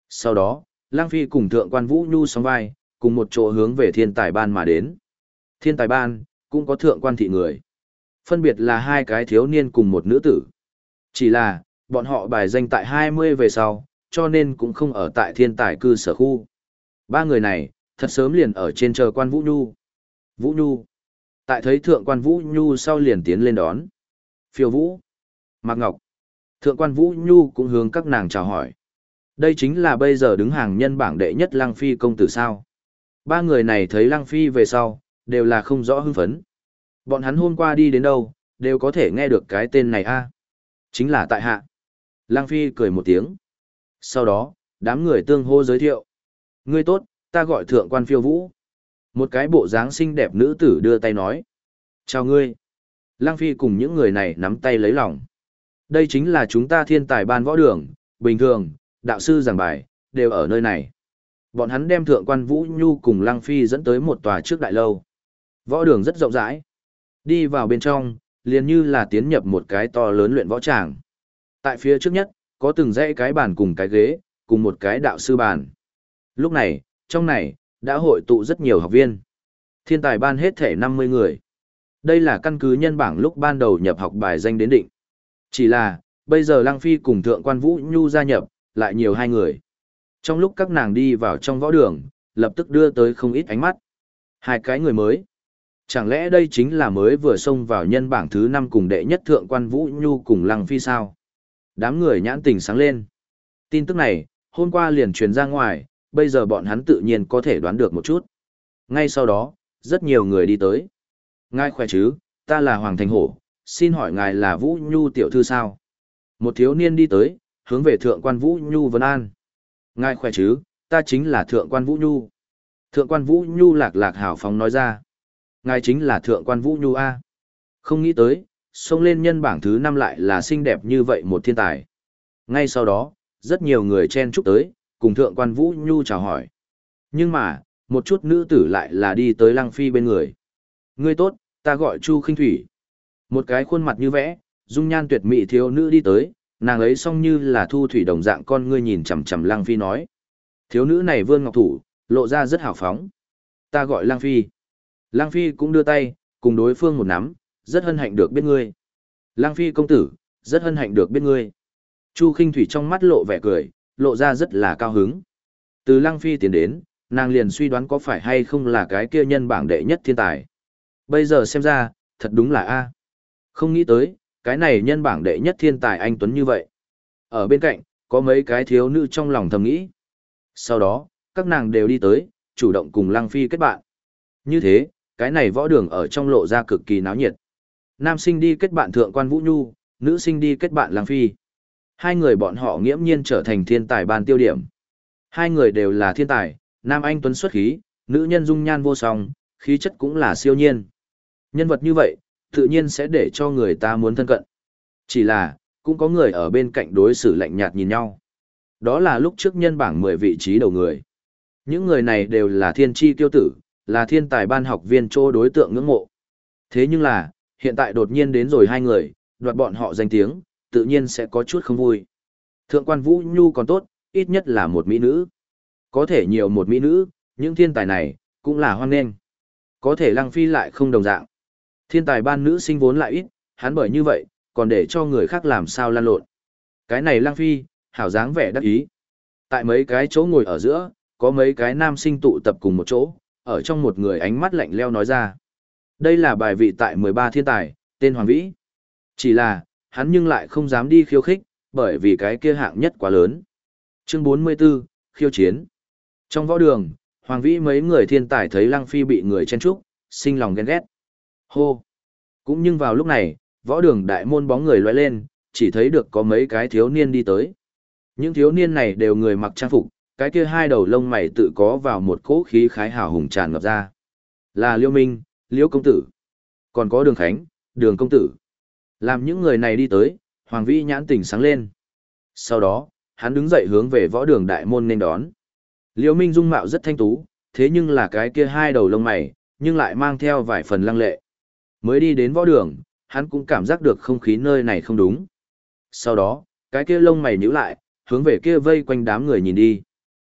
Sau đó, Lang Phi cùng Thượng quan Vũ Nhu sóng vai, cùng một chỗ hướng về Thiên Tài Ban mà đến. Thiên Tài Ban, cũng có thượng quan thị người. Phân biệt là hai cái thiếu niên cùng một nữ tử. Chỉ là, bọn họ bài danh tại 20 về sau, cho nên cũng không ở tại Thiên Tài cư sở khu. Ba người này, thật sớm liền ở trên chờ quan Vũ Nhu. Vũ Nhu. Tại thấy thượng quan Vũ Nhu sau liền tiến lên đón. Phiêu Vũ. Mạc Ngọc. Thượng quan Vũ Nhu cũng hướng các nàng chào hỏi. Đây chính là bây giờ đứng hàng nhân bảng đệ nhất Lăng Phi công tử sao. Ba người này thấy Lăng Phi về sau, đều là không rõ hưng phấn. Bọn hắn hôm qua đi đến đâu, đều có thể nghe được cái tên này a. Chính là tại hạ. Lăng Phi cười một tiếng. Sau đó, đám người tương hô giới thiệu. Ngươi tốt, ta gọi thượng quan Phiêu Vũ. Một cái bộ dáng xinh đẹp nữ tử đưa tay nói. Chào ngươi. Lăng Phi cùng những người này nắm tay lấy lòng. Đây chính là chúng ta Thiên Tài Ban võ đường, bình thường, đạo sư giảng bài, đều ở nơi này. Bọn hắn đem thượng quan Vũ Nhu cùng Lăng Phi dẫn tới một tòa trước đại lâu. Võ đường rất rộng rãi. Đi vào bên trong, liền như là tiến nhập một cái to lớn luyện võ tràng. Tại phía trước nhất, có từng dãy cái bàn cùng cái ghế, cùng một cái đạo sư bàn. Lúc này, trong này, đã hội tụ rất nhiều học viên. Thiên Tài Ban hết thể 50 người. Đây là căn cứ nhân bảng lúc ban đầu nhập học bài danh đến định. Chỉ là, bây giờ Lăng Phi cùng Thượng quan Vũ Nhu gia nhập, lại nhiều hai người. Trong lúc các nàng đi vào trong võ đường, lập tức đưa tới không ít ánh mắt. Hai cái người mới. Chẳng lẽ đây chính là mới vừa xông vào nhân bảng thứ 5 cùng đệ nhất Thượng quan Vũ Nhu cùng Lăng Phi sao? Đám người nhãn tình sáng lên. Tin tức này, hôm qua liền truyền ra ngoài, bây giờ bọn hắn tự nhiên có thể đoán được một chút. Ngay sau đó, rất nhiều người đi tới. Ngài khỏe chứ, ta là Hoàng Thành Hổ, xin hỏi ngài là Vũ Nhu tiểu thư sao? Một thiếu niên đi tới, hướng về Thượng quan Vũ Nhu vấn an. Ngài khỏe chứ, ta chính là Thượng quan Vũ Nhu. Thượng quan Vũ Nhu lạc lạc hào phóng nói ra. Ngài chính là Thượng quan Vũ Nhu A. Không nghĩ tới, xông lên nhân bảng thứ 5 lại là xinh đẹp như vậy một thiên tài. Ngay sau đó, rất nhiều người chen chúc tới, cùng Thượng quan Vũ Nhu chào hỏi. Nhưng mà, một chút nữ tử lại là đi tới Lăng Phi bên người. Ngươi tốt, ta gọi Chu Khinh Thủy. Một cái khuôn mặt như vẽ, dung nhan tuyệt mỹ thiếu nữ đi tới, nàng ấy song như là thu thủy đồng dạng con ngươi nhìn chằm chằm Lăng Phi nói. Thiếu nữ này vươn ngọc thủ, lộ ra rất hào phóng. Ta gọi Lăng Phi. Lăng Phi cũng đưa tay, cùng đối phương một nắm, rất hân hạnh được biết ngươi. Lăng Phi công tử, rất hân hạnh được biết ngươi. Chu Khinh Thủy trong mắt lộ vẻ cười, lộ ra rất là cao hứng. Từ Lăng Phi tiến đến, nàng liền suy đoán có phải hay không là cái kia nhân bảng đệ nhất thiên tài. Bây giờ xem ra, thật đúng là A. Không nghĩ tới, cái này nhân bảng đệ nhất thiên tài anh Tuấn như vậy. Ở bên cạnh, có mấy cái thiếu nữ trong lòng thầm nghĩ. Sau đó, các nàng đều đi tới, chủ động cùng Lăng Phi kết bạn. Như thế, cái này võ đường ở trong lộ ra cực kỳ náo nhiệt. Nam sinh đi kết bạn Thượng quan Vũ Nhu, nữ sinh đi kết bạn Lăng Phi. Hai người bọn họ nghiễm nhiên trở thành Thiên Tài Ban tiêu điểm. Hai người đều là thiên tài, nam anh tuấn xuất khí, nữ nhân dung nhan vô song, khí chất cũng là siêu nhiên. Nhân vật như vậy, tự nhiên sẽ để cho người ta muốn thân cận. Chỉ là, cũng có người ở bên cạnh đối xử lạnh nhạt nhìn nhau. Đó là lúc trước nhân bảng 10 vị trí đầu người. Những người này đều là thiên tri tiêu tử, là Thiên Tài Ban học viên chỗ đối tượng ngưỡng mộ. Thế nhưng là, hiện tại đột nhiên đến rồi hai người, đoạt bọn họ danh tiếng, tự nhiên sẽ có chút không vui. Thượng quan Vũ Nhu còn tốt, ít nhất là một mỹ nữ. Có thể nhiều một mỹ nữ, những thiên tài này, cũng là hoan nghênh. Có thể Lăng Phi lại không đồng dạng. Thiên Tài Ban nữ sinh vốn lại ít, hắn bởi như vậy, còn để cho người khác làm sao lan lộn. Cái này Lăng Phi, hảo dáng vẻ đắc ý. Tại mấy cái chỗ ngồi ở giữa, có mấy cái nam sinh tụ tập cùng một chỗ, ở trong một người ánh mắt lạnh leo nói ra. Đây là bài vị tại 13 thiên tài, tên Hoàng Vĩ. Chỉ là, hắn nhưng lại không dám đi khiêu khích, bởi vì cái kia hạng nhất quá lớn. Chương 44, khiêu chiến. Trong võ đường, Hoàng Vĩ mấy người thiên tài thấy Lăng Phi bị người chen trúc, sinh lòng ghen ghét. Hô! Cũng nhưng vào lúc này, võ đường đại môn bóng người lóe lên, chỉ thấy được có mấy cái thiếu niên đi tới. Những thiếu niên này đều người mặc trang phục, cái kia hai đầu lông mày tự có vào một cỗ khí khái hào hùng tràn ngập ra. Là Liêu Minh, Liêu công tử. Còn có Đường Khánh, Đường công tử. Làm những người này đi tới, Hoàng Vĩ nhãn tỉnh sáng lên. Sau đó, hắn đứng dậy hướng về võ đường đại môn nên đón. Liêu Minh dung mạo rất thanh tú, thế nhưng là cái kia hai đầu lông mày, nhưng lại mang theo vài phần lăng lệ. Mới đi đến võ đường, hắn cũng cảm giác được không khí nơi này không đúng. Sau đó, cái kia lông mày nhíu lại, hướng về kia vây quanh đám người nhìn đi.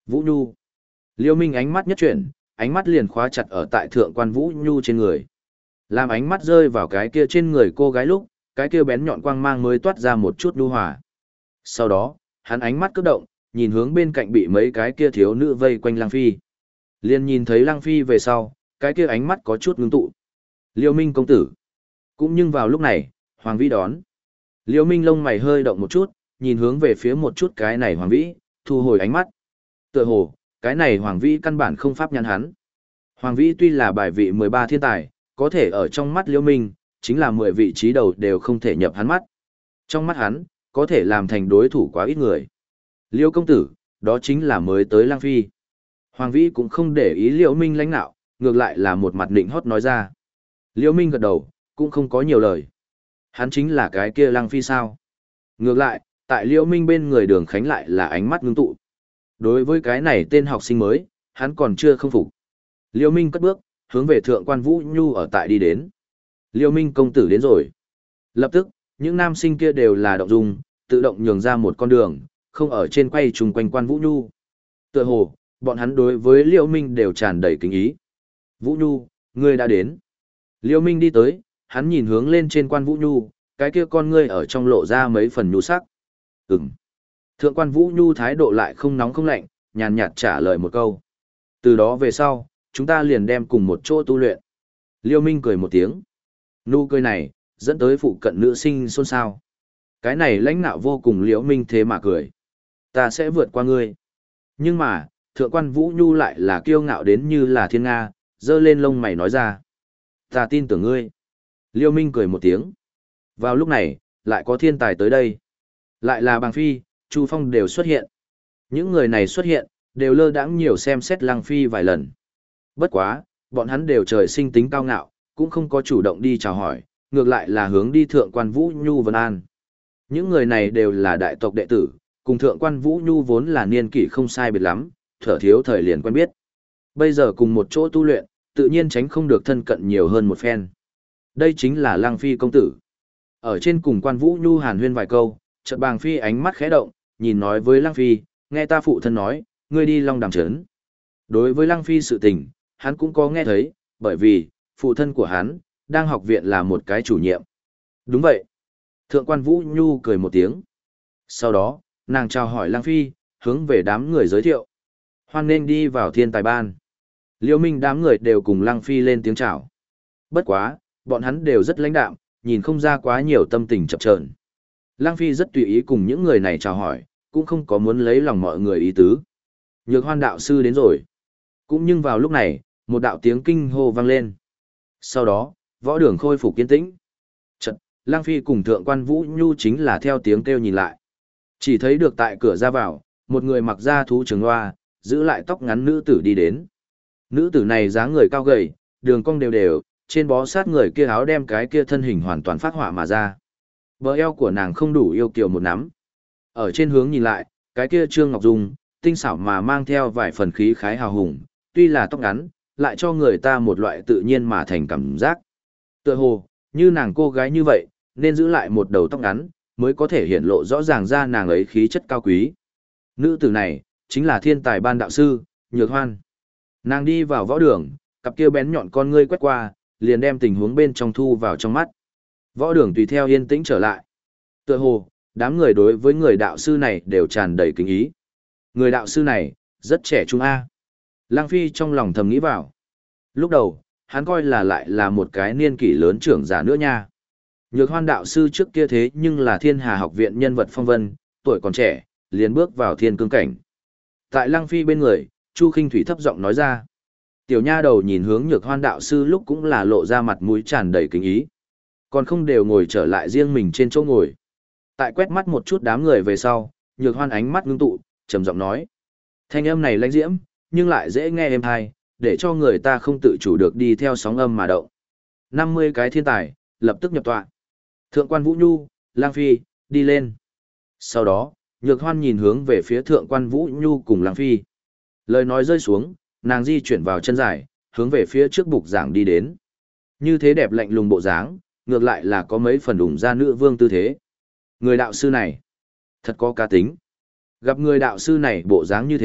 Vũ Nhu. Liêu Minh ánh mắt nhất chuyển, ánh mắt liền khóa chặt ở tại thượng quan Vũ Nhu trên người. Làm ánh mắt rơi vào cái kia trên người cô gái lúc, cái kia bén nhọn quang mang mới toát ra một chút nhu hòa. Sau đó, hắn ánh mắt cất động, nhìn hướng bên cạnh bị mấy cái kia thiếu nữ vây quanh Lăng Phi. Liền nhìn thấy Lăng Phi về sau, cái kia ánh mắt có chút ngưng tụ. Liêu Minh công tử. Cũng nhưng vào lúc này, Hoàng Vĩ đón. Liêu Minh lông mày hơi động một chút, nhìn hướng về phía một chút cái này Hoàng Vĩ, thu hồi ánh mắt. Tựa hồ, cái này Hoàng Vĩ căn bản không pháp nhắn hắn. Hoàng Vĩ tuy là bài vị 13 thiên tài, có thể ở trong mắt Liêu Minh, chính là 10 vị trí đầu đều không thể nhập hắn mắt. Trong mắt hắn, có thể làm thành đối thủ quá ít người. Liêu công tử, đó chính là mới tới Lăng Phi. Hoàng Vĩ cũng không để ý Liêu Minh lãnh nạo, ngược lại là một mặt nịnh hót nói ra. Liêu Minh gật đầu, cũng không có nhiều lời. Hắn chính là cái kia Lăng Phi sao? Ngược lại, tại Liêu Minh bên người Đường Khánh lại là ánh mắt ngưng tụ. Đối với cái này tên học sinh mới, hắn còn chưa không phục. Liêu Minh cất bước, hướng về thượng quan Vũ Nhu ở tại đi đến. Liêu Minh công tử đến rồi. Lập tức, những nam sinh kia đều là động dung, tự động nhường ra một con đường, không ở trên quay trùng quanh quan Vũ Nhu. Tựa hồ, bọn hắn đối với Liêu Minh đều tràn đầy kính ý. Vũ Nhu, ngươi đã đến. Liêu Minh đi tới, hắn nhìn hướng lên trên quan Vũ Nhu, cái kia con ngươi ở trong lộ ra mấy phần nhu sắc. Ừm. Thượng quan Vũ Nhu thái độ lại không nóng không lạnh, nhàn nhạt trả lời một câu. Từ đó về sau, chúng ta liền đem cùng một chỗ tu luyện. Liêu Minh cười một tiếng. Nụ cười này, dẫn tới phụ cận nữ sinh xôn xao. Cái này lãnh nạo vô cùng Liêu Minh thế mà cười. Ta sẽ vượt qua ngươi. Nhưng mà, thượng quan Vũ Nhu lại là kiêu ngạo đến như là thiên nga, giơ lên lông mày nói ra. Ta tin tưởng ngươi. Liêu Minh cười một tiếng. Vào lúc này, lại có thiên tài tới đây. Lại là Bàng Phi, Chu Phong đều xuất hiện. Những người này xuất hiện, đều lơ đãng nhiều xem xét Lăng Phi vài lần. Bất quá, bọn hắn đều trời sinh tính cao ngạo, cũng không có chủ động đi chào hỏi, ngược lại là hướng đi thượng quan Vũ Nhu Vân An. Những người này đều là đại tộc đệ tử, cùng thượng quan Vũ Nhu vốn là niên kỷ không sai biệt lắm, thở thiếu thời liền quen biết. Bây giờ cùng một chỗ tu luyện, tự nhiên tránh không được thân cận nhiều hơn một phen. Đây chính là Lăng Phi công tử. Ở trên cùng quan Vũ Nhu hàn huyên vài câu, chợt Bàng Phi ánh mắt khẽ động, nhìn nói với Lăng Phi, nghe ta phụ thân nói, ngươi đi Long Đàm trấn. Đối với Lăng Phi sự tình, hắn cũng có nghe thấy, bởi vì, phụ thân của hắn, đang học viện là một cái chủ nhiệm. Đúng vậy. Thượng quan Vũ Nhu cười một tiếng. Sau đó, nàng chào hỏi Lăng Phi, hướng về đám người giới thiệu. Hoan nên đi vào thiên tài ban. Liêu Minh đám người đều cùng Lăng Phi lên tiếng chào. Bất quá, bọn hắn đều rất lãnh đạm, nhìn không ra quá nhiều tâm tình chập chờn. Lăng Phi rất tùy ý cùng những người này chào hỏi, cũng không có muốn lấy lòng mọi người ý tứ. Nhược Hoan đạo sư đến rồi. Cũng nhưng vào lúc này, một đạo tiếng kinh hô vang lên. Sau đó, võ đường khôi phục kiên tĩnh. Chợt, Lăng Phi cùng thượng quan Vũ Nhu chính là theo tiếng kêu nhìn lại. Chỉ thấy được tại cửa ra vào, một người mặc da thú trường loa, giữ lại tóc ngắn nữ tử đi đến. Nữ tử này dáng người cao gầy, đường cong đều đều, trên bó sát người kia áo đem cái kia thân hình hoàn toàn phát họa mà ra. Bờ eo của nàng không đủ yêu kiều một nắm. Ở trên hướng nhìn lại, cái kia Trương Ngọc Dung, tinh xảo mà mang theo vài phần khí khái hào hùng, tuy là tóc ngắn, lại cho người ta một loại tự nhiên mà thành cảm giác. Tựa hồ, như nàng cô gái như vậy, nên giữ lại một đầu tóc ngắn, mới có thể hiện lộ rõ ràng ra nàng ấy khí chất cao quý. Nữ tử này, chính là thiên tài ban đạo sư, Nhược Hoan. Nàng đi vào võ đường, cặp kia bén nhọn con ngươi quét qua, liền đem tình huống bên trong thu vào trong mắt. Võ đường tùy theo yên tĩnh trở lại. Tựa hồ, đám người đối với người đạo sư này đều tràn đầy kính ý. Người đạo sư này, rất trẻ trung A. Lăng Phi trong lòng thầm nghĩ vào. Lúc đầu, hắn coi là lại là một cái niên kỷ lớn trưởng giả nữa nha. Nhược Hoan đạo sư trước kia thế nhưng là Thiên Hà học viện nhân vật phong vân, tuổi còn trẻ, liền bước vào thiên cương cảnh. Tại Lăng Phi bên người, Chu Khinh Thủy thấp giọng nói ra. Tiểu nha đầu nhìn hướng Nhược Hoan đạo sư lúc cũng là lộ ra mặt mũi tràn đầy kính ý. Còn không đều ngồi trở lại riêng mình trên chỗ ngồi. Tại quét mắt một chút đám người về sau, Nhược Hoan ánh mắt ngưng tụ, trầm giọng nói. Thanh âm này lãnh diễm, nhưng lại dễ nghe êm tai, để cho người ta không tự chủ được đi theo sóng âm mà động. 50 cái thiên tài, lập tức nhập tọa. Thượng quan Vũ Nhu, Lang Phi, đi lên. Sau đó, Nhược Hoan nhìn hướng về phía thượng quan Vũ Nhu cùng Lang Phi. Lời nói rơi xuống, nàng di chuyển vào chân dài, hướng về phía trước bục giảng đi đến. Như thế đẹp lạnh lùng bộ dáng, ngược lại là có mấy phần đủng ra nữ vương tư thế. Người đạo sư này, thật có cá tính. Gặp người đạo sư này bộ dáng như thế,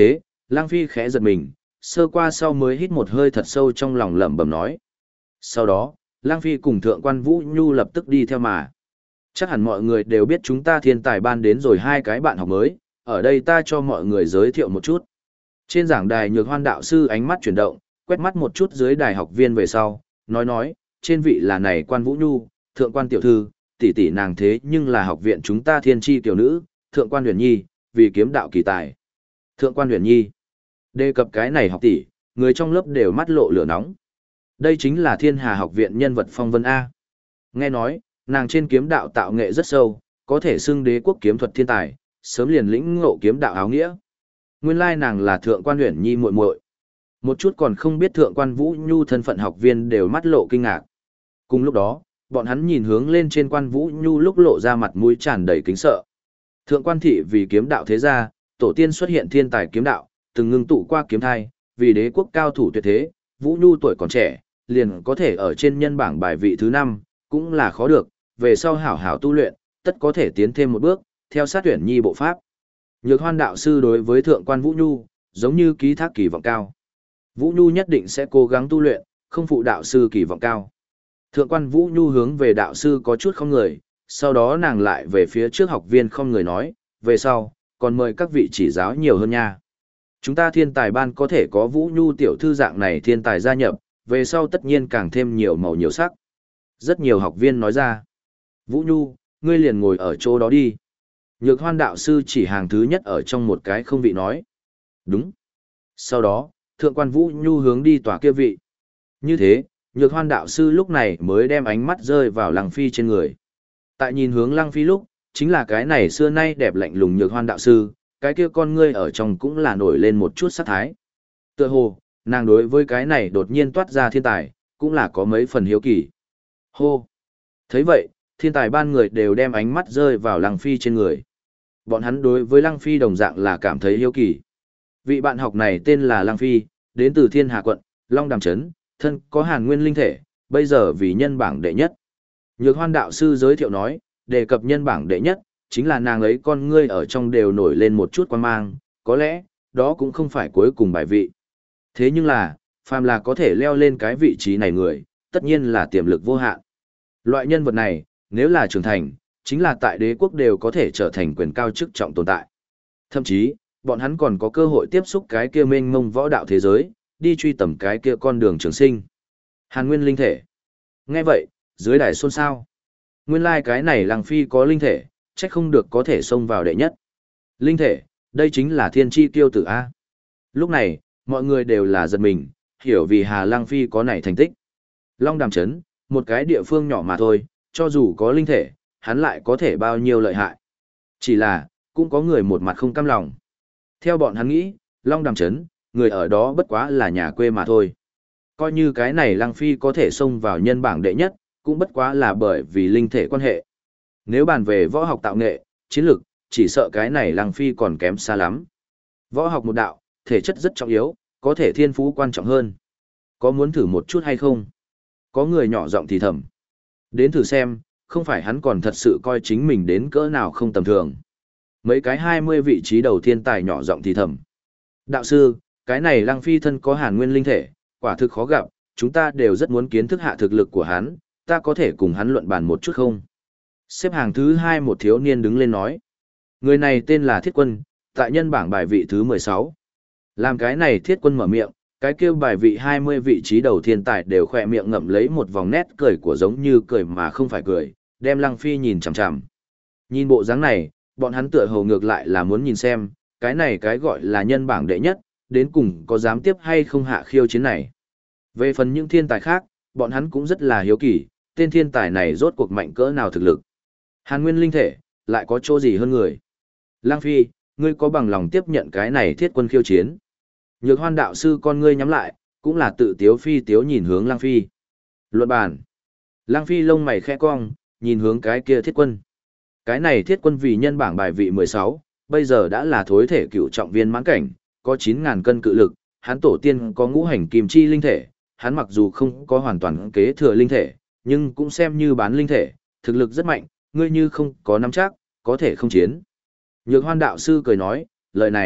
Lang Phi khẽ giật mình, sơ qua sau mới hít một hơi thật sâu trong lòng lẩm bẩm nói. Sau đó, Lang Phi cùng Thượng quan Vũ Nhu lập tức đi theo mà. Chắc hẳn mọi người đều biết chúng ta thiên tài ban đến rồi hai cái bạn học mới, ở đây ta cho mọi người giới thiệu một chút. Trên giảng đài Nhược Hoan đạo sư ánh mắt chuyển động, quét mắt một chút dưới đài học viên về sau, nói, trên vị là này quan Vũ Nhu, Thượng quan tiểu thư, tỷ tỷ nàng thế nhưng là học viện chúng ta thiên tri tiểu nữ, Thượng quan Huyền Nhi, vì kiếm đạo kỳ tài. Thượng quan Huyền Nhi, đề cập cái này học tỷ, người trong lớp đều mắt lộ lửa nóng. Đây chính là Thiên Hà học viện nhân vật phong vân A. Nghe nói, nàng trên kiếm đạo tạo nghệ rất sâu, có thể xưng đế quốc kiếm thuật thiên tài, sớm liền lĩnh ngộ kiếm đạo áo nghĩa. Nguyên lai nàng là Thượng quan Huyền Nhi muội muội. Một chút còn không biết Thượng quan Vũ Nhu thân phận học viên đều mắt lộ kinh ngạc. Cùng lúc đó, bọn hắn nhìn hướng lên trên quan Vũ Nhu lúc lộ ra mặt mũi tràn đầy kính sợ. Thượng quan thị vì kiếm đạo thế gia, tổ tiên xuất hiện thiên tài kiếm đạo, từng ngưng tụ qua kiếm thai, vì đế quốc cao thủ tuyệt thế, Vũ Nhu tuổi còn trẻ, liền có thể ở trên nhân bảng bài vị thứ 5, cũng là khó được, về sau hảo hảo tu luyện, tất có thể tiến thêm một bước, theo sát tuyển nhi bộ pháp. Nhược Hoan đạo sư đối với thượng quan Vũ Nhu, giống như ký thác kỳ vọng cao. Vũ Nhu nhất định sẽ cố gắng tu luyện, không phụ đạo sư kỳ vọng cao. Thượng quan Vũ Nhu hướng về đạo sư có chút không người, sau đó nàng lại về phía trước học viên không người nói, về sau, còn mời các vị chỉ giáo nhiều hơn nha. Chúng ta thiên tài ban có thể có Vũ Nhu tiểu thư dạng này thiên tài gia nhập, về sau tất nhiên càng thêm nhiều màu nhiều sắc. Rất nhiều học viên nói ra, Vũ Nhu, ngươi liền ngồi ở chỗ đó đi. Nhược Hoan đạo sư chỉ hàng thứ nhất ở trong một cái không vị nói. Đúng. Sau đó, thượng quan Vũ Nhu hướng đi tòa kia vị. Như thế, Nhược Hoan đạo sư lúc này mới đem ánh mắt rơi vào Lăng Phi trên người. Tại nhìn hướng Lăng Phi lúc, chính là cái này xưa nay đẹp lạnh lùng Nhược Hoan đạo sư, cái kia con ngươi ở trong cũng là nổi lên một chút sát thái. Tựa hồ, nàng đối với cái này đột nhiên toát ra thiên tài, cũng là có mấy phần hiếu kỳ. Hô! Thấy vậy, thiên tài ban người đều đem ánh mắt rơi vào Lăng Phi trên người. Bọn hắn đối với Lăng Phi đồng dạng là cảm thấy hiếu kỳ. Vị bạn học này tên là Lăng Phi, đến từ Thiên Hà quận, Long Đàm Trấn, thân có Hàn Nguyên linh thể, bây giờ vì nhân bảng đệ nhất. Nhược Hoan đạo sư giới thiệu nói, đề cập nhân bảng đệ nhất, chính là nàng ấy con ngươi ở trong đều nổi lên một chút quan mang, có lẽ, đó cũng không phải cuối cùng bài vị. Thế nhưng là, phàm là có thể leo lên cái vị trí này người, tất nhiên là tiềm lực vô hạn. Loại nhân vật này, nếu là trưởng thành, chính là tại đế quốc đều có thể trở thành quyền cao chức trọng tồn tại. Thậm chí, bọn hắn còn có cơ hội tiếp xúc cái kia mênh mông võ đạo thế giới, đi truy tầm cái kia con đường trường sinh. Hàn Nguyên linh thể. Nghe vậy, dưới đài xôn xao. Nguyên lai cái này Lăng Phi có linh thể, chắc không được có thể xông vào đệ nhất. Linh thể, đây chính là thiên chi tiêu tử A. Lúc này, mọi người đều là giật mình, hiểu vì Hà Lăng Phi có này thành tích. Long Đàm Trấn, một cái địa phương nhỏ mà thôi, cho dù có linh thể, hắn lại có thể bao nhiêu lợi hại. Chỉ là, cũng có người một mặt không cam lòng. Theo bọn hắn nghĩ, Long Đàm Trấn, người ở đó bất quá là nhà quê mà thôi. Coi như cái này Lăng Phi có thể xông vào nhân bảng đệ nhất, cũng bất quá là bởi vì linh thể quan hệ. Nếu bàn về võ học tạo nghệ, chiến lược, chỉ sợ cái này Lăng Phi còn kém xa lắm. Võ học một đạo, thể chất rất trọng yếu, có thể thiên phú quan trọng hơn. Có muốn thử một chút hay không? Có người nhỏ giọng thì thầm. Đến thử xem, không phải hắn còn thật sự coi chính mình đến cỡ nào không tầm thường. Mấy cái 20 vị trí đầu thiên tài nhỏ giọng thì thầm. Đạo sư, cái này Lăng Phi thân có Hàn Nguyên linh thể, quả thực khó gặp, chúng ta đều rất muốn kiến thức hạ thực lực của hắn, ta có thể cùng hắn luận bàn một chút không? Xếp hàng thứ 2 một thiếu niên đứng lên nói. Người này tên là Thiết Quân, tại nhân bảng bài vị thứ 16. Làm cái này Thiết Quân mở miệng, cái kêu bài vị 20 vị trí đầu thiên tài đều khỏe miệng ngậm lấy một vòng nét cười của giống như cười mà không phải cười, đem Lăng Phi nhìn chằm chằm. Nhìn bộ dáng này, bọn hắn tựa hồ ngược lại là muốn nhìn xem, cái này cái gọi là nhân bảng đệ nhất, đến cùng có dám tiếp hay không hạ khiêu chiến này. Về phần những thiên tài khác, bọn hắn cũng rất là hiếu kỳ, tên thiên tài này rốt cuộc mạnh cỡ nào thực lực. Hàn Nguyên linh thể, lại có chỗ gì hơn người. Lăng Phi, ngươi có bằng lòng tiếp nhận cái này Thiết Quân khiêu chiến. Nhược Hoan đạo sư con ngươi nhắm lại, cũng là tự tiếu phi tiếu nhìn hướng Lăng Phi. Luận bàn. Lăng Phi lông mày khẽ cong, nhìn hướng cái kia Thiết Quân. Cái này Thiết Quân vì nhân bảng bài vị 16, bây giờ đã là thối thể cựu trọng viên mãn cảnh, có 9.000 cân cự lực, hắn tổ tiên có ngũ hành kim chi linh thể, hắn mặc dù không có hoàn toàn kế thừa linh thể, nhưng cũng xem như bán linh thể, thực lực rất mạnh, ngươi như không có nắm chắc, có thể không chiến. Nhược Hoan đạo sư cười nói, lời này,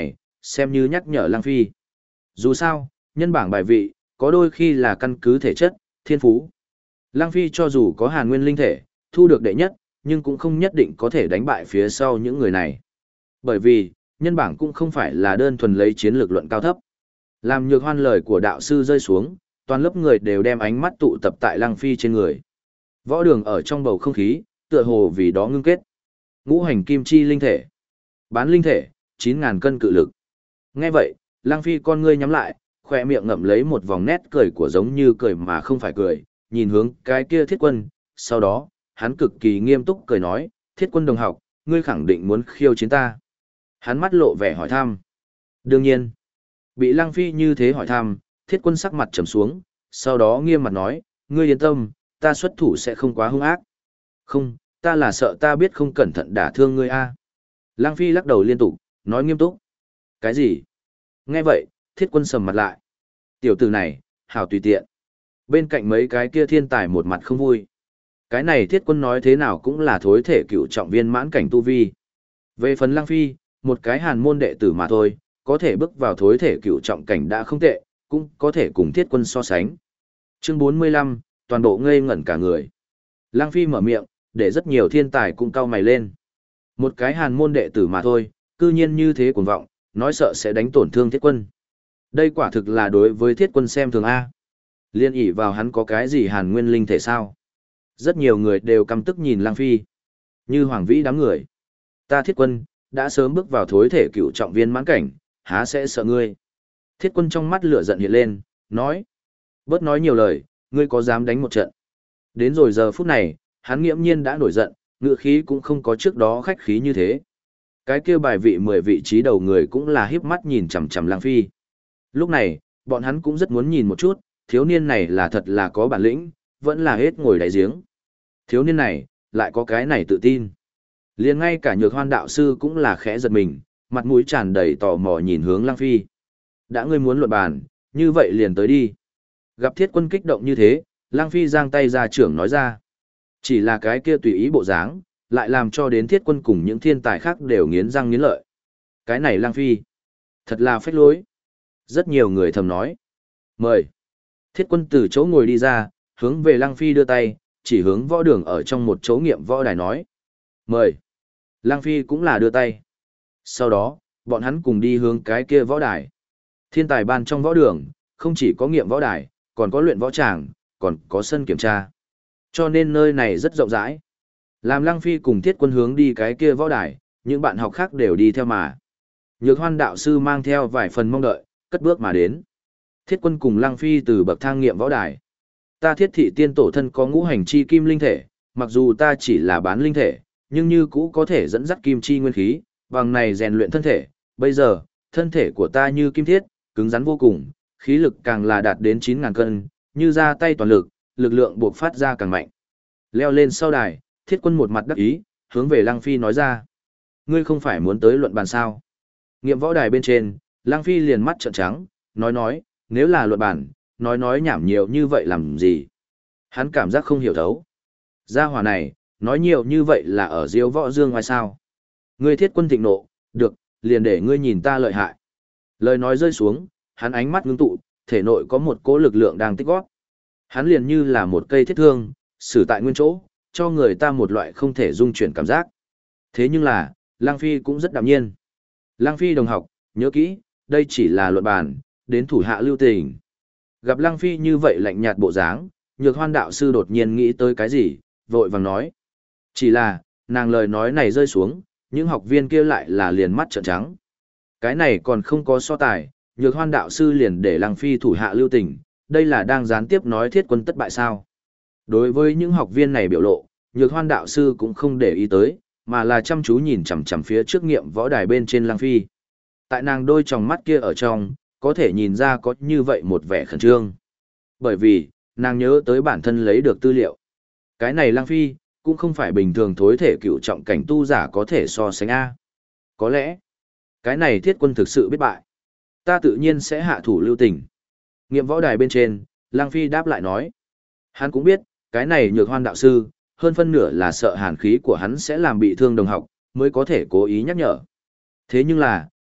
xem như nhắc nhở Lăng Phi. Dù sao, nhân bảng bài vị, có đôi khi là căn cứ thể chất, thiên phú. Lăng Phi cho dù có Hàn Nguyên linh thể, thu được đệ nhất, nhưng cũng không nhất định có thể đánh bại phía sau những người này. Bởi vì, nhân bảng cũng không phải là đơn thuần lấy chiến lược luận cao thấp. Làm Nhược Hoan lời của đạo sư rơi xuống, toàn lớp người đều đem ánh mắt tụ tập tại Lăng Phi trên người. Võ đường ở trong bầu không khí, tựa hồ vì đó ngưng kết. Ngũ hành kim chi linh thể, bán linh thể, 9.000 cân cự lực. Nghe vậy, Lăng Phi con ngươi nhắm lại, khỏe miệng ngậm lấy một vòng nét cười của giống như cười mà không phải cười, nhìn hướng cái kia Thiết Quân, sau đó, hắn cực kỳ nghiêm túc cười nói, Thiết Quân đồng học, ngươi khẳng định muốn khiêu chiến ta. Hắn mắt lộ vẻ hỏi thăm. Đương nhiên, bị Lăng Phi như thế hỏi thăm, Thiết Quân sắc mặt trầm xuống, sau đó nghiêm mặt nói, ngươi yên tâm, ta xuất thủ sẽ không quá hung ác. Không, ta là sợ ta biết không cẩn thận đả thương ngươi a. Lăng Phi lắc đầu liên tục, nói nghiêm túc. Cái gì? Nghe vậy, Thiết Quân sầm mặt lại. Tiểu tử này, hảo tùy tiện. Bên cạnh mấy cái kia thiên tài một mặt không vui. Cái này Thiết Quân nói thế nào cũng là thối thể cựu trọng viên mãn cảnh tu vi. Về phần Lăng Phi, một cái hàn môn đệ tử mà thôi, có thể bước vào thối thể cựu trọng cảnh đã không tệ, cũng có thể cùng Thiết Quân so sánh. Chương 45, toàn bộ ngây ngẩn cả người. Lăng Phi mở miệng, để rất nhiều thiên tài cũng cau mày lên. Một cái hàn môn đệ tử mà thôi, cư nhiên như thế cuồng vọng, nói sợ sẽ đánh tổn thương Thiết Quân. Đây quả thực là đối với Thiết Quân xem thường A. Liên ỷ vào hắn có cái gì hàn nguyên linh thể sao? Rất nhiều người đều căm tức nhìn Lăng Phi. Như Hoàng Vĩ đám người. Ta Thiết Quân, đã sớm bước vào thối thể cựu trọng viên mãn cảnh, há sẽ sợ ngươi. Thiết Quân trong mắt lửa giận hiện lên, nói. Bớt nói nhiều lời, ngươi có dám đánh một trận. Đến rồi giờ phút này, hắn nghiễm nhiên đã nổi giận, ngựa khí cũng không có trước đó khách khí như thế. Cái kia bài vị 10 vị trí đầu người cũng là híp mắt nhìn chằm chằm Lăng Phi. Lúc này, bọn hắn cũng rất muốn nhìn một chút, thiếu niên này là thật là có bản lĩnh, vẫn là hết ngồi đáy giếng. Thiếu niên này, lại có cái này tự tin. Liền ngay cả Nhược Hoan đạo sư cũng là khẽ giật mình, mặt mũi tràn đầy tò mò nhìn hướng Lăng Phi. Đã ngươi muốn luận bàn, như vậy liền tới đi. Gặp Thiết Quân kích động như thế, Lăng Phi giang tay ra trưởng nói ra. Chỉ là cái kia tùy ý bộ dáng, lại làm cho đến Thiết Quân cùng những thiên tài khác đều nghiến răng nghiến lợi. Cái này Lăng Phi, thật là phách lối. Rất nhiều người thầm nói. Mời. Thiết Quân từ chỗ ngồi đi ra, hướng về Lăng Phi đưa tay, chỉ hướng võ đường ở trong một chỗ nghiệm võ đài nói. Mời. Lăng Phi cũng là đưa tay. Sau đó, bọn hắn cùng đi hướng cái kia võ đài. Thiên tài ban trong võ đường, không chỉ có nghiệm võ đài, còn có luyện võ tràng, còn có sân kiểm tra. Cho nên nơi này rất rộng rãi. Làm Lăng Phi cùng Thiết Quân hướng đi cái kia võ đài, những bạn học khác đều đi theo mà. Nhược Hoan đạo sư mang theo vài phần mong đợi, cất bước mà đến. Thiết Quân cùng Lăng Phi từ bậc thang nghiệm võ đài. Ta Thiết thị tiên tổ thân có ngũ hành chi kim linh thể, mặc dù ta chỉ là bán linh thể, nhưng như cũ có thể dẫn dắt kim chi nguyên khí, bằng này rèn luyện thân thể. Bây giờ, thân thể của ta như kim thiết, cứng rắn vô cùng, khí lực càng là đạt đến 9.000 cân, như ra tay toàn lực, lực lượng buộc phát ra càng mạnh. Leo lên sau đài, Thiết Quân một mặt đắc ý, hướng về Lăng Phi nói ra. Ngươi không phải muốn tới luận bàn sao? Nghiệm võ đài bên trên, Lăng Phi liền mắt trợn trắng, nói, nếu là luận bàn, nói nhảm nhiều như vậy làm gì? Hắn cảm giác không hiểu thấu. Gia hỏa này, nói nhiều như vậy là ở diêu võ dương ngoài sao? Ngươi Thiết Quân thịnh nộ, được, liền để ngươi nhìn ta lợi hại. Lời nói rơi xuống, hắn ánh mắt ngưng tụ, thể nội có một cỗ lực lượng đang tích góp. Hắn liền như là một cây thiết thương, xử tại nguyên chỗ, cho người ta một loại không thể dung chuyển cảm giác. Thế nhưng là, Lăng Phi cũng rất đạm nhiên. Lăng Phi đồng học, nhớ kỹ, đây chỉ là luận bàn, đến thủ hạ lưu tình. Gặp Lăng Phi như vậy lạnh nhạt bộ dáng, Nhược Hoan đạo sư đột nhiên nghĩ tới cái gì, vội vàng nói. Chỉ là, nàng lời nói này rơi xuống, những học viên kia lại là liền mắt trợn trắng. Cái này còn không có so tài, Nhược Hoan đạo sư liền để Lăng Phi thủ hạ lưu tình, đây là đang gián tiếp nói Thiết Quân thất bại sao. Đối với những học viên này biểu lộ, Nhược Hoan đạo sư cũng không để ý tới, mà là chăm chú nhìn chằm chằm phía trước nghiệm võ đài bên trên Lăng Phi. Tại nàng đôi tròng mắt kia ở trong, có thể nhìn ra có như vậy một vẻ khẩn trương. Bởi vì, nàng nhớ tới bản thân lấy được tư liệu. Cái này Lăng Phi, cũng không phải bình thường thối thể cựu trọng cảnh tu giả có thể so sánh A. Có lẽ, cái này Thiết Quân thực sự biết bại. Ta tự nhiên sẽ hạ thủ lưu tình. Nghiệm võ đài bên trên, Lăng Phi đáp lại nói. Hắn cũng biết, cái này Nhược Hoan đạo sư, hơn phân nửa là sợ hàn khí của hắn sẽ làm bị thương đồng học, mới có thể cố ý nhắc nhở. Thế nhưng là,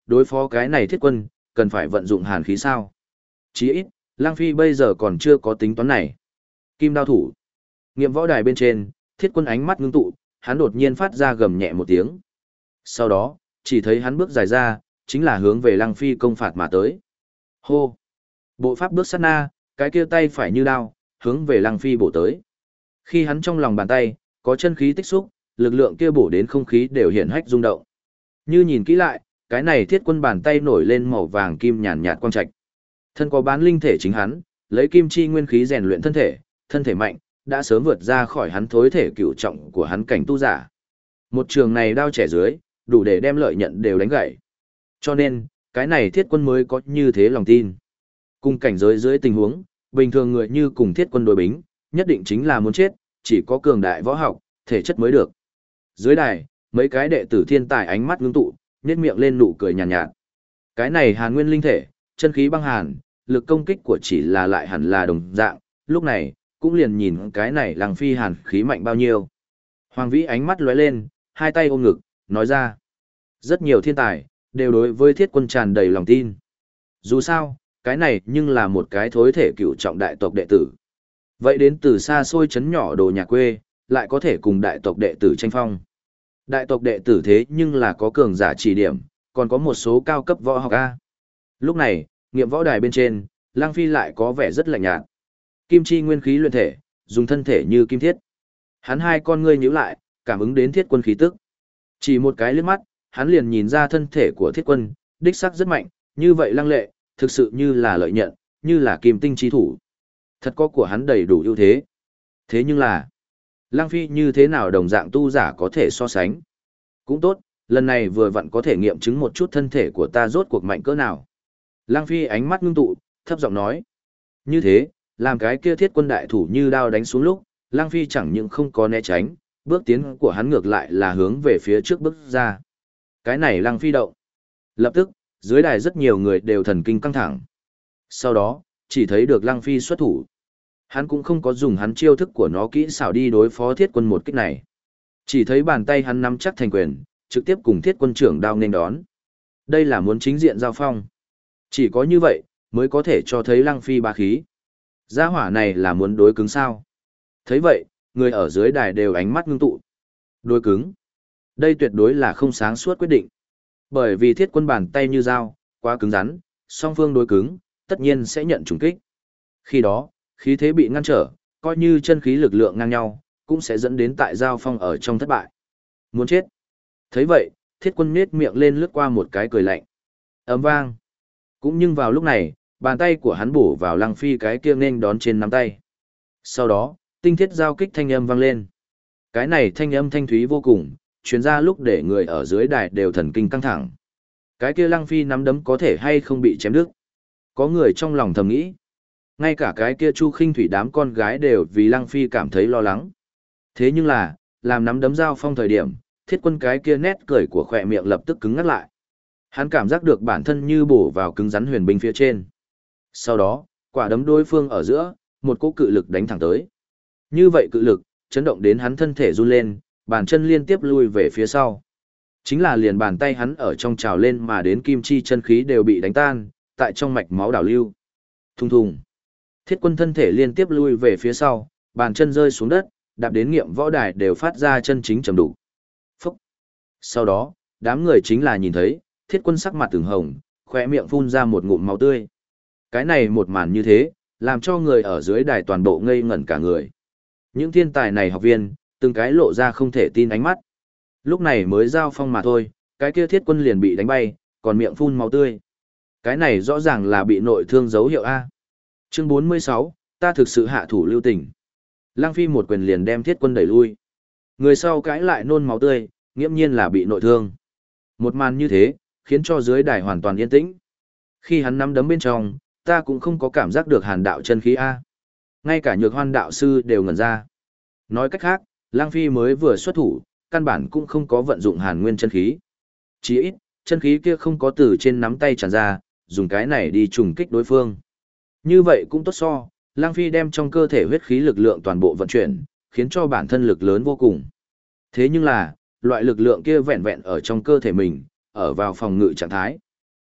đối phó cái này thiết quân, cần phải vận dụng hàn khí sao? Chí ít, Lăng Phi bây giờ còn chưa có tính toán này. Kim đao thủ. Nghiệm võ đài bên trên, thiết quân ánh mắt ngưng tụ, hắn đột nhiên phát ra gầm nhẹ một tiếng. Sau đó, chỉ thấy hắn bước dài ra, chính là hướng về Lăng Phi công phạt mà tới. Hô! Bộ pháp bước sát na, cái kia tay phải như đao, hướng về Lăng Phi bổ tới. Khi hắn trong lòng bàn tay, có chân khí tích xúc, lực lượng kia bổ đến không khí đều hiện hách rung động. Như nhìn kỹ lại, cái này thiết quân bàn tay nổi lên màu vàng kim nhàn nhạt quang trạch. Thân có bán linh thể chính hắn, lấy kim chi nguyên khí rèn luyện thân thể mạnh, đã sớm vượt ra khỏi hắn thối thể cửu trọng của hắn cảnh tu giả. Một trường này đao trẻ dưới, đủ để đem lợi nhận đều đánh gãy. Cho nên, cái này thiết quân mới có như thế lòng tin. Cùng cảnh giới dưới tình huống, bình thường người như cùng thiết quân đối bính, nhất định chính là muốn chết, chỉ có cường đại võ học, thể chất mới được. Dưới đài, mấy cái đệ tử thiên tài ánh mắt ngưng tụ, nhếch miệng lên nụ cười nhàn nhạt. Cái này Hàn Nguyên linh thể, chân khí băng hàn, lực công kích của chỉ là lại hẳn là đồng dạng, lúc này, cũng liền nhìn cái này Lăng Phi hàn khí mạnh bao nhiêu. Hoàng Vĩ ánh mắt lóe lên, hai tay ôm ngực, nói ra. Rất nhiều thiên tài, đều đối với thiết quân tràn đầy lòng tin. Dù sao, cái này nhưng là một cái thối thể cựu trọng đại tộc đệ tử. Vậy đến từ xa xôi trấn nhỏ đồ nhà quê, lại có thể cùng đại tộc đệ tử tranh phong. Đại tộc đệ tử thế nhưng là có cường giả chỉ điểm, còn có một số cao cấp võ học A. Lúc này, nghiệm võ đài bên trên, Lăng Phi lại có vẻ rất lạnh nhạt. Kim chi nguyên khí luyện thể, dùng thân thể như kim thiết. Hắn hai con ngươi nhíu lại, cảm ứng đến thiết quân khí tức. Chỉ một cái liếc mắt, hắn liền nhìn ra thân thể của thiết quân, đích sắc rất mạnh, như vậy lăng lệ, thực sự như là lợi nhận, như là kim tinh chi thủ. Thật có của hắn đầy đủ ưu thế. Thế nhưng là, Lăng Phi như thế nào đồng dạng tu giả có thể so sánh. Cũng tốt, lần này vừa vặn có thể nghiệm chứng một chút thân thể của ta rốt cuộc mạnh cỡ nào. Lăng Phi ánh mắt ngưng tụ, thấp giọng nói. Như thế, làm cái kia thiết quân đại thủ như đao đánh xuống lúc, Lăng Phi chẳng những không có né tránh, bước tiến của hắn ngược lại là hướng về phía trước bước ra. Cái này Lăng Phi động. Lập tức, dưới đài rất nhiều người đều thần kinh căng thẳng. Sau đó, chỉ thấy được Lăng Phi xuất thủ. Hắn cũng không có dùng hắn chiêu thức của nó kỹ xảo đi đối phó thiết quân một kích này. Chỉ thấy bàn tay hắn nắm chắc thành quyền, trực tiếp cùng thiết quân trưởng đao nên đón. Đây là muốn chính diện giao phong. Chỉ có như vậy, mới có thể cho thấy Lăng Phi bá khí. Gia hỏa này là muốn đối cứng sao? Thấy vậy, người ở dưới đài đều ánh mắt ngưng tụ. Đối cứng. Đây tuyệt đối là không sáng suốt quyết định. Bởi vì thiết quân bàn tay như dao, quá cứng rắn, song phương đối cứng, tất nhiên sẽ nhận trùng kích. Khi đó, khí thế bị ngăn trở, coi như chân khí lực lượng ngang nhau, cũng sẽ dẫn đến tại giao phong ở trong thất bại. Muốn chết. Thấy vậy, thiết quân nết miệng lên lướt qua một cái cười lạnh. Ấm vang. Cũng nhưng vào lúc này, bàn tay của hắn bổ vào Lăng Phi cái kia nên đón trên nắm tay. Sau đó, tinh thiết giao kích thanh âm vang lên. Cái này thanh âm thanh thúy vô cùng, truyền ra lúc để người ở dưới đài đều thần kinh căng thẳng. Cái kia Lăng Phi nắm đấm có thể hay không bị chém đứt. Có người trong lòng thầm nghĩ. Ngay cả cái kia Chu Khinh Thủy đám con gái đều vì Lăng Phi cảm thấy lo lắng. Thế nhưng là, làm nắm đấm giao phong thời điểm, thiết quân cái kia nét cười của khỏe miệng lập tức cứng ngắt lại. Hắn cảm giác được bản thân như bổ vào cứng rắn huyền binh phía trên. Sau đó, quả đấm đối phương ở giữa, một cỗ cự lực đánh thẳng tới. Như vậy cự lực, chấn động đến hắn thân thể run lên, bàn chân liên tiếp lui về phía sau. Chính là liền bàn tay hắn ở trong trào lên mà đến kim chi chân khí đều bị đánh tan, tại trong mạch máu đảo lưu. Thùng thùng. Thiết quân thân thể liên tiếp lui về phía sau, bàn chân rơi xuống đất, đạp đến nghiệm võ đài đều phát ra chân chính trầm đủ. Phúc. Sau đó, đám người chính là nhìn thấy, thiết quân sắc mặt từng hồng, khỏe miệng phun ra một ngụm máu tươi. Cái này một màn như thế, làm cho người ở dưới đài toàn bộ ngây ngẩn cả người. Những thiên tài này học viên, từng cái lộ ra không thể tin ánh mắt. Lúc này mới giao phong mà thôi, cái kia thiết quân liền bị đánh bay, còn miệng phun máu tươi. Cái này rõ ràng là bị nội thương dấu hiệu A. Chương 46, ta thực sự hạ thủ lưu tình. Lăng Phi một quyền liền đem thiết quân đẩy lui. Người sau cãi lại nôn máu tươi, nghiễm nhiên là bị nội thương. Một màn như thế, khiến cho dưới đài hoàn toàn yên tĩnh. Khi hắn nắm đấm bên trong, ta cũng không có cảm giác được hàn đạo chân khí A. Ngay cả Nhược Hoan đạo sư đều ngẩn ra. Nói cách khác, Lăng Phi mới vừa xuất thủ, căn bản cũng không có vận dụng hàn nguyên chân khí. Chỉ ít, chân khí kia không có từ trên nắm tay tràn ra, dùng cái này đi trùng kích đối phương. Như vậy cũng tốt so, Lăng Phi đem trong cơ thể huyết khí lực lượng toàn bộ vận chuyển, khiến cho bản thân lực lớn vô cùng. Thế nhưng là, loại lực lượng kia vẹn vẹn ở trong cơ thể mình, ở vào phòng ngự trạng thái.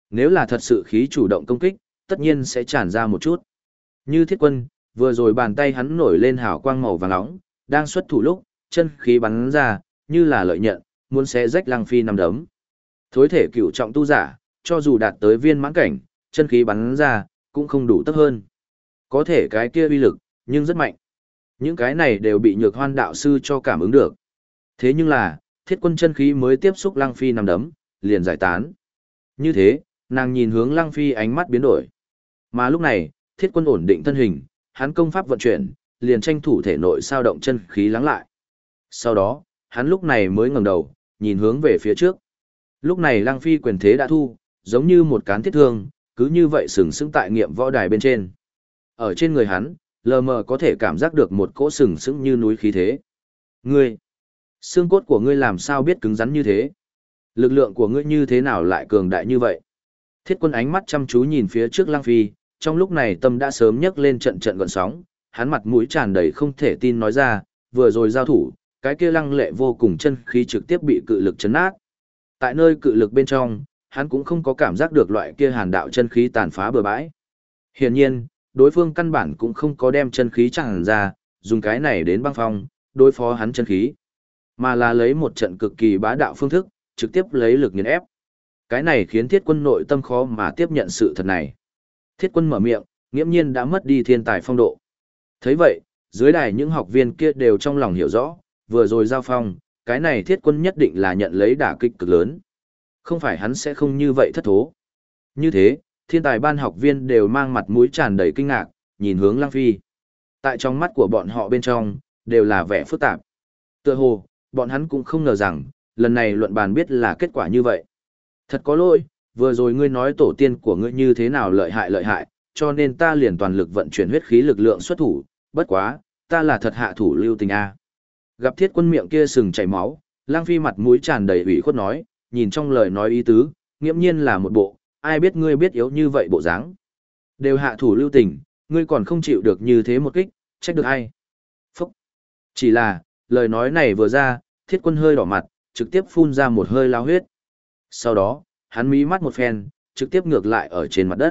Nếu là thật sự khí chủ động công kích, tất nhiên sẽ tràn ra một chút. Như Thiết Quân, vừa rồi bàn tay hắn nổi lên hào quang màu vàng nóng, đang xuất thủ lúc, chân khí bắn ra, như là lợi nhận, muốn xé rách Lăng Phi nằm đấm. Thối thể cửu trọng tu giả, cho dù đạt tới viên mãn cảnh, chân khí bắn ra, cũng không đủ tốc hơn. Có thể cái kia uy lực, nhưng rất mạnh. Những cái này đều bị Nhược Hoan đạo sư cho cảm ứng được. Thế nhưng là, Thiết Quân chân khí mới tiếp xúc Lăng Phi nằm đấm, liền giải tán. Như thế, nàng nhìn hướng Lăng Phi ánh mắt biến đổi. Mà lúc này, Thiết Quân ổn định thân hình, hắn công pháp vận chuyển, liền tranh thủ thể nội sao động chân khí lắng lại. Sau đó, hắn lúc này mới ngẩng đầu, nhìn hướng về phía trước. Lúc này Lăng Phi quyền thế đã thu, giống như một cán thiết thương, cứ như vậy sừng sững tại nghiệm võ đài bên trên. Ở trên người hắn, lờ mờ có thể cảm giác được một cỗ sừng sững như núi khí thế. Ngươi, xương cốt của ngươi làm sao biết cứng rắn như thế? Lực lượng của ngươi như thế nào lại cường đại như vậy? Thiết Quân ánh mắt chăm chú nhìn phía trước Lăng Phi, trong lúc này tâm đã sớm nhấc lên trận trận gợn sóng, hắn mặt mũi tràn đầy không thể tin nói ra, vừa rồi giao thủ, cái kia lăng lệ vô cùng chân khí trực tiếp bị cự lực chấn nát. Tại nơi cự lực bên trong, hắn cũng không có cảm giác được loại kia hàn đạo chân khí tàn phá bừa bãi. Hiển nhiên, đối phương căn bản cũng không có đem chân khí tràn ra, dùng cái này đến băng phong, đối phó hắn chân khí, mà là lấy một trận cực kỳ bá đạo phương thức, trực tiếp lấy lực nghiền ép. Cái này khiến Thiết Quân nội tâm khó mà tiếp nhận sự thật này. Thiết Quân mở miệng, nghiễm nhiên đã mất đi thiên tài phong độ. Thấy vậy, dưới đài những học viên kia đều trong lòng hiểu rõ, vừa rồi giao phong, cái này Thiết Quân nhất định là nhận lấy đả kích cực lớn. Không phải hắn sẽ không như vậy thất thố. Như thế, thiên tài ban học viên đều mang mặt mũi tràn đầy kinh ngạc, nhìn hướng Lăng Phi. Tại trong mắt của bọn họ bên trong, đều là vẻ phức tạp. Tựa hồ, bọn hắn cũng không ngờ rằng, lần này luận bàn biết là kết quả như vậy. Thật có lỗi, vừa rồi ngươi nói tổ tiên của ngươi như thế nào lợi hại, cho nên ta liền toàn lực vận chuyển huyết khí lực lượng xuất thủ, bất quá, ta là thật hạ thủ lưu tình a. Gặp Thiết Quân miệng kia sừng chảy máu, Lăng Phi mặt mũi tràn đầy ủy khuất nói, nhìn trong lời nói ý tứ, nghiễm nhiên là một bộ, ai biết ngươi biết yếu như vậy bộ dáng. Đều hạ thủ lưu tình, ngươi còn không chịu được như thế một kích, trách được ai. Phúc. Chỉ là, lời nói này vừa ra, Thiết Quân hơi đỏ mặt, trực tiếp phun ra một hơi lao huyết. Sau đó, hắn mí mắt một phen, trực tiếp ngược lại ở trên mặt đất.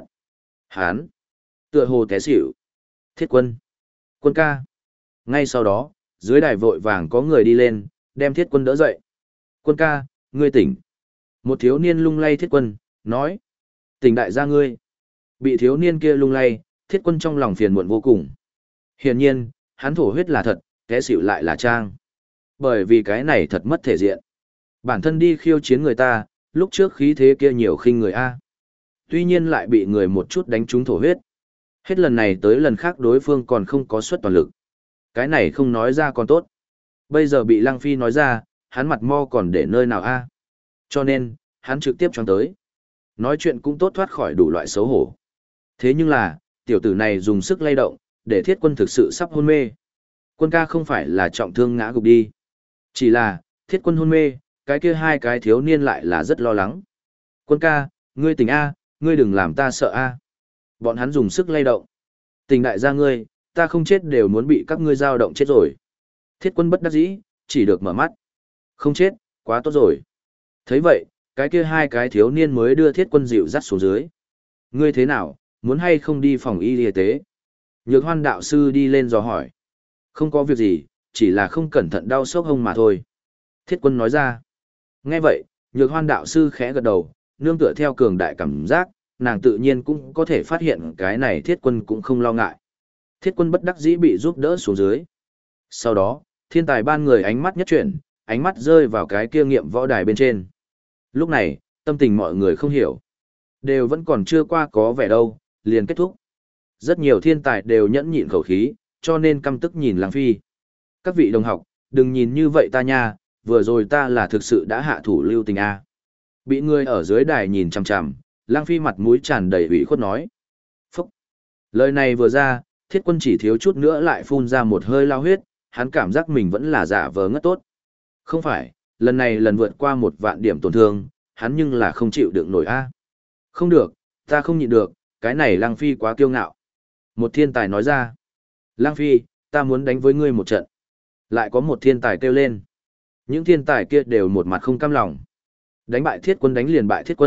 Hắn tựa hồ té xỉu. Thiết Quân. Quân ca. Ngay sau đó, dưới đài vội vàng có người đi lên, đem Thiết Quân đỡ dậy. Quân ca, ngươi tỉnh. Một thiếu niên lung lay Thiết Quân, nói. Tỉnh đại gia ngươi. Bị thiếu niên kia lung lay, Thiết Quân trong lòng phiền muộn vô cùng. Hiển nhiên, hắn thổ huyết là thật, té xỉu lại là trang. Bởi vì cái này thật mất thể diện. Bản thân đi khiêu chiến người ta, lúc trước khí thế kia nhiều khinh người A. Tuy nhiên lại bị người một chút đánh trúng thổ huyết. Hết lần này tới lần khác đối phương còn không có suất toàn lực. Cái này không nói ra còn tốt. Bây giờ bị Lăng Phi nói ra, hắn mặt mo còn để nơi nào A. Cho nên, hắn trực tiếp choáng tới. Nói chuyện cũng tốt thoát khỏi đủ loại xấu hổ. Thế nhưng là, tiểu tử này dùng sức lay động, để Thiết Quân thực sự sắp hôn mê. Quân ca không phải là trọng thương ngã gục đi. Chỉ là, Thiết Quân hôn mê, cái kia hai cái thiếu niên lại là rất lo lắng. Quân ca, ngươi tỉnh A, ngươi đừng làm ta sợ A. Bọn hắn dùng sức lay động. Tỉnh đại gia ngươi, ta không chết đều muốn bị các ngươi dao động chết rồi. Thiết Quân bất đắc dĩ, chỉ được mở mắt. Không chết, quá tốt rồi. Thấy vậy, cái kia hai cái thiếu niên mới đưa Thiết Quân dịu dắt xuống dưới. Ngươi thế nào, muốn hay không đi phòng y tế? Nhược Hoan đạo sư đi lên dò hỏi. Không có việc gì, chỉ là không cẩn thận đau sốc hông mà thôi. Thiết Quân nói ra. Nghe vậy, Nhược Hoan đạo sư khẽ gật đầu, nương tựa theo cường đại cảm giác, nàng tự nhiên cũng có thể phát hiện cái này Thiết Quân cũng không lo ngại. Thiết Quân bất đắc dĩ bị giúp đỡ xuống dưới. Sau đó, thiên tài ban người ánh mắt nhất chuyển, ánh mắt rơi vào cái kia nghiệm võ đài bên trên. Lúc này, tâm tình mọi người không hiểu. Đều vẫn còn chưa qua có vẻ đâu, liền kết thúc. Rất nhiều thiên tài đều nhẫn nhịn khẩu khí, cho nên căm tức nhìn Lăng Phi. Các vị đồng học, đừng nhìn như vậy ta nha, vừa rồi ta là thực sự đã hạ thủ lưu tình a. Bị người ở dưới đài nhìn chằm chằm, Lăng Phi mặt mũi tràn đầy ủy khuất nói. Phúc! Lời này vừa ra, Thiết Quân chỉ thiếu chút nữa lại phun ra một hơi lao huyết, hắn cảm giác mình vẫn là giả vờ ngất tốt. Không phải, lần này lần vượt qua 1.000 điểm tổn thương, hắn nhưng là không chịu đựng nổi a. Không được, ta không nhịn được, cái này Lăng Phi quá kiêu ngạo. Một thiên tài nói ra. Lăng Phi, ta muốn đánh với ngươi một trận. Lại có một thiên tài kêu lên. Những thiên tài kia đều một mặt không cam lòng. Đánh bại Thiết Quân đánh liền bại Thiết Quân,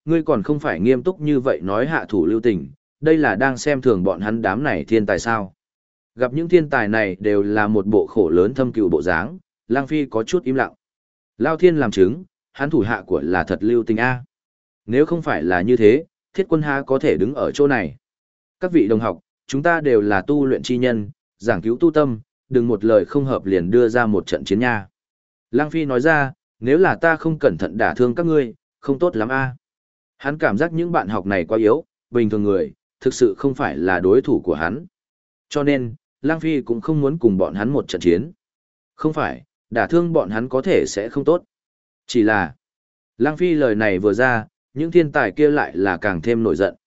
ngươi còn không phải nghiêm túc như vậy nói hạ thủ lưu tình, đây là đang xem thường bọn hắn đám này thiên tài sao. Gặp những thiên tài này đều là một bộ khổ lớn thâm cừu bộ dáng, Lang Phi có chút im lặng. Lao Thiên làm chứng, hắn thủ hạ của là thật lưu tình A. Nếu không phải là như thế, Thiết Quân há có thể đứng ở chỗ này. Các vị đồng học, chúng ta đều là tu luyện chi nhân, giảng cứu tu tâm, đừng một lời không hợp liền đưa ra một trận chiến nha. Lang Phi nói ra, nếu là ta không cẩn thận đả thương các ngươi, không tốt lắm a. Hắn cảm giác những bạn học này quá yếu, bình thường người, thực sự không phải là đối thủ của hắn. Cho nên, Lang Phi cũng không muốn cùng bọn hắn một trận chiến. Không phải, đả thương bọn hắn có thể sẽ không tốt. Chỉ là, Lang Phi lời này vừa ra, những thiên tài kia lại là càng thêm nổi giận.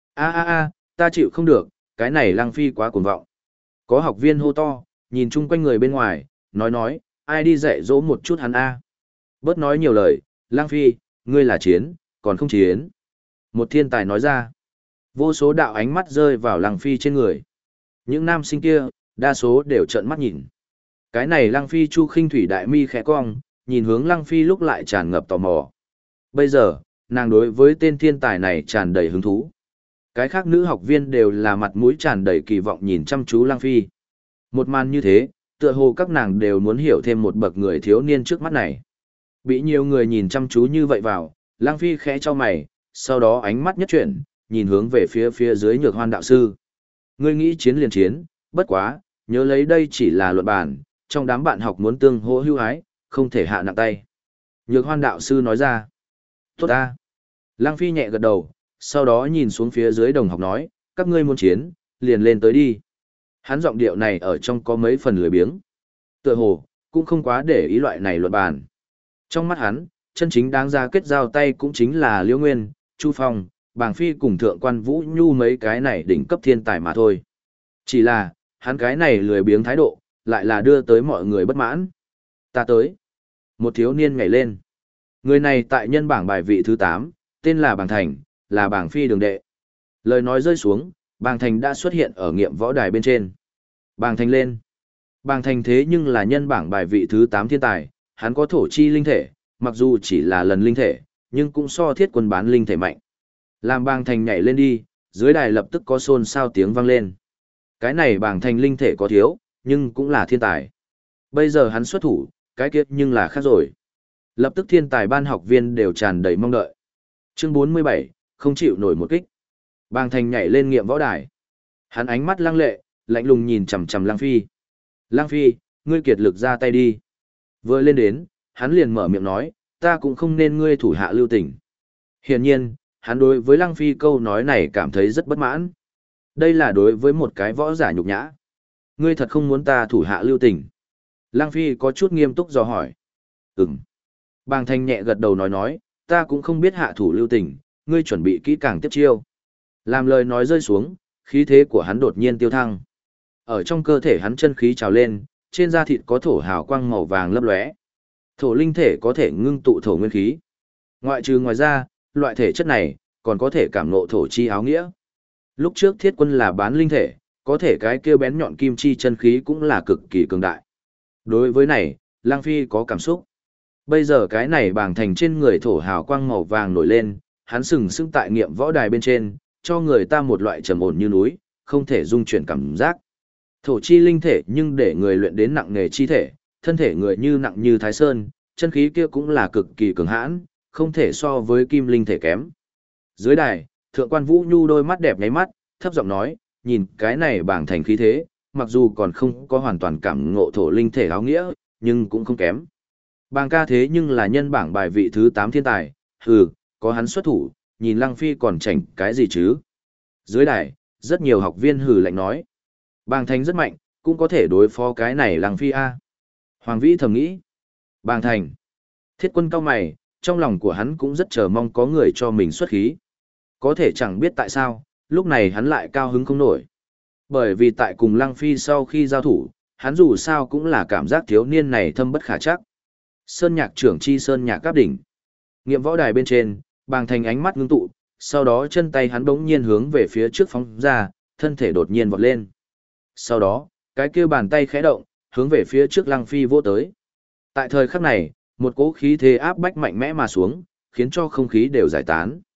Ta chịu không được, cái này Lang Phi quá cuồng vọng. Có học viên hô to, nhìn chung quanh người bên ngoài, nói, ai đi dạy dỗ một chút hắn a. Bớt nói nhiều lời, Lang Phi, ngươi là chiến, còn không chiến. Một thiên tài nói ra. Vô số đạo ánh mắt rơi vào Lang Phi trên người. Những nam sinh kia, đa số đều trợn mắt nhìn. Cái này Lang Phi Chu Khinh Thủy đại mi khẽ cong, nhìn hướng Lang Phi lúc lại tràn ngập tò mò. Bây giờ, nàng đối với tên thiên tài này tràn đầy hứng thú. Cái khác nữ học viên đều là mặt mũi tràn đầy kỳ vọng nhìn chăm chú Lang Phi. Một màn như thế, tựa hồ các nàng đều muốn hiểu thêm một bậc người thiếu niên trước mắt này. Bị nhiều người nhìn chăm chú như vậy vào, Lang Phi khẽ cho mày, sau đó ánh mắt nhất chuyển, nhìn hướng về phía dưới Nhược Hoan đạo sư. Ngươi nghĩ chiến liền chiến, bất quá, nhớ lấy đây chỉ là luận bàn, trong đám bạn học muốn tương hỗ hữu ái, không thể hạ nặng tay. Nhược Hoan đạo sư nói ra. Tốt ta. Lang Phi nhẹ gật đầu, sau đó nhìn xuống phía dưới đồng học nói, các ngươi muốn chiến, liền lên tới đi. Hắn giọng điệu này ở trong có mấy phần lười biếng. Tựa hồ, cũng không quá để ý loại này luận bàn. Trong mắt hắn, chân chính đáng ra kết giao tay cũng chính là Liễu Nguyên, Chu Phong, Bàng Phi cùng Thượng Quan Vũ Nhu mấy cái này đỉnh cấp thiên tài mà thôi. Chỉ là, hắn cái này lười biếng thái độ, lại là đưa tới mọi người bất mãn. Ta tới. Một thiếu niên nhảy lên. Người này tại nhân bảng bài vị thứ 8, tên là Bàng Thành, là Bàng Phi đường đệ. Lời nói rơi xuống, Bàng Thành đã xuất hiện ở nghiệm võ đài bên trên. Bàng Thành lên. Bàng Thành thế nhưng là nhân bảng bài vị thứ 8 thiên tài, hắn có thổ chi linh thể, mặc dù chỉ là lần linh thể, nhưng cũng so Thiết Quân bán linh thể mạnh. Làm Bàng Thành nhảy lên đi, dưới đài lập tức có xôn xao tiếng vang lên. Cái này Bàng Thành linh thể có thiếu, nhưng cũng là thiên tài. Bây giờ hắn xuất thủ, cái kiếp nhưng là khác rồi. Lập tức thiên tài ban học viên đều tràn đầy mong đợi. Chương 47, không chịu nổi một kích. Bàng Thành nhảy lên nghiệm võ đài. Hắn ánh mắt lăng lệ, lạnh lùng nhìn chằm chằm Lang Phi. Lang Phi, ngươi kiệt lực ra tay đi. Vừa lên đến, hắn liền mở miệng nói, ta cũng không nên ngươi thủ hạ lưu tình. Hiển nhiên, hắn đối với Lang Phi câu nói này cảm thấy rất bất mãn. Đây là đối với một cái võ giả nhục nhã. Ngươi thật không muốn ta thủ hạ lưu tình. Lang Phi có chút nghiêm túc dò hỏi. Ừm. Bàng Thành nhẹ gật đầu nói, ta cũng không biết hạ thủ lưu tình, ngươi chuẩn bị kỹ càng tiếp chiêu. Làm lời nói rơi xuống, khí thế của hắn đột nhiên tiêu thăng. Ở trong cơ thể hắn chân khí trào lên, trên da thịt có thổ hào quang màu vàng lấp lóe. Thổ linh thể có thể ngưng tụ thổ nguyên khí. Ngoài ra, loại thể chất này còn có thể cảm ngộ thổ chi áo nghĩa. Lúc trước Thiết Quân là bán linh thể, có thể cái kia bén nhọn kim chi chân khí cũng là cực kỳ cường đại. Đối với này, Lang Phi có cảm xúc. Bây giờ cái này Bàng Thành trên người thổ hào quang màu vàng nổi lên, hắn sừng sững tại nghiệm võ đài bên trên, cho người ta một loại trầm ổn như núi, không thể dung chuyển cảm giác. Thổ chi linh thể nhưng để người luyện đến nặng nghề chi thể, thân thể người như nặng như Thái Sơn, chân khí kia cũng là cực kỳ cường hãn, không thể so với kim linh thể kém. Dưới đài, Thượng Quan Vũ Nhu đôi mắt đẹp nháy mắt, thấp giọng nói, nhìn cái này Bàng Thành khí thế, mặc dù còn không có hoàn toàn cảm ngộ thổ linh thể áo nghĩa, nhưng cũng không kém. Bàng ca thế nhưng là nhân bảng bài vị thứ 8 thiên tài, có hắn xuất thủ, nhìn Lang Phi còn chảnh cái gì chứ. Dưới đài, rất nhiều học viên lạnh nói. Bàng Thành rất mạnh, cũng có thể đối phó cái này Lang Phi a. Hoàng Vĩ thầm nghĩ. Bàng Thành. Thiết Quân cau mày, trong lòng của hắn cũng rất chờ mong có người cho mình xuất khí. Có thể chẳng biết tại sao, lúc này hắn lại cao hứng không nổi. Bởi vì tại cùng Lang Phi sau khi giao thủ, hắn dù sao cũng là cảm giác thiếu niên này thâm bất khả trắc. Sơn Nhạc trưởng chi Sơn Nhạc Cáp đỉnh. Nghiệm võ đài bên trên, Bàng Thành ánh mắt ngưng tụ, sau đó chân tay hắn bỗng nhiên hướng về phía trước phóng ra, thân thể đột nhiên vọt lên. Sau đó, cái kia bàn tay khẽ động, hướng về phía trước Lang Phi vỗ tới. Tại thời khắc này, một cỗ khí thế áp bách mạnh mẽ mà xuống, khiến cho không khí đều giải tán.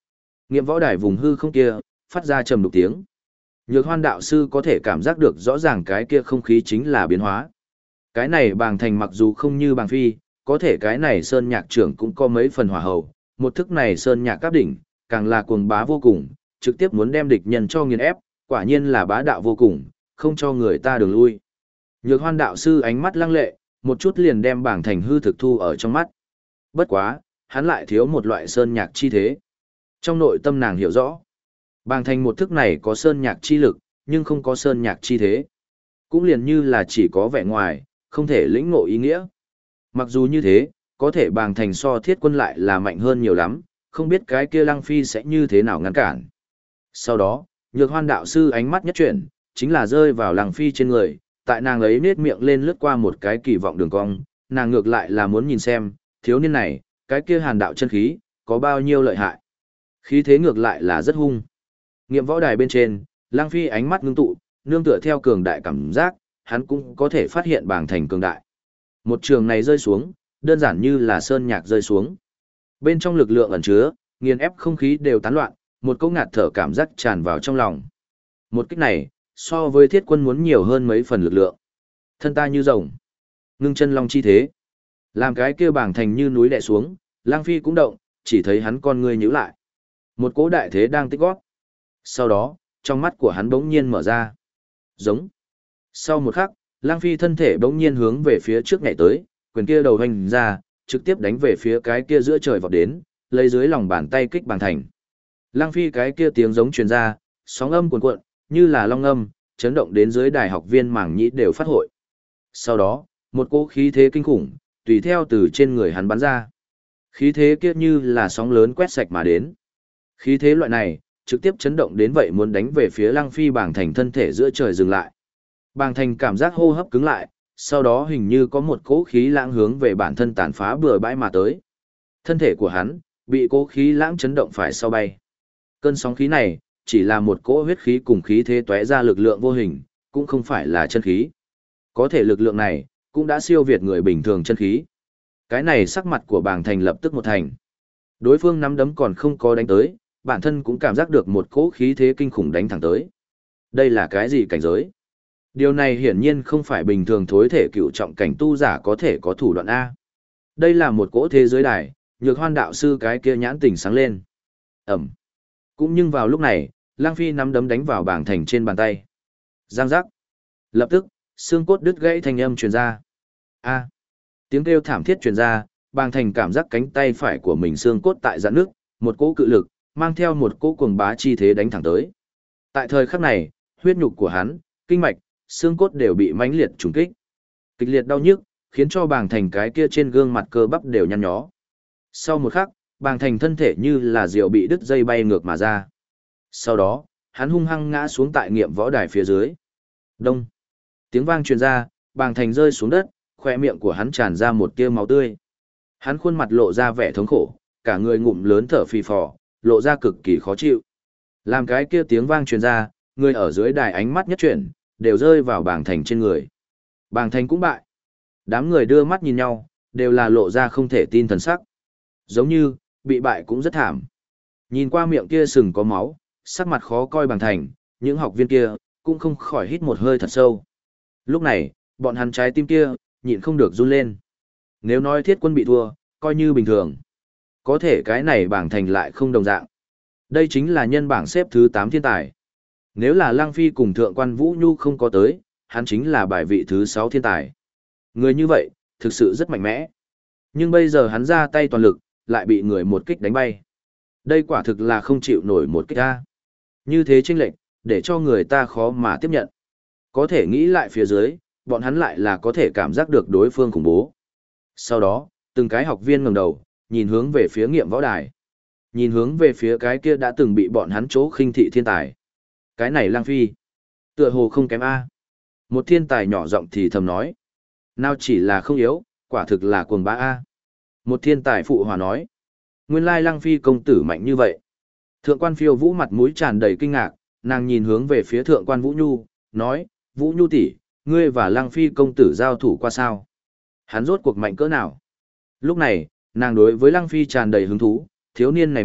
Nghiệm võ đài vùng hư không kia, phát ra trầm đục tiếng. Nhược Hoan đạo sư có thể cảm giác được rõ ràng cái kia không khí chính là biến hóa. Cái này bàng thành mặc dù không như bàng phi, có thể cái này sơn nhạc trưởng cũng có mấy phần hỏa hầu, một thức này sơn nhạc cáp đỉnh, càng là cuồng bá vô cùng, trực tiếp muốn đem địch nhân cho nghiền ép, quả nhiên là bá đạo vô cùng, không cho người ta đường lui. Nhược Hoan đạo sư ánh mắt lăng lệ, một chút liền đem bàng thành hư thực thu ở trong mắt. Bất quá, hắn lại thiếu một loại sơn nhạc chi thế. Trong nội tâm nàng hiểu rõ, bàng thành một thức này có sơn nhạc chi lực, nhưng không có sơn nhạc chi thế. Cũng liền như là chỉ có vẻ ngoài, không thể lĩnh ngộ ý nghĩa. Mặc dù như thế, có thể bàng thành so thiết quân lại là mạnh hơn nhiều lắm, không biết cái kia Lăng Phi sẽ như thế nào ngăn cản. Sau đó, Nhược Hoan đạo sư ánh mắt nhất chuyển, chính là rơi vào Lăng Phi trên người, tại nàng ấy nết miệng lên lướt qua một cái kỳ vọng đường cong, nàng ngược lại là muốn nhìn xem, thiếu niên này, cái kia hàn đạo chân khí, có bao nhiêu lợi hại. Khí thế ngược lại là rất hung. Nghiệm võ đài bên trên, Lăng Phi ánh mắt ngưng tụ, nương tựa theo cường đại cảm giác, hắn cũng có thể phát hiện bàng thành cường đại. Một trường này rơi xuống, đơn giản như là sơn nhạc rơi xuống. Bên trong lực lượng ẩn chứa, nghiền ép không khí đều tán loạn, một cỗ ngạt thở cảm giác tràn vào trong lòng. Một kích này, so với thiết quân muốn nhiều hơn mấy phần lực lượng. Thân ta như rồng, ngưng chân long chi thế. Làm cái kia bàng thành như núi đè xuống, Lang Phi cũng động, chỉ thấy hắn con ngươi nhíu lại. Một cỗ đại thế đang tích gót. Sau đó, trong mắt của hắn bỗng nhiên mở ra. Giống. Sau một khắc, Lang Phi thân thể bỗng nhiên hướng về phía trước nhảy tới, quyền kia đầu hoành ra, trực tiếp đánh về phía cái kia giữa trời vọt đến, lấy dưới lòng bàn tay kích bàng thành. Lang Phi cái kia tiếng giống truyền ra, sóng âm cuồn cuộn, như là long âm, chấn động đến dưới đài học viên mảng nhĩ đều phát hội. Sau đó, một cỗ khí thế kinh khủng, tùy theo từ trên người hắn bắn ra. Khí thế kia như là sóng lớn quét sạch mà đến. Khí thế loại này, trực tiếp chấn động đến vậy muốn đánh về phía Lăng Phi bàng thành thân thể giữa trời dừng lại. Bàng thành cảm giác hô hấp cứng lại, sau đó hình như có một cỗ khí lãng hướng về bản thân tàn phá bừa bãi mà tới. Thân thể của hắn, bị cỗ khí lãng chấn động phải sau bay. Cơn sóng khí này, chỉ là một cỗ huyết khí cùng khí thế tóe ra lực lượng vô hình, cũng không phải là chân khí. Có thể lực lượng này, cũng đã siêu việt người bình thường chân khí. Cái này sắc mặt của bàng thành lập tức một thành. Đối phương nắm đấm còn không có đánh tới, bản thân cũng cảm giác được một cỗ khí thế kinh khủng đánh thẳng tới. Đây là cái gì cảnh giới? Điều này hiển nhiên không phải bình thường thối thể cựu trọng cảnh tu giả có thể có thủ đoạn A. Đây là một cỗ thế giới đài, Nhược Hoan đạo sư cái kia nhãn tình sáng lên. Ẩm. Cũng nhưng vào lúc này, Lang Phi nắm đấm đánh vào bàng thành trên bàn tay. Giang giác. Lập tức, xương cốt đứt gãy thanh âm truyền ra. A. Tiếng kêu thảm thiết truyền ra, bàng thành cảm giác cánh tay phải của mình xương cốt tại giãn nước, một cỗ cự lực, mang theo một cỗ cuồng bá chi thế đánh thẳng tới. Tại thời khắc này, huyết nhục của hắn, kinh mạch, xương cốt đều bị mãnh liệt trùng kích. Kịch liệt đau nhức, khiến cho bàng thành cái kia trên gương mặt cơ bắp đều nhăn nhó. Sau một khắc, bàng thành thân thể như là diều bị đứt dây bay ngược mà ra. Sau đó, hắn hung hăng ngã xuống tại nghiệm võ đài phía dưới. Đông. Tiếng vang truyền ra, bàng thành rơi xuống đất, khoe miệng của hắn tràn ra một tia máu tươi. Hắn khuôn mặt lộ ra vẻ thống khổ, cả người ngụm lớn thở phì phò, lộ ra cực kỳ khó chịu. Làm cái kia tiếng vang truyền ra, người ở dưới đài ánh mắt nhất chuyển, đều rơi vào bàng thành trên người. Bàng thành cũng bại. Đám người đưa mắt nhìn nhau, đều là lộ ra không thể tin thần sắc. Giống như, bị bại cũng rất thảm. Nhìn qua miệng kia sừng có máu, sắc mặt khó coi bàng thành, những học viên kia, cũng không khỏi hít một hơi thật sâu. Lúc này, bọn hắn trái tim kia, nhịn không được run lên. Nếu nói thiết quân bị thua, coi như bình thường. Có thể cái này bảng thành lại không đồng dạng. Đây chính là nhân bảng xếp thứ 8 thiên tài. Nếu là Lăng Phi cùng Thượng quan Vũ Nhu không có tới, hắn chính là bài vị thứ 6 thiên tài. Người như vậy, thực sự rất mạnh mẽ. Nhưng bây giờ hắn ra tay toàn lực, lại bị người một kích đánh bay. Đây quả thực là không chịu nổi một kích ra. Như thế chênh lệch, để cho người ta khó mà tiếp nhận. Có thể nghĩ lại phía dưới, bọn hắn lại là có thể cảm giác được đối phương khủng bố. Sau đó, từng cái học viên ngẩng đầu, nhìn hướng về phía nghiệm võ đài. Nhìn hướng về phía cái kia đã từng bị bọn hắn chỗ khinh thị thiên tài. Cái này Lang Phi. Tựa hồ không kém A. Một thiên tài nhỏ giọng thì thầm nói. Nào chỉ là không yếu, quả thực là cuồng bá A. Một thiên tài phụ hòa nói. Nguyên lai Lang Phi công tử mạnh như vậy. Thượng quan Phiêu Vũ mặt mũi tràn đầy kinh ngạc, nàng nhìn hướng về phía thượng quan Vũ Nhu, nói, Vũ Nhu tỷ, ngươi và Lang Phi công tử giao thủ qua sao? Hắn rốt cuộc mạnh cỡ nào? Lúc này, nàng đối với Lang Phi tràn đầy hứng thú, thiếu niên này mạnh,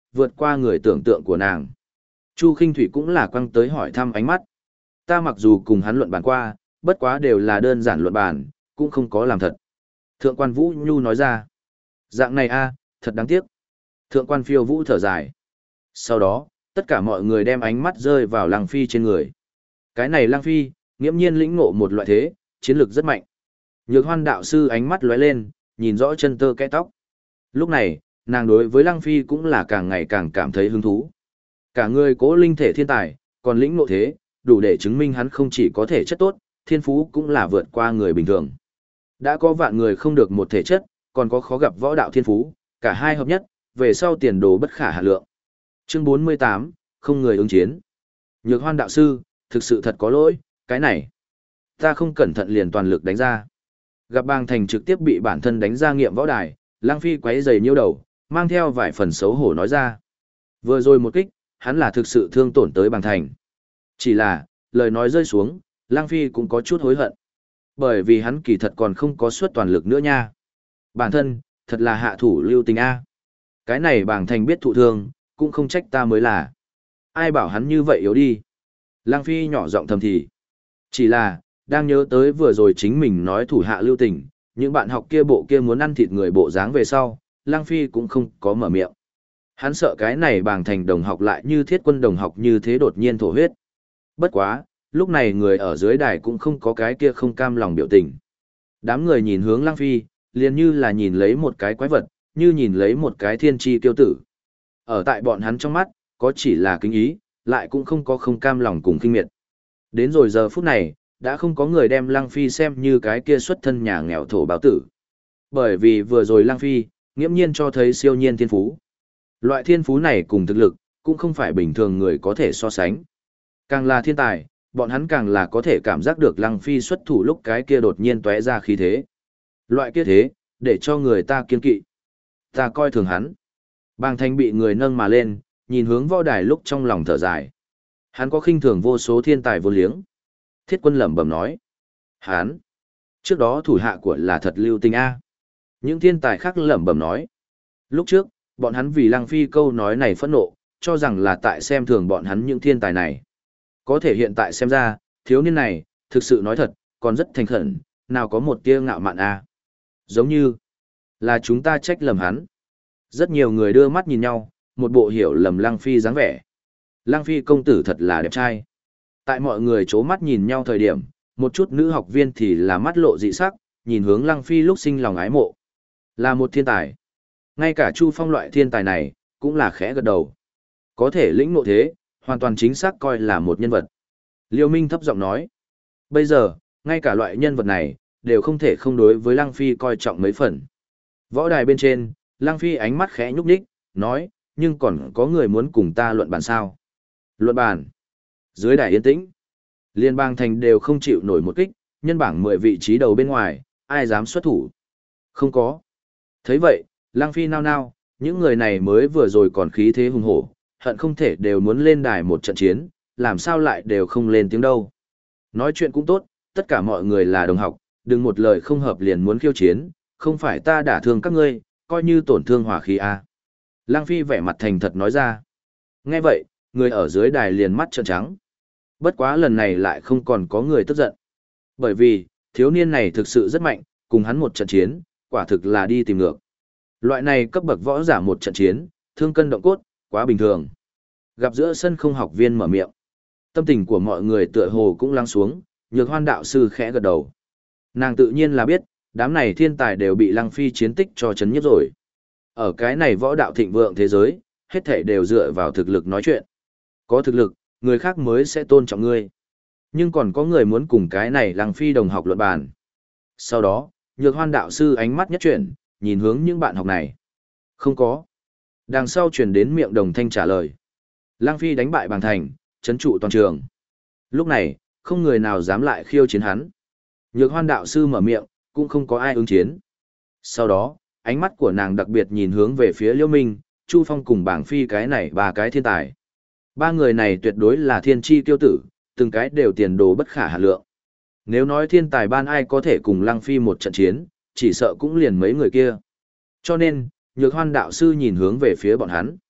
vượt qua người tưởng tượng của nàng. Chu Khinh Thủy cũng là quăng tới hỏi thăm ánh mắt. Ta mặc dù cùng hắn luận bàn qua, bất quá đều là đơn giản luận bàn, cũng không có làm thật. Thượng quan Vũ Nhu nói ra. Dạng này a, thật đáng tiếc. Thượng quan Phiêu Vũ thở dài. Sau đó, tất cả mọi người đem ánh mắt rơi vào Lăng Phi trên người. Cái này Lăng Phi, nghiễm nhiên lĩnh ngộ một loại thế, chiến lược rất mạnh. Nhược Hoan đạo sư ánh mắt lóe lên, nhìn rõ chân tơ kẽ tóc. Lúc này, nàng đối với Lăng Phi cũng là càng ngày càng cảm thấy hứng thú. Cả người cố linh thể thiên tài, còn lĩnh ngộ thế, đủ để chứng minh hắn không chỉ có thể chất tốt, thiên phú cũng là vượt qua người bình thường. Đã có vạn người không được một thể chất, còn có khó gặp võ đạo thiên phú, cả hai hợp nhất, về sau tiền đồ bất khả hạn lượng. Chương 48, không người ứng chiến. Nhược Hoan đạo sư, thực sự thật có lỗi, cái này. Ta không cẩn thận liền toàn lực đánh ra. Gặp Bàng Thành trực tiếp bị bản thân đánh ra nghiệm võ đài, Lăng Phi quấy giày nhiêu đầu, mang theo vài phần xấu hổ nói ra. Vừa rồi một kích, hắn là thực sự thương tổn tới Bàng Thành. Chỉ là, lời nói rơi xuống, Lăng Phi cũng có chút hối hận. Bởi vì hắn kỳ thật còn không có suất toàn lực nữa nha. Bản thân, thật là hạ thủ lưu tình A. Cái này Bàng Thành biết thụ thương, cũng không trách ta mới là. Ai bảo hắn như vậy yếu đi. Lăng Phi nhỏ giọng thầm thì. Chỉ là, đang nhớ tới vừa rồi chính mình nói thủ hạ lưu tình, những bạn học kia bộ kia muốn ăn thịt người bộ dáng về sau, Lăng Phi cũng không có mở miệng. Hắn sợ cái này Bàng Thành đồng học lại như Thiết Quân đồng học như thế đột nhiên thổ huyết. Bất quá, lúc này người ở dưới đài cũng không có cái kia không cam lòng biểu tình. Đám người nhìn hướng Lăng Phi, liền như là nhìn lấy một cái quái vật, như nhìn lấy một cái thiên tri kiêu tử. Ở tại bọn hắn trong mắt, có chỉ là kính ý, lại cũng không có không cam lòng cùng kinh miệt. Đến rồi giờ phút này, đã không có người đem Lăng Phi xem như cái kia xuất thân nhà nghèo thổ báo tử. Bởi vì vừa rồi Lăng Phi, nghiễm nhiên cho thấy siêu nhiên thiên phú. Loại thiên phú này cùng thực lực, cũng không phải bình thường người có thể so sánh. Càng là thiên tài, bọn hắn càng là có thể cảm giác được Lăng Phi xuất thủ lúc cái kia đột nhiên tóe ra khí thế. Loại kia thế, để cho người ta kiên kỵ. Ta coi thường hắn. Bàng Thành bị người nâng mà lên, nhìn hướng võ đài lúc trong lòng thở dài. Hắn có khinh thường vô số thiên tài vô liếng. Thiết Quân lẩm bẩm nói. Hắn, trước đó thủ hạ của là thật lưu tình A. Những thiên tài khác lẩm bẩm nói. Lúc trước, bọn hắn vì Lăng Phi câu nói này phẫn nộ, cho rằng là tại xem thường bọn hắn những thiên tài này. Có thể hiện tại xem ra, thiếu niên này, thực sự nói thật, còn rất thành khẩn, nào có một tia ngạo mạn A. Giống như, là chúng ta trách lầm hắn. Rất nhiều người đưa mắt nhìn nhau, một bộ hiểu lầm Lăng Phi dáng vẻ. Lăng Phi công tử thật là đẹp trai. Tại mọi người chố mắt nhìn nhau thời điểm, một chút nữ học viên thì là mắt lộ dị sắc, nhìn hướng Lăng Phi lúc sinh lòng ái mộ. Là một thiên tài. Ngay cả Chu Phong loại thiên tài này, cũng là khẽ gật đầu. Có thể lĩnh ngộ thế, hoàn toàn chính xác coi là một nhân vật. Liêu Minh thấp giọng nói. Bây giờ, ngay cả loại nhân vật này, đều không thể không đối với Lăng Phi coi trọng mấy phần. Võ đài bên trên, Lăng Phi ánh mắt khẽ nhúc nhích, nói, nhưng còn có người muốn cùng ta luận bàn sao? Luận bàn. Dưới đài yên tĩnh, Liên bang thành đều không chịu nổi một kích, nhân bảng 10 vị trí đầu bên ngoài, ai dám xuất thủ? Không có. Thấy vậy, Lăng Phi nao nao, những người này mới vừa rồi còn khí thế hùng hổ, hận không thể đều muốn lên đài một trận chiến, làm sao lại đều không lên tiếng đâu. Nói chuyện cũng tốt, tất cả mọi người là đồng học, đừng một lời không hợp liền muốn khiêu chiến, không phải ta đả thương các ngươi, coi như tổn thương hỏa khí a. Lăng Phi vẻ mặt thành thật nói ra. Nghe vậy, người ở dưới đài liền mắt trợn trắng. Bất quá lần này lại không còn có người tức giận. Bởi vì, thiếu niên này thực sự rất mạnh, cùng hắn một trận chiến, quả thực là đi tìm ngược. Loại này cấp bậc võ giả một trận chiến, thương cân động cốt, quá bình thường. Gặp giữa sân không học viên mở miệng. Tâm tình của mọi người tựa hồ cũng lắng xuống, Nhược Hoan đạo sư khẽ gật đầu. Nàng tự nhiên là biết, đám này thiên tài đều bị Lăng Phi chiến tích cho chấn nhiếp rồi. Ở cái này võ đạo thịnh vượng thế giới, hết thảy đều dựa vào thực lực nói chuyện. Có thực lực, người khác mới sẽ tôn trọng ngươi. Nhưng còn có người muốn cùng cái này Lăng Phi đồng học luận bàn. Sau đó, Nhược Hoan đạo sư ánh mắt nhất chuyển, nhìn hướng những bạn học này. Không có. Đằng sau truyền đến miệng đồng thanh trả lời. Lăng Phi đánh bại Bàng Thành, trấn trụ toàn trường. Lúc này, không người nào dám lại khiêu chiến hắn. Nhược Hoan đạo sư mở miệng, cũng không có ai ứng chiến. Sau đó, ánh mắt của nàng đặc biệt nhìn hướng về phía Liễu Minh, Chu Phong cùng Bàng Phi cái này ba cái thiên tài. Ba người này tuyệt đối là thiên chi tiêu tử, từng cái đều tiền đồ bất khả hạn lượng. Nếu nói thiên tài ban ai có thể cùng Lăng Phi một trận chiến, chỉ sợ cũng liền mấy người kia. Cho nên, Nhược Hoan đạo sư nhìn hướng về phía bọn hắn.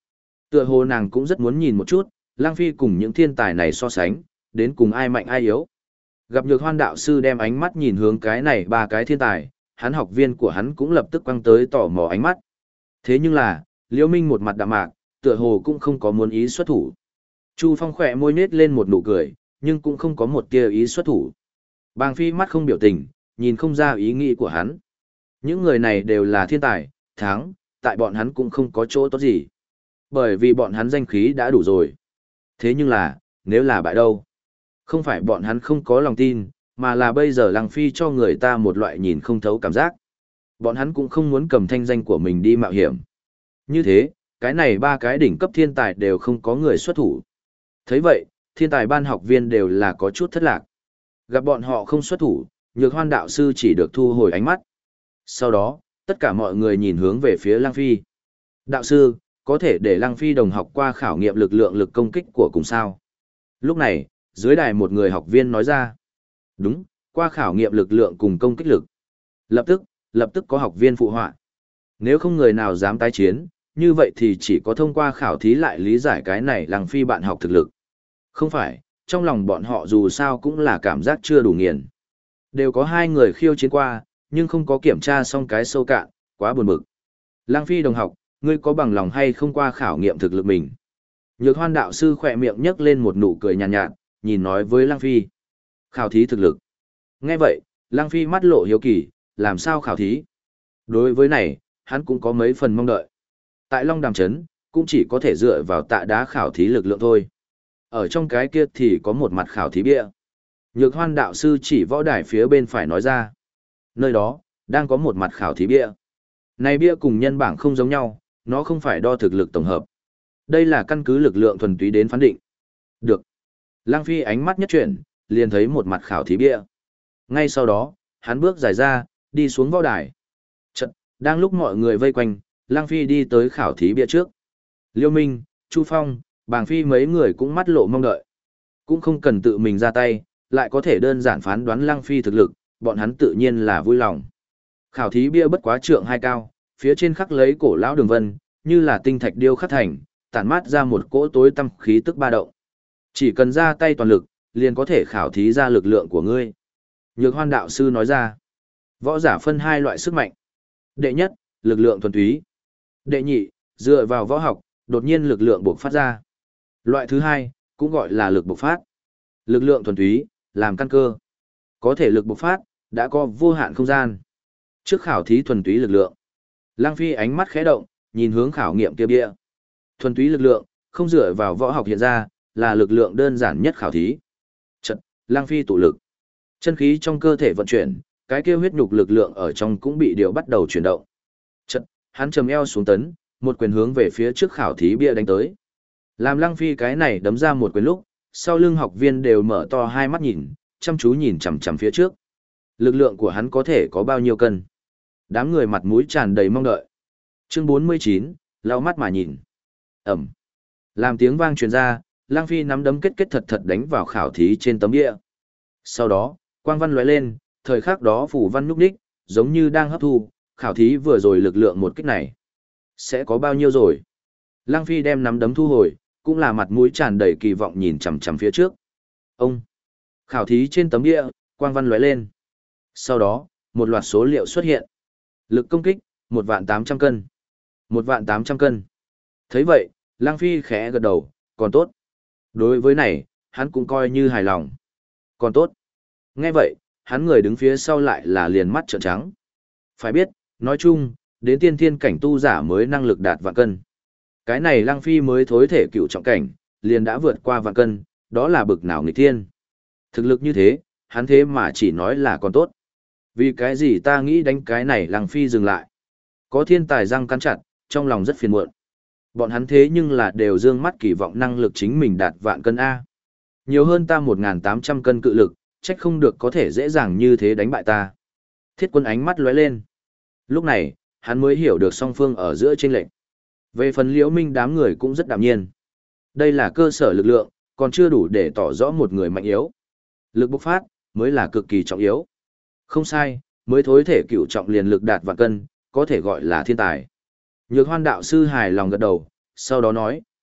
Tựa hồ nàng cũng rất muốn nhìn một chút, Lăng Phi cùng những thiên tài này so sánh, đến cùng ai mạnh ai yếu. Gặp Nhược Hoan đạo sư đem ánh mắt nhìn hướng cái này ba cái thiên tài, hắn học viên của hắn cũng lập tức quăng tới tò mò ánh mắt. Thế nhưng là, Liễu Minh một mặt đạm mạc, tựa hồ cũng không có muốn ý xuất thủ. Chu Phong khỏe môi nết lên một nụ cười, nhưng cũng không có một tia ý xuất thủ. Bàng Phi mắt không biểu tình, nhìn không ra ý nghĩ của hắn. Những người này đều là thiên tài, thắng, tại bọn hắn cũng không có chỗ tốt gì. Bởi vì bọn hắn danh khí đã đủ rồi. Thế nhưng là, nếu là bại đâu? Không phải bọn hắn không có lòng tin, mà là bây giờ Lăng Phi cho người ta một loại nhìn không thấu cảm giác. Bọn hắn cũng không muốn cầm thanh danh của mình đi mạo hiểm. Như thế, cái này ba cái đỉnh cấp thiên tài đều không có người xuất thủ. Thấy vậy, thiên tài ban học viên đều là có chút thất lạc. Gặp bọn họ không xuất thủ, Nhược Hoan đạo sư chỉ được thu hồi ánh mắt. Sau đó, tất cả mọi người nhìn hướng về phía Lăng Phi. Đạo sư, có thể để Lăng Phi đồng học qua khảo nghiệm lực lượng lực công kích của cùng sao? Lúc này, dưới đài một người học viên nói ra. Đúng, qua khảo nghiệm lực lượng cùng công kích lực. Lập tức có học viên phụ họa. Nếu không người nào dám tái chiến, như vậy thì chỉ có thông qua khảo thí lại lý giải cái này Lăng Phi bạn học thực lực. Không phải, trong lòng bọn họ dù sao cũng là cảm giác chưa đủ nghiền. Đều có hai người khiêu chiến qua, nhưng không có kiểm tra xong cái sâu cạn, quá buồn bực. Lăng Phi đồng học, ngươi có bằng lòng hay không qua khảo nghiệm thực lực mình? Nhược Hoan đạo sư khỏe miệng nhấc lên một nụ cười nhàn nhạt, nhìn nói với Lăng Phi. Khảo thí thực lực. Nghe vậy, Lăng Phi mắt lộ hiếu kỳ, làm sao khảo thí? Đối với này, hắn cũng có mấy phần mong đợi. Tại Long Đàm Trấn, cũng chỉ có thể dựa vào tạ đá khảo thí lực lượng thôi. Ở trong cái kia thì có một mặt khảo thí bia. Nhược Hoan đạo sư chỉ võ đài phía bên phải nói ra. Nơi đó, đang có một mặt khảo thí bia. Này bia cùng nhân bảng không giống nhau, nó không phải đo thực lực tổng hợp. Đây là căn cứ lực lượng thuần túy đến phán định. Được. Lăng Phi ánh mắt nhất chuyển, liền thấy một mặt khảo thí bia. Ngay sau đó, hắn bước dài ra, đi xuống võ đài. Chật, đang lúc mọi người vây quanh, Lăng Phi đi tới khảo thí bia trước. Liêu Minh, Chu Phong, Bàng Phi mấy người cũng mắt lộ mong đợi. Cũng không cần tự mình ra tay, lại có thể đơn giản phán đoán Lăng Phi thực lực, bọn hắn tự nhiên là vui lòng. Khảo thí bia bất quá trượng hai cao, phía trên khắc lấy cổ lão đường vân, như là tinh thạch điêu khắc thành, tản mát ra một cỗ tối tăm khí tức ba động. Chỉ cần ra tay toàn lực, liền có thể khảo thí ra lực lượng của ngươi. Nhược Hoan đạo sư nói ra, võ giả phân hai loại sức mạnh. Đệ nhất, lực lượng thuần túy. Đệ nhị, dựa vào võ học, đột nhiên lực lượng bộc phát ra. Loại thứ hai, cũng gọi là lực bộc phát. Lực lượng thuần túy, làm căn cơ. Có thể lực bộc phát, đã có vô hạn không gian. Trước khảo thí thuần túy lực lượng, Lăng Phi ánh mắt khẽ động, nhìn hướng khảo nghiệm kia bia. Thuần túy lực lượng, không dựa vào võ học hiện ra, là lực lượng đơn giản nhất khảo thí. Chợt, Lăng Phi tụ lực. Chân khí trong cơ thể vận chuyển, cái kia huyết nhục lực lượng ở trong cũng bị điều bắt đầu chuyển động. Chợt, hắn trầm eo xuống tấn, một quyền hướng về phía trước khảo thí bia đánh tới. Làm Lăng Phi cái này đấm ra một quyền lúc, sau lưng học viên đều mở to hai mắt nhìn, chăm chú nhìn chằm chằm phía trước. Lực lượng của hắn có thể có bao nhiêu cân? Đám người mặt mũi tràn đầy mong đợi. Chương 49, lau mắt mà nhìn. Ẩm. Làm tiếng vang truyền ra, Lăng Phi nắm đấm kết kết thật thật đánh vào khảo thí trên tấm bia. Sau đó, quang văn lóe lên, thời khắc đó phủ văn nhúc nhích, giống như đang hấp thu, khảo thí vừa rồi lực lượng một kích này. Sẽ có bao nhiêu rồi? Lăng Phi đem nắm đấm thu hồi, cũng là mặt mũi tràn đầy kỳ vọng nhìn chằm chằm phía trước. Ông. Khảo thí trên tấm bia, quang văn lóe lên. Sau đó, một loạt số liệu xuất hiện. Lực công kích, 1.800 cân. 1.800 cân. Thấy vậy, Lăng Phi khẽ gật đầu, còn tốt. Đối với này, hắn cũng coi như hài lòng. Còn tốt. Nghe vậy, hắn người đứng phía sau lại là liền mắt trợn trắng. Phải biết, nói chung, đến tiên thiên cảnh tu giả mới năng lực đạt vạn cân. Cái này Lăng Phi mới thối thể cựu trọng cảnh, liền đã vượt qua vạn cân, đó là bực nào nghịch thiên. Thực lực như thế, hắn thế mà chỉ nói là còn tốt. Vì cái gì ta nghĩ đánh cái này Lăng Phi dừng lại. Có thiên tài răng cắn chặt, trong lòng rất phiền muộn. Bọn hắn thế nhưng là đều dương mắt kỳ vọng năng lực chính mình đạt vạn cân A. Nhiều hơn ta 1.800 cân cự lực, trách không được có thể dễ dàng như thế đánh bại ta. Thiết Quân ánh mắt lóe lên. Lúc này, hắn mới hiểu được song phương ở giữa chênh lệch. Về phần Liễu Minh đám người cũng rất đạm nhiên. Đây là cơ sở lực lượng, còn chưa đủ để tỏ rõ một người mạnh yếu. Lực bộc phát, mới là cực kỳ trọng yếu. Không sai, mới thối thể cựu trọng liền lực đạt vạn cân, có thể gọi là thiên tài. Nhược Hoan đạo sư hài lòng gật đầu, sau đó nói,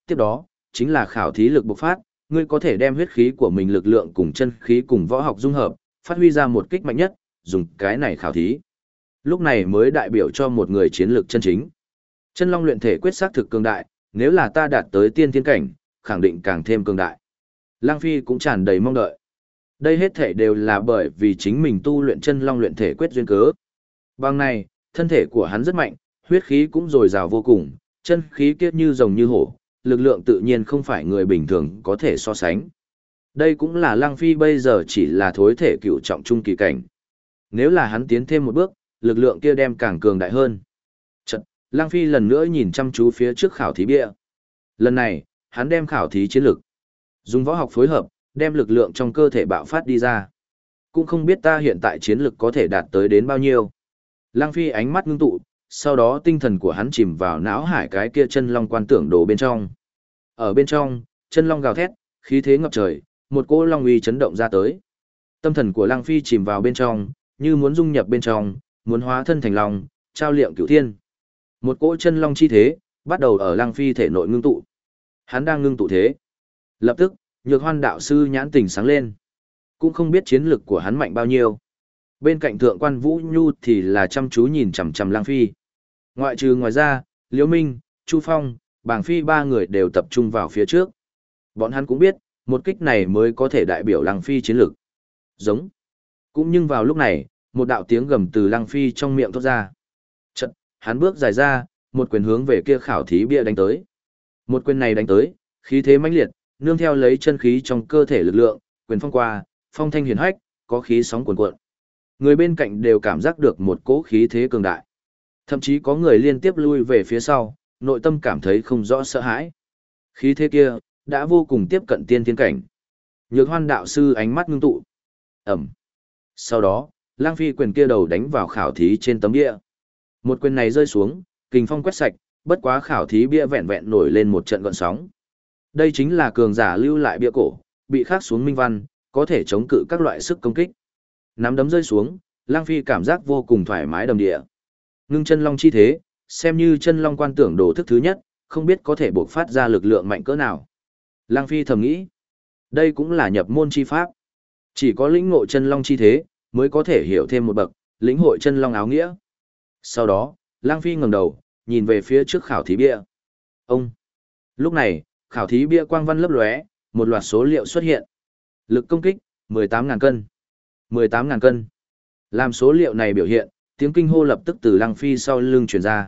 tiếp đó, chính là khảo thí lực bộc phát, ngươi có thể đem huyết khí của mình lực lượng cùng chân khí cùng võ học dung hợp, phát huy ra một kích mạnh nhất, dùng cái này khảo thí. Lúc này mới đại biểu cho một người chiến lược chân chính. Chân long luyện thể quyết xác thực cường đại, nếu là ta đạt tới tiên thiên cảnh, khẳng định càng thêm cường đại. Lang Phi cũng tràn đầy mong đợi. Đây hết thể đều là bởi vì chính mình tu luyện chân long luyện thể quyết duyên cớ. Bằng này, thân thể của hắn rất mạnh, huyết khí cũng dồi dào vô cùng, chân khí kiết như rồng như hổ, lực lượng tự nhiên không phải người bình thường có thể so sánh. Đây cũng là Lăng Phi bây giờ chỉ là thối thể cựu trọng trung kỳ cảnh. Nếu là hắn tiến thêm một bước, lực lượng kia đem càng cường đại hơn. Chật, Lăng Phi lần nữa nhìn chăm chú phía trước khảo thí bia. Lần này, hắn đem khảo thí chiến lực, dùng võ học phối hợp, đem lực lượng trong cơ thể bạo phát đi ra. Cũng không biết ta hiện tại chiến lực có thể đạt tới đến bao nhiêu. Lăng Phi ánh mắt ngưng tụ, sau đó tinh thần của hắn chìm vào não hải cái kia chân long quan tưởng đồ bên trong. Ở bên trong, chân long gào thét, khí thế ngập trời, một cỗ long uy chấn động ra tới. Tâm thần của Lăng Phi chìm vào bên trong, như muốn dung nhập bên trong, muốn hóa thân thành long, trao liệm cửu thiên. Một cỗ chân long chi thế, bắt đầu ở Lăng Phi thể nội ngưng tụ. Hắn đang ngưng tụ thế. Lập tức, Nhược Hoan đạo sư nhãn tình sáng lên. Cũng không biết chiến lực của hắn mạnh bao nhiêu. Bên cạnh thượng quan Vũ Nhu thì là chăm chú nhìn chằm chằm Lăng Phi. Ngoài ra, Liễu Minh, Chu Phong, Bàng Phi ba người đều tập trung vào phía trước. Bọn hắn cũng biết, một kích này mới có thể đại biểu Lăng Phi chiến lực. Giống. Cũng nhưng vào lúc này, một đạo tiếng gầm từ Lăng Phi trong miệng thốt ra. Chợt, hắn bước dài ra, một quyền hướng về kia khảo thí bia đánh tới. Một quyền này đánh tới, khí thế mãnh liệt, nương theo lấy chân khí trong cơ thể lực lượng, quyền phong qua, phong thanh hiển hách, có khí sóng cuồn cuộn. Người bên cạnh đều cảm giác được một cỗ khí thế cường đại. Thậm chí có người liên tiếp lui về phía sau, nội tâm cảm thấy không rõ sợ hãi. Khí thế kia, đã vô cùng tiếp cận tiên thiên cảnh. Nhược Hoan đạo sư ánh mắt ngưng tụ. Ẩm. Sau đó, Lang Phi quyền kia đầu đánh vào khảo thí trên tấm bia. Một quyền này rơi xuống, kình phong quét sạch, bất quá khảo thí bia vẹn vẹn nổi lên một trận gợn sóng. Đây chính là cường giả lưu lại bia cổ, bị khắc xuống minh văn, có thể chống cự các loại sức công kích. Nắm đấm rơi xuống, Lang Phi cảm giác vô cùng thoải mái đầm địa. Ngưng chân long chi thế, xem như chân long quan tưởng đồ thức thứ nhất, không biết có thể bộc phát ra lực lượng mạnh cỡ nào. Lang Phi thầm nghĩ, đây cũng là nhập môn chi pháp. Chỉ có lĩnh ngộ chân long chi thế, mới có thể hiểu thêm một bậc, lĩnh hội chân long áo nghĩa. Sau đó, Lang Phi ngẩng đầu, nhìn về phía trước khảo thí bia. Ông. Lúc này, khảo thí bia quang văn lấp lóe, một loạt số liệu xuất hiện. Lực công kích, 18.000 cân. 18.000 cân. Làm số liệu này biểu hiện, tiếng kinh hô lập tức từ Lăng Phi sau lưng truyền ra.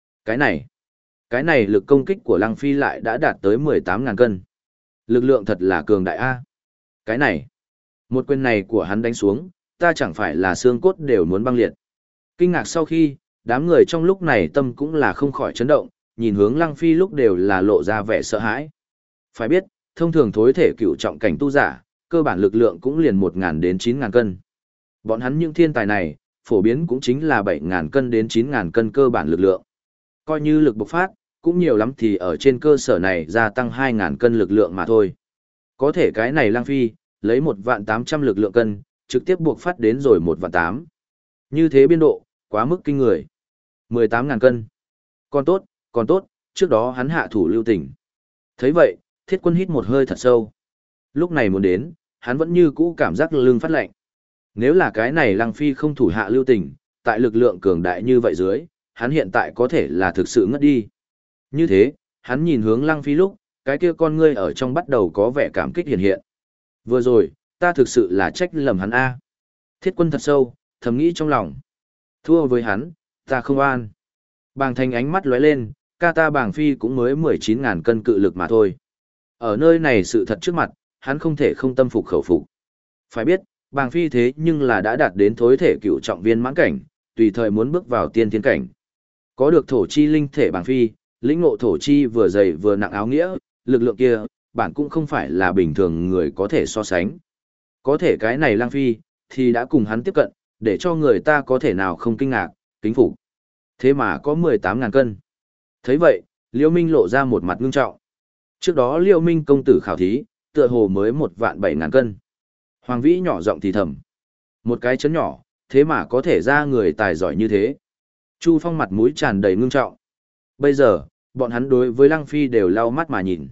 Cái này lực công kích của Lăng Phi lại đã đạt tới 18.000 cân. Lực lượng thật là cường đại A. Cái này, một quyền này của hắn đánh xuống, ta chẳng phải là xương cốt đều muốn băng liệt. Kinh ngạc sau khi, đám người trong lúc này tâm cũng là không khỏi chấn động, nhìn hướng Lăng Phi lúc đều là lộ ra vẻ sợ hãi. Phải biết, thông thường thối thể cựu trọng cảnh tu giả, cơ bản lực lượng cũng liền 1.000 đến 9.000 cân. Bọn hắn những thiên tài này, phổ biến cũng chính là 7.000 cân đến 9.000 cân cơ bản lực lượng. Coi như lực bộc phát, cũng nhiều lắm thì ở trên cơ sở này gia tăng 2.000 cân lực lượng mà thôi. Có thể cái này Lăng Phi, lấy 1.800.000 lực lượng cân, trực tiếp buộc phát đến rồi 1.800.000. Như thế biên độ, quá mức kinh người. 18.000 cân. Còn tốt, trước đó hắn hạ thủ lưu tình. Thấy vậy, Thiết Quân hít một hơi thật sâu. Lúc này muốn đến, hắn vẫn như cũ cảm giác lưng phát lạnh. Nếu là cái này Lăng Phi không thủ hạ lưu tình, tại lực lượng cường đại như vậy dưới, hắn hiện tại có thể là thực sự ngất đi. Như thế, hắn nhìn hướng Lăng Phi lúc, cái kia con ngươi ở trong bắt đầu có vẻ cảm kích hiện hiện. Vừa rồi, ta thực sự là trách lầm hắn A. Thiết Quân thật sâu, thầm nghĩ trong lòng. Thua với hắn, ta không an. Bàng Thành ánh mắt lóe lên, ca ta Bàng Phi cũng mới 19.000 cân cự lực mà thôi. Ở nơi này sự thật trước mặt, hắn không thể không tâm phục khẩu phục. Phải biết, Bàng Phi thế nhưng là đã đạt đến thối thể cựu trọng viên mãn cảnh, tùy thời muốn bước vào tiên thiên cảnh. Có được thổ chi linh thể Bàng Phi, lĩnh ngộ thổ chi vừa dày vừa nặng áo nghĩa, lực lượng kia, bản cũng không phải là bình thường người có thể so sánh. Có thể cái này Lăng Phi, thì đã cùng hắn tiếp cận, để cho người ta có thể nào không kinh ngạc, kính phục. Thế mà có 18.000 cân. Thấy vậy, Liễu Minh lộ ra một mặt ngưng trọng. Trước đó Liễu Minh công tử khảo thí, tựa hồ mới 1.700.000 cân. Hoàng Vĩ nhỏ giọng thì thầm. Một cái chấn nhỏ, thế mà có thể ra người tài giỏi như thế. Chu Phong mặt mũi tràn đầy ngưng trọng. Bây giờ, Bọn hắn đối với Lăng Phi đều lau mắt mà nhìn.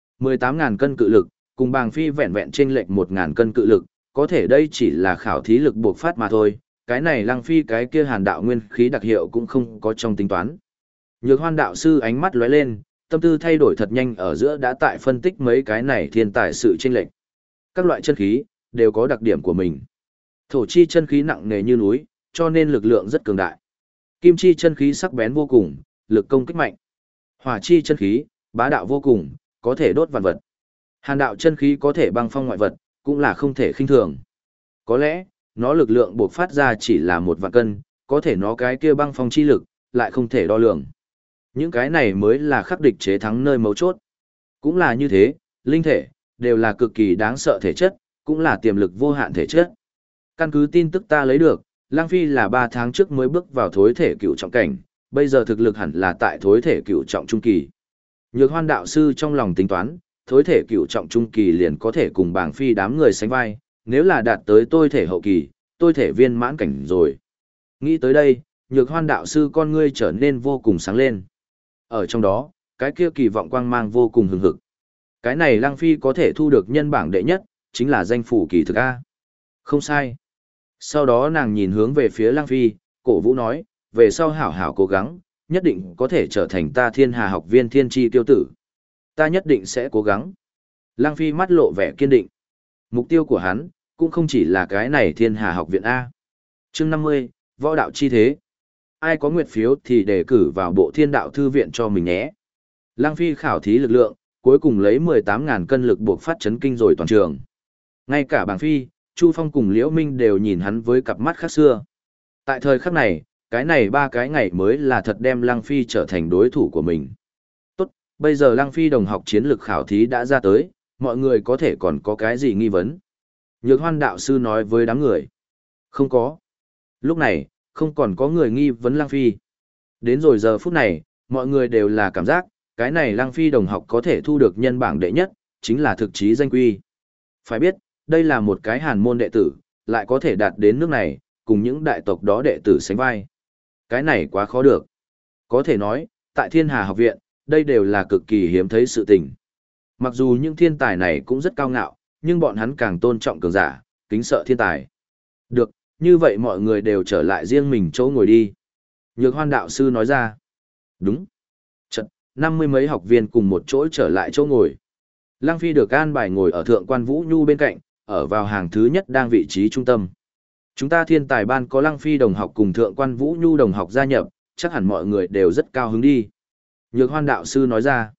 18.000 cân cự lực, cùng Bàng Phi vẹn vẹn chênh lệch 1.000 cân cự lực, có thể đây chỉ là khảo thí lực buộc phát mà thôi, cái này Lăng Phi cái kia Hàn đạo nguyên khí đặc hiệu cũng không có trong tính toán. Nhược Hoan đạo sư ánh mắt lóe lên, tâm tư thay đổi thật nhanh ở giữa đã tại phân tích mấy cái này thiên tài sự chênh lệch. Các loại chân khí đều có đặc điểm của mình. Thổ chi chân khí nặng nề như núi, cho nên lực lượng rất cường đại. Kim chi chân khí sắc bén vô cùng, lực công kích mạnh. Hỏa chi chân khí bá đạo vô cùng, có thể đốt vạn vật. Hàn đạo chân khí có thể băng phong ngoại vật, cũng là không thể khinh thường. Có lẽ, nó lực lượng bộc phát ra chỉ là 1 vạn cân, có thể nó cái kia băng phong chi lực, lại không thể đo lường. Những cái này mới là khắc địch chế thắng nơi mấu chốt. Cũng là như thế, linh thể, đều là cực kỳ đáng sợ thể chất, cũng là tiềm lực vô hạn thể chất. Căn cứ tin tức ta lấy được, Lang Phi là 3 tháng trước mới bước vào thối thể cựu trọng cảnh, bây giờ thực lực hẳn là tại thối thể cựu trọng trung kỳ. Nhược Hoan đạo sư trong lòng tính toán, thối thể cựu trọng trung kỳ liền có thể cùng Bàng Phi đám người sánh vai, nếu là đạt tới tôi thể hậu kỳ, tôi thể viên mãn cảnh rồi. Nghĩ tới đây, Nhược Hoan đạo sư con ngươi trở nên vô cùng sáng lên. Ở trong đó, cái kia kỳ vọng quang mang vô cùng hừng hực. Cái này Lăng Phi có thể thu được nhân bảng đệ nhất, chính là danh phủ kỳ thực A. Không sai. Sau đó nàng nhìn hướng về phía Lăng Phi, cổ vũ nói, về sau hảo hảo cố gắng, nhất định có thể trở thành ta Thiên Hà học viên thiên tri tiêu tử. Ta nhất định sẽ cố gắng. Lăng Phi mắt lộ vẻ kiên định. Mục tiêu của hắn, cũng không chỉ là cái này Thiên Hà học viện A. Chương 50, Võ đạo chi thế. Ai có nguyệt phiếu thì đề cử vào bộ Thiên đạo thư viện cho mình nhé. Lăng Phi khảo thí lực lượng, cuối cùng lấy 18.000 cân lực buộc phát chấn kinh rồi toàn trường. Ngay cả Bàng Phi, Chu Phong cùng Liễu Minh đều nhìn hắn với cặp mắt khác xưa. Tại thời khắc này, cái này 3 cái ngày mới là thật đem Lăng Phi trở thành đối thủ của mình. Tốt, bây giờ Lăng Phi đồng học chiến lược khảo thí đã ra tới, mọi người có thể còn có cái gì nghi vấn? Nhược Hoan đạo sư nói với đám người. Không có. Lúc này, không còn có người nghi vấn Lăng Phi. Đến rồi giờ phút này, mọi người đều là cảm giác, cái này Lăng Phi đồng học có thể thu được nhân bảng đệ nhất, chính là thực chí danh quy. Phải biết, đây là một cái hàn môn đệ tử, lại có thể đạt đến nước này, cùng những đại tộc đó đệ tử sánh vai. Cái này quá khó được. Có thể nói, tại Thiên Hà học viện, đây đều là cực kỳ hiếm thấy sự tình. Mặc dù những thiên tài này cũng rất cao ngạo, nhưng bọn hắn càng tôn trọng cường giả, kính sợ thiên tài. Được, như vậy mọi người đều trở lại riêng mình chỗ ngồi đi. Nhược Hoan đạo sư nói ra. Đúng. Chật, 50 mấy học viên cùng một chỗ trở lại chỗ ngồi. Lăng Phi được an bài ngồi ở thượng quan Vũ Nhu bên cạnh, ở vào hàng thứ nhất đang vị trí trung tâm. Chúng ta thiên tài ban có Lăng Phi đồng học cùng thượng quan Vũ Nhu đồng học gia nhập, chắc hẳn mọi người đều rất cao hứng đi. Nhược Hoan đạo sư nói ra.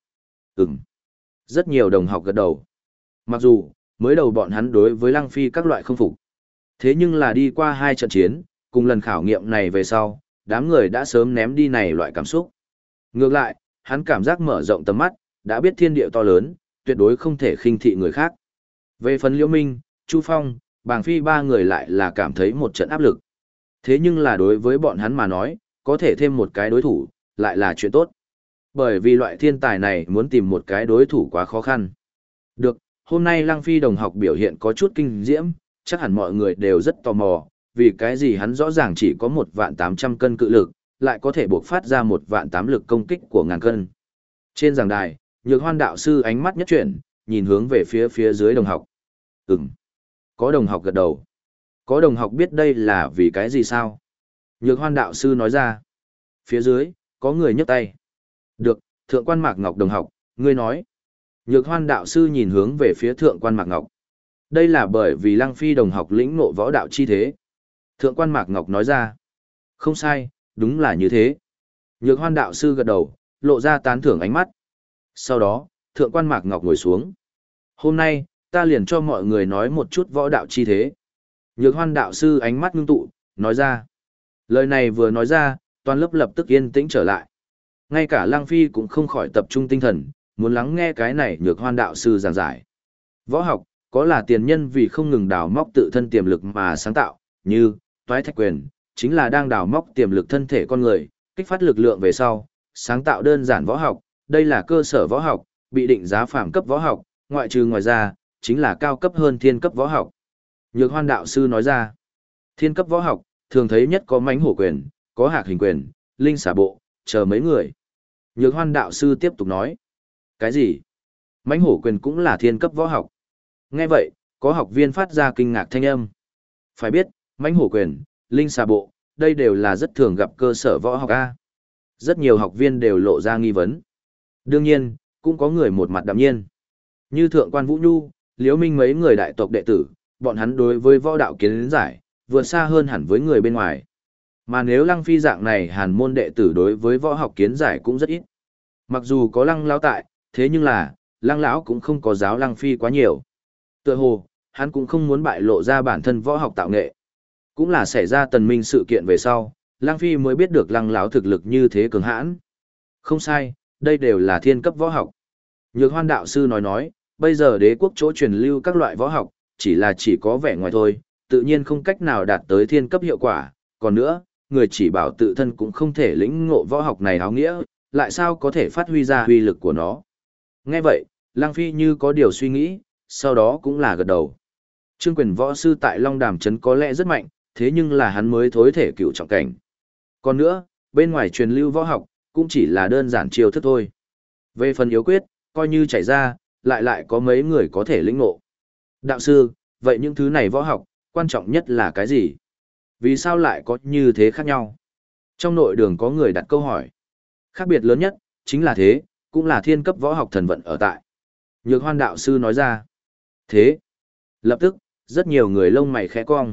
Rất nhiều đồng học gật đầu. Mặc dù, mới đầu bọn hắn đối với Lăng Phi các loại không phục. Thế nhưng là đi qua 2 trận chiến, cùng lần khảo nghiệm này về sau, đám người đã sớm ném đi này loại cảm xúc. Ngược lại, hắn cảm giác mở rộng tầm mắt, đã biết thiên địa to lớn, tuyệt đối không thể khinh thị người khác. Về phần Liễu Minh, Chu Phong, Bàng Phi 3 người lại là cảm thấy một trận áp lực. Thế nhưng là đối với bọn hắn mà nói, có thể thêm một cái đối thủ, lại là chuyện tốt. Bởi vì loại thiên tài này muốn tìm một cái đối thủ quá khó khăn. Được, hôm nay Lăng Phi đồng học biểu hiện có chút kinh diễm, chắc hẳn mọi người đều rất tò mò, vì cái gì hắn rõ ràng chỉ có 1.800 cân cự lực, lại có thể buộc phát ra 1.800 lực công kích của ngàn cân. Trên giảng đài, Nhược Hoan đạo sư ánh mắt nhất chuyển, nhìn hướng về phía dưới đồng học. Có đồng học gật đầu. Có đồng học biết đây là vì cái gì sao? Nhược Hoan đạo sư nói ra. Phía dưới, có người nhấc tay. Được, thượng quan Mạc Ngọc đồng học, ngươi nói. Nhược Hoan đạo sư nhìn hướng về phía thượng quan Mạc Ngọc. Đây là bởi vì Lăng Phi đồng học lĩnh ngộ võ đạo chi thế. Thượng quan Mạc Ngọc nói ra. Không sai, đúng là như thế. Nhược Hoan đạo sư gật đầu, lộ ra tán thưởng ánh mắt. Sau đó, thượng quan Mạc Ngọc ngồi xuống. Hôm nay, ta liền cho mọi người nói một chút võ đạo chi thế. Nhược Hoan đạo sư ánh mắt ngưng tụ, nói ra. Lời này vừa nói ra, toàn lớp lập tức yên tĩnh trở lại. Ngay cả Lăng Phi cũng không khỏi tập trung tinh thần, muốn lắng nghe cái này Nhược Hoan đạo sư giảng giải. Võ học, có là tiền nhân vì không ngừng đào móc tự thân tiềm lực mà sáng tạo, như Toái Thạch Quyền, chính là đang đào móc tiềm lực thân thể con người, kích phát lực lượng về sau, sáng tạo đơn giản võ học, đây là cơ sở võ học, bị định giá phàm cấp võ học, ngoại trừ ngoài ra, chính là cao cấp hơn thiên cấp võ học. Nhược Hoan đạo sư nói ra, thiên cấp võ học, thường thấy nhất có mãnh hổ quyền, có hạc hình quyền, linh xả bộ, chờ mấy người. Nhược Hoan đạo sư tiếp tục nói. Cái gì? Mãnh hổ quyền cũng là thiên cấp võ học. Nghe vậy, có học viên phát ra kinh ngạc thanh âm. Phải biết, mãnh hổ quyền, linh xà bộ, đây đều là rất thường gặp cơ sở võ học A. Rất nhiều học viên đều lộ ra nghi vấn. Đương nhiên, cũng có người một mặt đạm nhiên. Như Thượng quan Vũ Nhu, Liễu Minh mấy người đại tộc đệ tử, bọn hắn đối với võ đạo kiến giải, vượt xa hơn hẳn với người bên ngoài. Mà nếu Lăng Phi dạng này hàn môn đệ tử đối với võ học kiến giải cũng rất ít. Mặc dù có Lăng lão tại, thế nhưng là, Lăng lão cũng không có giáo Lăng Phi quá nhiều. Tựa hồ, hắn cũng không muốn bại lộ ra bản thân võ học tạo nghệ. Cũng là xảy ra tần minh sự kiện về sau, Lăng Phi mới biết được Lăng lão thực lực như thế cường hãn. Không sai, đây đều là thiên cấp võ học. Nhược Hoan đạo sư nói, bây giờ đế quốc chỗ truyền lưu các loại võ học, chỉ có vẻ ngoài thôi, tự nhiên không cách nào đạt tới thiên cấp hiệu quả. Còn nữa, người chỉ bảo tự thân cũng không thể lĩnh ngộ võ học này áo nghĩa, lại sao có thể phát huy ra uy lực của nó. Nghe vậy, Lăng Phi như có điều suy nghĩ, sau đó cũng là gật đầu. Trương Quyền võ sư tại Long Đàm Trấn có lẽ rất mạnh, thế nhưng là hắn mới thối thể cựu trọng cảnh. Còn nữa, bên ngoài truyền lưu võ học, cũng chỉ là đơn giản chiêu thức thôi. Về phần yếu quyết, coi như chảy ra, lại có mấy người có thể lĩnh ngộ. Đạo sư, vậy những thứ này võ học, quan trọng nhất là cái gì? Vì sao lại có như thế khác nhau? Trong nội đường có người đặt câu hỏi. Khác biệt lớn nhất, chính là thế, cũng là thiên cấp võ học thần vận ở tại. Nhược Hoan đạo sư nói ra. Thế. Lập tức, rất nhiều người lông mày khẽ cong.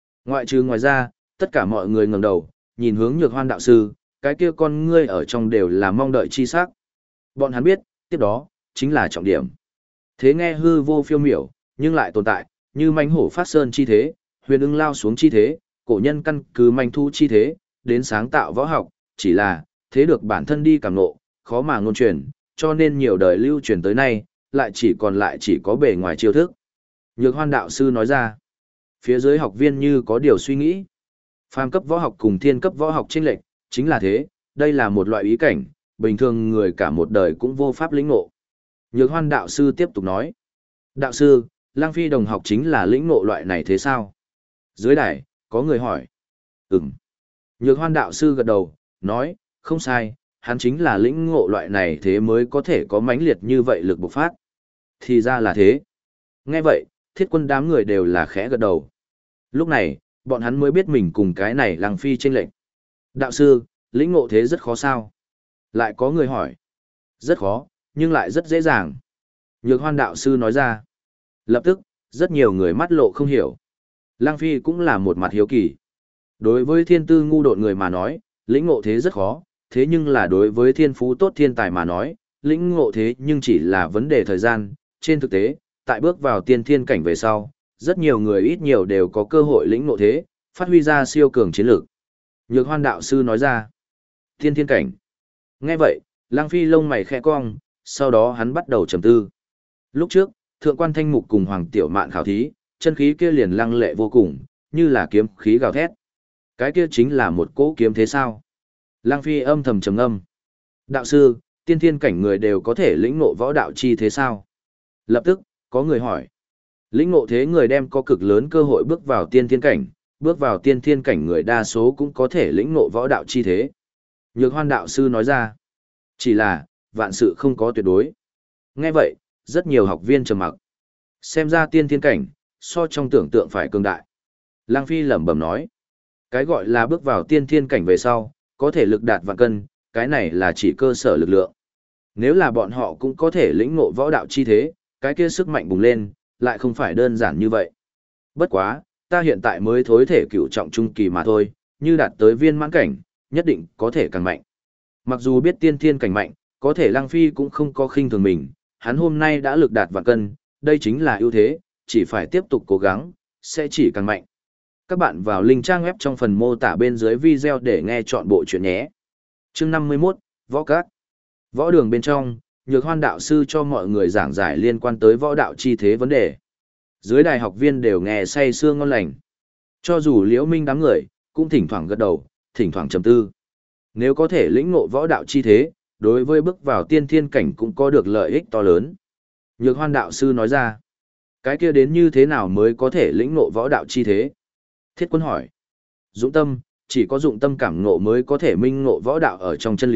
Ngoài ra, tất cả mọi người ngẩng đầu, nhìn hướng Nhược Hoan đạo sư, cái kia con ngươi ở trong đều là mong đợi chi sắc. Bọn hắn biết, tiếp đó, chính là trọng điểm. Thế nghe hư vô phiêu miểu, nhưng lại tồn tại, như mãnh hổ phát sơn chi thế, huyền ưng lao xuống chi thế, cổ nhân căn cứ manh thu chi thế, đến sáng tạo võ học, chỉ là, thế được bản thân đi cảm ngộ, khó mà ngôn truyền, cho nên nhiều đời lưu truyền tới nay, lại chỉ có bề ngoài chiêu thức. Nhược Hoan đạo sư nói ra, phía dưới học viên như có điều suy nghĩ. Phàm cấp võ học cùng thiên cấp võ học chênh lệch, chính là thế, đây là một loại ý cảnh, bình thường người cả một đời cũng vô pháp lĩnh ngộ. Nhược Hoan đạo sư tiếp tục nói, đạo sư, Lăng Phi đồng học chính là lĩnh ngộ loại này thế sao? Dưới đài, có người hỏi. Ừm. Nhược Hoan đạo sư gật đầu, nói, không sai, hắn chính là lĩnh ngộ loại này thế mới có thể có mãnh liệt như vậy lực bộc phát. Thì ra là thế. Nghe vậy, Thiết Quân đám người đều là khẽ gật đầu. Lúc này, bọn hắn mới biết mình cùng cái này Lăng Phi chênh lệch. Đạo sư, lĩnh ngộ thế rất khó sao? Lại có người hỏi. Rất khó, nhưng lại rất dễ dàng. Nhược Hoan đạo sư nói ra. Lập tức, rất nhiều người mắt lộ không hiểu. Lăng Phi cũng là một mặt hiếu kỳ. Đối với thiên tư ngu độn người mà nói, lĩnh ngộ thế rất khó, thế nhưng là đối với thiên phú tốt thiên tài mà nói, lĩnh ngộ thế nhưng chỉ là vấn đề thời gian. Trên thực tế, tại bước vào tiên thiên cảnh về sau, rất nhiều người ít nhiều đều có cơ hội lĩnh ngộ thế, phát huy ra siêu cường chiến lược. Nhược Hoan đạo sư nói ra. Tiên thiên cảnh. Nghe vậy, Lăng Phi lông mày khẽ cong, sau đó hắn bắt đầu trầm tư. Lúc trước, Thượng quan Thanh Mục cùng Hoàng Tiểu Mạn khảo thí, chân khí kia liền lăng lệ vô cùng, như là kiếm khí gào thét. Cái kia chính là một cỗ kiếm thế sao? Lăng Phi âm thầm trầm ngâm. Đạo sư, tiên thiên cảnh người đều có thể lĩnh ngộ võ đạo chi thế sao? Lập tức, có người hỏi. Lĩnh ngộ thế người đem có cực lớn cơ hội bước vào tiên thiên cảnh, bước vào tiên thiên cảnh người đa số cũng có thể lĩnh ngộ võ đạo chi thế. Nhược Hoan đạo sư nói ra. Chỉ là, vạn sự không có tuyệt đối. Nghe vậy, rất nhiều học viên trầm mặc. Xem ra tiên thiên cảnh, so trong tưởng tượng phải cường đại. Lăng Phi lẩm bẩm nói. Cái gọi là bước vào tiên thiên cảnh về sau, có thể lực đạt vạn cân, cái này là chỉ cơ sở lực lượng. Nếu là bọn họ cũng có thể lĩnh ngộ võ đạo chi thế, cái kia sức mạnh bùng lên, lại không phải đơn giản như vậy. Bất quá, ta hiện tại mới thối thể cửu trọng trung kỳ mà thôi, như đạt tới viên mãn cảnh, nhất định có thể càng mạnh. Mặc dù biết tiên thiên cảnh mạnh, có thể Lăng Phi cũng không có khinh thường mình, hắn hôm nay đã lực đạt vạn cân, đây chính là ưu thế, chỉ phải tiếp tục cố gắng, sẽ chỉ càng mạnh. Các bạn vào link trang web trong phần mô tả bên dưới video để nghe chọn bộ chuyện nhé. Chương 51, Võ Các. Võ đường bên trong, Nhược Hoan đạo sư cho mọi người giảng giải liên quan tới võ đạo chi thế vấn đề. Dưới đài học viên đều nghe say sưa ngon lành. Cho dù Liễu Minh đám người, cũng thỉnh thoảng gật đầu, thỉnh thoảng trầm tư. Nếu có thể lĩnh ngộ võ đạo chi thế, đối với bước vào tiên thiên cảnh cũng có được lợi ích to lớn. Nhược Hoan đạo sư nói ra, cái kia đến như thế nào mới có thể lĩnh ngộ võ đạo chi thế? Thiết Quân hỏi, dụng tâm, chỉ có dụng tâm cảm ngộ mới có thể minh ngộ võ đạo ở trong chân lý,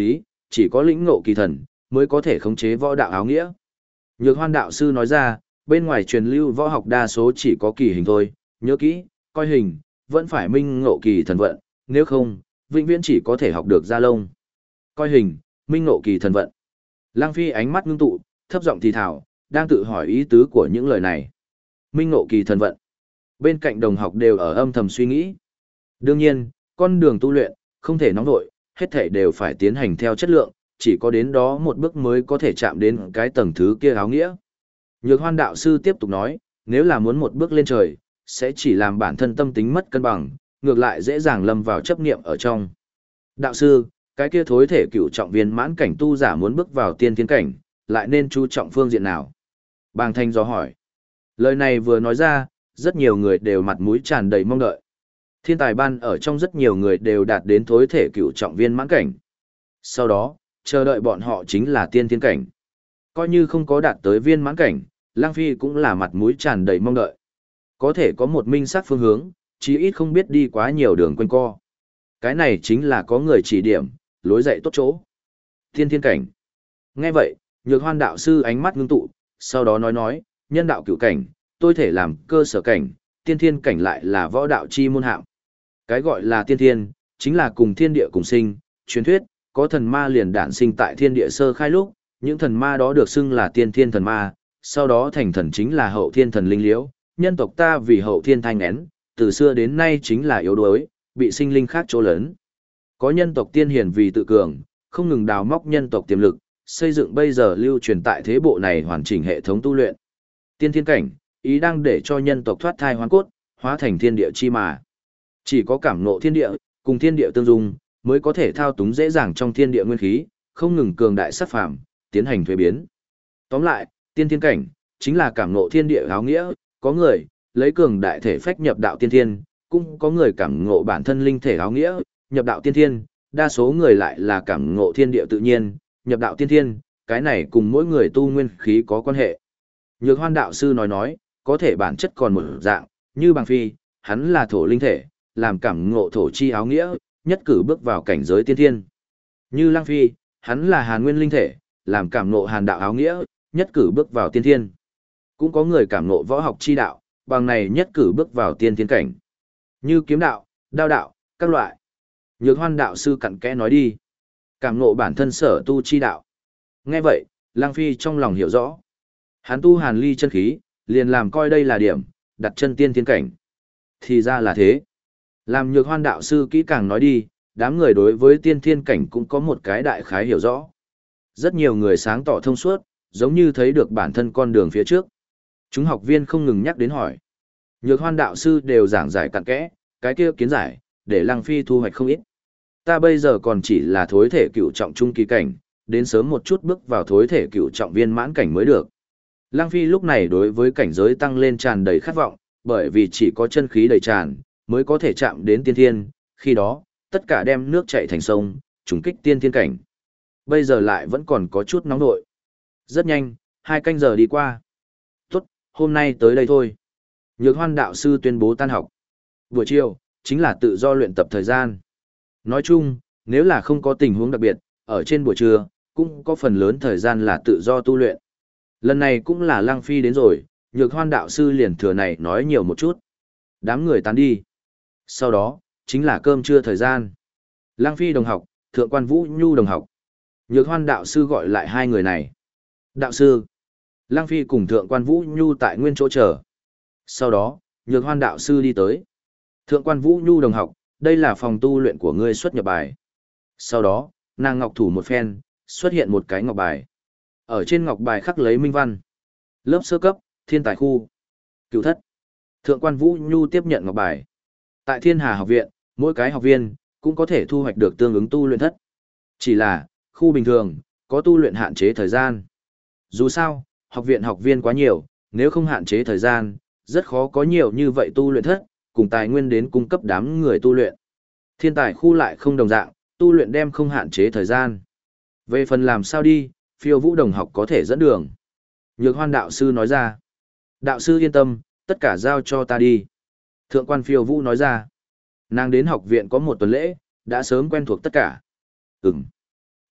chỉ có lĩnh ngộ kỳ thần, mới có thể khống chế võ đạo áo nghĩa. Nhược Hoan đạo sư nói ra, bên ngoài truyền lưu võ học đa số chỉ có kỳ hình thôi, nhớ kỹ, coi hình, vẫn phải minh ngộ kỳ thần vận, nếu không, vĩnh viễn chỉ có thể học được da lông. Coi hình, minh ngộ kỳ thần vận. Lăng Phi ánh mắt ngưng tụ, thấp giọng thì thào, đang tự hỏi ý tứ của những lời này. Minh ngộ kỳ thần vận. Bên cạnh đồng học đều ở âm thầm suy nghĩ. Đương nhiên, con đường tu luyện, không thể nóng vội, hết thảy đều phải tiến hành theo chất lượng, chỉ có đến đó một bước mới có thể chạm đến cái tầng thứ kia áo nghĩa. Nhược Hoan đạo sư tiếp tục nói, nếu là muốn một bước lên trời, sẽ chỉ làm bản thân tâm tính mất cân bằng, ngược lại dễ dàng lâm vào chấp niệm ở trong. Đạo sư, cái kia thối thể cửu trọng viên mãn cảnh tu giả muốn bước vào tiên thiên cảnh, lại nên chú trọng phương diện nào? Bàng Thanh do hỏi. Lời này vừa nói ra, rất nhiều người đều mặt mũi tràn đầy mong đợi. Thiên tài ban ở trong rất nhiều người đều đạt đến thối thể cửu trọng viên mãn cảnh. Sau đó, chờ đợi bọn họ chính là tiên thiên cảnh. Coi như không có đạt tới viên mãn cảnh, Lang Phi cũng là mặt mũi tràn đầy mong đợi. Có thể có một minh sát phương hướng, chí ít không biết đi quá nhiều đường quanh co. Cái này chính là có người chỉ điểm, lối dạy tốt chỗ. Tiên thiên cảnh. Nghe vậy, Nhược Hoan đạo sư ánh mắt ngưng tụ, sau đó nói, nhân đạo cửu cảnh, tôi thể làm cơ sở cảnh, tiên thiên cảnh lại là võ đạo chi môn hạng. Cái gọi là tiên thiên, chính là cùng thiên địa cùng sinh, truyền thuyết, có thần ma liền đản sinh tại thiên địa sơ khai lúc, những thần ma đó được xưng là tiên thiên thần ma, sau đó thành thần chính là hậu thiên thần linh liễu, nhân tộc ta vì hậu thiên thanh én, từ xưa đến nay chính là yếu đuối, bị sinh linh khác chỗ lớn. Có nhân tộc tiên hiền vì tự cường, không ngừng đào móc nhân tộc tiềm lực, xây dựng bây giờ lưu truyền tại thế bộ này hoàn chỉnh hệ thống tu luyện. Tiên thiên cảnh, ý đang để cho nhân tộc thoát thai hoán cốt, hóa thành thiên địa chi mà. Chỉ có cảm ngộ thiên địa, cùng thiên địa tương dung, mới có thể thao túng dễ dàng trong thiên địa nguyên khí, không ngừng cường đại sát phàm, tiến hành thuế biến. Tóm lại, tiên thiên cảnh, chính là cảm ngộ thiên địa áo nghĩa, có người, lấy cường đại thể phách nhập đạo tiên thiên, cũng có người cảm ngộ bản thân linh thể áo nghĩa, nhập đạo tiên thiên, đa số người lại là cảm ngộ thiên địa tự nhiên, nhập đạo tiên thiên, cái này cùng mỗi người tu nguyên khí có quan hệ. Nhược Hoan đạo sư nói, có thể bản chất còn một dạng, như Bàng Phi, hắn là thổ linh thể, làm cảm ngộ thổ chi áo nghĩa, nhất cử bước vào cảnh giới tiên thiên. Như Lăng Phi, hắn là hàn nguyên linh thể, làm cảm ngộ hàn đạo áo nghĩa, nhất cử bước vào tiên thiên. Cũng có người cảm ngộ võ học chi đạo, bằng này nhất cử bước vào tiên thiên cảnh. Như kiếm đạo, đao đạo, các loại. Nhược Hoan đạo sư cặn kẽ nói đi. Cảm ngộ bản thân sở tu chi đạo. Nghe vậy, Lăng Phi trong lòng hiểu rõ. Hắn tu hàn ly chân khí, liền làm coi đây là điểm, đặt chân tiên thiên cảnh. Thì ra là thế. Làm Nhược Hoan đạo sư kỹ càng nói đi, đám người đối với tiên thiên cảnh cũng có một cái đại khái hiểu rõ. Rất nhiều người sáng tỏ thông suốt, giống như thấy được bản thân con đường phía trước. Chúng học viên không ngừng nhắc đến hỏi. Nhược Hoan đạo sư đều giảng giải cặn kẽ, cái kia kiến giải, để Lăng Phi thu hoạch không ít. Ta bây giờ còn chỉ là thối thể cửu trọng trung kỳ cảnh, đến sớm một chút bước vào thối thể cửu trọng viên mãn cảnh mới được. Lăng Phi lúc này đối với cảnh giới tăng lên tràn đầy khát vọng, bởi vì chỉ có chân khí đầy tràn, mới có thể chạm đến tiên thiên, khi đó, tất cả đem nước chảy thành sông, trùng kích tiên thiên cảnh. Bây giờ lại vẫn còn có chút nóng nội. Rất nhanh, 2 canh giờ đi qua. Tốt, hôm nay tới đây thôi. Nhược Hoan đạo sư tuyên bố tan học. Buổi chiều, chính là tự do luyện tập thời gian. Nói chung, nếu là không có tình huống đặc biệt, ở trên buổi trưa, cũng có phần lớn thời gian là tự do tu luyện. Lần này cũng là Lăng Phi đến rồi, Nhược Hoan đạo sư liền thừa này nói nhiều một chút. Đám người tán đi. Sau đó, chính là cơm trưa thời gian. Lăng Phi đồng học, Thượng quan Vũ Nhu đồng học. Nhược Hoan đạo sư gọi lại hai người này. Đạo sư. Lăng Phi cùng Thượng quan Vũ Nhu tại nguyên chỗ chờ. Sau đó, Nhược Hoan đạo sư đi tới. Thượng quan Vũ Nhu đồng học, đây là phòng tu luyện của ngươi xuất nhập bài. Sau đó, nàng ngọc thủ một phen, xuất hiện một cái ngọc bài. Ở trên ngọc bài khắc lấy minh văn. Lớp sơ cấp, thiên tài khu. Cửu thất. Thượng quan Vũ Nhu tiếp nhận ngọc bài. Tại Thiên Hà học viện, mỗi cái học viên cũng có thể thu hoạch được tương ứng tu luyện thất. Chỉ là, khu bình thường, có tu luyện hạn chế thời gian. Dù sao, học viện học viên quá nhiều, nếu không hạn chế thời gian, rất khó có nhiều như vậy tu luyện thất, cùng tài nguyên đến cung cấp đám người tu luyện. Thiên tài khu lại không đồng dạng, tu luyện đem không hạn chế thời gian. Về phần làm sao đi, Phiêu Vũ đồng học có thể dẫn đường. Nhược Hoan đạo sư nói ra. Đạo sư yên tâm, tất cả giao cho ta đi. Thượng quan Phiêu Vũ nói ra. Nàng đến học viện có 1 tuần lễ, đã sớm quen thuộc tất cả. Ừm.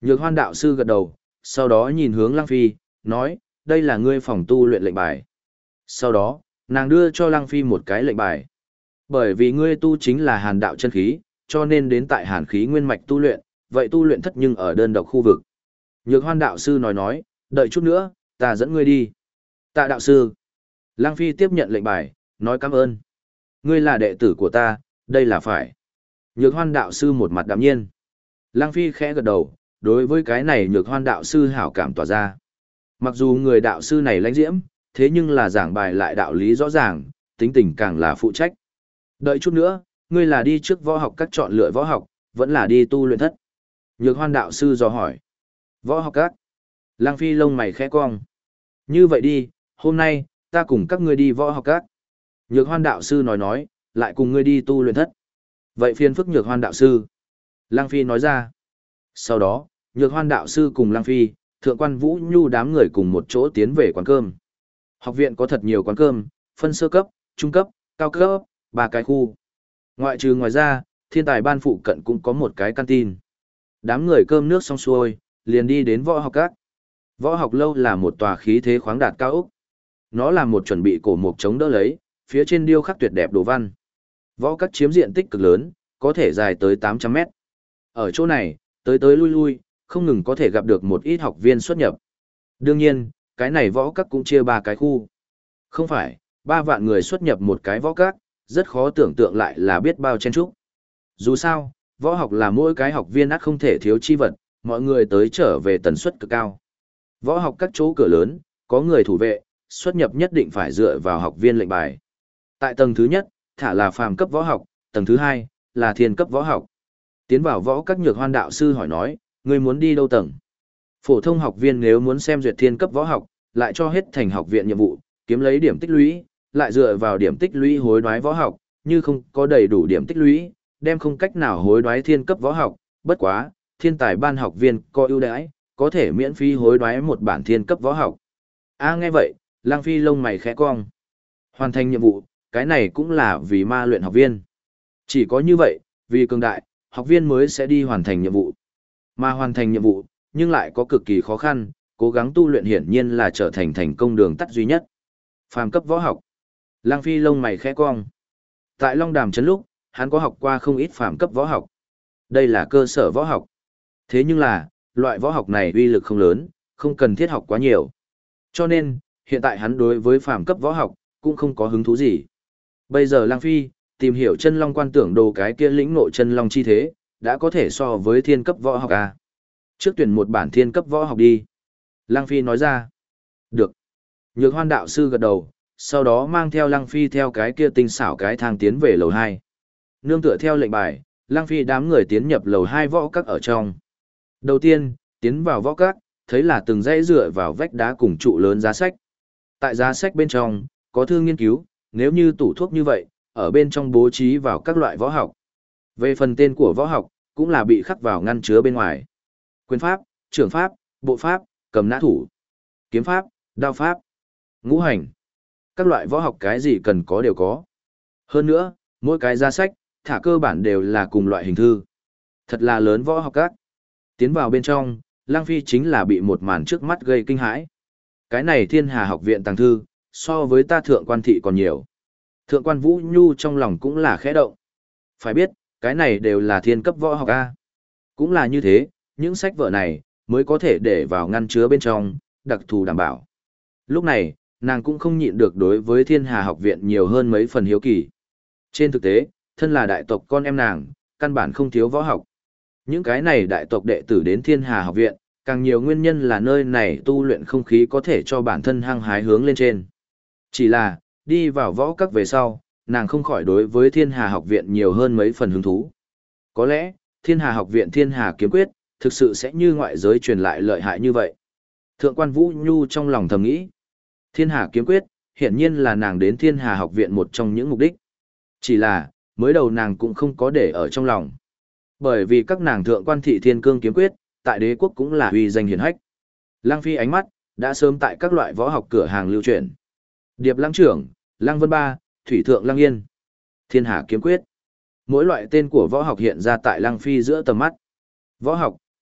Nhược Hoan đạo sư gật đầu, sau đó nhìn hướng Lăng Phi, nói, đây là ngươi phòng tu luyện lệnh bài. Sau đó, nàng đưa cho Lăng Phi một cái lệnh bài. Bởi vì ngươi tu chính là hàn đạo chân khí, cho nên đến tại hàn khí nguyên mạch tu luyện, vậy tu luyện thất nhưng ở đơn độc khu vực. Nhược Hoan đạo sư nói, đợi chút nữa, ta dẫn ngươi đi. Tạ đạo sư. Lăng Phi tiếp nhận lệnh bài, nói cảm ơn. Ngươi là đệ tử của ta, đây là phải. Nhược Hoan đạo sư một mặt đạm nhiên. Lăng Phi khẽ gật đầu, đối với cái này Nhược Hoan đạo sư hảo cảm tỏa ra. Mặc dù người đạo sư này lãnh diễm, thế nhưng là giảng bài lại đạo lý rõ ràng, tính tình càng là phụ trách. Đợi chút nữa, ngươi là đi trước võ học các chọn lựa võ học, vẫn là đi tu luyện thất. Nhược Hoan đạo sư dò hỏi. Võ học các. Lăng Phi lông mày khẽ cong. Như vậy đi, hôm nay, ta cùng các ngươi đi võ học các. Nhược Hoan đạo sư nói, lại cùng ngươi đi tu luyện thất. Vậy phiền phức Nhược Hoan đạo sư. Lăng Phi nói ra. Sau đó, Nhược Hoan đạo sư cùng Lăng Phi, Thượng quan Vũ Nhu đám người cùng một chỗ tiến về quán cơm. Học viện có thật nhiều quán cơm, phân sơ cấp, trung cấp, cao cấp, 3 cái khu. Ngoài ra, thiên tài ban phụ cận cũng có một cái canteen. Đám người cơm nước xong xuôi, liền đi đến võ học các. Võ học lâu là một tòa khí thế khoáng đạt cao ốc. Nó là một chuẩn bị cổ mục chống đỡ lấy, phía trên điêu khắc tuyệt đẹp đồ văn. Võ các chiếm diện tích cực lớn, có thể dài tới 800 mét. Ở chỗ này, tới lui lui, không ngừng có thể gặp được một ít học viên xuất nhập. Đương nhiên, cái này võ các cũng chia 3 cái khu. Không phải, 3 vạn người xuất nhập một cái võ các, rất khó tưởng tượng lại là biết bao chen chúc. Dù sao, võ học là mỗi cái học viên ắt không thể thiếu chi vật, mọi người tới trở về tần suất cực cao. Võ học các chỗ cửa lớn, có người thủ vệ, xuất nhập nhất định phải dựa vào học viên lệnh bài. Tại tầng thứ nhất, thả là phàm cấp võ học, tầng thứ hai là thiên cấp võ học. Tiến vào võ các Nhược Hoan đạo sư hỏi nói, ngươi muốn đi đâu tầng? Phổ thông học viên nếu muốn xem duyệt thiên cấp võ học, lại cho hết thành học viện nhiệm vụ, kiếm lấy điểm tích lũy, lại dựa vào điểm tích lũy hối đoái võ học, như không có đầy đủ điểm tích lũy, đem không cách nào hối đoái thiên cấp võ học, bất quá, thiên tài ban học viên có ưu đãi, có thể miễn phí hối đoái một bản thiên cấp võ học. Nghe vậy, Lăng Phi lông mày khẽ cong. Hoàn thành nhiệm vụ, cái này cũng là vì ma luyện học viên. Chỉ có như vậy, vì cường đại, học viên mới sẽ đi hoàn thành nhiệm vụ. Mà hoàn thành nhiệm vụ, nhưng lại có cực kỳ khó khăn, cố gắng tu luyện hiển nhiên là trở thành thành công đường tắt duy nhất. Phàm cấp võ học. Lăng Phi lông mày khẽ cong. Tại Long Đàm trấn lúc, hắn có học qua không ít phàm cấp võ học. Đây là cơ sở võ học. Thế nhưng là, loại võ học này uy lực không lớn, không cần thiết học quá nhiều. Cho nên, hiện tại hắn đối với phàm cấp võ học, cũng không có hứng thú gì. Bây giờ Lăng Phi, tìm hiểu chân long quan tưởng đồ cái kia lĩnh ngộ chân long chi thế, đã có thể so với thiên cấp võ học à. Trước tuyển một bản thiên cấp võ học đi. Lăng Phi nói ra. Được. Nhược Hoan đạo sư gật đầu, sau đó mang theo Lăng Phi theo cái kia tinh xảo cái thang tiến về lầu 2. Nương tựa theo lệnh bài, Lăng Phi đám người tiến nhập lầu 2 võ các ở trong. Đầu tiên, tiến vào võ các, thấy là từng dãy dựa vào vách đá cùng trụ lớn giá sách. Tại giá sách bên trong, có thư nghiên cứu, nếu như tủ thuốc như vậy, ở bên trong bố trí vào các loại võ học. Về phần tên của võ học, cũng là bị khắc vào ngăn chứa bên ngoài. Quyền pháp, trưởng pháp, bộ pháp, cầm nã thủ, kiếm pháp, đao pháp, ngũ hành. Các loại võ học cái gì cần có đều có. Hơn nữa, mỗi cái giá sách, thả cơ bản đều là cùng loại hình thư. Thật là lớn võ học các. Tiến vào bên trong, Lăng Phi chính là bị một màn trước mắt gây kinh hãi. Cái này Thiên Hà học viện tàng thư, so với ta thượng quan thị còn nhiều. Thượng quan Vũ Nhu trong lòng cũng là khẽ động. Phải biết, cái này đều là thiên cấp võ học A. Cũng là như thế, những sách vở này, mới có thể để vào ngăn chứa bên trong, đặc thù đảm bảo. Lúc này, nàng cũng không nhịn được đối với Thiên Hà học viện nhiều hơn mấy phần hiếu kỳ. Trên thực tế, thân là đại tộc con em nàng, căn bản không thiếu võ học. Những cái này đại tộc đệ tử đến Thiên Hà học viện, càng nhiều nguyên nhân là nơi này tu luyện không khí có thể cho bản thân hăng hái hướng lên trên. Chỉ là, đi vào võ các về sau, nàng không khỏi đối với Thiên Hà học viện nhiều hơn mấy phần hứng thú. Có lẽ, Thiên Hà học viện Thiên Hà kiếm quyết, thực sự sẽ như ngoại giới truyền lại lợi hại như vậy. Thượng quan Vũ Nhu trong lòng thầm nghĩ. Thiên Hà kiếm quyết, hiển nhiên là nàng đến Thiên Hà học viện một trong những mục đích. Chỉ là, mới đầu nàng cũng không có để ở trong lòng. Bởi vì các nàng thượng quan thị thiên cương kiếm quyết, tại đế quốc cũng là uy danh hiển hách. Lăng Phi ánh mắt, đã sớm tại các loại võ học cửa hàng lưu truyền. Điệp Lăng Trưởng, Lăng Vân Ba, Thủy Thượng Lăng Yên, Thiên Hà kiếm quyết. Mỗi loại tên của võ học hiện ra tại Lăng Phi giữa tầm mắt. Võ học,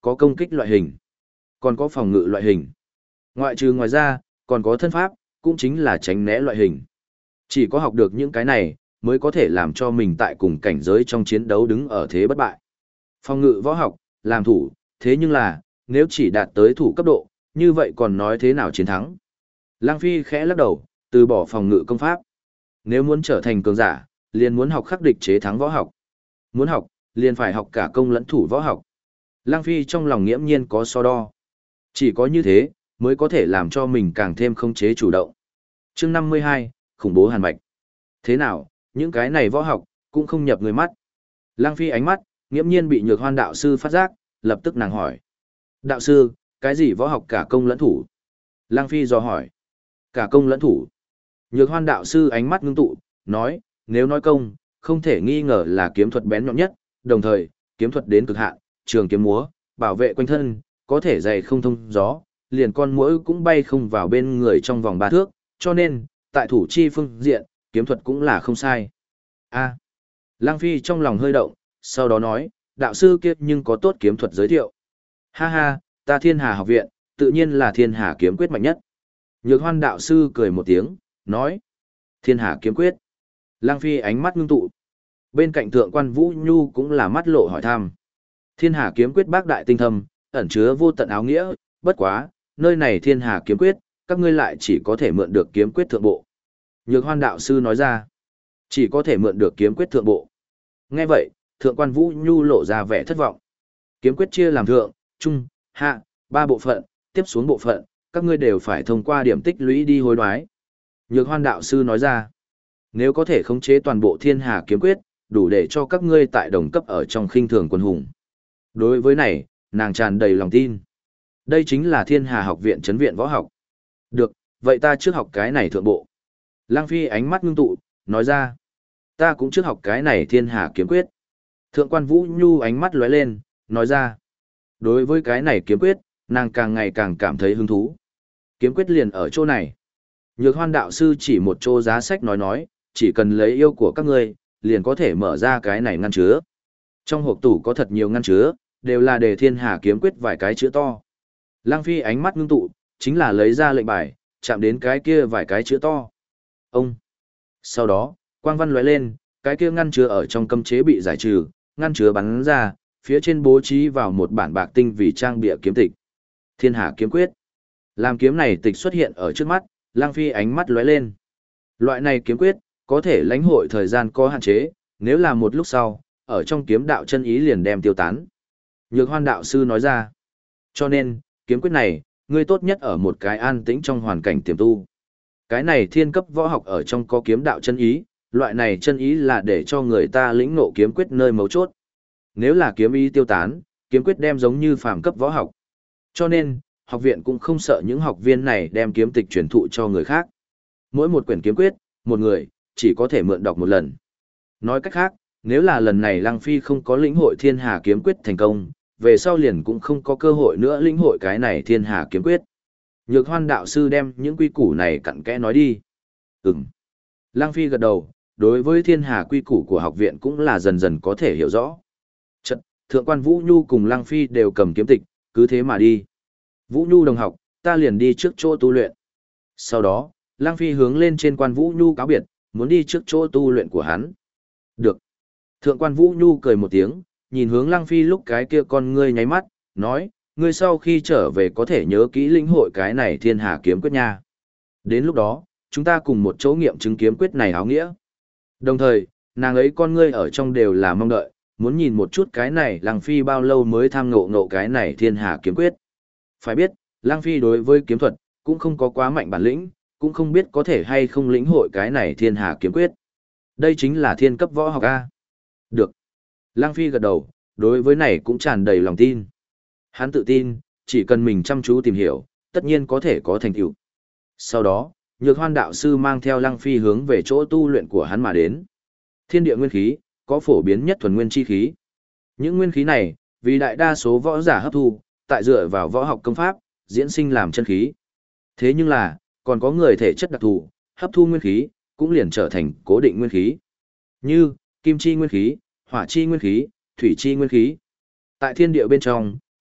có công kích loại hình, còn có phòng ngự loại hình. Ngoài ra, còn có thân pháp, cũng chính là tránh né loại hình. Chỉ có học được những cái này, mới có thể làm cho mình tại cùng cảnh giới trong chiến đấu đứng ở thế bất bại. Phòng ngự võ học, làm thủ, thế nhưng là, nếu chỉ đạt tới thủ cấp độ, như vậy còn nói thế nào chiến thắng? Lăng Phi khẽ lắc đầu, từ bỏ phòng ngự công pháp. Nếu muốn trở thành cường giả, liền muốn học khắc địch chế thắng võ học. Muốn học, liền phải học cả công lẫn thủ võ học. Lăng Phi trong lòng nghiễm nhiên có so đo. Chỉ có như thế, mới có thể làm cho mình càng thêm khống chế chủ động. Chương 52, khủng bố hàn mạch. Thế nào, những cái này võ học, cũng không nhập người mắt. Lăng Phi ánh mắt, nghiễm nhiên bị Nhược Hoan đạo sư phát giác, lập tức nàng hỏi. Đạo sư, cái gì võ học cả công lẫn thủ? Lăng Phi dò hỏi. Cả công lẫn thủ. Nhược Hoan đạo sư ánh mắt ngưng tụ, nói, nếu nói công, không thể nghi ngờ là kiếm thuật bén nhọn nhất, đồng thời, kiếm thuật đến cực hạn, trường kiếm múa, bảo vệ quanh thân, có thể dày không thông gió, liền con muỗi cũng bay không vào bên người trong vòng 3 thước, cho nên, tại thủ chi phương diện, kiếm thuật cũng là không sai. A. Lăng Phi trong lòng hơi động, sau đó nói, đạo sư kia nhưng có tốt kiếm thuật giới thiệu. Ha ha, ta Thiên Hà học viện, tự nhiên là Thiên Hà kiếm quyết mạnh nhất. Nhược Hoan đạo sư cười một tiếng, nói, Thiên Hà kiếm quyết. Lăng Phi ánh mắt ngưng tụ. Bên cạnh thượng quan Vũ Nhu cũng là mắt lộ hỏi thăm. Thiên Hà kiếm quyết bác đại tinh thâm, ẩn chứa vô tận áo nghĩa, bất quá, nơi này Thiên Hà kiếm quyết, các ngươi lại chỉ có thể mượn được kiếm quyết thượng bộ. Nhược Hoan đạo sư nói ra, chỉ có thể mượn được kiếm quyết thượng bộ. Nghe vậy, thượng quan Vũ Nhu lộ ra vẻ thất vọng. Kiếm quyết chia làm thượng, trung, hạ, 3 bộ phận, tiếp xuống bộ phận, các ngươi đều phải thông qua điểm tích lũy đi hối đoái. Nhược Hoan đạo sư nói ra, nếu có thể khống chế toàn bộ Thiên Hà kiếm quyết, đủ để cho các ngươi tại đồng cấp ở trong khinh thường quân hùng. Đối với này, nàng tràn đầy lòng tin. Đây chính là Thiên Hà học viện trấn viện võ học. Được, vậy ta trước học cái này thượng bộ. Lăng Phi ánh mắt ngưng tụ, nói ra, ta cũng trước học cái này Thiên Hà kiếm quyết. Thượng quan Vũ Nhu ánh mắt lóe lên, nói ra, đối với cái này kiếm quyết, nàng càng ngày càng cảm thấy hứng thú. Kiếm quyết liền ở chỗ này. Nhược Hoan đạo sư chỉ một chỗ giá sách nói, chỉ cần lấy yêu của các ngươi, liền có thể mở ra cái này ngăn chứa. Trong hộp tủ có thật nhiều ngăn chứa, đều là đề Thiên Hà kiếm quyết vài cái chữ to. Lăng Phi ánh mắt ngưng tụ, chính là lấy ra lệnh bài, chạm đến cái kia vài cái chữ to. Ông. Sau đó, quang văn lóe lên, cái kia ngăn chứa ở trong cấm chế bị giải trừ, ngăn chứa bắn ra, phía trên bố trí vào một bản bạc tinh vì trang bìa kiếm tịch. Thiên Hà kiếm quyết. Làm kiếm này tịch xuất hiện ở trước mắt, Lăng Phi ánh mắt lóe lên. Loại này kiếm quyết, có thể lãnh hội thời gian có hạn chế, nếu là một lúc sau, ở trong kiếm đạo chân ý liền đem tiêu tán. Nhược Hoan đạo sư nói ra. Cho nên, kiếm quyết này, ngươi tốt nhất ở một cái an tĩnh trong hoàn cảnh tiềm tu. Cái này thiên cấp võ học ở trong có kiếm đạo chân ý, loại này chân ý là để cho người ta lĩnh ngộ kiếm quyết nơi mấu chốt. Nếu là kiếm ý tiêu tán, kiếm quyết đem giống như phàm cấp võ học. Cho nên, học viện cũng không sợ những học viên này đem kiếm tịch truyền thụ cho người khác. Mỗi một quyển kiếm quyết, một người, chỉ có thể mượn đọc một lần. Nói cách khác, nếu là lần này Lăng Phi không có lĩnh hội Thiên Hà kiếm quyết thành công, về sau liền cũng không có cơ hội nữa lĩnh hội cái này Thiên Hà kiếm quyết. Nhược Hoan đạo sư đem những quy củ này cặn kẽ nói đi. Ừm. Lăng Phi gật đầu, đối với Thiên Hà quy củ của học viện cũng là dần dần có thể hiểu rõ. Chật, thượng quan Vũ Nhu cùng Lăng Phi đều cầm kiếm tịch, cứ thế mà đi. Vũ Nhu đồng học, ta liền đi trước chỗ tu luyện. Sau đó, Lăng Phi hướng lên trên quan Vũ Nhu cáo biệt, muốn đi trước chỗ tu luyện của hắn. Được. Thượng quan Vũ Nhu cười một tiếng, nhìn hướng Lăng Phi lúc cái kia con ngươi nháy mắt, nói, ngươi sau khi trở về có thể nhớ kỹ lĩnh hội cái này Thiên Hà kiếm quyết nha. Đến lúc đó, chúng ta cùng một chỗ nghiệm chứng kiếm quyết này áo nghĩa. Đồng thời, nàng ấy con ngươi ở trong đều là mong đợi, muốn nhìn một chút cái này Lăng Phi bao lâu mới tham ngộ cái này Thiên Hà kiếm quyết. Phải biết, Lăng Phi đối với kiếm thuật, cũng không có quá mạnh bản lĩnh, cũng không biết có thể hay không lĩnh hội cái này Thiên Hà kiếm quyết. Đây chính là thiên cấp võ học A. Được. Lăng Phi gật đầu, đối với này cũng tràn đầy lòng tin. Hắn tự tin, chỉ cần mình chăm chú tìm hiểu, tất nhiên có thể có thành tựu. Sau đó, Nhược Hoan đạo sư mang theo Lăng Phi hướng về chỗ tu luyện của hắn mà đến. Thiên địa nguyên khí, có phổ biến nhất thuần nguyên chi khí. Những nguyên khí này, vì đại đa số võ giả hấp thu, tại dựa vào võ học công pháp, diễn sinh làm chân khí. Thế nhưng là, còn có người thể chất đặc thù, hấp thu nguyên khí, cũng liền trở thành cố định nguyên khí. Như, kim chi nguyên khí, hỏa chi nguyên khí, thủy chi nguyên khí. Tại thiên địa bên trong,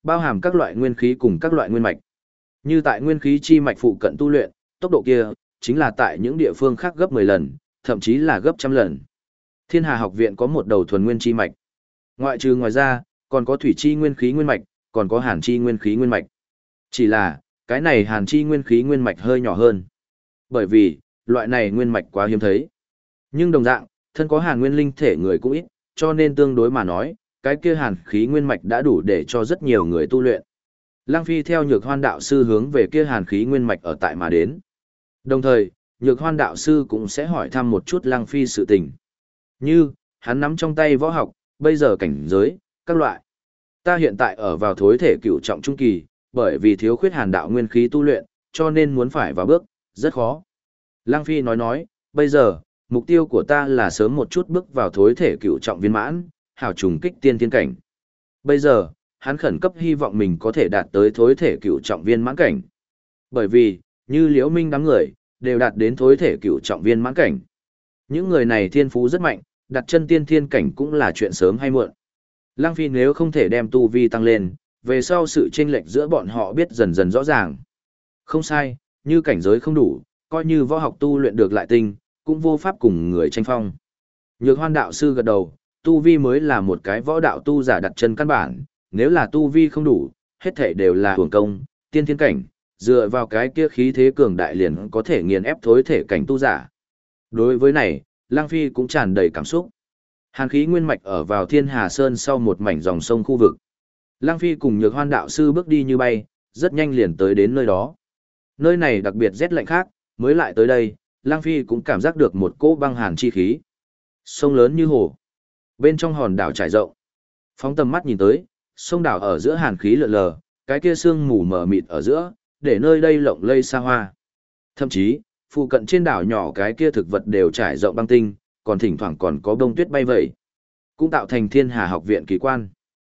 bao hàm các loại nguyên khí cùng các loại nguyên mạch. Như tại nguyên khí chi mạch phụ cận tu luyện, tốc độ kia chính là tại những địa phương khác gấp 10 lần, thậm chí là gấp trăm lần. Thiên Hà học viện có một đầu thuần nguyên chi mạch. Ngoài ra, còn có thủy chi nguyên khí nguyên mạch, còn có hàn chi nguyên khí nguyên mạch. Chỉ là, cái này hàn chi nguyên khí nguyên mạch hơi nhỏ hơn. Bởi vì, loại này nguyên mạch quá hiếm thấy. Nhưng đồng dạng, thân có hàn nguyên linh thể người cũng ít, cho nên tương đối mà nói, cái kia hàn khí nguyên mạch đã đủ để cho rất nhiều người tu luyện. Lăng Phi theo Nhược Hoan đạo sư hướng về kia hàn khí nguyên mạch ở tại mà đến. Đồng thời, Nhược Hoan đạo sư cũng sẽ hỏi thăm một chút Lăng Phi sự tình. Như, hắn nắm trong tay võ học, bây giờ cảnh giới, các loại. Ta hiện tại ở vào thối thể cửu trọng trung kỳ, bởi vì thiếu khuyết hàn đạo nguyên khí tu luyện, cho nên muốn phải vào bước, rất khó. Lăng Phi nói, bây giờ, mục tiêu của ta là sớm một chút bước vào thối thể cửu trọng viên mãn, hảo trùng kích tiên thiên cảnh. Bây giờ, hắn khẩn cấp hy vọng mình có thể đạt tới thối thể cửu trọng viên mãn cảnh. Bởi vì, như Liễu Minh đám người, đều đạt đến thối thể cửu trọng viên mãn cảnh. Những người này thiên phú rất mạnh, đặt chân tiên thiên cảnh cũng là chuyện sớm hay muộn. Lăng Phi nếu không thể đem tu vi tăng lên, về sau sự chênh lệch giữa bọn họ biết dần dần rõ ràng. Không sai, như cảnh giới không đủ, coi như võ học tu luyện được lại tinh, cũng vô pháp cùng người tranh phong. Nhược Hoan đạo sư gật đầu, tu vi mới là một cái võ đạo tu giả đặt chân căn bản, nếu là tu vi không đủ, hết thể đều là hưởng công, tiên thiên cảnh, dựa vào cái kia khí thế cường đại liền có thể nghiền ép thối thể cảnh tu giả. Đối với này, Lăng Phi cũng tràn đầy cảm xúc. Hàn khí nguyên mạch ở vào Thiên Hà Sơn sau một mảnh dòng sông khu vực. Lăng Phi cùng Nhược Hoan đạo sư bước đi như bay, rất nhanh liền tới đến nơi đó. Nơi này đặc biệt rét lạnh khác, mới lại tới đây, Lăng Phi cũng cảm giác được một cỗ băng hàn chi khí. Sông lớn như hồ. Bên trong hòn đảo trải rộng. Phóng tầm mắt nhìn tới, sông đảo ở giữa hàn khí lượn lờ, cái kia sương mù mờ mịt ở giữa, để nơi đây lộng lây xa hoa. Thậm chí, phụ cận trên đảo nhỏ cái kia thực vật đều trải rộng băng tinh, còn thỉnh thoảng còn có bông tuyết bay vẩy. Cũng tạo thành Thiên Hà học viện kỳ quan.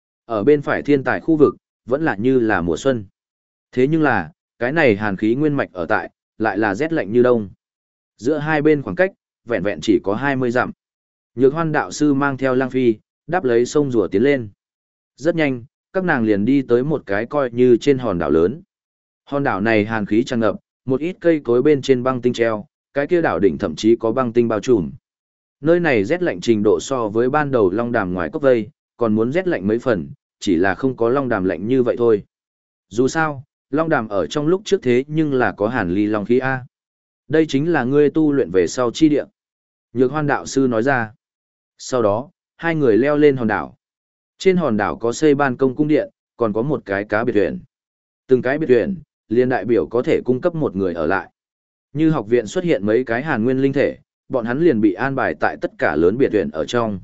Ở bên phải thiên tài khu vực, vẫn là như là mùa xuân. Thế nhưng là, cái này hàn khí nguyên mạch ở tại, lại là rét lạnh như đông. Giữa hai bên khoảng cách, vẹn vẹn chỉ có 20 dặm. Nhược Hoan đạo sư mang theo Lăng Phi, đáp lấy sông rùa tiến lên. Rất nhanh, các nàng liền đi tới một cái coi như trên hòn đảo lớn. Hòn đảo này hàn khí tràn ngập, một ít cây cối bên trên băng tinh treo, cái kia đảo đỉnh thậm chí có băng tinh bao trùm. Nơi này rét lạnh trình độ so với ban đầu Long Đàm ngoài cốc vây, còn muốn rét lạnh mấy phần, chỉ là không có Long Đàm lạnh như vậy thôi. Dù sao, Long Đàm ở trong lúc trước thế nhưng là có hàn ly long khí A. Đây chính là ngươi tu luyện về sau chi địa. Nhược Hoan đạo sư nói ra. Sau đó, hai người leo lên hòn đảo. Trên hòn đảo có xây ban công cung điện, còn có một cái cá biệt thuyền. Từng cái biệt thuyền, liên đại biểu có thể cung cấp một người ở lại. Như học viện xuất hiện mấy cái hàn nguyên linh thể, bọn hắn liền bị an bài tại tất cả lớn biệt thuyền ở trong.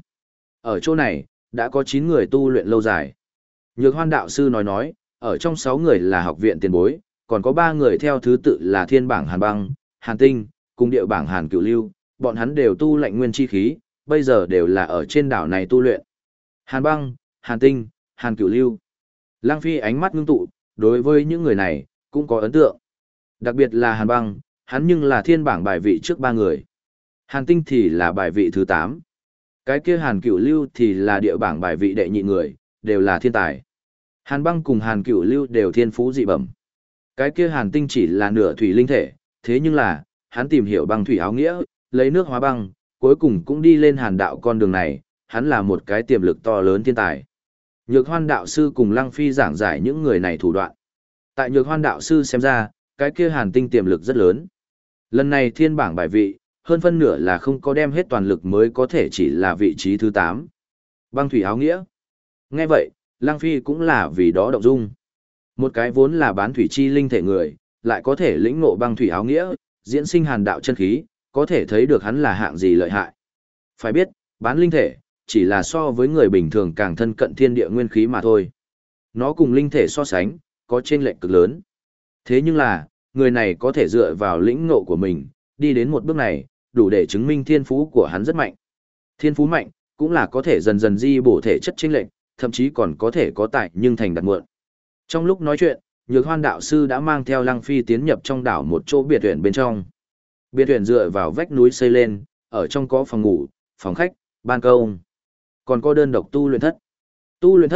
Ở chỗ này, đã có 9 người tu luyện lâu dài. Nhược Hoan đạo sư nói, ở trong 6 người là học viện tiền bối, còn có 3 người theo thứ tự là thiên bảng hàn băng, hàn tinh, cùng địa bảng hàn cửu lưu, bọn hắn đều tu lạnh nguyên chi khí, bây giờ đều là ở trên đảo này tu luyện. Hàn băng, hàn tinh, hàn cửu lưu. Lăng Phi ánh mắt ngưng tụ, đối với những người này, cũng có ấn tượng. Đặc biệt là hàn băng, hắn nhưng là thiên bảng bài vị trước 3 người. Hàn tinh thì là bài vị thứ 8. Cái kia hàn cửu lưu thì là địa bảng bài vị đệ nhị người, đều là thiên tài. Hàn băng cùng hàn cửu lưu đều thiên phú dị bẩm. Cái kia hàn tinh chỉ là nửa thủy linh thể, thế nhưng là, hắn tìm hiểu băng thủy áo nghĩa, lấy nước hóa băng, cuối cùng cũng đi lên hàn đạo con đường này, hắn là một cái tiềm lực to lớn thiên tài. Nhược Hoan đạo sư cùng Lăng Phi giảng giải những người này thủ đoạn. Tại Nhược Hoan đạo sư xem ra, cái kia hàn tinh tiềm lực rất lớn. Lần này thiên bảng bài vị, hơn phân nửa là không có đem hết toàn lực mới có thể chỉ là vị trí thứ 8. Băng thủy áo nghĩa. Nghe vậy, Lăng Phi cũng là vì đó động dung. Một cái vốn là bán thủy chi linh thể người, lại có thể lĩnh ngộ băng thủy áo nghĩa, diễn sinh hàn đạo chân khí, có thể thấy được hắn là hạng gì lợi hại. Phải biết, bán linh thể, chỉ là so với người bình thường càng thân cận thiên địa nguyên khí mà thôi. Nó cùng linh thể so sánh, có chênh lệch cực lớn. Thế nhưng là, người này có thể dựa vào lĩnh ngộ của mình, đi đến một bước này, đủ để chứng minh thiên phú của hắn rất mạnh. Thiên phú mạnh, cũng là có thể dần dần di bổ thể chất chênh lệch, thậm chí còn có thể có tại nhưng thành đặt muộn. Trong lúc nói chuyện, Nhược Hoan đạo sư đã mang theo Lăng Phi tiến nhập trong đảo một chỗ biệt thuyền bên trong. Biệt thuyền dựa vào vách núi xây lên, ở trong có phòng ngủ, phòng khách, ban công, còn có đơn độc tu luyện thất. Tu luyện thất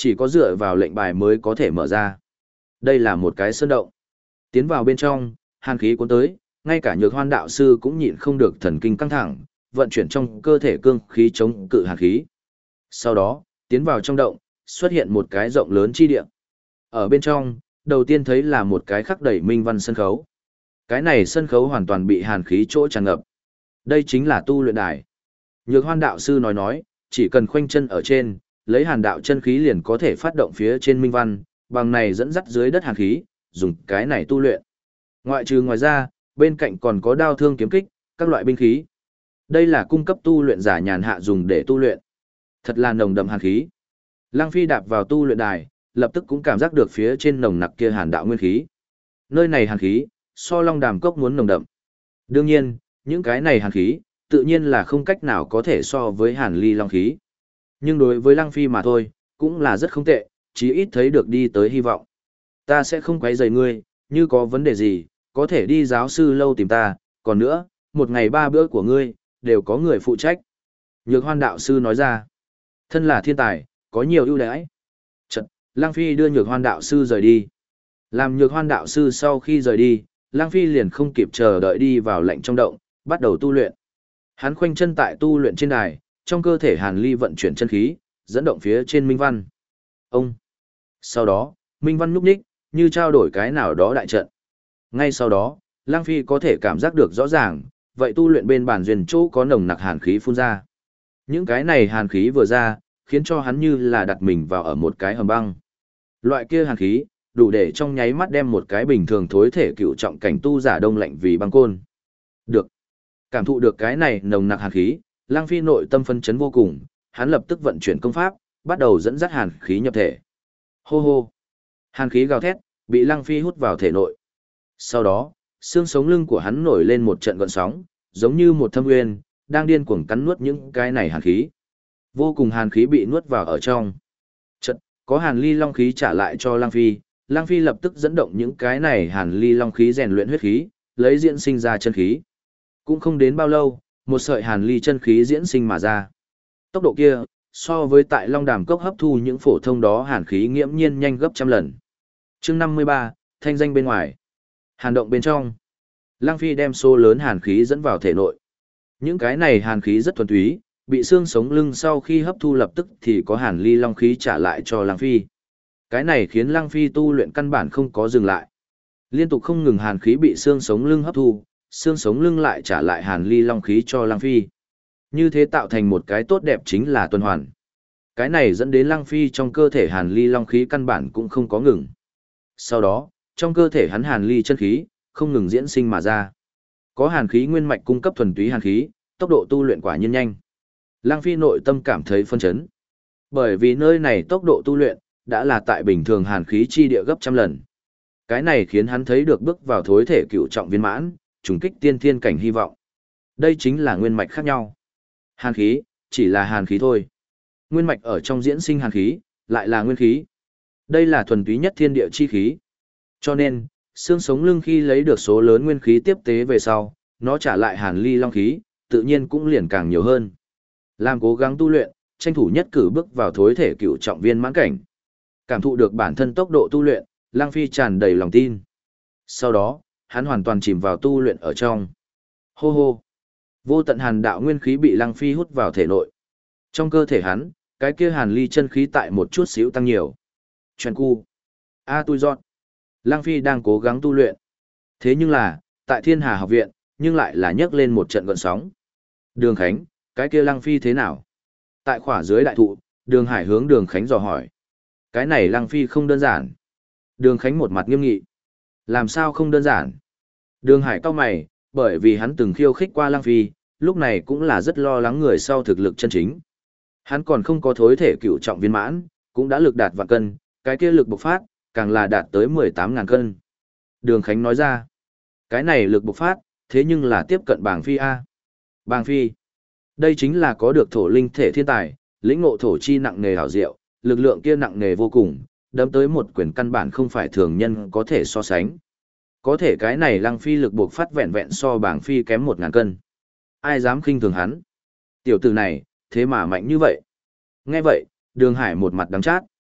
chỉ có dựa vào lệnh bài mới có thể mở ra. Đây là một cái sơn động. Tiến vào bên trong, hàn khí cuốn tới, ngay cả Nhược Hoan đạo sư cũng nhịn không được thần kinh căng thẳng, vận chuyển trong cơ thể cương khí chống cự hàn khí. Sau đó, tiến vào trong động, xuất hiện một cái rộng lớn chi địa. Ở bên trong, đầu tiên thấy là một cái khắc đầy minh văn sân khấu. Cái này sân khấu hoàn toàn bị hàn khí chỗ tràn ngập. Đây chính là tu luyện đài. Nhược Hoan đạo sư nói, chỉ cần khoanh chân ở trên, lấy hàn đạo chân khí liền có thể phát động phía trên minh văn, bằng này dẫn dắt dưới đất hàn khí, dùng cái này tu luyện. Ngoài ra, bên cạnh còn có đao thương kiếm kích, các loại binh khí. Đây là cung cấp tu luyện giả nhàn hạ dùng để tu luyện. Thật là nồng đậm hàn khí. Lăng Phi đạp vào tu luyện đài, lập tức cũng cảm giác được phía trên nồng nặc kia hàn đạo nguyên khí. Nơi này hàn khí, so Long Đàm Cốc muốn nồng đậm. Đương nhiên, những cái này hàn khí, tự nhiên là không cách nào có thể so với hàn ly long khí. Nhưng đối với Lăng Phi mà thôi, cũng là rất không tệ, chí ít thấy được đi tới hy vọng. Ta sẽ không quấy rầy ngươi, như có vấn đề gì, có thể đi giáo sư lâu tìm ta, còn nữa, một ngày 3 bữa của ngươi, đều có người phụ trách. Nhược Hoan đạo sư nói ra, thân là thiên tài, có nhiều ưu đãi. Chật, Lăng Phi đưa Nhược Hoan đạo sư rời đi. Làm Nhược Hoan đạo sư sau khi rời đi, Lăng Phi liền không kịp chờ đợi đi vào lạnh trong động, bắt đầu tu luyện. Hắn khoanh chân tại tu luyện trên đài, trong cơ thể hàn ly vận chuyển chân khí, dẫn động phía trên minh văn. Ông. Sau đó, minh văn nhúc nhích, như trao đổi cái nào đó đại trận. Ngay sau đó, Lăng Phi có thể cảm giác được rõ ràng, vậy tu luyện bên bàn duyên chỗ có nồng nặc hàn khí phun ra. Những cái này hàn khí vừa ra, khiến cho hắn như là đặt mình vào ở một cái hầm băng. Loại kia hàn khí, đủ để trong nháy mắt đem một cái bình thường thối thể cựu trọng cảnh tu giả đông lạnh vì băng côn. Được. Cảm thụ được cái này nồng nặc hàn khí, Lăng Phi nội tâm phấn chấn vô cùng, hắn lập tức vận chuyển công pháp, bắt đầu dẫn dắt hàn khí nhập thể. Hô hô. Hàn khí gào thét, bị Lăng Phi hút vào thể nội. Sau đó, xương sống lưng của hắn nổi lên một trận gợn sóng, giống như một thâm nguyên, đang điên cuồng cắn nuốt những cái này hàn khí. Vô cùng hàn khí bị nuốt vào ở trong. Chợt, có hàn ly long khí trả lại cho Lăng Phi, Lăng Phi lập tức dẫn động những cái này hàn ly long khí rèn luyện huyết khí, lấy diễn sinh ra chân khí. Cũng không đến bao lâu, một sợi hàn ly chân khí diễn sinh mà ra. Tốc độ kia, so với tại Long Đàm Cốc hấp thu những phổ thông đó hàn khí nghiễm nhiên nhanh gấp trăm lần. Chương 53, thanh danh bên ngoài. Hàn động bên trong. Lăng Phi đem số lớn hàn khí dẫn vào thể nội. Những cái này hàn khí rất thuần túy, bị xương sống lưng sau khi hấp thu lập tức thì có hàn ly long khí trả lại cho Lăng Phi. Cái này khiến Lăng Phi tu luyện căn bản không có dừng lại. Liên tục không ngừng hàn khí bị xương sống lưng hấp thu, xương sống lưng lại trả lại hàn ly long khí cho Lăng Phi. Như thế tạo thành một cái tốt đẹp chính là tuần hoàn. Cái này dẫn đến Lăng Phi trong cơ thể hàn ly long khí căn bản cũng không có ngừng. Sau đó, trong cơ thể hắn hàn ly chân khí, không ngừng diễn sinh mà ra. Có hàn khí nguyên mạch cung cấp thuần túy hàn khí, tốc độ tu luyện quả nhiên nhanh. Lăng Phi nội tâm cảm thấy phân chấn. Bởi vì nơi này tốc độ tu luyện, đã là tại bình thường hàn khí chi địa gấp trăm lần. Cái này khiến hắn thấy được bước vào thối thể cựu trọng viên mãn, trùng kích tiên thiên cảnh hy vọng. Đây chính là nguyên mạch khác nhau. Hàn khí, chỉ là hàn khí thôi. Nguyên mạch ở trong diễn sinh hàn khí, lại là nguyên khí. Đây là thuần túy nhất thiên địa chi khí. Cho nên, xương sống lưng khi lấy được số lớn nguyên khí tiếp tế về sau, nó trả lại hàn ly long khí, tự nhiên cũng liền càng nhiều hơn. Làm cố gắng tu luyện, tranh thủ nhất cử bước vào thối thể cựu trọng viên mãn cảnh. Cảm thụ được bản thân tốc độ tu luyện, Lăng Phi tràn đầy lòng tin. Sau đó, hắn hoàn toàn chìm vào tu luyện ở trong. Hô hô. Vô tận hàn đạo nguyên khí bị Lăng Phi hút vào thể nội. Trong cơ thể hắn, cái kia hàn ly chân khí tại một chút xíu tăng nhiều. Chuyện cu. Tui giọt. Lăng Phi đang cố gắng tu luyện. Thế nhưng là, tại Thiên Hà học viện, nhưng lại là nhấc lên một trận gợn sóng. Đường Khánh, cái kia Lăng Phi thế nào? Tại khỏa dưới đại thụ, Đường Hải hướng Đường Khánh dò hỏi. Cái này Lăng Phi không đơn giản. Đường Khánh một mặt nghiêm nghị. Làm sao không đơn giản? Đường Hải cau mày, bởi vì hắn từng khiêu khích qua Lăng Phi, lúc này cũng là rất lo lắng người sau thực lực chân chính. Hắn còn không có thối thể cựu trọng viên mãn, cũng đã lực đạt vạn cân, cái kia lực bộc phát, càng là đạt tới 18.000 cân. Đường Khánh nói ra, cái này lực bộc phát, thế nhưng là tiếp cận Bàng Phi A. Bàng Phi, đây chính là có được thổ linh thể thiên tài, lĩnh ngộ thổ chi nặng nề hảo diệu, lực lượng kia nặng nề vô cùng, đấm tới một quyền căn bản không phải thường nhân có thể so sánh. Có thể cái này Lăng Phi lực bộc phát vẹn vẹn so Bàng Phi kém 1.000 cân. Ai dám khinh thường hắn? Tiểu tử này, thế mà mạnh như vậy. Nghe vậy, Đường Hải một mặt đắng chát.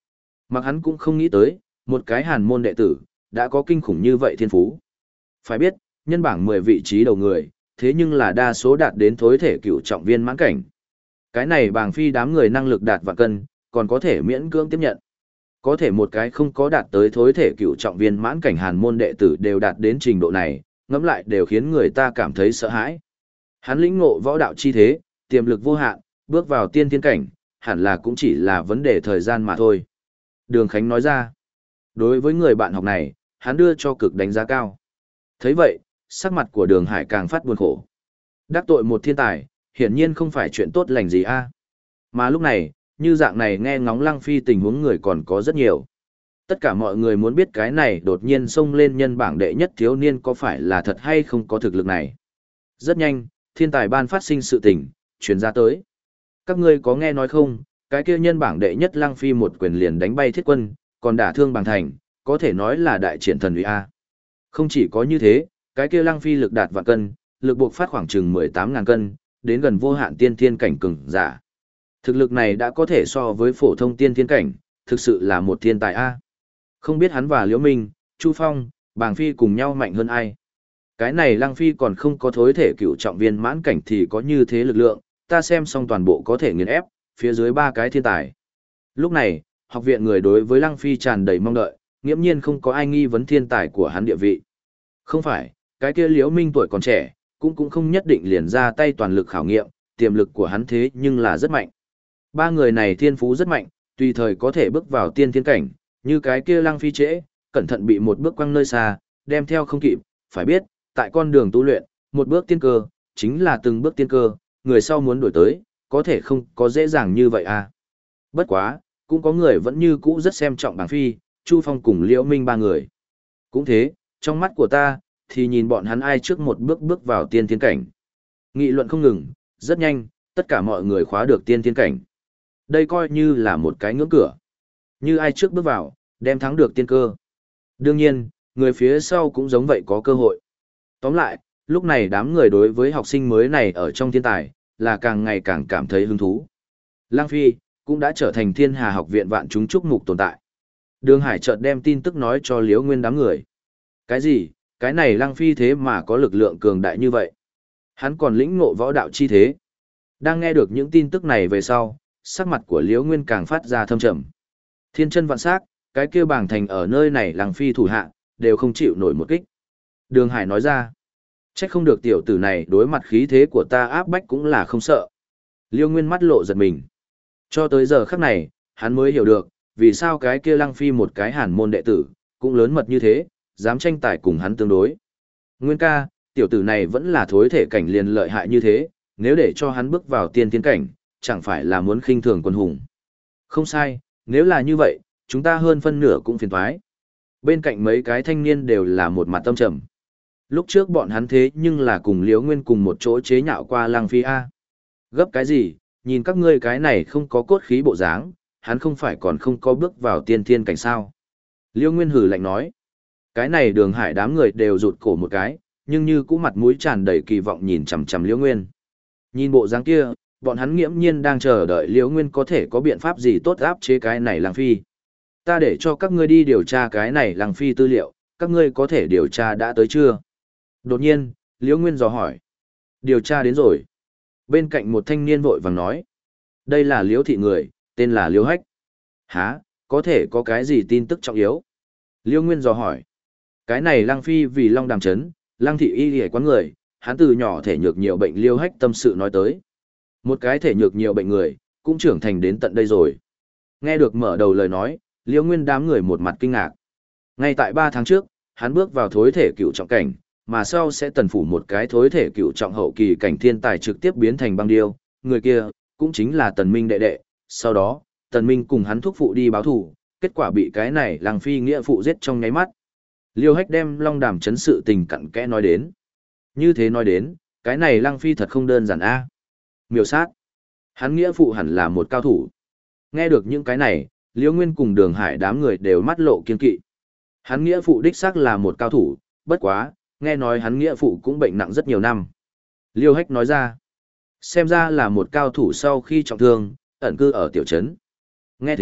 Mặc hắn cũng không nghĩ tới, một cái hàn môn đệ tử, đã có kinh khủng như vậy thiên phú. Phải biết, nhân bảng 10 vị trí đầu người, thế nhưng là đa số đạt đến thối thể cựu trọng viên mãn cảnh. Cái này bàng phi đám người năng lực đạt vạn cân, còn có thể miễn cưỡng tiếp nhận. Có thể một cái không có đạt tới thối thể cựu trọng viên mãn cảnh hàn môn đệ tử đều đạt đến trình độ này, ngẫm lại đều khiến người ta cảm thấy sợ hãi. Hắn lĩnh ngộ võ đạo chi thế, tiềm lực vô hạn, bước vào tiên thiên cảnh, hẳn là cũng chỉ là vấn đề thời gian mà thôi. Đường Khánh nói ra, đối với người bạn học này, hắn đưa cho cực đánh giá cao. Thấy vậy, sắc mặt của Đường Hải càng phát buồn khổ. Đắc tội một thiên tài, hiển nhiên không phải chuyện tốt lành gì a. Mà lúc này, như dạng này nghe ngóng Lăng Phi tình huống người còn có rất nhiều. Tất cả mọi người muốn biết cái này đột nhiên xông lên nhân bảng đệ nhất thiếu niên có phải là thật hay không có thực lực này. Rất nhanh, thiên tài ban phát sinh sự tình, truyền ra tới. Các ngươi có nghe nói không, cái kia nhân bảng đệ nhất Lăng Phi một quyền liền đánh bay thiết quân, còn đả thương bằng thành, có thể nói là đại triển thần uy a. Không chỉ có như thế, cái kia Lăng Phi lực đạt vạn cân, lực buộc phát khoảng chừng 18.000 cân, đến gần vô hạn tiên thiên cảnh cường giả. Thực lực này đã có thể so với phổ thông tiên thiên cảnh, thực sự là một thiên tài a. Không biết hắn và Liễu Minh, Chu Phong, Bàng Phi cùng nhau mạnh hơn ai. Cái này Lăng Phi còn không có thối thể cựu trọng viên mãn cảnh thì có như thế lực lượng, ta xem xong toàn bộ có thể nghiền ép, phía dưới ba cái thiên tài. Lúc này, học viện người đối với Lăng Phi tràn đầy mong đợi, nghiễm nhiên không có ai nghi vấn thiên tài của hắn địa vị. Không phải, cái kia Liễu Minh tuổi còn trẻ, cũng không nhất định liền ra tay toàn lực khảo nghiệm, tiềm lực của hắn thế nhưng là rất mạnh. Ba người này thiên phú rất mạnh, tùy thời có thể bước vào tiên thiên cảnh, như cái kia Lăng Phi trễ, cẩn thận bị một bước quăng nơi xa, đem theo không kịp, phải biết, tại con đường tu luyện, một bước tiên cơ, chính là từng bước tiên cơ, người sau muốn đuổi tới, có thể không có dễ dàng như vậy à. Bất quá, cũng có người vẫn như cũ rất xem trọng Bàng Phi, Chu Phong cùng Liễu Minh ba người. Cũng thế, trong mắt của ta, thì nhìn bọn hắn ai trước một bước bước vào tiên thiên cảnh. Nghị luận không ngừng, rất nhanh, tất cả mọi người khóa được tiên thiên cảnh. Đây coi như là một cái ngưỡng cửa. Như ai trước bước vào, đem thắng được tiên cơ. Đương nhiên, người phía sau cũng giống vậy có cơ hội. Tóm lại, lúc này đám người đối với học sinh mới này ở trong thiên tài, là càng ngày càng cảm thấy hứng thú. Lăng Phi, cũng đã trở thành thiên hà học viện vạn chúng chúc mục tồn tại. Đường Hải chợt đem tin tức nói cho Liễu Nguyên đám người. Cái gì, cái này Lăng Phi thế mà có lực lượng cường đại như vậy? Hắn còn lĩnh ngộ võ đạo chi thế. Đang nghe được những tin tức này về sau, sắc mặt của Liễu Nguyên càng phát ra thâm trầm. Thiên chân vạn sắc, cái kia Bàng Thành ở nơi này Lăng Phi thủ hạ, đều không chịu nổi một kích. Đường Hải nói ra, trách không được tiểu tử này đối mặt khí thế của ta áp bách cũng là không sợ. Liễu Nguyên mắt lộ giật mình. Cho tới giờ khắc này, hắn mới hiểu được, vì sao cái kia Lăng Phi một cái hàn môn đệ tử, cũng lớn mật như thế, dám tranh tài cùng hắn tương đối. Nguyên ca, tiểu tử này vẫn là thối thể cảnh liền lợi hại như thế, nếu để cho hắn bước vào tiên tiến cảnh, chẳng phải là muốn khinh thường quân hùng. Không sai, nếu là như vậy, chúng ta hơn phân nửa cũng phiền toái. Bên cạnh mấy cái thanh niên đều là một mặt tâm trầm. Lúc trước bọn hắn thế nhưng là cùng Liễu Nguyên cùng một chỗ chế nhạo qua Lăng Phi A. Gấp cái gì, nhìn các ngươi cái này không có cốt khí bộ dáng, hắn không phải còn không có bước vào tiên thiên cảnh sao. Liễu Nguyên hử lạnh nói. Cái này Đường Hải đám người đều rụt cổ một cái, nhưng như cũ mặt mũi tràn đầy kỳ vọng nhìn chằm chằm Liễu Nguyên. Nhìn bộ dáng kia, bọn hắn nghiễm nhiên đang chờ đợi Liễu Nguyên có thể có biện pháp gì tốt áp chế cái này Lăng Phi. Ta để cho các ngươi đi điều tra cái này Lăng Phi tư liệu, các ngươi có thể điều tra đã tới chưa? Đột nhiên, Liễu Nguyên dò hỏi. Điều tra đến rồi. Bên cạnh một thanh niên vội vàng nói. Đây là Liễu thị người, tên là Liễu Hách. Hả, có thể có cái gì tin tức trọng yếu? Liễu Nguyên dò hỏi. Cái này Lăng Phi vì Long Đàm Trấn, Lăng thị y hề quán người, hắn từ nhỏ thể nhược nhiều bệnh. Liễu Hách tâm sự nói tới. Một cái thể nhược nhiều bệnh người, cũng trưởng thành đến tận đây rồi. Nghe được mở đầu lời nói, Liễu Nguyên đám người một mặt kinh ngạc. Ngay tại 3 tháng trước, hắn bước vào thối thể cựu trọng cảnh, mà sau sẽ tần phủ một cái thối thể cựu trọng hậu kỳ cảnh thiên tài trực tiếp biến thành băng điêu, người kia, cũng chính là Tần Minh đệ đệ. Sau đó, Tần Minh cùng hắn thúc phụ đi báo thù, kết quả bị cái này Lăng Phi nghĩa phụ giết trong nháy mắt. Liêu Hách đem Long Đàm Trấn sự tình cặn kẽ nói đến. Như thế nói đến, cái này Lăng Phi thật không đơn giản a. Miêu sát. Hắn nghĩa phụ hẳn là một cao thủ. Nghe được những cái này, Liễu Nguyên cùng Đường Hải đám người đều mắt lộ kiên kỵ. Hắn nghĩa phụ đích xác là một cao thủ, bất quá, nghe nói hắn nghĩa phụ cũng bệnh nặng rất nhiều năm. Liêu Hách nói ra, xem ra là một cao thủ sau khi trọng thương, ẩn cư ở tiểu trấn. Nghe thế,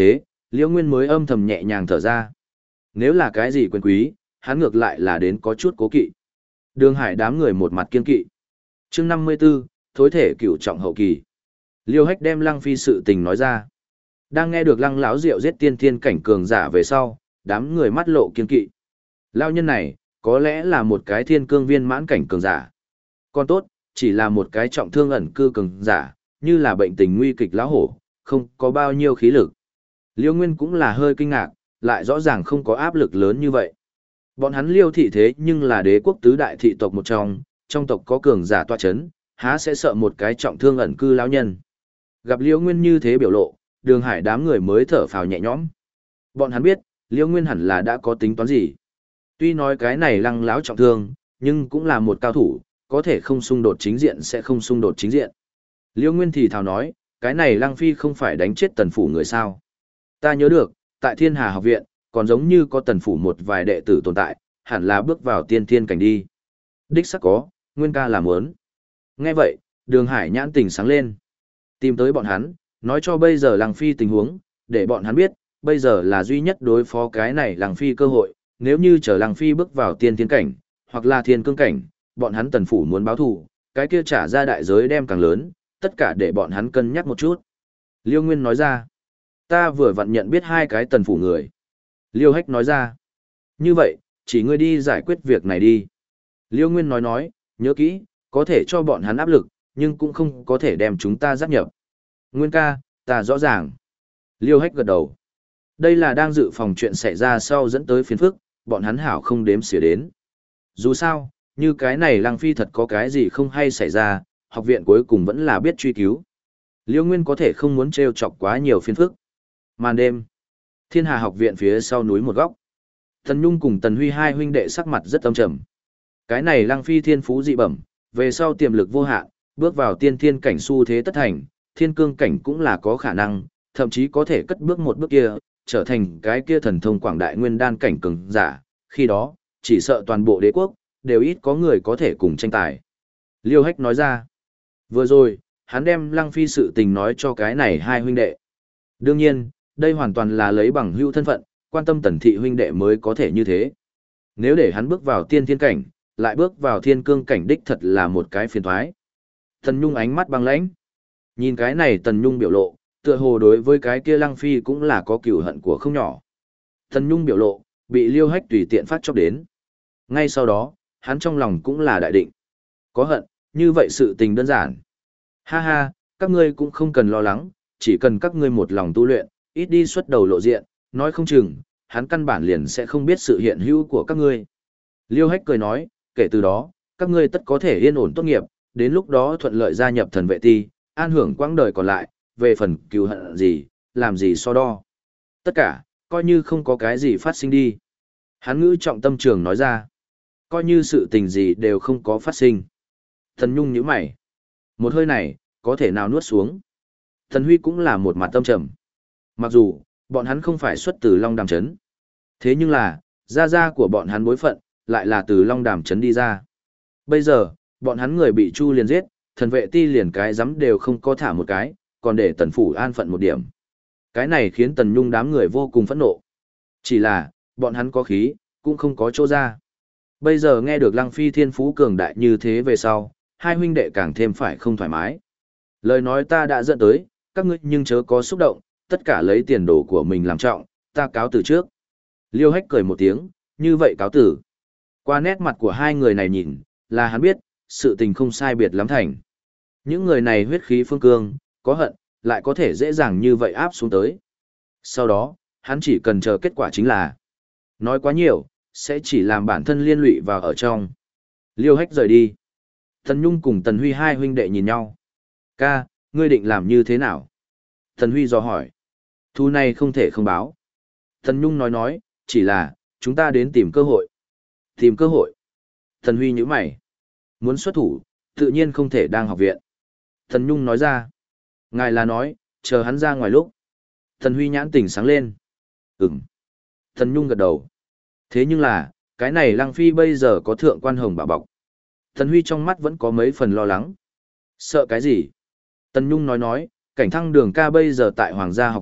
Liễu Nguyên mới âm thầm nhẹ nhàng thở ra. Nếu là cái gì quyền quý, hắn ngược lại là đến có chút cố kỵ. Đường Hải đám người một mặt kiên kỵ. Chương 54, thối thể cửu trọng hậu kỳ. Liêu Hách đem Lăng Phi sự tình nói ra. Đang nghe được Lăng lão Diệu giết tiên thiên cảnh cường giả về sau, đám người mắt lộ kiên kỵ. Lão nhân này, có lẽ là một cái thiên cương viên mãn cảnh cường giả. Còn tốt, chỉ là một cái trọng thương ẩn cư cường giả, như là bệnh tình nguy kịch lão hổ, không có bao nhiêu khí lực. Liêu Nguyên cũng là hơi kinh ngạc, lại rõ ràng không có áp lực lớn như vậy. Bọn hắn Liêu thị thế nhưng là đế quốc tứ đại thị tộc một trong tộc có cường giả tọa chấn, há sẽ sợ một cái trọng thương ẩn cư lão nhân. Gặp Liêu Nguyên như thế biểu lộ, Đường Hải đám người mới thở phào nhẹ nhõm. Bọn hắn biết, Liêu Nguyên hẳn là đã có tính toán gì. Tuy nói cái này Lăng lão trọng thương, nhưng cũng là một cao thủ, có thể không xung đột chính diện sẽ không xung đột chính diện. Liêu Nguyên thì thào nói, cái này Lăng Phi không phải đánh chết Tần phủ người sao? Ta nhớ được, tại Thiên Hà học viện, còn giống như có Tần phủ một vài đệ tử tồn tại, hẳn là bước vào tiên thiên cảnh đi. Đích xác có, Nguyên ca làm muốn. Nghe vậy, Đường Hải nhãn tình sáng lên. Tìm tới bọn hắn, nói cho bây giờ Lăng Phi tình huống, để bọn hắn biết, bây giờ là duy nhất đối phó cái này Lăng Phi cơ hội, nếu như chờ Lăng Phi bước vào tiên thiên cảnh, hoặc là thiên cương cảnh, bọn hắn Tần phủ muốn báo thù, cái kia trả ra đại giới đem càng lớn, tất cả để bọn hắn cân nhắc một chút. Liêu Nguyên nói ra, ta vừa vặn nhận biết hai cái Tần phủ người. Liêu Hách nói ra, như vậy, chỉ ngươi đi giải quyết việc này đi. Liêu Nguyên nói, nhớ kỹ, có thể cho bọn hắn áp lực, nhưng cũng không có thể đem chúng ta giáp nhập. Nguyên ca, ta rõ ràng. Liêu Hách gật đầu. Đây là đang dự phòng chuyện xảy ra sau dẫn tới phiền phức, bọn hắn hảo không đếm xỉa đến. Dù sao, như cái này Lăng Phi thật có cái gì không hay xảy ra, học viện cuối cùng vẫn là biết truy cứu. Liêu Nguyên có thể không muốn trêu chọc quá nhiều phiền phức. Màn đêm, Thiên Hà học viện phía sau núi một góc. Tần Nhung cùng Tần Huy hai huynh đệ sắc mặt rất âm trầm. Cái này Lăng Phi thiên phú dị bẩm, về sau tiềm lực vô hạn, bước vào tiên thiên cảnh xu thế tất thành, thiên cương cảnh cũng là có khả năng, thậm chí có thể cất bước một bước kia, trở thành cái kia thần thông quảng đại nguyên đan cảnh cường giả, khi đó, chỉ sợ toàn bộ đế quốc, đều ít có người có thể cùng tranh tài. Liêu Hách nói ra, vừa rồi, hắn đem Lăng Phi sự tình nói cho cái này hai huynh đệ. Đương nhiên, đây hoàn toàn là lấy bằng hữu thân phận, quan tâm Tần thị huynh đệ mới có thể như thế. Nếu để hắn bước vào tiên thiên cảnh, lại bước vào thiên cương cảnh đích thật là một cái phiền toái. Tần Nhung ánh mắt băng lãnh. Nhìn cái này Tần Nhung biểu lộ, tựa hồ đối với cái kia Lăng Phi cũng là có cừu hận của không nhỏ. Tần Nhung biểu lộ, bị Liêu Hách tùy tiện phát chốc đến. Ngay sau đó, hắn trong lòng cũng là đại định. Có hận, như vậy sự tình đơn giản. Ha ha, các ngươi cũng không cần lo lắng, chỉ cần các ngươi một lòng tu luyện, ít đi xuất đầu lộ diện, nói không chừng, hắn căn bản liền sẽ không biết sự hiện hữu của các ngươi. Liêu Hách cười nói, kể từ đó, các ngươi tất có thể yên ổn tốt nghiệp, đến lúc đó thuận lợi gia nhập thần vệ ti, an hưởng quãng đời còn lại, về phần cừu hận gì, làm gì so đo. Tất cả, coi như không có cái gì phát sinh đi. Hắn ngữ trọng tâm trường nói ra, coi như sự tình gì đều không có phát sinh. Thần Nhung nhíu mày. Một hơi này, có thể nào nuốt xuống. Thần Huy cũng là một mặt tâm trầm. Mặc dù, bọn hắn không phải xuất từ Long Đàm Trấn. Thế nhưng là, gia của bọn hắn bối phận, lại là từ Long Đàm Trấn đi ra. Bây giờ, bọn hắn người bị Chu liền giết, thần vệ ti liền cái dám đều không có thả một cái, còn để Tần phủ an phận một điểm. Cái này khiến Tần Nhung đám người vô cùng phẫn nộ. Chỉ là, bọn hắn có khí, cũng không có chỗ ra. Bây giờ nghe được Lăng Phi thiên phú cường đại như thế về sau, hai huynh đệ càng thêm phải không thoải mái. Lời nói ta đã dẫn tới, các ngươi nhưng chớ có xúc động, tất cả lấy tiền đồ của mình làm trọng, ta cáo từ trước. Liêu Hách cười một tiếng, như vậy cáo tử. Qua nét mặt của hai người này nhìn, là hắn biết, sự tình không sai biệt lắm thành. Những người này huyết khí phương cương, có hận, lại có thể dễ dàng như vậy áp xuống tới. Sau đó, hắn chỉ cần chờ kết quả chính là nói quá nhiều, sẽ chỉ làm bản thân liên lụy vào ở trong. Liêu Hách rời đi. Tần Nhung cùng Tần Huy hai huynh đệ nhìn nhau. Ca, ngươi định làm như thế nào? Tần Huy dò hỏi. Thu này không thể không báo. Tần Nhung nói, chỉ là, chúng ta đến tìm cơ hội. Tìm cơ hội. Tần Huy nhíu mày. Muốn xuất thủ, tự nhiên không thể đang học viện. Tần Nhung nói ra. Ngài là nói, chờ hắn ra ngoài lúc. Tần Huy nhãn tỉnh sáng lên. Ừm. Tần Nhung gật đầu. Thế nhưng là, cái này Lăng Phi bây giờ có thượng quan hồng bảo bọc. Tần Huy trong mắt vẫn có mấy phần lo lắng. Sợ cái gì? Tần Nhung nói, cảnh thăng đường ca bây giờ tại Hoàng gia học viện,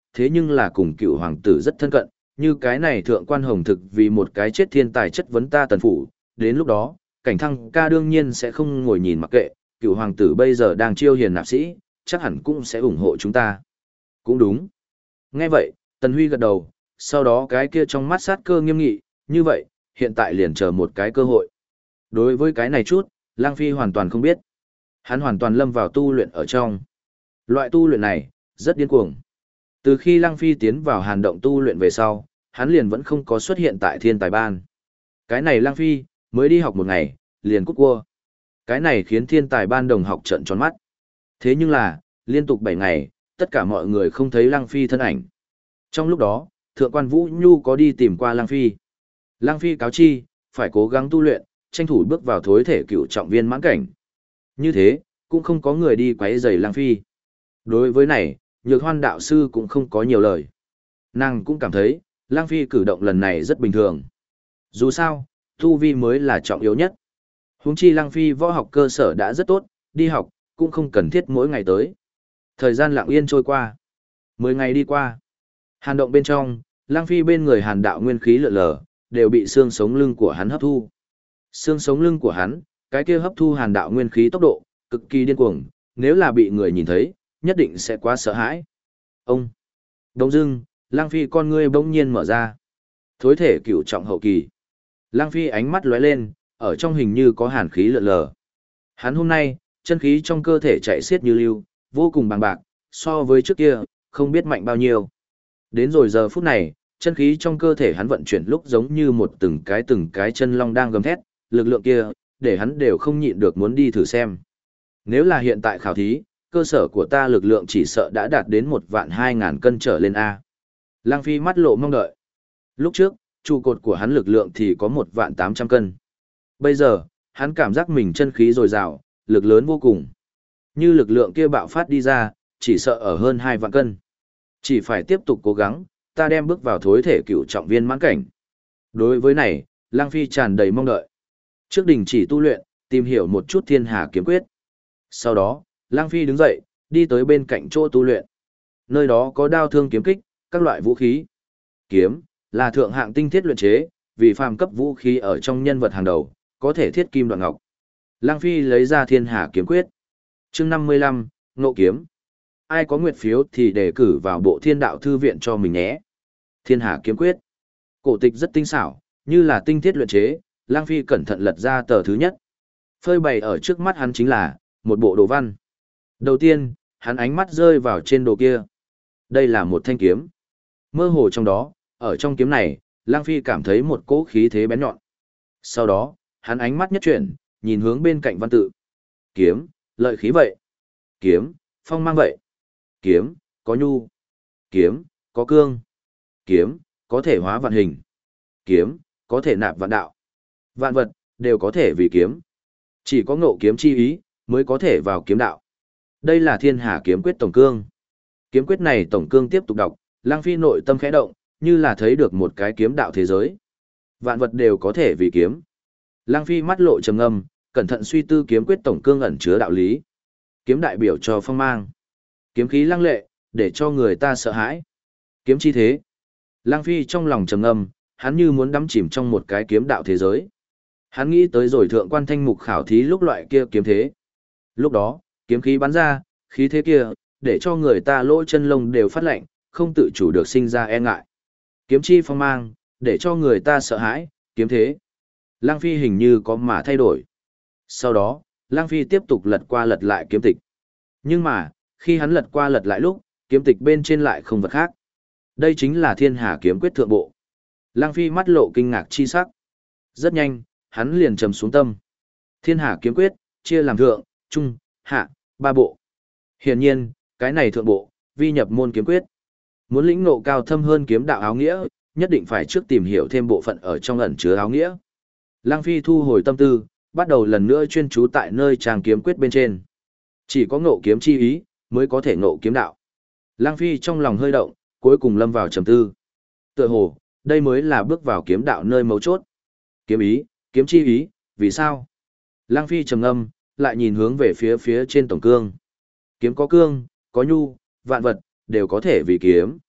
thế nhưng là cùng cựu hoàng tử rất thân cận, như cái này thượng quan hồng thực vì một cái chết thiên tài chất vấn ta Tần phủ, đến lúc đó, cảnh thăng ca đương nhiên sẽ không ngồi nhìn mặc kệ, cựu hoàng tử bây giờ đang chiêu hiền nạp sĩ, chắc hẳn cũng sẽ ủng hộ chúng ta. Cũng đúng. Nghe vậy, Tần Huy gật đầu, sau đó cái kia trong mắt sát cơ nghiêm nghị, như vậy, hiện tại liền chờ một cái cơ hội. Đối với cái này chút, Lang Phi hoàn toàn không biết. Hắn hoàn toàn lâm vào tu luyện ở trong. Loại tu luyện này, rất điên cuồng. Từ khi Lang Phi tiến vào hàn động tu luyện về sau, hắn liền vẫn không có xuất hiện tại thiên tài ban. Cái này Lang Phi, mới đi học một ngày, liền cút cua. Cái này khiến thiên tài ban đồng học trợn tròn mắt. Thế nhưng là, liên tục 7 ngày, tất cả mọi người không thấy Lang Phi thân ảnh. Trong lúc đó, Thượng quan Vũ Nhu có đi tìm qua Lang Phi. Lang Phi cáo chi, phải cố gắng tu luyện, tranh thủ bước vào thối thể cựu trọng viên mãn cảnh. Như thế, cũng không có người đi quấy rầy Lang Phi. Đối với này, Nhược Hoan đạo sư cũng không có nhiều lời. Nàng cũng cảm thấy, Lang Phi cử động lần này rất bình thường. Dù sao, tu vi mới là trọng yếu nhất. Huống chi Lang Phi võ học cơ sở đã rất tốt, đi học, cũng không cần thiết mỗi ngày tới. Thời gian lặng yên trôi qua. 10 ngày đi qua. Hàn động bên trong, Lang Phi bên người hàn đạo nguyên khí lượn lờ, đều bị xương sống lưng của hắn hấp thu. Xương sống lưng của hắn, cái kia hấp thu hàn đạo nguyên khí tốc độ, cực kỳ điên cuồng, nếu là bị người nhìn thấy, nhất định sẽ quá sợ hãi. Ông! Đông dưng, Lang Phi con ngươi bỗng nhiên mở ra. Thối thể cửu trọng hậu kỳ. Lang Phi ánh mắt lóe lên, ở trong hình như có hàn khí lượn lờ. Hắn hôm nay, chân khí trong cơ thể chạy xiết như lưu, vô cùng bằng bạc, so với trước kia, không biết mạnh bao nhiêu. Đến rồi giờ phút này, chân khí trong cơ thể hắn vận chuyển lúc giống như một từng cái chân long đang gầm thét, lực lượng kia, để hắn đều không nhịn được muốn đi thử xem. Nếu là hiện tại khảo thí, cơ sở của ta lực lượng chỉ sợ đã đạt đến 1.200.000 cân trở lên A. Lang Phi mắt lộ mong đợi. Lúc trước, trụ cột của hắn lực lượng thì có 1.800.000 cân. Bây giờ, hắn cảm giác mình chân khí dồi dào, lực lớn vô cùng. Như lực lượng kia bạo phát đi ra, chỉ sợ ở hơn 2 vạn cân. Chỉ phải tiếp tục cố gắng, ta đem bước vào thối thể cựu trọng viên mãn cảnh. Đối với này, Lang Phi tràn đầy mong đợi. Trước đình chỉ tu luyện, tìm hiểu một chút Thiên Hà kiếm quyết. Sau đó, Lang Phi đứng dậy, đi tới bên cạnh chỗ tu luyện. Nơi đó có đao thương kiếm kích, các loại vũ khí. Kiếm là thượng hạng tinh thiết luyện chế, vì phàm cấp vũ khí ở trong nhân vật hàng đầu, có thể thiết kim đoạn ngọc. Lang Phi lấy ra Thiên Hà kiếm quyết. Chương 55, Ngộ kiếm. Ai có nguyệt phiếu thì đề cử vào bộ Thiên Đạo thư viện cho mình nhé. Thiên Hà kiếm quyết. Cổ tịch rất tinh xảo, như là tinh thiết luyện chế, Lang Phi cẩn thận lật ra tờ thứ nhất. Phơi bày ở trước mắt hắn chính là một bộ đồ văn. Đầu tiên, hắn ánh mắt rơi vào trên đồ kia. Đây là một thanh kiếm. Mơ hồ trong đó, ở trong kiếm này, Lang Phi cảm thấy một cỗ khí thế bén nhọn. Sau đó, hắn ánh mắt nhất chuyển, nhìn hướng bên cạnh văn tự. Kiếm, lợi khí vậy. Kiếm, phong mang vậy. Kiếm, có nhu. Kiếm, có cương. Kiếm, có thể hóa vạn hình. Kiếm, có thể nạp vạn đạo. Vạn vật, đều có thể vì kiếm. Chỉ có ngộ kiếm chi ý, mới có thể vào kiếm đạo. Đây là Thiên Hà kiếm quyết tổng cương. Kiếm quyết này tổng cương tiếp tục đọc, Lang Phi nội tâm khẽ động, như là thấy được một cái kiếm đạo thế giới. Vạn vật đều có thể vì kiếm. Lang Phi mắt lộ trầm ngâm, cẩn thận suy tư kiếm quyết tổng cương ẩn chứa đạo lý. Kiếm đại biểu cho phong mang. Kiếm khí lăng lệ, để cho người ta sợ hãi. Kiếm chi thế. Lang Phi trong lòng trầm ngâm, hắn như muốn đắm chìm trong một cái kiếm đạo thế giới. Hắn nghĩ tới rồi thượng quan thanh mục khảo thí lúc loại kia kiếm thế. Lúc đó, kiếm khí bắn ra, khí thế kia, để cho người ta lỗ chân lông đều phát lạnh, không tự chủ được sinh ra e ngại. Kiếm chi phong mang, để cho người ta sợ hãi, kiếm thế. Lang Phi hình như có mà thay đổi. Sau đó, Lang Phi tiếp tục lật qua lật lại kiếm tịch. Nhưng mà, khi hắn lật qua lật lại lúc, kiếm tịch bên trên lại không vật khác. Đây chính là Thiên Hà kiếm quyết thượng bộ. Lang Phi mắt lộ kinh ngạc chi sắc. Rất nhanh, hắn liền trầm xuống tâm. Thiên Hà kiếm quyết, chia làm thượng, trung, hạ, 3 bộ. Hiển nhiên, cái này thượng bộ, vi nhập môn kiếm quyết. Muốn lĩnh ngộ cao thâm hơn kiếm đạo áo nghĩa, nhất định phải trước tìm hiểu thêm bộ phận ở trong ẩn chứa áo nghĩa. Lang Phi thu hồi tâm tư, bắt đầu lần nữa chuyên chú tại nơi trang kiếm quyết bên trên. Chỉ có ngộ kiếm chi ý, mới có thể ngộ kiếm đạo. Lang Phi trong lòng hơi động, cuối cùng lâm vào trầm tư. Tựa hồ, đây mới là bước vào kiếm đạo nơi mấu chốt. Kiếm ý, kiếm chi ý, vì sao? Lang Phi trầm ngâm, lại nhìn hướng về phía trên tổng cương. Kiếm có cương, có nhu, vạn vật, đều có thể vì kiếm.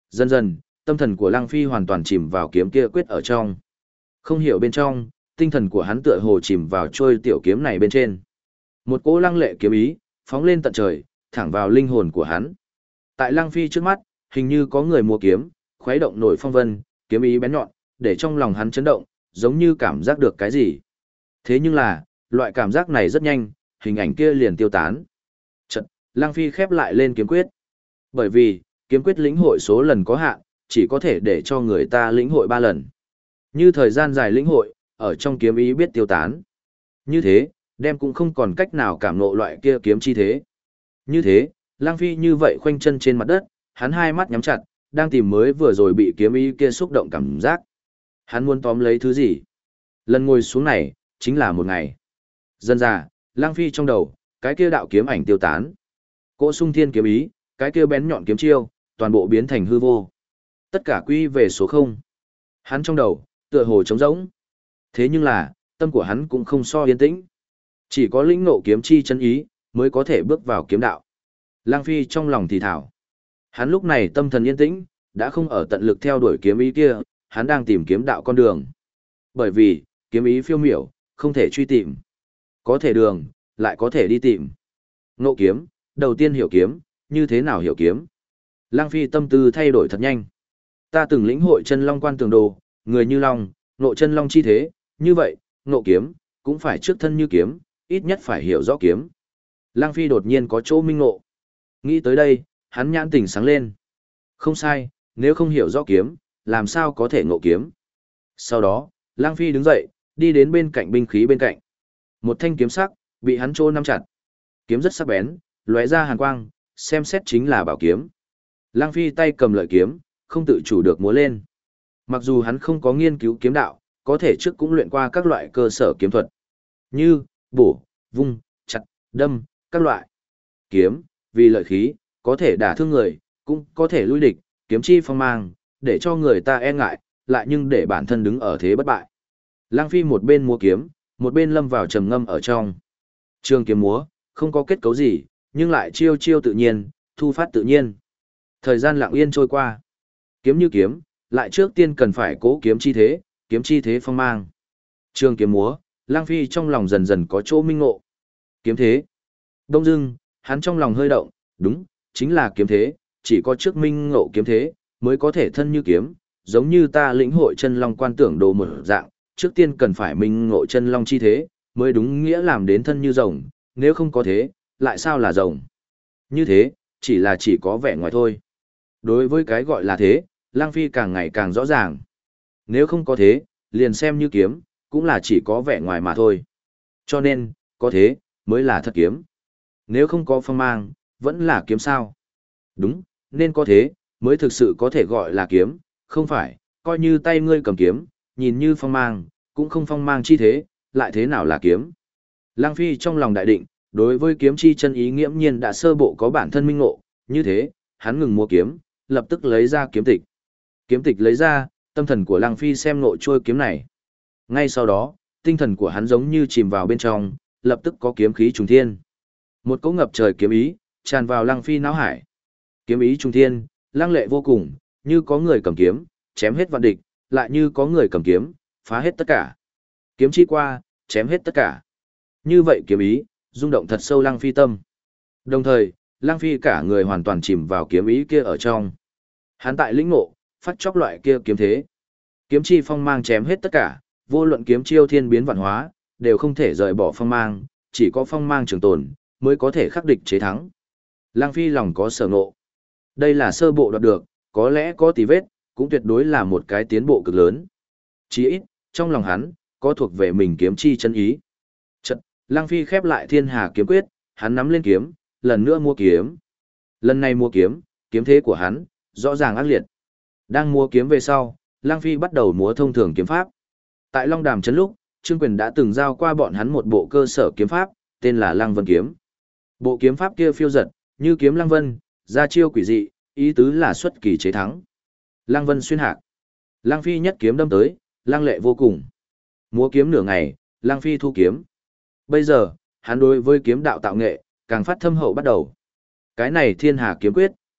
Dần dần, tâm thần của Lăng Phi hoàn toàn chìm vào kiếm kia quyết ở trong. Không hiểu bên trong, tinh thần của hắn tựa hồ chìm vào trôi tiểu kiếm này bên trên. Một cỗ lăng lệ kiếm ý, phóng lên tận trời, thẳng vào linh hồn của hắn. Tại Lăng Phi trước mắt, hình như có người mua kiếm, khuấy động nổi phong vân, kiếm ý bén nhọn, để trong lòng hắn chấn động, giống như cảm giác được cái gì. Thế nhưng là, loại cảm giác này rất nhanh, hình ảnh kia liền tiêu tán. Chợt, Lăng Phi khép lại lên kiếm quyết. Bởi vì, kiếm quyết lĩnh hội số lần có hạn, chỉ có thể để cho người ta lĩnh hội 3 lần. Như thời gian dài lĩnh hội, ở trong kiếm ý biết tiêu tán. Như thế, đem cũng không còn cách nào cảm ngộ loại kia kiếm chi thế. Như thế, Lăng Phi như vậy khoanh chân trên mặt đất, hắn hai mắt nhắm chặt, đang tìm mới vừa rồi bị kiếm ý kia xúc động cảm giác. Hắn muốn tóm lấy thứ gì? Lần ngồi xuống này, chính là một ngày. Dần dà, Lăng Phi trong đầu, cái kia đạo kiếm ảnh tiêu tán. Cỗ sung thiên kiếm ý, cái kia bén nhọn kiếm chiêu, toàn bộ biến thành hư vô. Tất cả quy về số 0. Hắn trong đầu, tựa hồ trống rỗng. Thế nhưng là, tâm của hắn cũng không so yên tĩnh. Chỉ có lĩnh ngộ kiếm chi chân ý, mới có thể bước vào kiếm đạo. Lăng Phi trong lòng thì thảo. Hắn lúc này tâm thần yên tĩnh, đã không ở tận lực theo đuổi kiếm ý kia, hắn đang tìm kiếm đạo con đường. Bởi vì, kiếm ý phiêu miểu, không thể truy tìm. Có thể đường, lại có thể đi tìm. Ngộ kiếm, đầu tiên hiểu kiếm, như thế nào hiểu kiếm. Lăng Phi tâm tư thay đổi thật nhanh. Ta từng lĩnh hội chân long quan tường đồ, người như long, ngộ chân long chi thế, như vậy, ngộ kiếm, cũng phải trước thân như kiếm, ít nhất phải hiểu rõ kiếm. Lăng Phi đột nhiên có chỗ minh ngộ. Nghĩ tới đây, hắn nhãn tỉnh sáng lên. Không sai, nếu không hiểu rõ kiếm, làm sao có thể ngộ kiếm. Sau đó, Lăng Phi đứng dậy, đi đến bên cạnh binh khí bên cạnh. Một thanh kiếm sắc, bị hắn trô nắm chặt. Kiếm rất sắc bén, lóe ra hàn quang, xem xét chính là bảo kiếm. Lăng Phi tay cầm lợi kiếm, không tự chủ được múa lên. Mặc dù hắn không có nghiên cứu kiếm đạo, có thể trước cũng luyện qua các loại cơ sở kiếm thuật. Như, bổ, vung, chặt, đâm, các loại. Kiếm, vì lợi khí, có thể đả thương người, cũng có thể lui địch, kiếm chi phong mang, để cho người ta e ngại, lại nhưng để bản thân đứng ở thế bất bại. Lăng Phi một bên múa kiếm, một bên lâm vào trầm ngâm ở trong. Trường kiếm múa, không có kết cấu gì, nhưng lại chiêu chiêu tự nhiên, thu phát tự nhiên. Thời gian lặng yên trôi qua. Kiếm như kiếm, lại trước tiên cần phải cố kiếm chi thế phong mang. Trường kiếm múa, Lăng Phi trong lòng dần dần có chỗ minh ngộ. Kiếm thế. Đông dưng, hắn trong lòng hơi động, đúng, chính là kiếm thế, chỉ có trước minh ngộ kiếm thế, mới có thể thân như kiếm, giống như ta lĩnh hội chân long quan tưởng đồ một dạng, trước tiên cần phải minh ngộ chân long chi thế, mới đúng nghĩa làm đến thân như rồng, nếu không có thế, lại sao là rồng? Như thế, chỉ có vẻ ngoài thôi. Đối với cái gọi là thế, Lăng Phi càng ngày càng rõ ràng. Nếu không có thế, liền xem như kiếm, cũng là chỉ có vẻ ngoài mà thôi. Cho nên, có thế, mới là thật kiếm. Nếu không có phong mang, vẫn là kiếm sao? Đúng, nên có thế, mới thực sự có thể gọi là kiếm, không phải, coi như tay ngươi cầm kiếm, nhìn như phong mang, cũng không phong mang chi thế, lại thế nào là kiếm? Lăng Phi trong lòng đại định, đối với kiếm chi chân ý nghiễm nhiên đã sơ bộ có bản thân minh ngộ, như thế, hắn ngừng mua kiếm, lập tức lấy ra kiếm tịch. Kiếm tịch lấy ra, tâm thần của Lăng Phi xem ngộ trôi kiếm này. Ngay sau đó, tinh thần của hắn giống như chìm vào bên trong, lập tức có kiếm khí trùng thiên. Một cỗ ngập trời kiếm ý, tràn vào Lăng Phi não hải. Kiếm ý trùng thiên, lăng lệ vô cùng, như có người cầm kiếm, chém hết vạn địch, lại như có người cầm kiếm, phá hết tất cả. Kiếm chi qua, chém hết tất cả. Như vậy kiếm ý, rung động thật sâu Lăng Phi tâm. Đồng thời, Lăng Phi cả người hoàn toàn chìm vào kiếm ý kia ở trong. Hắn tại lĩnh ngộ, phát chóc loại kia kiếm thế. Kiếm chi phong mang chém hết tất cả, vô luận kiếm chiêu thiên biến vạn hóa, đều không thể rời bỏ phong mang, chỉ có phong mang trường tồn, mới có thể khắc địch chế thắng. Lăng Phi lòng có sở ngộ. Đây là sơ bộ đoạt được, có lẽ có tí vết, cũng tuyệt đối là một cái tiến bộ cực lớn. Chỉ ít, trong lòng hắn, có thuộc về mình kiếm chi chân ý. Chật, Lăng Phi khép lại thiên hà kiếm quyết, hắn nắm lên kiếm, lần nữa mua kiếm. Lần này mua kiếm, kiếm thế của hắn, rõ ràng ác liệt. Đang mua kiếm về sau, Lăng Phi bắt đầu múa thông thường kiếm pháp. Tại Long Đàm trấn lúc, Trương Quyền đã từng giao qua bọn hắn một bộ cơ sở kiếm pháp, tên là Lăng Vân kiếm. Bộ kiếm pháp kia phiêu giật, như kiếm Lăng Vân, ra chiêu quỷ dị, ý tứ là xuất kỳ chế thắng. Lăng Vân xuyên hạc. Lăng Phi nhất kiếm đâm tới, lăng lệ vô cùng. Múa kiếm nửa ngày, Lăng Phi thu kiếm. Bây giờ, hắn đối với kiếm đạo tạo nghệ, càng phát thâm hậu bắt đầu. Cái này thiên hà kiếm quyết,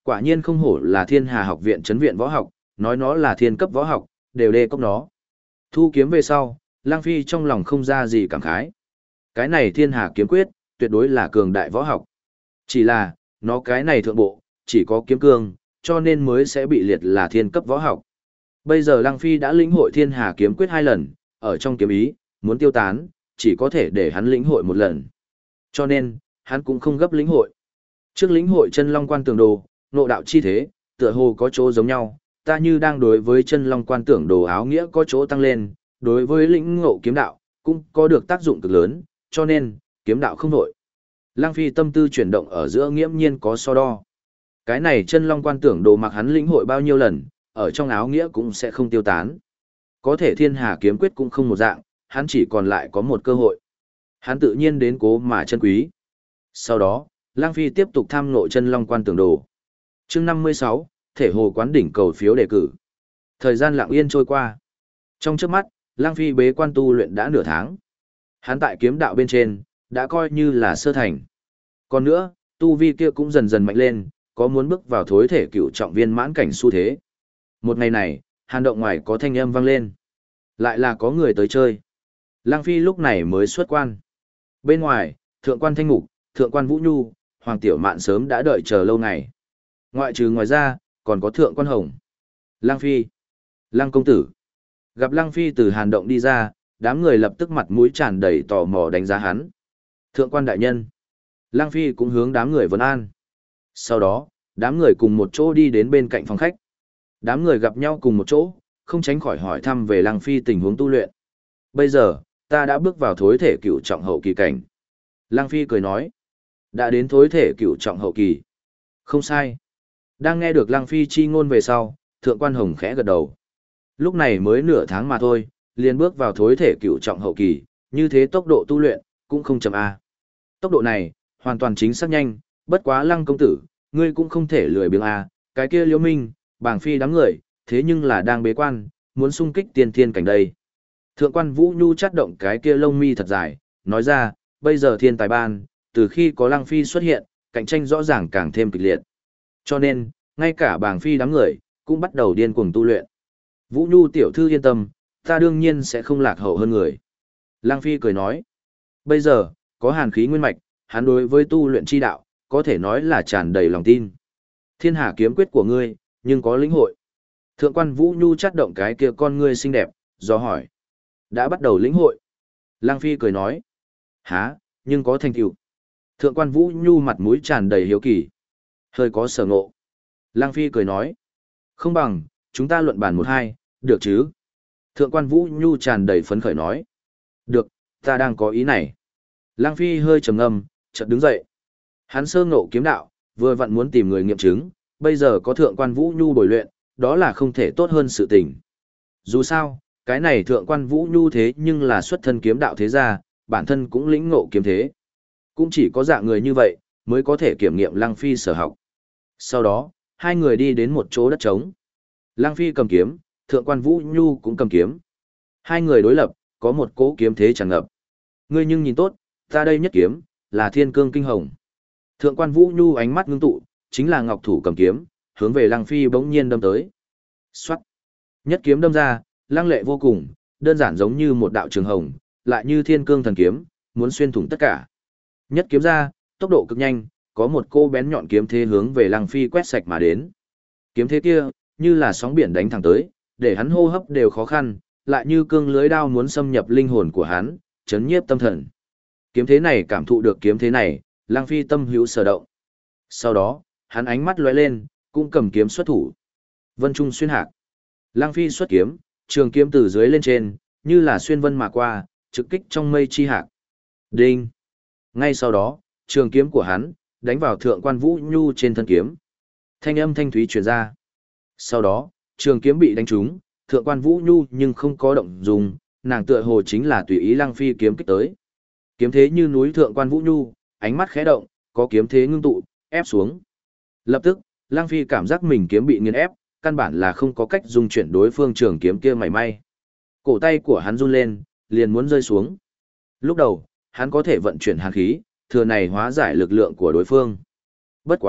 Quả nhiên không hổ là Thiên Hà học viện trấn viện võ học, nói nó là thiên cấp võ học, đều đê cốc nó. Thu kiếm về sau, Lang Phi trong lòng không ra gì cảm khái. Cái này Thiên Hà kiếm quyết, tuyệt đối là cường đại võ học. Chỉ là, nó cái này thượng bộ, chỉ có kiếm cương, cho nên mới sẽ bị liệt là thiên cấp võ học. Bây giờ Lăng Phi đã lĩnh hội Thiên Hà kiếm quyết 2 lần, ở trong kiếm ý, muốn tiêu tán, chỉ có thể để hắn lĩnh hội 1 lần. Cho nên, hắn cũng không gấp lĩnh hội. Trước lĩnh hội chân long quan tưởng đồ, ngộ đạo chi thế, tựa hồ có chỗ giống nhau, ta như đang đối với chân long quan tưởng đồ áo nghĩa có chỗ tăng lên, đối với lĩnh ngộ kiếm đạo, cũng có được tác dụng cực lớn, cho nên, kiếm đạo không nổi. Lăng Phi tâm tư chuyển động ở giữa nghiễm nhiên có so đo. Cái này chân long quan tưởng đồ mặc hắn lĩnh hội bao nhiêu lần, ở trong áo nghĩa cũng sẽ không tiêu tán. Có thể Thiên Hà kiếm quyết cũng không một dạng, hắn chỉ còn lại có một cơ hội. Hắn tự nhiên đến cố mà chân quý. Sau đó, Lăng Phi tiếp tục tham ngộ chân long quan tưởng đồ. Chương 56, thể hồ quán đỉnh cầu phiếu đề cử. Thời gian lặng yên trôi qua. Trong chớp mắt, Lăng Phi bế quan tu luyện đã nửa tháng. Hắn tại kiếm đạo bên trên, đã coi như là sơ thành. Còn nữa, tu vi kia cũng dần dần mạnh lên, có muốn bước vào thối thể cựu trọng viên mãn cảnh xu thế. Một ngày này, hàn động ngoài có thanh âm vang lên. Lại là có người tới chơi. Lăng Phi lúc này mới xuất quan. Bên ngoài, thượng quan Thanh Mục, thượng quan Vũ Nhu, Hoàng Tiểu Mạn sớm đã đợi chờ lâu ngày. Ngoại trừ ngoài ra, còn có thượng quan Hồng. Lăng Phi. Lăng công tử. Gặp Lăng Phi từ hàn động đi ra, đám người lập tức mặt mũi tràn đầy tò mò đánh giá hắn. Thượng quan đại nhân. Lăng Phi cũng hướng đám người vấn an. Sau đó, đám người cùng một chỗ đi đến bên cạnh phòng khách. Đám người gặp nhau cùng một chỗ, không tránh khỏi hỏi thăm về Lăng Phi tình huống tu luyện. Bây giờ, ta đã bước vào thối thể cửu trọng hậu kỳ cảnh. Lăng Phi cười nói. Đã đến thối thể cửu trọng hậu kỳ. Không sai. Đang nghe được Lăng Phi chi ngôn về sau, thượng quan Hồng khẽ gật đầu. Lúc này mới nửa tháng mà thôi, liền bước vào thối thể cửu trọng hậu kỳ, như thế tốc độ tu luyện, cũng không chậm A. Tốc độ này, hoàn toàn chính xác nhanh, bất quá Lăng công tử, ngươi cũng không thể lười biếng A, cái kia Liễu Minh, Bàng Phi đám người, thế nhưng là đang bế quan, muốn xung kích tiên thiên cảnh đây. Thượng quan Vũ Nhu chắt động cái kia lông mi thật dài, nói ra, bây giờ thiên tài ban, từ khi có Lăng Phi xuất hiện, cạnh tranh rõ ràng càng thêm kịch liệt. Cho nên, ngay cả Bàng Phi đám người, cũng bắt đầu điên cuồng tu luyện. Vũ Nhu tiểu thư yên tâm, ta đương nhiên sẽ không lạc hậu hơn người. Lăng Phi cười nói, bây giờ, có hàn khí nguyên mạch, hắn đối với tu luyện chi đạo, có thể nói là tràn đầy lòng tin. Thiên Hà kiếm quyết của ngươi, nhưng có lĩnh hội. Thượng quan Vũ Nhu chắt động cái kia con ngươi xinh đẹp, do hỏi. Đã bắt đầu lĩnh hội. Lăng Phi cười nói, há, nhưng có thành tựu. Thượng quan Vũ Nhu mặt mũi tràn đầy hiếu kỳ. Hơi có sở ngộ. Lăng Phi cười nói, không bằng, chúng ta luận bàn 1-2, được chứ? Thượng quan Vũ Nhu tràn đầy phấn khởi nói. Được, ta đang có ý này. Lăng Phi hơi trầm ngâm, chợt đứng dậy. Hắn sơ ngộ kiếm đạo, vừa vặn muốn tìm người nghiệm chứng, bây giờ có thượng quan Vũ Nhu bồi luyện, đó là không thể tốt hơn sự tình. Dù sao, cái này thượng quan Vũ Nhu thế nhưng là xuất thân kiếm đạo thế gia, bản thân cũng lĩnh ngộ kiếm thế. Cũng chỉ có dạng người như vậy, mới có thể kiểm nghiệm Lăng Phi sở học. Sau đó, hai người đi đến một chỗ đất trống. Lăng Phi cầm kiếm, thượng quan Vũ Nhu cũng cầm kiếm. Hai người đối lập, có một cỗ kiếm thế tràn ngập. Ngươi nhưng nhìn tốt, ta đây nhất kiếm, là thiên cương kinh hồng. Thượng quan Vũ Nhu ánh mắt ngưng tụ, chính là ngọc thủ cầm kiếm, hướng về Lăng Phi bỗng nhiên đâm tới. Xoát! Nhất kiếm đâm ra, lăng lệ vô cùng, đơn giản giống như một đạo trường hồng, lại như thiên cương thần kiếm, muốn xuyên thủng tất cả. Nhất kiếm ra, tốc độ cực nhanh, có một cô bén nhọn kiếm thế hướng về Lăng Phi quét sạch mà đến. Kiếm thế kia, như là sóng biển đánh thẳng tới, để hắn hô hấp đều khó khăn, lại như cương lưới đao muốn xâm nhập linh hồn của hắn, chấn nhiếp tâm thần. Kiếm thế này cảm thụ được kiếm thế này, Lăng Phi tâm hữu sở động. Sau đó, hắn ánh mắt lóe lên, cũng cầm kiếm xuất thủ. Vân trung xuyên hạc. Lăng Phi xuất kiếm, trường kiếm từ dưới lên trên, như là xuyên vân mà qua, trực kích trong mây chi hạc. Đinh. Ngay sau đó, trường kiếm của hắn đánh vào thượng quan Vũ Nhu trên thân kiếm. Thanh âm thanh thúy truyền ra. Sau đó, trường kiếm bị đánh trúng, thượng quan Vũ Nhu nhưng không có động dùng, nàng tựa hồ chính là tùy ý Lăng Phi kiếm kích tới. Kiếm thế như núi thượng quan Vũ Nhu, ánh mắt khẽ động, có kiếm thế ngưng tụ, ép xuống. Lập tức, Lăng Phi cảm giác mình kiếm bị nghiền ép, căn bản là không có cách dung chuyển đối phương trường kiếm kia mảy may. Cổ tay của hắn run lên, liền muốn rơi xuống. Lúc đầu, hắn có thể vận chuyển hàn khí, thừa này hóa giải lực lượng của đối phương. Bất quá,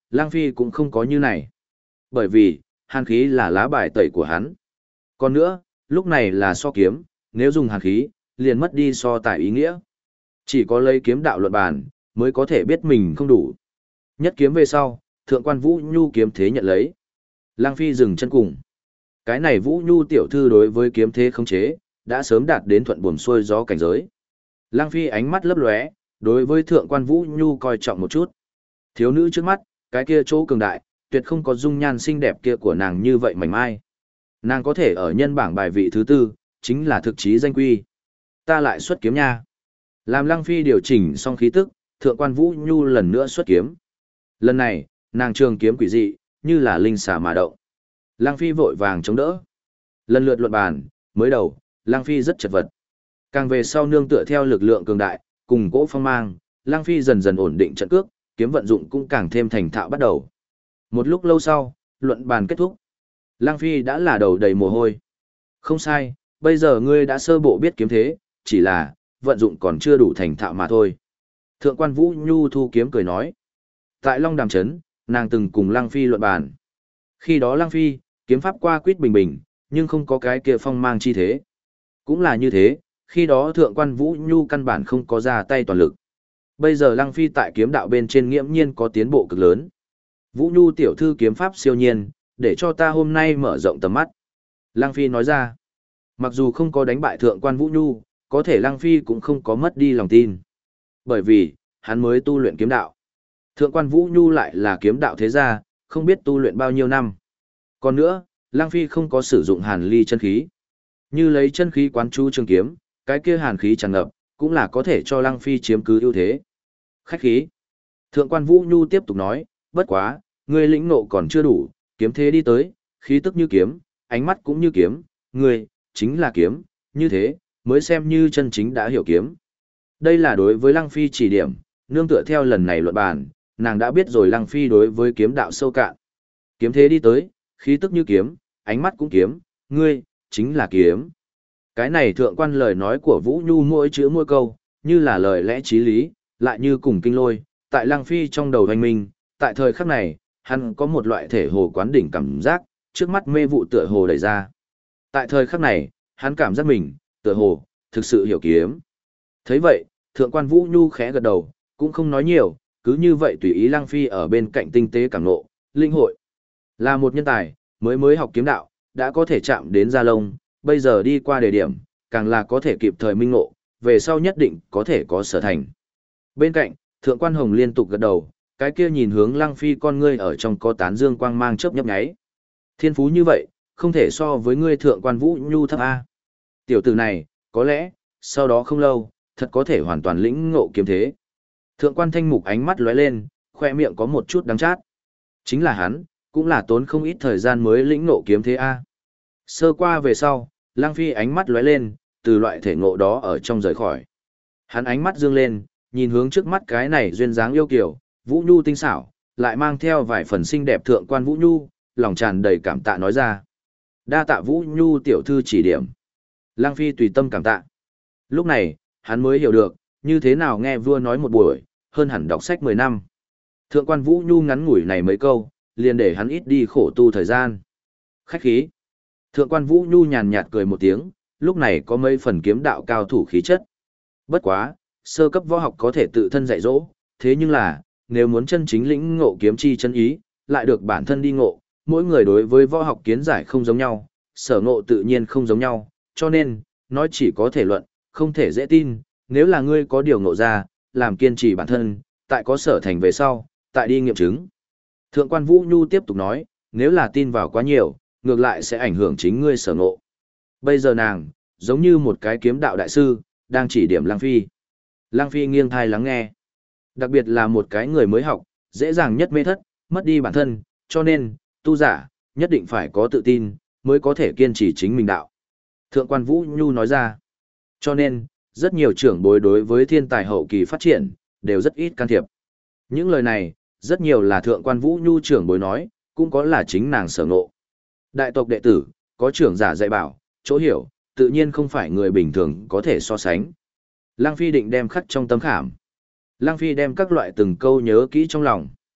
Lang Phi cũng không có như này. Bởi vì, hàn khí là lá bài tẩy của hắn. Còn nữa, lúc này là so kiếm, nếu dùng hàn khí, liền mất đi so tài ý nghĩa. Chỉ có lấy kiếm đạo luận bàn, mới có thể biết mình không đủ. Nhất kiếm về sau, thượng quan Vũ Nhu kiếm thế nhận lấy. Lang Phi dừng chân cùng. Cái này Vũ Nhu tiểu thư đối với kiếm thế khống chế, đã sớm đạt đến thuận buồm xuôi gió cảnh giới. Lang Phi ánh mắt lấp lóe, đối với thượng quan Vũ Nhu coi trọng một chút. Thiếu nữ trước mắt, cái kia chỗ cường đại, tuyệt không có dung nhan xinh đẹp kia của nàng như vậy mảnh mai. Nàng có thể ở nhân bảng bài vị thứ tư, chính là thực chí danh quy. Ta lại xuất kiếm nha. Làm Lăng Phi điều chỉnh xong khí tức, thượng quan Vũ Nhu lần nữa xuất kiếm. Lần này, nàng trường kiếm quỷ dị, như là linh xà mà động. Lăng Phi vội vàng chống đỡ. Lần lượt luận bàn, mới đầu, Lăng Phi rất chật vật. Càng về sau nương tựa theo lực lượng cường đại, cùng cỗ phong mang, Lăng Phi dần dần ổn định trận cước, kiếm vận dụng cũng càng thêm thành thạo bắt đầu. Một lúc lâu sau, luận bàn kết thúc. Lăng Phi đã là đầu đầy mồ hôi. Không sai, bây giờ ngươi đã sơ bộ biết kiếm thế, chỉ là, vận dụng còn chưa đủ thành thạo mà thôi. Thượng quan Vũ Nhu thu kiếm cười nói. Tại Long Đàm Trấn, nàng từng cùng Lăng Phi luận bàn. Khi đó Lăng Phi, kiếm pháp qua quýt bình bình, nhưng không có cái kia phong mang chi thế. Cũng là như thế, khi đó thượng quan Vũ Nhu căn bản không có ra tay toàn lực. Bây giờ Lăng Phi tại kiếm đạo bên trên nghiễm nhiên có tiến bộ cực lớn. Vũ Nhu tiểu thư kiếm pháp siêu nhiên, để cho ta hôm nay mở rộng tầm mắt. Lăng Phi nói ra, mặc dù không có đánh bại thượng quan Vũ Nhu, có thể Lăng Phi cũng không có mất đi lòng tin. Bởi vì, hắn mới tu luyện kiếm đạo. Thượng quan Vũ Nhu lại là kiếm đạo thế gia, không biết tu luyện bao nhiêu năm. Còn nữa, Lăng Phi không có sử dụng hàn ly chân khí. Như lấy chân khí quán chú trường kiếm, cái kia hàn khí tràn ngập, cũng là có thể cho Lăng Phi chiếm cứ ưu thế. Khách khí. Thượng quan Vũ Nhu tiếp tục nói, bất quá, ngươi lĩnh nộ còn chưa đủ, kiếm thế đi tới, khí tức như kiếm, ánh mắt cũng như kiếm, ngươi, chính là kiếm, như thế, mới xem như chân chính đã hiểu kiếm. Đây là đối với Lăng Phi chỉ điểm, nương tựa theo lần này luận bàn, nàng đã biết rồi Lăng Phi đối với kiếm đạo sâu cạn. Kiếm thế đi tới, khí tức như kiếm, ánh mắt cũng kiếm, ngươi, chính là kiếm. Cái này thượng quan lời nói của Vũ Nhu mỗi chữ mỗi câu, như là lời lẽ chí lý, lại như cùng kinh lôi, tại Lăng Phi trong đầu hoành minh, tại thời khắc này, hắn có một loại thể hồ quán đỉnh cảm giác, trước mắt mê vụ tựa hồ đẩy ra. Tại thời khắc này, hắn cảm giác mình, tựa hồ, thực sự hiểu kiếm. Thấy vậy, thượng quan Vũ Nhu khẽ gật đầu, cũng không nói nhiều, cứ như vậy tùy ý Lăng Phi ở bên cạnh tinh tế cảm ngộ, linh hội. Là một nhân tài, mới học kiếm đạo, đã có thể chạm đến gia lông, bây giờ đi qua đề điểm, càng là có thể kịp thời minh ngộ, về sau nhất định có thể có sở thành. Bên cạnh, thượng quan Hồng liên tục gật đầu, cái kia nhìn hướng Lăng Phi con ngươi ở trong có tán dương quang mang chớp nhấp nháy. Thiên phú như vậy, không thể so với ngươi thượng quan Vũ Nhu thấp a. Tiểu tử này, có lẽ, sau đó không lâu, thật có thể hoàn toàn lĩnh ngộ kiếm thế. Thượng quan Thanh Mục ánh mắt lóe lên, khoe miệng có một chút đắng chát. Chính là hắn, cũng là tốn không ít thời gian mới lĩnh ngộ kiếm thế a. Sơ qua về sau, Lăng Phi ánh mắt lóe lên, từ loại thể ngộ đó ở trong rời khỏi. Hắn ánh mắt dương lên, nhìn hướng trước mắt cái này duyên dáng yêu kiều, Vũ Nhu tinh xảo, lại mang theo vài phần xinh đẹp thượng quan Vũ Nhu, lòng tràn đầy cảm tạ nói ra. Đa tạ Vũ Nhu tiểu thư chỉ điểm. Lăng Phi tùy tâm cảm tạ. Lúc này, hắn mới hiểu được, như thế nào nghe vua nói một buổi, hơn hẳn đọc sách 10 năm. Thượng quan Vũ Nhu ngắn ngủi này mấy câu, liền để hắn ít đi khổ tu thời gian. Khách khí. Thượng quan Vũ Nhu nhàn nhạt cười một tiếng, lúc này có mấy phần kiếm đạo cao thủ khí chất. Bất quá, sơ cấp võ học có thể tự thân dạy dỗ, thế nhưng là, nếu muốn chân chính lĩnh ngộ kiếm chi chân ý, lại được bản thân đi ngộ, mỗi người đối với võ học kiến giải không giống nhau, sở ngộ tự nhiên không giống nhau, cho nên, nói chỉ có thể luận, không thể dễ tin, nếu là ngươi có điều ngộ ra, làm kiên trì bản thân, tại có sở thành về sau, tại đi nghiệm chứng. Thượng quan Vũ Nhu tiếp tục nói, nếu là tin vào quá nhiều, ngược lại sẽ ảnh hưởng chính ngươi sở ngộ. Bây giờ nàng, giống như một cái kiếm đạo đại sư, đang chỉ điểm Lăng Phi. Lăng Phi nghiêng thai lắng nghe. Đặc biệt là một cái người mới học, dễ dàng nhất mê thất, mất đi bản thân, cho nên, tu giả, nhất định phải có tự tin, mới có thể kiên trì chính mình đạo. Thượng quan Vũ Nhu nói ra. Cho nên, rất nhiều trưởng bối đối với thiên tài hậu kỳ phát triển, đều rất ít can thiệp. Những lời này, rất nhiều là thượng quan Vũ Nhu trưởng bối nói, cũng có là chính nàng sở ngộ. Đại tộc đệ tử, có trưởng giả dạy bảo, chỗ hiểu, tự nhiên không phải người bình thường có thể so sánh. Lăng Phi định đem khắc trong tấm khảm. Lăng Phi đem các loại từng câu nhớ kỹ trong lòng.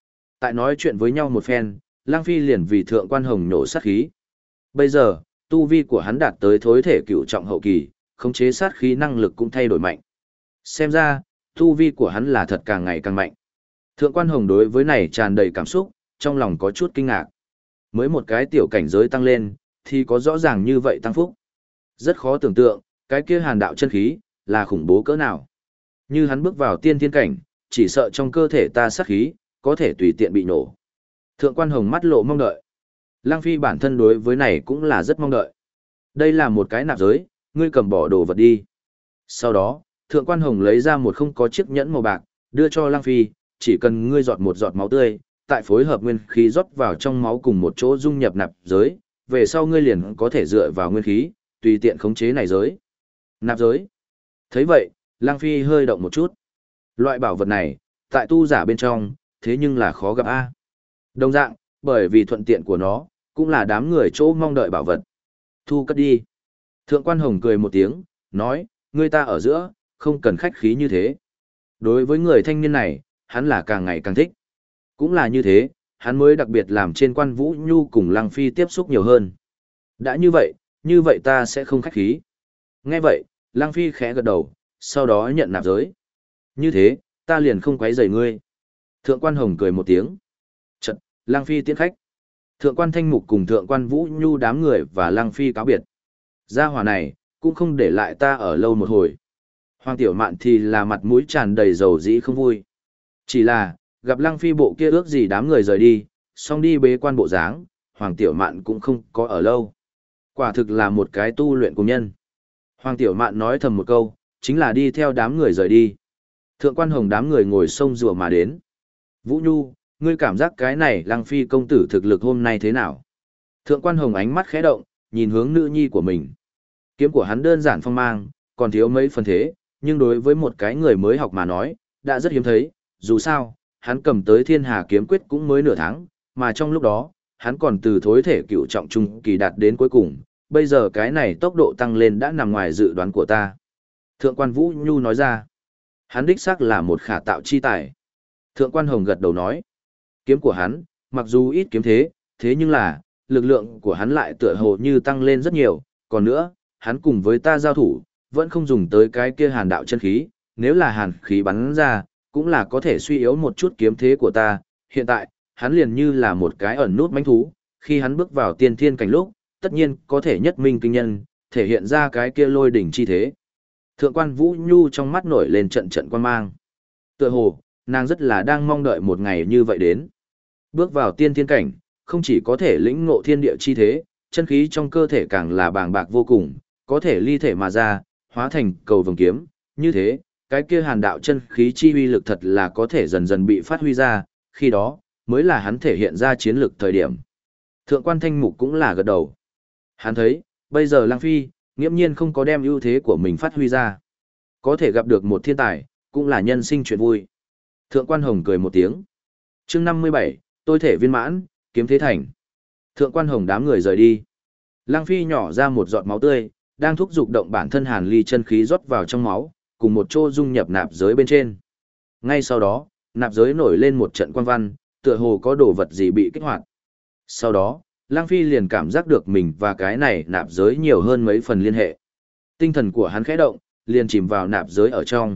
Tại nói chuyện với nhau một phen, Lang Phi liền vì Thượng Quan Hồng nổ sát khí. Bây giờ, tu vi của hắn đạt tới thối thể cửu trọng hậu kỳ, khống chế sát khí năng lực cũng thay đổi mạnh. Xem ra, tu vi của hắn là thật càng ngày càng mạnh. Thượng Quan Hồng đối với này tràn đầy cảm xúc, trong lòng có chút kinh ngạc. Mới một cái tiểu cảnh giới tăng lên, thì có rõ ràng như vậy tăng phúc. Rất khó tưởng tượng, cái kia hàn đạo chân khí, là khủng bố cỡ nào. Như hắn bước vào tiên thiên cảnh, chỉ sợ trong cơ thể ta sát khí, có thể tùy tiện bị nổ. Thượng Quan Hồng mắt lộ mong đợi. Lăng Phi bản thân đối với này cũng là rất mong đợi. Đây là một cái nạp giới, ngươi cầm bỏ đồ vật đi. Sau đó, Thượng Quan Hồng lấy ra một không có chiếc nhẫn màu bạc, đưa cho Lăng Phi, chỉ cần ngươi giọt một giọt máu tươi, tại phối hợp nguyên khí rót vào trong máu cùng một chỗ dung nhập nạp giới, về sau ngươi liền có thể dựa vào nguyên khí, tùy tiện khống chế này giới. Nạp giới. Thấy vậy, Lăng Phi hơi động một chút. Loại bảo vật này, tại tu giả bên trong, thế nhưng là khó gặp a. Đồng dạng, bởi vì thuận tiện của nó, cũng là đám người chỗ mong đợi bảo vật. Thu cất đi. Thượng Quan Hồng cười một tiếng, nói, ngươi ta ở giữa, không cần khách khí như thế. Đối với người thanh niên này, hắn là càng ngày càng thích. Cũng là như thế, hắn mới đặc biệt làm trên Quan Vũ Nhu cùng Lăng Phi tiếp xúc nhiều hơn. Đã như vậy ta sẽ không khách khí. Nghe vậy, Lăng Phi khẽ gật đầu, sau đó nhận nạp giới. Như thế, ta liền không quấy rầy ngươi. Thượng Quan Hồng cười một tiếng. Chật, Lăng Phi tiễn khách. Thượng Quan Thanh Mục cùng Thượng Quan Vũ Nhu đám người và Lăng Phi cáo biệt. Gia hỏa này, cũng không để lại ta ở lâu một hồi. Hoàng Tiểu Mạn thì là mặt mũi tràn đầy dầu dĩ không vui. Chỉ là, gặp Lăng Phi bộ kia ước gì đám người rời đi, xong đi bế quan bộ dáng, Hoàng Tiểu Mạn cũng không có ở lâu. Quả thực là một cái tu luyện cùng nhân. Hoàng Tiểu Mạn nói thầm một câu, chính là đi theo đám người rời đi. Thượng Quan Hồng đám người ngồi sông rùa mà đến. Vũ Nhu, ngươi cảm giác cái này Lăng Phi công tử thực lực hôm nay thế nào? Thượng Quan Hồng ánh mắt khẽ động, nhìn hướng nữ nhi của mình. Kiếm của hắn đơn giản phong mang, còn thiếu mấy phần thế, nhưng đối với một cái người mới học mà nói, đã rất hiếm thấy, dù sao, hắn cầm tới Thiên Hà kiếm quyết cũng mới nửa tháng, mà trong lúc đó, hắn còn từ thối thể cựu trọng trung kỳ đạt đến cuối cùng, bây giờ cái này tốc độ tăng lên đã nằm ngoài dự đoán của ta. Thượng Quan Vũ Nhu nói ra, hắn đích xác là một khả tạo chi tài. Thượng Quan Hồng gật đầu nói, kiếm của hắn, mặc dù ít kiếm thế nhưng là, lực lượng của hắn lại tựa hồ như tăng lên rất nhiều, còn nữa, hắn cùng với ta giao thủ, vẫn không dùng tới cái kia hàn đạo chân khí, nếu là hàn khí bắn ra, cũng là có thể suy yếu một chút kiếm thế của ta, hiện tại, hắn liền như là một cái ẩn nút mãnh thú, khi hắn bước vào tiên thiên cảnh lúc, tất nhiên có thể nhất minh kinh nhân, thể hiện ra cái kia lôi đỉnh chi thế. Thượng Quan Vũ Nhu trong mắt nổi lên trận trận quan mang. Tựa hồ, nàng rất là đang mong đợi một ngày như vậy đến. Bước vào tiên thiên cảnh, không chỉ có thể lĩnh ngộ thiên địa chi thế, chân khí trong cơ thể càng là bàng bạc vô cùng, có thể ly thể mà ra, hóa thành cầu vồng kiếm, như thế, cái kia hàn đạo chân khí chi uy lực thật là có thể dần dần bị phát huy ra, khi đó, mới là hắn thể hiện ra chiến lược thời điểm. Thượng Quan Thanh Mục cũng là gật đầu. Hắn thấy, bây giờ Lăng Phi, nghiễm nhiên không có đem ưu thế của mình phát huy ra. Có thể gặp được một thiên tài, cũng là nhân sinh chuyện vui. Thượng Quan Hồng cười một tiếng. Chương 57, tôi thể viên mãn, kiếm thế thành. Thượng Quan Hồng đám người rời đi. Lăng Phi nhỏ ra một giọt máu tươi, đang thúc giục động bản thân hàn ly chân khí rót vào trong máu, cùng một chỗ dung nhập nạp giới bên trên. Ngay sau đó, nạp giới nổi lên một trận quang văn, tựa hồ có đồ vật gì bị kích hoạt. Sau đó, Lăng Phi liền cảm giác được mình và cái này nạp giới nhiều hơn mấy phần liên hệ. Tinh thần của hắn khẽ động, liền chìm vào nạp giới ở trong.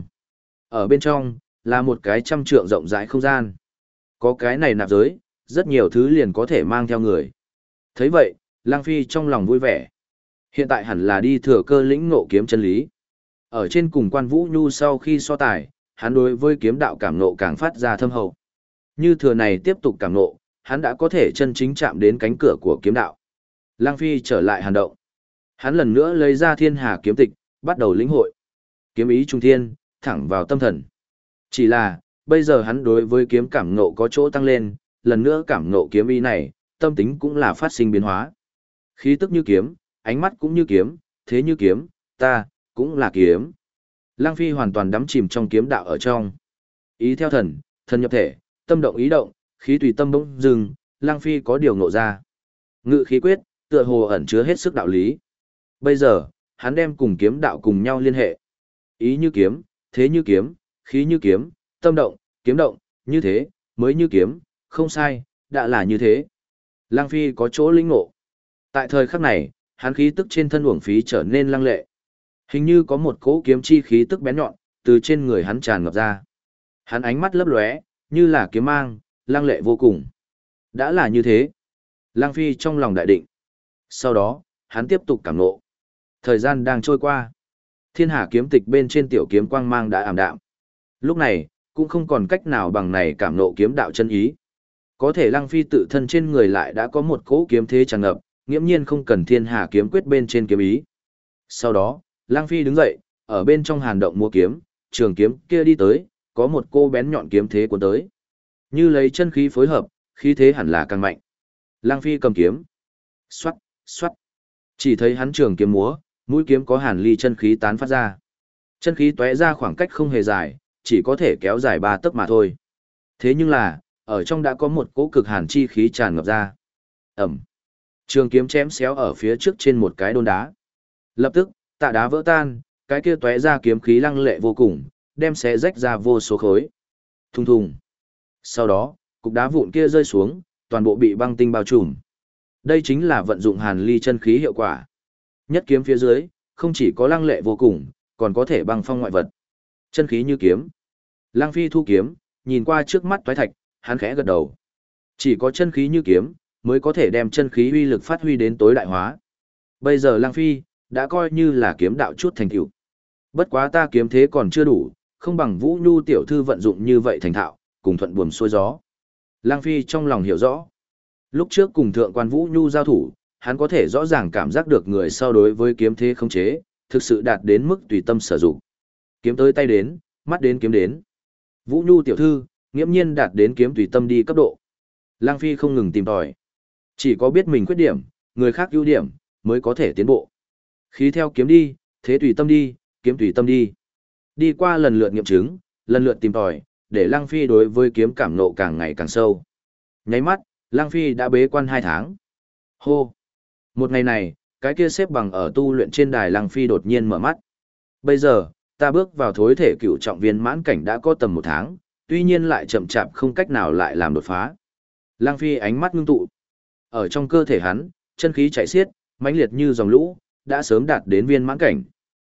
Ở bên trong, là một cái trăm trượng rộng rãi không gian. Có cái này nạp giới, rất nhiều thứ liền có thể mang theo người. Thấy vậy, Lăng Phi trong lòng vui vẻ. Hiện tại hẳn là đi thừa cơ lĩnh ngộ kiếm chân lý. Ở trên cùng Quan Vũ Nhu sau khi so tài, hắn đối với kiếm đạo cảm ngộ càng phát ra thâm hậu. Như thừa này tiếp tục cảm ngộ, hắn đã có thể chân chính chạm đến cánh cửa của kiếm đạo. Lăng Phi trở lại hàn động. Hắn lần nữa lấy ra Thiên Hà kiếm tịch, bắt đầu lĩnh hội. Kiếm ý trung thiên, thẳng vào tâm thần. Chỉ là, bây giờ hắn đối với kiếm cảm ngộ có chỗ tăng lên, lần nữa cảm ngộ kiếm ý này, tâm tính cũng là phát sinh biến hóa. Khí tức như kiếm, ánh mắt cũng như kiếm, thế như kiếm, ta, cũng là kiếm. Lăng Phi hoàn toàn đắm chìm trong kiếm đạo ở trong. Ý theo thần, thần nhập thể, tâm động ý động, khí tùy tâm bỗng dừng, Lăng Phi có điều ngộ ra. Ngự khí quyết, tựa hồ ẩn chứa hết sức đạo lý. Bây giờ, hắn đem cùng kiếm đạo cùng nhau liên hệ. Ý như kiếm, thế như kiếm, khí như kiếm, tâm động, kiếm động, như thế, mới như kiếm, không sai, đã là như thế. Lăng Phi có chỗ lĩnh ngộ. Tại thời khắc này, hắn khí tức trên thân uổng phí trở nên lăng lệ. Hình như có một cỗ kiếm chi khí tức bén nhọn, từ trên người hắn tràn ngập ra. Hắn ánh mắt lấp lóe, như là kiếm mang, lăng lệ vô cùng. Đã là như thế. Lăng Phi trong lòng đại định. Sau đó, hắn tiếp tục cảm ngộ. Thời gian đang trôi qua. Thiên Hà kiếm tịch bên trên tiểu kiếm quang mang đã ảm đạm. Lúc này, cũng không còn cách nào bằng này cảm ngộ kiếm đạo chân ý. Có thể Lăng Phi tự thân trên người lại đã có một cỗ kiếm thế tràn ngập, nghiễm nhiên không cần Thiên Hà kiếm quyết bên trên kiếm ý. Sau đó, Lăng Phi đứng dậy, ở bên trong hàn động mua kiếm, trường kiếm kia đi tới, có một cô bén nhọn kiếm thế cuốn tới. Như lấy chân khí phối hợp, khí thế hẳn là càng mạnh. Lăng Phi cầm kiếm. Xoát, xoát. Chỉ thấy hắn trường kiếm múa, mũi kiếm có hàn ly chân khí tán phát ra. Chân khí tóe ra khoảng cách không hề dài, chỉ có thể kéo dài 3 tấc mà thôi. Thế nhưng là, ở trong đã có một cỗ cực hàn chi khí tràn ngập ra. Ẩm. Trường kiếm chém xéo ở phía trước trên một cái đôn đá. Lập tức, tạ đá vỡ tan, cái kia tóe ra kiếm khí lăng lệ vô cùng, đem xé rách ra vô số khối. Thùng thùng. Sau đó, cục đá vụn kia rơi xuống, toàn bộ bị băng tinh bao trùm. Đây chính là vận dụng hàn ly chân khí hiệu quả. Nhất kiếm phía dưới, không chỉ có lăng lệ vô cùng, còn có thể băng phong ngoại vật. Chân khí như kiếm. Lăng Phi thu kiếm, nhìn qua trước mắt toái thạch, hắn khẽ gật đầu. Chỉ có chân khí như kiếm, mới có thể đem chân khí uy lực phát huy đến tối đại hóa. Bây giờ Lăng Phi, đã coi như là kiếm đạo chút thành tựu. Bất quá ta kiếm thế còn chưa đủ, không bằng Vũ Nhu tiểu thư vận dụng như vậy thành thạo, cùng thuận buồm xuôi gió. Lăng Phi trong lòng hiểu rõ. Lúc trước cùng thượng quan Vũ Nhu giao thủ, hắn có thể rõ ràng cảm giác được người sau đối với kiếm thế khống chế, thực sự đạt đến mức tùy tâm sử dụng. Kiếm tới tay đến, mắt đến kiếm đến. Vũ Nhu tiểu thư, nghiễm nhiên đạt đến kiếm tùy tâm đi cấp độ. Lăng Phi không ngừng tìm tòi. Chỉ có biết mình khuyết điểm, người khác ưu điểm, mới có thể tiến bộ. Khí theo kiếm đi, thế tùy tâm đi, kiếm tùy tâm đi. Đi qua lần lượt nghiệm chứng, lần lượt tìm tòi, để Lăng Phi đối với kiếm cảm nộ càng ngày càng sâu. Nháy mắt, Lăng Phi đã bế quan 2 tháng. Hô! Một ngày này, cái kia xếp bằng ở tu luyện trên đài Lăng Phi đột nhiên mở mắt. Bây giờ, ta bước vào thối thể cựu trọng viên mãn cảnh đã có tầm 1 tháng, tuy nhiên lại chậm chạp không cách nào lại làm đột phá. Lăng Phi ánh mắt ngưng tụ. Ở trong cơ thể hắn, chân khí chảy xiết, mãnh liệt như dòng lũ, đã sớm đạt đến viên mãn cảnh.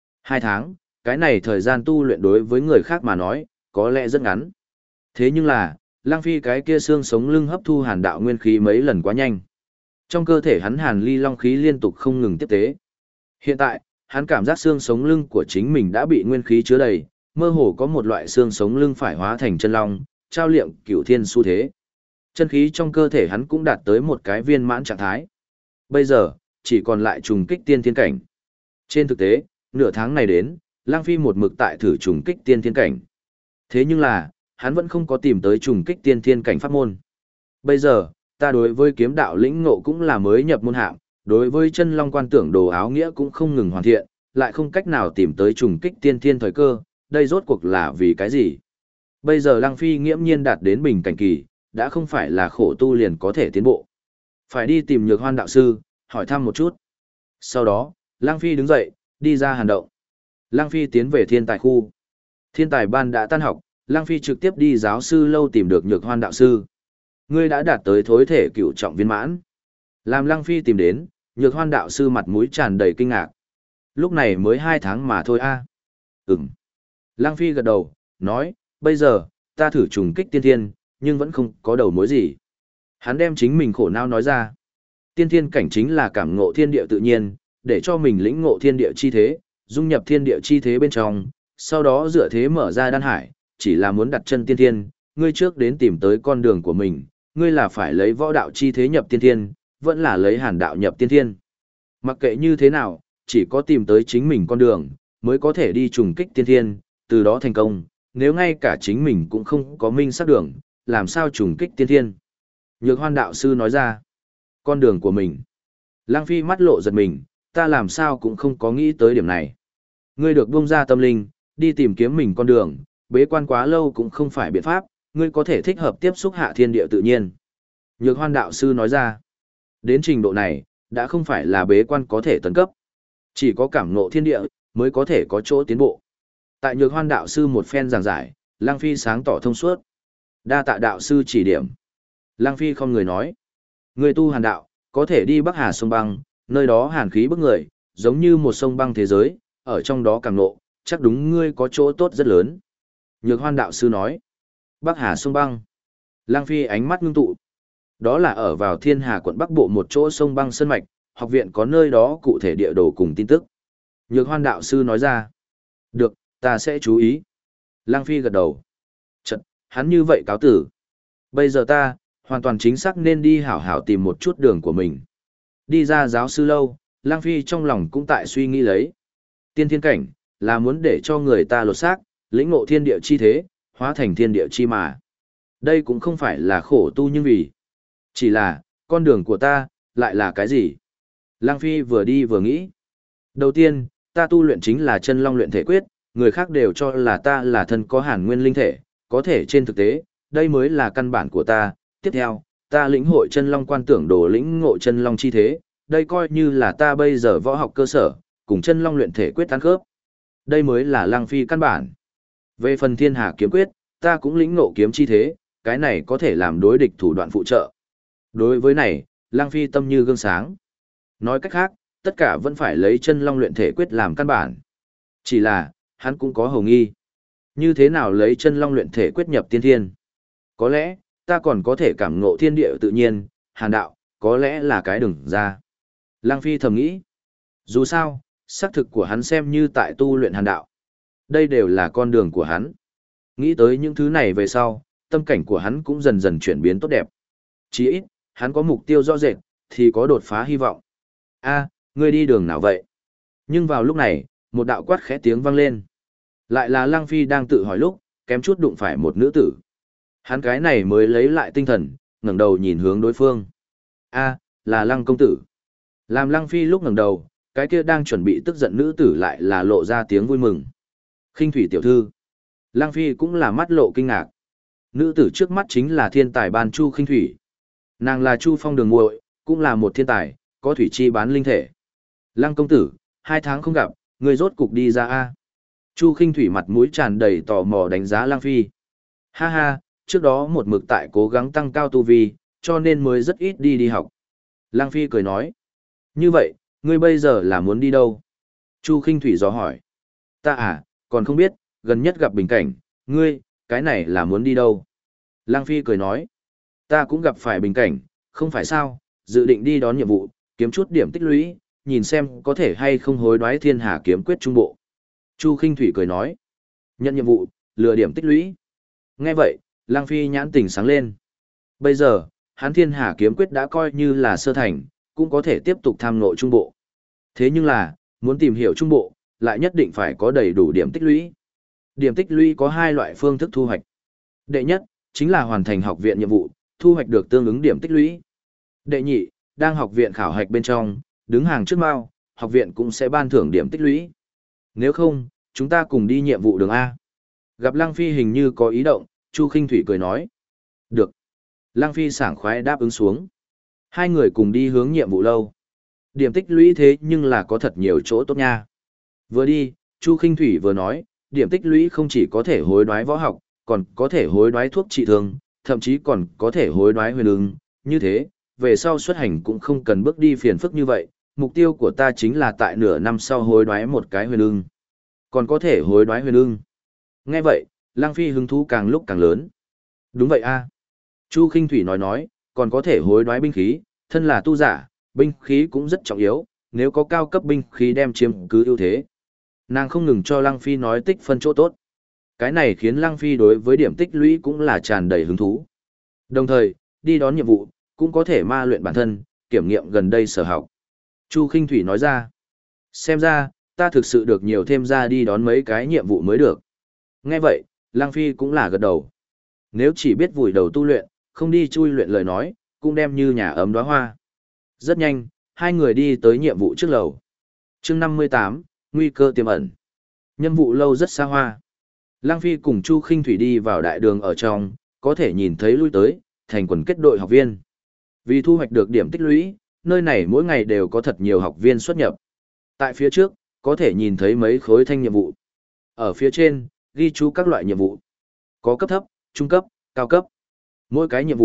2 tháng, cái này thời gian tu luyện đối với người khác mà nói, có lẽ rất ngắn. Thế nhưng là, Lăng Phi cái kia xương sống lưng hấp thu hàn đạo nguyên khí mấy lần quá nhanh. Trong cơ thể hắn hàn ly long khí liên tục không ngừng tiếp tế. Hiện tại, hắn cảm giác xương sống lưng của chính mình đã bị nguyên khí chứa đầy, mơ hồ có một loại xương sống lưng phải hóa thành chân long, trao liệm cửu thiên xu thế. Chân khí trong cơ thể hắn cũng đạt tới một cái viên mãn trạng thái. Bây giờ, chỉ còn lại trùng kích tiên thiên cảnh. Trên thực tế, nửa tháng này đến, Lăng Phi một mực tại thử trùng kích tiên thiên cảnh. Thế nhưng là, hắn vẫn không có tìm tới trùng kích tiên thiên cảnh pháp môn. Bây giờ, ta đối với kiếm đạo lĩnh ngộ cũng là mới nhập môn hạng, đối với chân long quan tưởng đồ áo nghĩa cũng không ngừng hoàn thiện, lại không cách nào tìm tới trùng kích tiên thiên thời cơ, đây rốt cuộc là vì cái gì? Bây giờ Lăng Phi nghiễm nhiên đạt đến bình cảnh kỳ, đã không phải là khổ tu liền có thể tiến bộ. Phải đi tìm Nhược Hoan đạo sư, hỏi thăm một chút. Sau đó, Lăng Phi đứng dậy, đi ra hàn động. Lăng Phi tiến về thiên tài khu. Thiên tài ban đã tan học, Lăng Phi trực tiếp đi giáo sư lâu tìm được Nhược Hoan đạo sư. Ngươi đã đạt tới thối thể cựu trọng viên mãn. Làm Lăng Phi tìm đến, Nhược Hoan đạo sư mặt mũi tràn đầy kinh ngạc. Lúc này mới 2 tháng mà thôi a. Ừm. Lăng Phi gật đầu, nói, bây giờ, ta thử trùng kích tiên thiên, nhưng vẫn không có đầu mối gì. Hắn đem chính mình khổ não nói ra. Tiên thiên cảnh chính là cảm ngộ thiên địa tự nhiên, để cho mình lĩnh ngộ thiên địa chi thế, dung nhập thiên địa chi thế bên trong, sau đó dựa thế mở ra đan hải, chỉ là muốn đặt chân tiên thiên, ngươi trước đến tìm tới con đường của mình, ngươi là phải lấy võ đạo chi thế nhập tiên thiên, vẫn là lấy hàn đạo nhập tiên thiên. Mặc kệ như thế nào, chỉ có tìm tới chính mình con đường, mới có thể đi trùng kích tiên thiên, từ đó thành công, nếu ngay cả chính mình cũng không có minh xác đường, làm sao trùng kích tiên thiên. Nhược Hoan đạo sư nói ra, con đường của mình. Lăng Phi mắt lộ giật mình, ta làm sao cũng không có nghĩ tới điểm này. Ngươi được buông ra tâm linh, đi tìm kiếm mình con đường, bế quan quá lâu cũng không phải biện pháp, ngươi có thể thích hợp tiếp xúc hạ thiên địa tự nhiên. Nhược Hoan đạo sư nói ra, đến trình độ này, đã không phải là bế quan có thể tấn cấp. Chỉ có cảm ngộ thiên địa, mới có thể có chỗ tiến bộ. Tại Nhược Hoan đạo sư một phen giảng giải, Lăng Phi sáng tỏ thông suốt. Đa tạ đạo sư chỉ điểm. Lăng Phi không người nói. Người tu hàn đạo, có thể đi Bắc Hà sông băng, nơi đó hàn khí bức người, giống như một sông băng thế giới, ở trong đó càng nộ, chắc đúng ngươi có chỗ tốt rất lớn. Nhược Hoan đạo sư nói. Bắc Hà sông băng. Lăng Phi ánh mắt ngưng tụ. Đó là ở vào Thiên Hà quận Bắc Bộ một chỗ sông băng sơn mạch, học viện có nơi đó cụ thể địa đồ cùng tin tức. Nhược Hoan đạo sư nói ra. Được, ta sẽ chú ý. Lăng Phi gật đầu. Chật, hắn như vậy cáo tử. Bây giờ ta, hoàn toàn chính xác nên đi hảo hảo tìm một chút đường của mình. Đi ra giáo sư lâu, Lăng Phi trong lòng cũng tại suy nghĩ lấy. Tiên thiên cảnh, là muốn để cho người ta lột xác, lĩnh ngộ thiên địa chi thế, hóa thành thiên địa chi mà. Đây cũng không phải là khổ tu nhưng vì. Chỉ là, con đường của ta, lại là cái gì? Lăng Phi vừa đi vừa nghĩ. Đầu tiên, ta tu luyện chính là chân long luyện thể quyết, người khác đều cho là ta là thân có hàn nguyên linh thể, có thể trên thực tế, đây mới là căn bản của ta. Tiếp theo, ta lĩnh hội chân long quan tưởng đồ lĩnh ngộ chân long chi thế, đây coi như là ta bây giờ võ học cơ sở, cùng chân long luyện thể quyết tán khớp. Đây mới là Lăng Phi căn bản. Về phần thiên hà kiếm quyết, ta cũng lĩnh ngộ kiếm chi thế, cái này có thể làm đối địch thủ đoạn phụ trợ. Đối với này, Lăng Phi tâm như gương sáng. Nói cách khác, tất cả vẫn phải lấy chân long luyện thể quyết làm căn bản. Chỉ là, hắn cũng có hầu nghi. Như thế nào lấy chân long luyện thể quyết nhập tiên thiên? Có lẽ, ta còn có thể cảm ngộ thiên địa tự nhiên, hàn đạo, có lẽ là cái đường ra. Lăng Phi thầm nghĩ. Dù sao, xác thực của hắn xem như tại tu luyện hàn đạo. Đây đều là con đường của hắn. Nghĩ tới những thứ này về sau, tâm cảnh của hắn cũng dần dần chuyển biến tốt đẹp. Chỉ ít, hắn có mục tiêu rõ rệt, thì có đột phá hy vọng. A, ngươi đi đường nào vậy? Nhưng vào lúc này, một đạo quát khẽ tiếng vang lên. Lại là Lăng Phi đang tự hỏi lúc, kém chút đụng phải một nữ tử. Hắn cái này mới lấy lại tinh thần, ngẩng đầu nhìn hướng đối phương. A, là Lăng công tử. Làm Lăng Phi lúc ngẩng đầu, cái kia đang chuẩn bị tức giận nữ tử lại là lộ ra tiếng vui mừng. Khinh thủy tiểu thư. Lăng Phi cũng là mắt lộ kinh ngạc. Nữ tử trước mắt chính là thiên tài ban Chu Khinh Thủy. Nàng là Chu Phong đường muội, cũng là một thiên tài, có thủy chi bán linh thể. Lăng công tử, 2 tháng không gặp, người rốt cục đi ra a. Chu Khinh Thủy mặt mũi tràn đầy tò mò đánh giá Lăng Phi. Ha ha, trước đó một mực tại cố gắng tăng cao tu vi, cho nên mới rất ít đi học. Lăng Phi cười nói. Như vậy, ngươi bây giờ là muốn đi đâu? Chu Khinh Thủy dò hỏi. Ta à, còn không biết, gần nhất gặp bình cảnh, ngươi, cái này là muốn đi đâu? Lăng Phi cười nói. Ta cũng gặp phải bình cảnh, không phải sao, dự định đi đón nhiệm vụ, kiếm chút điểm tích lũy, nhìn xem có thể hay không hối đoái thiên hà kiếm quyết trung bộ. Chu Khinh Thủy cười nói. Nhận nhiệm vụ, lừa điểm tích lũy. Nghe vậy, Lăng Phi nhãn tỉnh sáng lên. Bây giờ, hắn thiên hà kiếm quyết đã coi như là sơ thành, cũng có thể tiếp tục tham ngộ trung bộ. Thế nhưng là, muốn tìm hiểu trung bộ, lại nhất định phải có đầy đủ điểm tích lũy. Điểm tích lũy có 2 loại phương thức thu hoạch. Đệ nhất, chính là hoàn thành học viện nhiệm vụ, thu hoạch được tương ứng điểm tích lũy. Đệ nhị, đang học viện khảo hạch bên trong, đứng hàng trước mao, học viện cũng sẽ ban thưởng điểm tích lũy. Nếu không, chúng ta cùng đi nhiệm vụ đường A. Gặp Lăng Phi hình như có ý động, Chu Khinh Thủy cười nói. Được. Lăng Phi sảng khoái đáp ứng xuống. 2 người cùng đi hướng nhiệm vụ lâu. Điểm tích lũy thế nhưng là có thật nhiều chỗ tốt nha. Vừa đi, Chu Khinh Thủy vừa nói, điểm tích lũy không chỉ có thể hối đoái võ học, còn có thể hối đoái thuốc trị thương, thậm chí còn có thể hối đoái huyền ưng. Như thế, về sau xuất hành cũng không cần bước đi phiền phức như vậy. Mục tiêu của ta chính là tại nửa năm sau hối đoái một cái huyền ưng. Còn có thể hối đoái huyền ưng. Nghe vậy, Lăng Phi hứng thú càng lúc càng lớn. Đúng vậy a. Chu Khinh Thủy nói, còn có thể hối đoái binh khí, thân là tu giả, binh khí cũng rất trọng yếu, nếu có cao cấp binh khí đem chiếm cứ ưu thế. Nàng không ngừng cho Lăng Phi nói tích phân chỗ tốt. Cái này khiến Lăng Phi đối với điểm tích lũy cũng là tràn đầy hứng thú. Đồng thời, đi đón nhiệm vụ, cũng có thể ma luyện bản thân, kiểm nghiệm gần đây sở học. Chu Khinh Thủy nói ra, xem ra, ta thực sự được nhiều thêm ra đi đón mấy cái nhiệm vụ mới được. Nghe vậy, Lăng Phi cũng là gật đầu. Nếu chỉ biết vùi đầu tu luyện, không đi chui luyện lời nói, cũng đem như nhà ấm đóa hoa. Rất nhanh, 2 người đi tới nhiệm vụ trước lầu. Chương 58, nguy cơ tiềm ẩn. Nhiệm vụ lâu rất xa hoa. Lăng Phi cùng Chu Khinh Thủy đi vào đại đường ở trong, có thể nhìn thấy lui tới, thành quần kết đội học viên. Vì thu hoạch được điểm tích lũy, nơi này mỗi ngày đều có thật nhiều học viên xuất nhập. Tại phía trước, có thể nhìn thấy mấy khối thanh nhiệm vụ. Ở phía trên, ghi chú các loại nhiệm vụ. Có cấp thấp, trung cấp, cao cấp. Mỗi cái nhiệm vụ,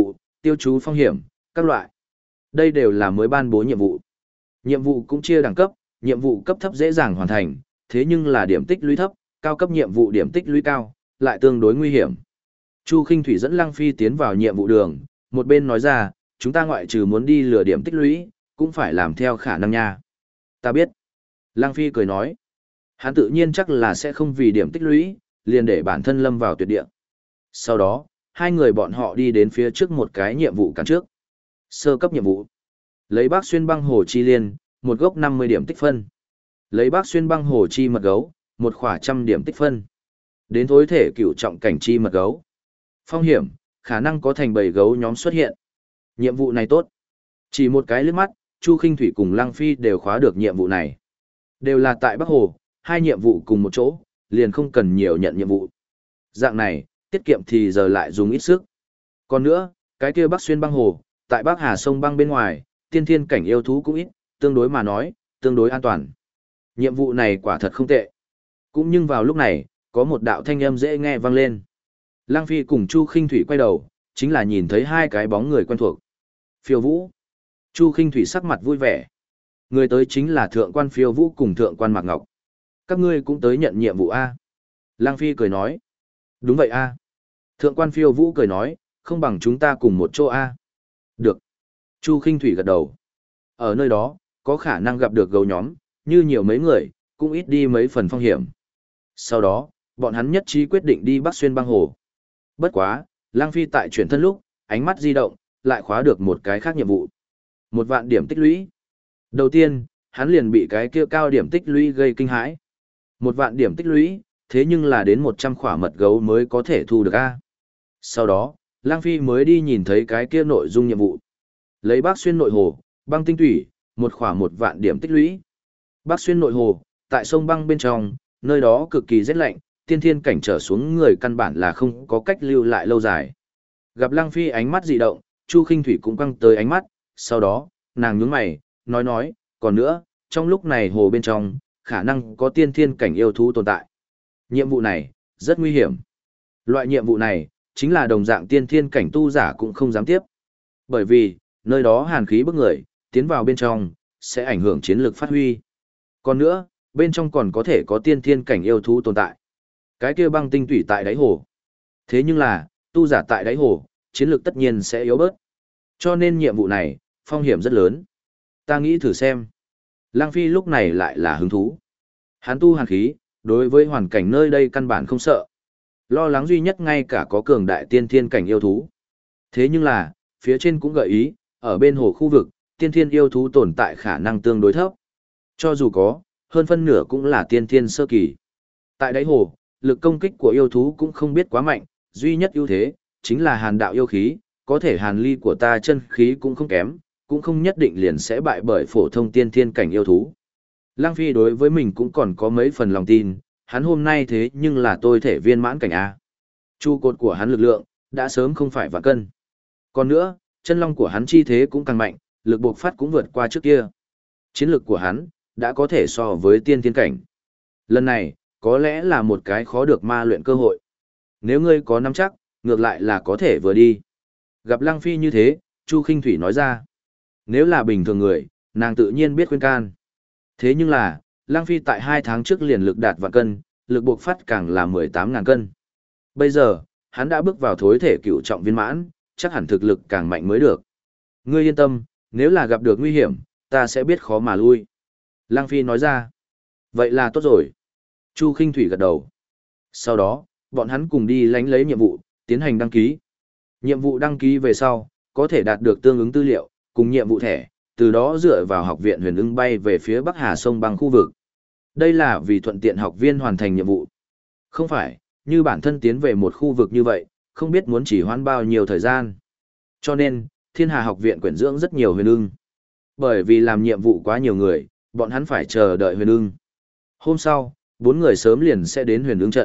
tiêu chú phong hiểm, các loại. Đây đều là mới ban bố nhiệm vụ. Nhiệm vụ cũng chia đẳng cấp, nhiệm vụ cấp thấp dễ dàng hoàn thành, thế nhưng là điểm tích lũy thấp, cao cấp nhiệm vụ điểm tích lũy cao, lại tương đối nguy hiểm. Chu Khinh Thủy dẫn Lăng Phi tiến vào nhiệm vụ đường, một bên nói ra, chúng ta ngoại trừ muốn đi lừa điểm tích lũy, cũng phải làm theo khả năng nha. Ta biết. Lăng Phi cười nói, hắn tự nhiên chắc là sẽ không vì điểm tích lũy, liền để bản thân lâm vào tuyệt địa. Sau đó, hai người bọn họ đi đến phía trước một cái nhiệm vụ cản trước. Sơ cấp nhiệm vụ. Lấy Bác Xuyên băng hồ chi liên, một gốc 50 điểm tích phân. Lấy Bác Xuyên băng hồ chi mật gấu, một khỏa 100 điểm tích phân. Đến thối thể cửu trọng cảnh chi mật gấu. Phong hiểm, khả năng có thành bầy gấu nhóm xuất hiện. Nhiệm vụ này tốt. Chỉ một cái liếc mắt, Chu Khinh Thủy cùng Lăng Phi đều khóa được nhiệm vụ này. Đều là tại Bắc Hồ, hai nhiệm vụ cùng một chỗ, liền không cần nhiều nhận nhiệm vụ. Dạng này, tiết kiệm thì giờ lại dùng ít sức. Còn nữa, cái kia Bắc Xuyên băng hồ, tại Bắc Hà sông băng bên ngoài, tiên thiên cảnh yêu thú cũng ít, tương đối mà nói, tương đối an toàn. Nhiệm vụ này quả thật không tệ. Cũng nhưng vào lúc này, có một đạo thanh âm dễ nghe vang lên. Lăng Phi cùng Chu Khinh Thủy quay đầu, chính là nhìn thấy hai cái bóng người quen thuộc. Phiêu Vũ. Chu Khinh Thủy sắc mặt vui vẻ. Người tới chính là Thượng quan Phiêu Vũ cùng Thượng quan Mạc Ngọc. Các ngươi cũng tới nhận nhiệm vụ A. Lăng Phi cười nói. Đúng vậy A. Thượng quan Phiêu Vũ cười nói, không bằng chúng ta cùng một chỗ A. Được. Chu Khinh Thủy gật đầu. Ở nơi đó, có khả năng gặp được gấu nhóm, như nhiều mấy người, cũng ít đi mấy phần phong hiểm. Sau đó, bọn hắn nhất trí quyết định đi Bắc Xuyên băng hồ. Bất quá, Lăng Phi tại chuyển thân lúc, ánh mắt di động, lại khóa được một cái khác nhiệm vụ. 1.000 điểm tích lũy. Đầu tiên, hắn liền bị cái kia cao điểm tích lũy gây kinh hãi. 1.000 điểm tích lũy, thế nhưng là đến 100 khỏa mật gấu mới có thể thu được A. Sau đó, Lăng Phi mới đi nhìn thấy cái kia nội dung nhiệm vụ. Lấy Bắc Xuyên nội hồ, băng tinh thủy, một khỏa 1.000 điểm tích lũy. Bắc Xuyên nội hồ, tại sông băng bên trong, nơi đó cực kỳ rét lạnh, tiên thiên cảnh trở xuống người căn bản là không có cách lưu lại lâu dài. Gặp Lăng Phi ánh mắt dị động, Chu Khinh Thủy cũng quăng tới ánh mắt, sau đó, nàng nhướng mày, nói, còn nữa, trong lúc này hồ bên trong, khả năng có tiên thiên cảnh yêu thú tồn tại. Nhiệm vụ này, rất nguy hiểm. Loại nhiệm vụ này, chính là đồng dạng tiên thiên cảnh tu giả cũng không dám tiếp. Bởi vì, nơi đó hàn khí bức người, tiến vào bên trong, sẽ ảnh hưởng chiến lược phát huy. Còn nữa, bên trong còn có thể có tiên thiên cảnh yêu thú tồn tại. Cái kia băng tinh thủy tại đáy hồ. Thế nhưng là, tu giả tại đáy hồ, chiến lược tất nhiên sẽ yếu bớt. Cho nên nhiệm vụ này, phong hiểm rất lớn. Ta nghĩ thử xem. Lăng Phi lúc này lại là hứng thú. Hắn tu hàn khí, đối với hoàn cảnh nơi đây căn bản không sợ. Lo lắng duy nhất ngay cả có cường đại tiên thiên cảnh yêu thú. Thế nhưng là, phía trên cũng gợi ý, ở bên hồ khu vực, tiên thiên yêu thú tồn tại khả năng tương đối thấp. Cho dù có, hơn phân nửa cũng là tiên thiên sơ kỳ. Tại đáy hồ, lực công kích của yêu thú cũng không biết quá mạnh, duy nhất ưu thế, chính là hàn đạo yêu khí, có thể hàn ly của ta chân khí cũng không kém, cũng không nhất định liền sẽ bại bởi phổ thông tiên thiên cảnh yêu thú. Lăng Phi đối với mình cũng còn có mấy phần lòng tin, hắn hôm nay thế nhưng là tôi thể viên mãn cảnh A. Trụ cột của hắn lực lượng, đã sớm không phải vạn cân. Còn nữa, chân long của hắn chi thế cũng càng mạnh, lực bộc phát cũng vượt qua trước kia. Chiến lực của hắn, đã có thể so với tiên thiên cảnh. Lần này, có lẽ là một cái khó được ma luyện cơ hội. Nếu ngươi có nắm chắc, ngược lại là có thể vừa đi. Gặp Lăng Phi như thế, Chu Khinh Thủy nói ra. Nếu là bình thường người, nàng tự nhiên biết khuyên can. Thế nhưng là, Lăng Phi tại 2 tháng trước liền lực đạt vạn cân, lực buộc phát càng là 18.000 cân. Bây giờ, hắn đã bước vào thối thể cửu trọng viên mãn, chắc hẳn thực lực càng mạnh mới được. Ngươi yên tâm, nếu là gặp được nguy hiểm, ta sẽ biết khó mà lui. Lăng Phi nói ra. Vậy là tốt rồi. Chu Khinh Thủy gật đầu. Sau đó, bọn hắn cùng đi lánh lấy nhiệm vụ, tiến hành đăng ký. Nhiệm vụ đăng ký về sau, có thể đạt được tương ứng tư liệu, cùng nhiệm vụ thẻ, từ đó dựa vào học viện Huyền Ưng bay về phía Bắc Hà sông băng khu vực. Đây là vì thuận tiện học viên hoàn thành nhiệm vụ. Không phải, như bản thân tiến về một khu vực như vậy, không biết muốn chỉ hoãn bao nhiêu thời gian. Cho nên, Thiên Hà học viện quyển dưỡng rất nhiều Huyền Ưng. Bởi vì làm nhiệm vụ quá nhiều người, bọn hắn phải chờ đợi Huyền Ưng. Hôm sau, 4 người sớm liền sẽ đến Huyền Ưng trận.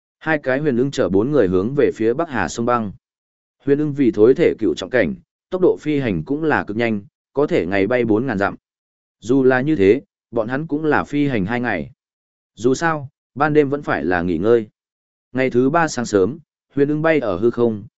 2 cái Huyền Ưng chở 4 người hướng về phía Bắc Hà sông băng. Huyền Ưng vì thối thể cựu trọng cảnh, tốc độ phi hành cũng là cực nhanh, có thể ngày bay 4.000 dặm. Dù là như thế, bọn hắn cũng là phi hành 2 ngày. Dù sao, ban đêm vẫn phải là nghỉ ngơi. Ngày thứ 3 sáng sớm, Huyền Ưng bay ở hư không,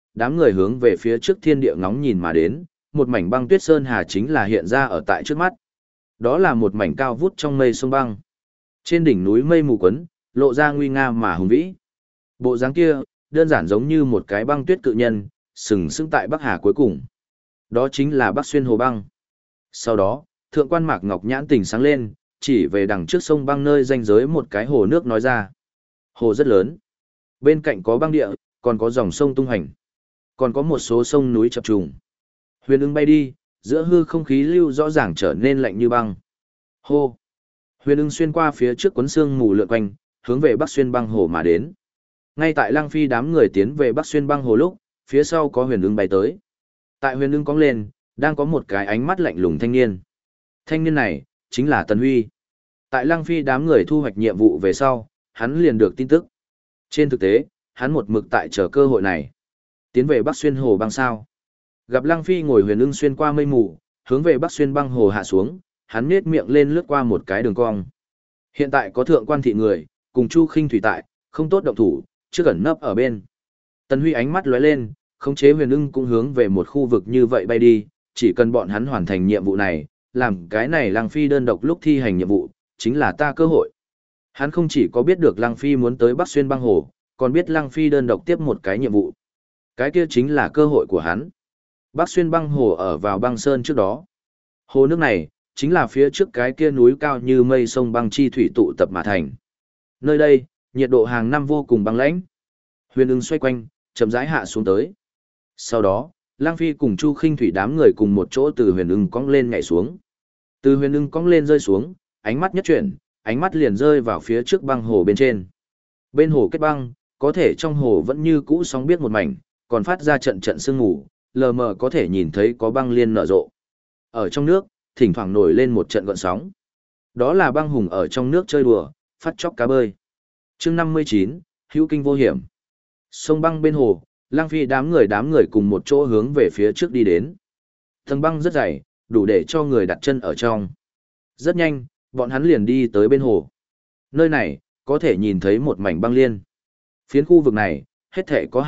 đám người hướng về phía trước thiên địa ngóng nhìn mà đến, một mảnh băng tuyết sơn hà chính là hiện ra ở tại trước mắt. Đó là một mảnh cao vút trong mây sông băng. Trên đỉnh núi mây mù quấn, lộ ra nguy nga mà hùng vĩ. Bộ dáng kia, đơn giản giống như một cái băng tuyết cự nhân, sừng sững tại Bắc Hà cuối cùng. Đó chính là Bắc Xuyên Hồ Băng. Sau đó, thượng quan Mạc Ngọc nhãn tỉnh sáng lên, chỉ về đằng trước sông băng nơi ranh giới một cái hồ nước nói ra. Hồ rất lớn. Bên cạnh có băng địa, còn có dòng sông tung hành. Còn có một số sông núi chập trùng. Huyền ưng bay đi, giữa hư không khí lưu rõ ràng trở nên lạnh như băng. Hô! Huyền ưng xuyên qua phía trước cuốn sương mù lượn quanh, hướng về Bắc Xuyên băng hồ mà đến. Ngay tại Lăng Phi đám người tiến về Bắc Xuyên băng hồ lúc, phía sau có huyền ưng bay tới. Tại huyền ưng cong lên, đang có một cái ánh mắt lạnh lùng thanh niên. Thanh niên này, chính là Tần Huy. Tại Lăng Phi đám người thu hoạch nhiệm vụ về sau, hắn liền được tin tức. Trên thực tế, hắn một mực tại chờ cơ hội này. Tiến về Bắc Xuyên hồ băng sao. Gặp Lăng Phi ngồi huyền ưng xuyên qua mây mù, hướng về Bắc Xuyên băng hồ hạ xuống, hắn nhếch miệng lên lướt qua một cái đường cong. Hiện tại có thượng quan thị người, cùng Chu Khinh Thủy tại, không tốt động thủ, chưa ẩn nấp ở bên. Tần Huy ánh mắt lóe lên, khống chế huyền ưng cũng hướng về một khu vực như vậy bay đi, chỉ cần bọn hắn hoàn thành nhiệm vụ này, làm cái này Lăng Phi đơn độc lúc thi hành nhiệm vụ, chính là ta cơ hội. Hắn không chỉ có biết được Lăng Phi muốn tới Bắc Xuyên băng hồ, còn biết Lăng Phi đơn độc tiếp một cái nhiệm vụ. Cái kia chính là cơ hội của hắn. Bắc Xuyên băng hồ ở vào băng sơn trước đó. Hồ nước này, chính là phía trước cái kia núi cao như mây sông băng chi thủy tụ tập mà thành. Nơi đây, nhiệt độ hàng năm vô cùng băng lãnh. Huyền ưng xoay quanh, chậm rãi hạ xuống tới. Sau đó, Lăng Phi cùng Chu Khinh Thủy đám người cùng một chỗ từ huyền ưng cong lên nhảy xuống. Từ huyền ưng cong lên rơi xuống, ánh mắt nhất chuyển, ánh mắt liền rơi vào phía trước băng hồ bên trên. Bên hồ kết băng, có thể trong hồ vẫn như cũ sóng biết một mảnh, còn phát ra trận trận sương mù, lờ mờ có thể nhìn thấy có băng liên nở rộ. Ở trong nước, thỉnh thoảng nổi lên một trận gợn sóng. Đó là băng hùng ở trong nước chơi đùa, phát chóc cá bơi. Chương 59, hữu kinh vô hiểm. Sông băng bên hồ, Lăng Phi đám người cùng một chỗ hướng về phía trước đi đến. Tầng băng rất dày, đủ để cho người đặt chân ở trong. Rất nhanh, bọn hắn liền đi tới bên hồ. Nơi này, có thể nhìn thấy một mảnh băng liên. Phiến khu vực này, hết thể có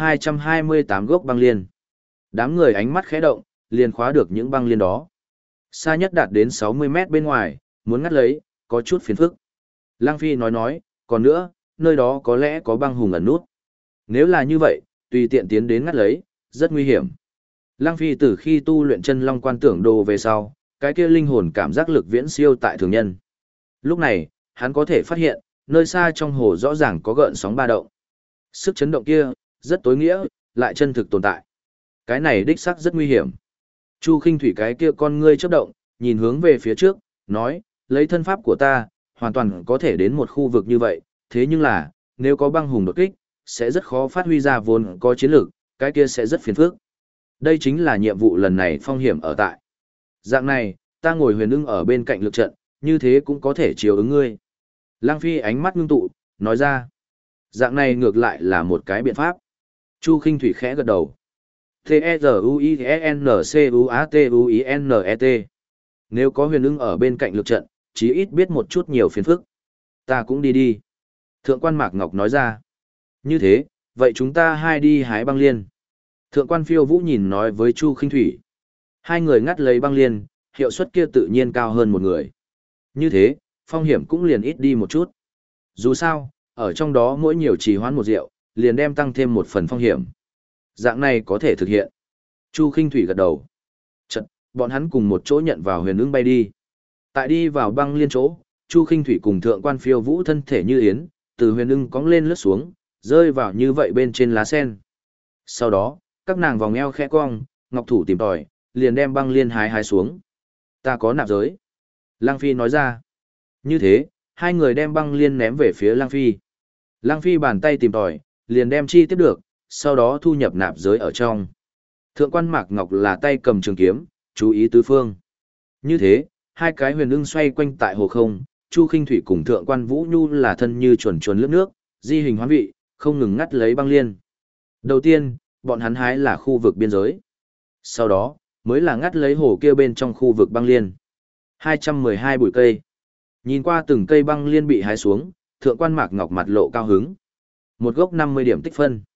228 gốc băng liên. Đám người ánh mắt khẽ động, liền khóa được những băng liên đó. Xa nhất đạt đến 60 mét bên ngoài, muốn ngắt lấy, có chút phiền phức. Lăng Phi nói, còn nữa, nơi đó có lẽ có băng hùng ẩn nút. Nếu là như vậy, tùy tiện tiến đến ngắt lấy, rất nguy hiểm. Lăng Phi từ khi tu luyện chân long quan tưởng đồ về sau, cái kia linh hồn cảm giác lực viễn siêu tại thường nhân. Lúc này, hắn có thể phát hiện, nơi xa trong hồ rõ ràng có gợn sóng ba động. Sức chấn động kia, rất tối nghĩa, lại chân thực tồn tại. Cái này đích xác rất nguy hiểm. Chu Khinh Thủy cái kia con ngươi chớp động, nhìn hướng về phía trước, nói, lấy thân pháp của ta, hoàn toàn có thể đến một khu vực như vậy, thế nhưng là, nếu có băng hùng đột kích, sẽ rất khó phát huy ra vốn có chiến lược, cái kia sẽ rất phiền phức. Đây chính là nhiệm vụ lần này phong hiểm ở tại. Dạng này, ta ngồi huyền ưng ở bên cạnh lực trận, như thế cũng có thể chiếu ứng ngươi. Lăng Phi ánh mắt ngưng tụ, nói ra. Dạng này ngược lại là một cái biện pháp. Chu Khinh Thủy khẽ gật đầu. T-E-Z-U-I-N-C-U-A-T-U-I-N-E-T. Nếu có huyền ưng ở bên cạnh lực trận, chí ít biết một chút nhiều phiền phức. Ta cũng đi. Thượng quan Mạc Ngọc nói ra. Như thế, vậy chúng ta hai đi hái băng liên. Thượng quan Phiêu Vũ nhìn nói với Chu Khinh Thủy. Hai người ngắt lấy băng liên, hiệu suất kia tự nhiên cao hơn một người. Như thế, phong hiểm cũng liền ít đi một chút. Dù sao, ở trong đó mỗi nhiều trì hoãn một rượu, liền đem tăng thêm một phần phong hiểm. Dạng này có thể thực hiện. Chu Khinh Thủy gật đầu. Chật, bọn hắn cùng một chỗ nhận vào huyền ưng bay đi. Tại đi vào băng liên chỗ, Chu Khinh Thủy cùng Thượng quan Phiêu Vũ thân thể như yến, từ huyền ưng cong lên lướt xuống, rơi vào như vậy bên trên lá sen. Sau đó, các nàng vòng eo khẽ cong, ngọc thủ tìm tòi, liền đem băng liên hái xuống. Ta có nạp giới. Lăng Phi nói ra. Như thế, hai người đem băng liên ném về phía Lăng Phi. Lăng Phi bàn tay tìm tòi, liền đem chi tiếp được, sau đó thu nhập nạp giới ở trong. Thượng quan Mạc Ngọc là tay cầm trường kiếm, chú ý tứ phương. Như thế, hai cái huyền ưng xoay quanh tại hồ không, Chu Khinh Thủy cùng Thượng quan Vũ Nhu là thân như chuồn chuồn lướt nước, di hình hoán vị, không ngừng ngắt lấy băng liên. Đầu tiên, bọn hắn hái là khu vực biên giới. Sau đó, mới là ngắt lấy hồ kia bên trong khu vực băng liên. 212 bụi cây. Nhìn qua từng cây băng liên bị hái xuống, Thượng quan Mạc Ngọc mặt lộ cao hứng. Một gốc 50 điểm tích phân.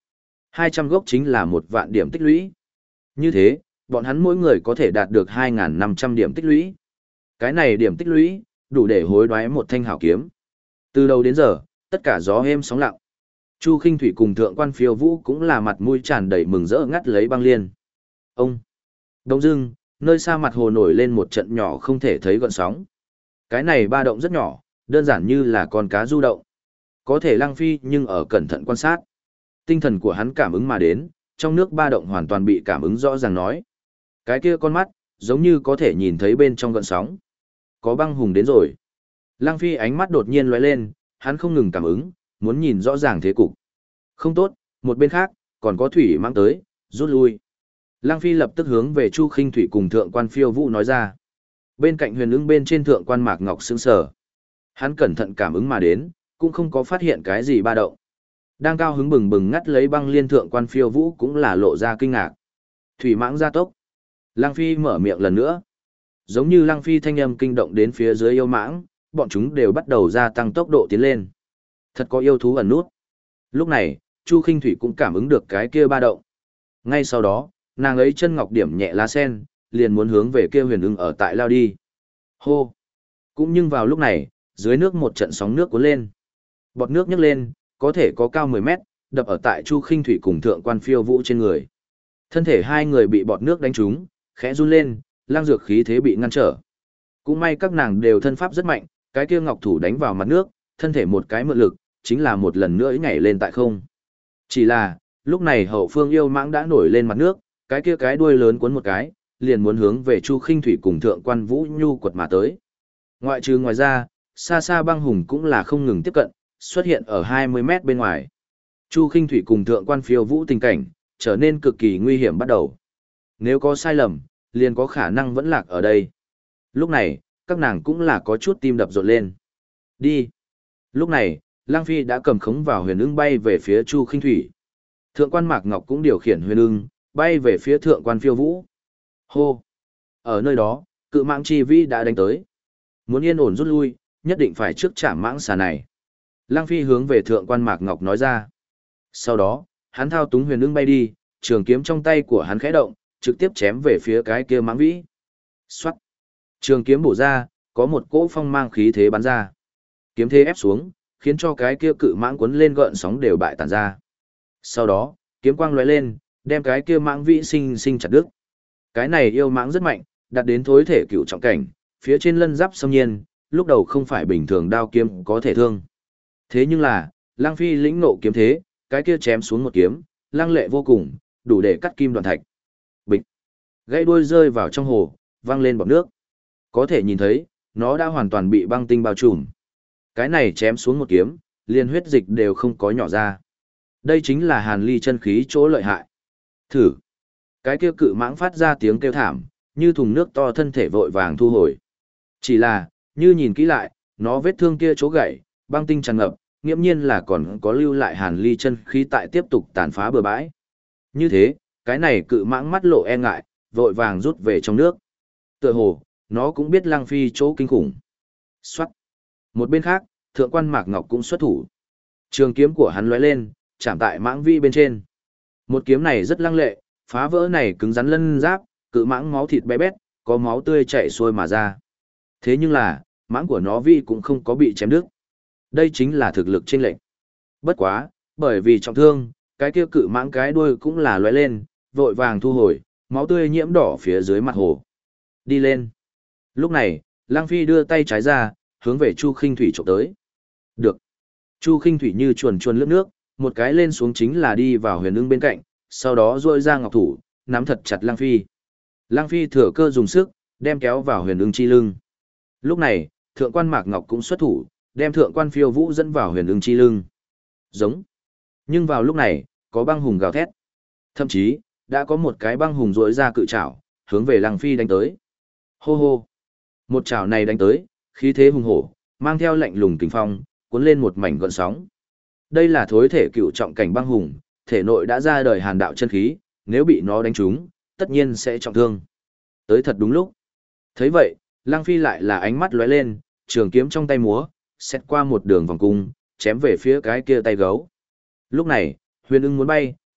200 gốc chính là 1 vạn điểm tích lũy. Như thế, bọn hắn mỗi người có thể đạt được 2.500 điểm tích lũy. Cái này điểm tích lũy, đủ để hối đoái một thanh hảo kiếm. Từ đầu đến giờ, tất cả gió êm sóng lặng. Chu Khinh Thủy cùng Thượng Quan Phiêu Vũ cũng là mặt mũi tràn đầy mừng rỡ ngắt lấy băng liên. Ông! Đông dưng, nơi xa mặt hồ nổi lên một trận nhỏ không thể thấy gợn sóng. Cái này ba động rất nhỏ, đơn giản như là con cá du động. Có thể Lăng Phi nhưng ở cẩn thận quan sát. Tinh thần của hắn cảm ứng mà đến, trong nước ba động hoàn toàn bị cảm ứng rõ ràng nói. Cái kia con mắt, giống như có thể nhìn thấy bên trong gợn sóng. Có băng hùng đến rồi. Lăng Phi ánh mắt đột nhiên lóe lên, hắn không ngừng cảm ứng, muốn nhìn rõ ràng thế cục. Không tốt, một bên khác, còn có thủy mang tới, rút lui. Lăng Phi lập tức hướng về Chu Khinh Thủy cùng Thượng Quan Phiêu Vũ nói ra. Bên cạnh Huyền Ưng bên trên Thượng Quan Mạc Ngọc sững sờ. Hắn cẩn thận cảm ứng mà đến, cũng không có phát hiện cái gì ba động. Đang cao hứng bừng bừng ngắt lấy băng liên. Thượng Quan Phiêu Vũ cũng là lộ ra kinh ngạc. Thủy mãng gia tốc. Lăng Phi mở miệng lần nữa. Giống như Lăng Phi thanh âm kinh động đến phía dưới yêu mãng, bọn chúng đều bắt đầu gia tăng tốc độ tiến lên. Thật có yêu thú ẩn nút. Lúc này, Chu Khinh Thủy cũng cảm ứng được cái kia ba động. Ngay sau đó, nàng ấy chân ngọc điểm nhẹ lá sen, liền muốn hướng về kia Huyền Ưng ở tại lao đi. Hô! Cũng nhưng vào lúc này, dưới nước một trận sóng nước cuốn lên. Bọt nước nhấc lên, có thể có cao 10 mét, đập ở tại Chu Khinh Thủy cùng Thượng Quan Phiêu Vũ trên người. Thân thể hai người bị bọt nước đánh trúng, khẽ run lên, lang dược khí thế bị ngăn trở. Cũng may các nàng đều thân pháp rất mạnh, cái kia ngọc thủ đánh vào mặt nước, thân thể một cái mượn lực, chính là một lần nữa nhảy lên tại không. Chỉ là, lúc này hậu phương yêu mãng đã nổi lên mặt nước, cái kia cái đuôi lớn cuốn một cái, liền muốn hướng về Chu Khinh Thủy cùng Thượng Quan Vũ Nhu quật mà tới. Ngoài ra, xa xa băng hùng cũng là không ngừng tiếp cận, xuất hiện ở 20 mét bên ngoài. Chu Khinh Thủy cùng Thượng Quan Phiêu Vũ tình cảnh, trở nên cực kỳ nguy hiểm bắt đầu. Nếu có sai lầm, liền có khả năng vẫn lạc ở đây. Lúc này, các nàng cũng là có chút tim đập rộn lên. Đi! Lúc này, Lăng Phi đã cầm khống vào Huyền Ưng bay về phía Chu Khinh Thủy. Thượng Quan Mạc Ngọc cũng điều khiển Huyền Ưng, bay về phía Thượng Quan Phiêu Vũ. Hô! Ở nơi đó, cự mãng chi vĩ đã đánh tới. Muốn yên ổn rút lui, nhất định phải trước chạm mãng xà này. Lăng Phi hướng về Thượng Quan Mạc Ngọc nói ra. Sau đó, hắn thao túng Huyền Ưng bay đi, trường kiếm trong tay của hắn khẽ động, trực tiếp chém về phía cái kia mãng vĩ. Xoát! Trường kiếm bổ ra, có một cỗ phong mang khí thế bắn ra. Kiếm thế ép xuống, khiến cho cái kia cự mãng cuốn lên gợn sóng đều bại tản ra. Sau đó, kiếm quang lóe lên, đem cái kia mãng vĩ sinh sinh chặt đứt. Cái này yêu mãng rất mạnh, đạt đến thối thể cựu trọng cảnh, phía trên lân giáp xâm nhiên, lúc đầu không phải bình thường đao kiếm có thể thương. Thế nhưng là, Lăng Phi lĩnh nộ kiếm thế, cái kia chém xuống một kiếm, lăng lệ vô cùng, đủ để cắt kim đoạn thạch. Bịch. Gãy đuôi rơi vào trong hồ, văng lên bọt nước. Có thể nhìn thấy, nó đã hoàn toàn bị băng tinh bao trùm. Cái này chém xuống một kiếm, liền huyết dịch đều không có nhỏ ra. Đây chính là Hàn Ly chân khí chỗ lợi hại. Thử. Cái kia cự mãng phát ra tiếng kêu thảm, như thùng nước to, thân thể vội vàng thu hồi. Chỉ là, như nhìn kỹ lại, nó vết thương kia chỗ gãy, băng tinh tràn ngập, nghiễm nhiên là còn có lưu lại Hàn Ly chân khí tại tiếp tục tàn phá bừa bãi. Như thế, cái này cự mãng mắt lộ e ngại, vội vàng rút về trong nước. Tựa hồ, nó cũng biết Lăng Phi chỗ kinh khủng. Xoát. Một bên khác, Thượng Quan Mạc Ngọc cũng xuất thủ. Trường kiếm của hắn lóe lên, chạm tại mãng vĩ bên trên. Một kiếm này rất lăng lệ, phá vỡ này cứng rắn lân giáp, cự mãng máu thịt bé bét, có máu tươi chảy xuôi mà ra. Thế nhưng là, mãng của nó vĩ cũng không có bị chém đứt. Đây chính là thực lực chênh lệch. Bất quá, bởi vì trọng thương, cái kia cự mãng cái đuôi cũng là lóe lên, vội vàng thu hồi, máu tươi nhiễm đỏ phía dưới mặt hồ. Đi lên. Lúc này, Lăng Phi đưa tay trái ra, hướng về Chu Khinh Thủy chụp tới. Được. Chu Khinh Thủy như chuồn chuồn lướt nước, một cái lên xuống chính là đi vào Huyền Ưng bên cạnh, sau đó duỗi ra ngọc thủ, nắm thật chặt Lăng Phi. Lăng Phi thừa cơ dùng sức, đem kéo vào Huyền Ưng chi lưng. Lúc này, Thượng Quan Mạc Ngọc cũng xuất thủ, đem Thượng Quan Phiêu Vũ dẫn vào Huyền Ưng chi lưng. Giống. Nhưng vào lúc này, có băng hùng gào thét. Thậm chí, đã có một cái băng hùng duỗi ra cự trảo, hướng về Lăng Phi đánh tới. Hô hô. Một trảo này đánh tới, khí thế hùng hổ, mang theo lạnh lùng kình phong, cuốn lên một mảnh gợn sóng. Đây là thối thể cựu trọng cảnh băng hùng, thể nội đã ra đời hàn đạo chân khí, nếu bị nó đánh trúng, tất nhiên sẽ trọng thương. Tới thật đúng lúc. Thấy vậy, Lăng Phi lại là ánh mắt lóe lên, trường kiếm trong tay múa, xét qua một đường vòng cung, chém về phía cái kia tay gấu. Lúc này, Huyền Ưng muốn bay,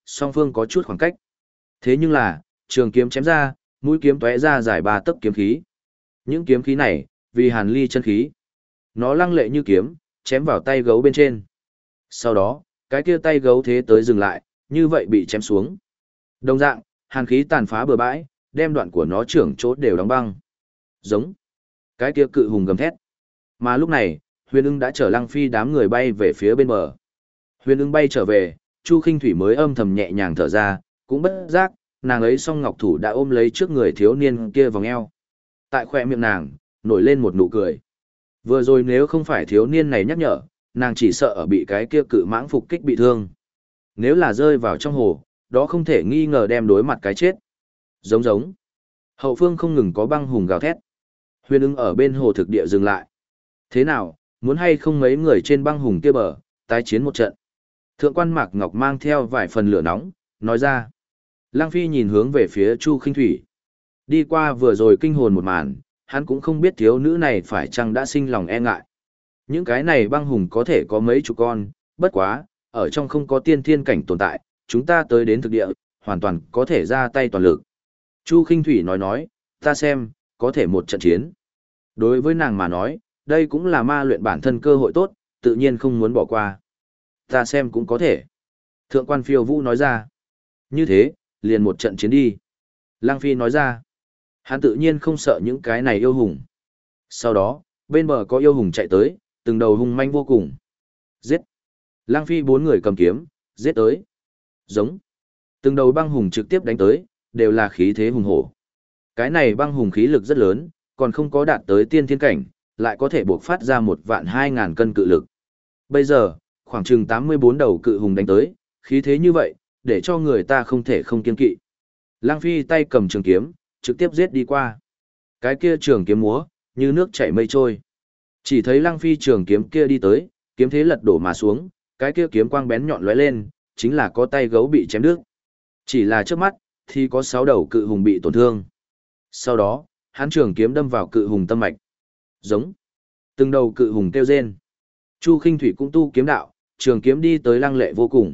song phương có chút khoảng cách. Thế nhưng là, trường kiếm chém ra, mũi kiếm tóe ra dài 3 tấc kiếm khí. Những kiếm khí này, vì hàn ly chân khí. Nó lăng lệ như kiếm, chém vào tay gấu bên trên. Sau đó, cái kia tay gấu thế tới dừng lại, như vậy bị chém xuống. Đồng dạng, hàn khí tàn phá bừa bãi, đem đoạn của nó trưởng chốt đều đóng băng. Giống. Cái kia cự hùng gầm thét. Mà lúc này, Huyền Ưng đã chở Lăng Phi đám người bay về phía bên bờ. Huyền Ưng bay trở về, Chu Khinh Thủy mới âm thầm nhẹ nhàng thở ra, cũng bất giác, nàng ấy song ngọc thủ đã ôm lấy trước người thiếu niên kia vòng eo. Tại khóe miệng nàng, nổi lên một nụ cười. Vừa rồi nếu không phải thiếu niên này nhắc nhở, nàng chỉ sợ ở bị cái kia cự mãng phục kích bị thương. Nếu là rơi vào trong hồ, đó không thể nghi ngờ đem đối mặt cái chết. Giống giống. Hậu phương không ngừng có băng hùng gào thét. Huyền Ưng ở bên hồ thực địa dừng lại. Thế nào, muốn hay không mấy người trên băng hùng kia bờ, tái chiến một trận. Thượng quan Mạc Ngọc mang theo vài phần lửa nóng, nói ra. Lăng Phi nhìn hướng về phía Chu Khinh Thủy. Đi qua vừa rồi kinh hồn một màn, hắn cũng không biết thiếu nữ này phải chăng đã sinh lòng e ngại. Những cái này băng hùng có thể có mấy chục con, bất quá, ở trong không có tiên thiên cảnh tồn tại, chúng ta tới đến thực địa, hoàn toàn có thể ra tay toàn lực. Chu Khinh Thủy nói, ta xem, có thể một trận chiến. Đối với nàng mà nói, đây cũng là ma luyện bản thân cơ hội tốt, tự nhiên không muốn bỏ qua. Ta xem cũng có thể. Thượng quan Phiêu Vũ nói ra. Như thế, liền một trận chiến đi. Lăng Phi nói ra. Hắn tự nhiên không sợ những cái này yêu hùng. Sau đó, bên bờ có yêu hùng chạy tới, từng đầu hung manh vô cùng. Giết. Lăng Phi 4 người cầm kiếm, giết tới. Giống. Từng đầu băng hùng trực tiếp đánh tới, đều là khí thế hùng hổ. Cái này băng hùng khí lực rất lớn, còn không có đạt tới tiên thiên cảnh, lại có thể buộc phát ra 1.200.000 cân cự lực. Bây giờ, khoảng chừng 84 đầu cự hùng đánh tới, khí thế như vậy, để cho người ta không thể không kiên kỵ. Lăng Phi tay cầm trường kiếm, trực tiếp giết đi qua. Cái kia trường kiếm múa, như nước chảy mây trôi. Chỉ thấy Lăng Phi trường kiếm kia đi tới, kiếm thế lật đổ mà xuống, cái kia kiếm quang bén nhọn lóe lên, chính là có tay gấu bị chém đứt. Chỉ là trước mắt, thì có 6 đầu cự hùng bị tổn thương. Sau đó, hắn trường kiếm đâm vào cự hùng tâm mạch. Giống. Từng đầu cự hùng kêu rên. Chu Khinh Thủy cũng tu kiếm đạo, trường kiếm đi tới lăng lệ vô cùng.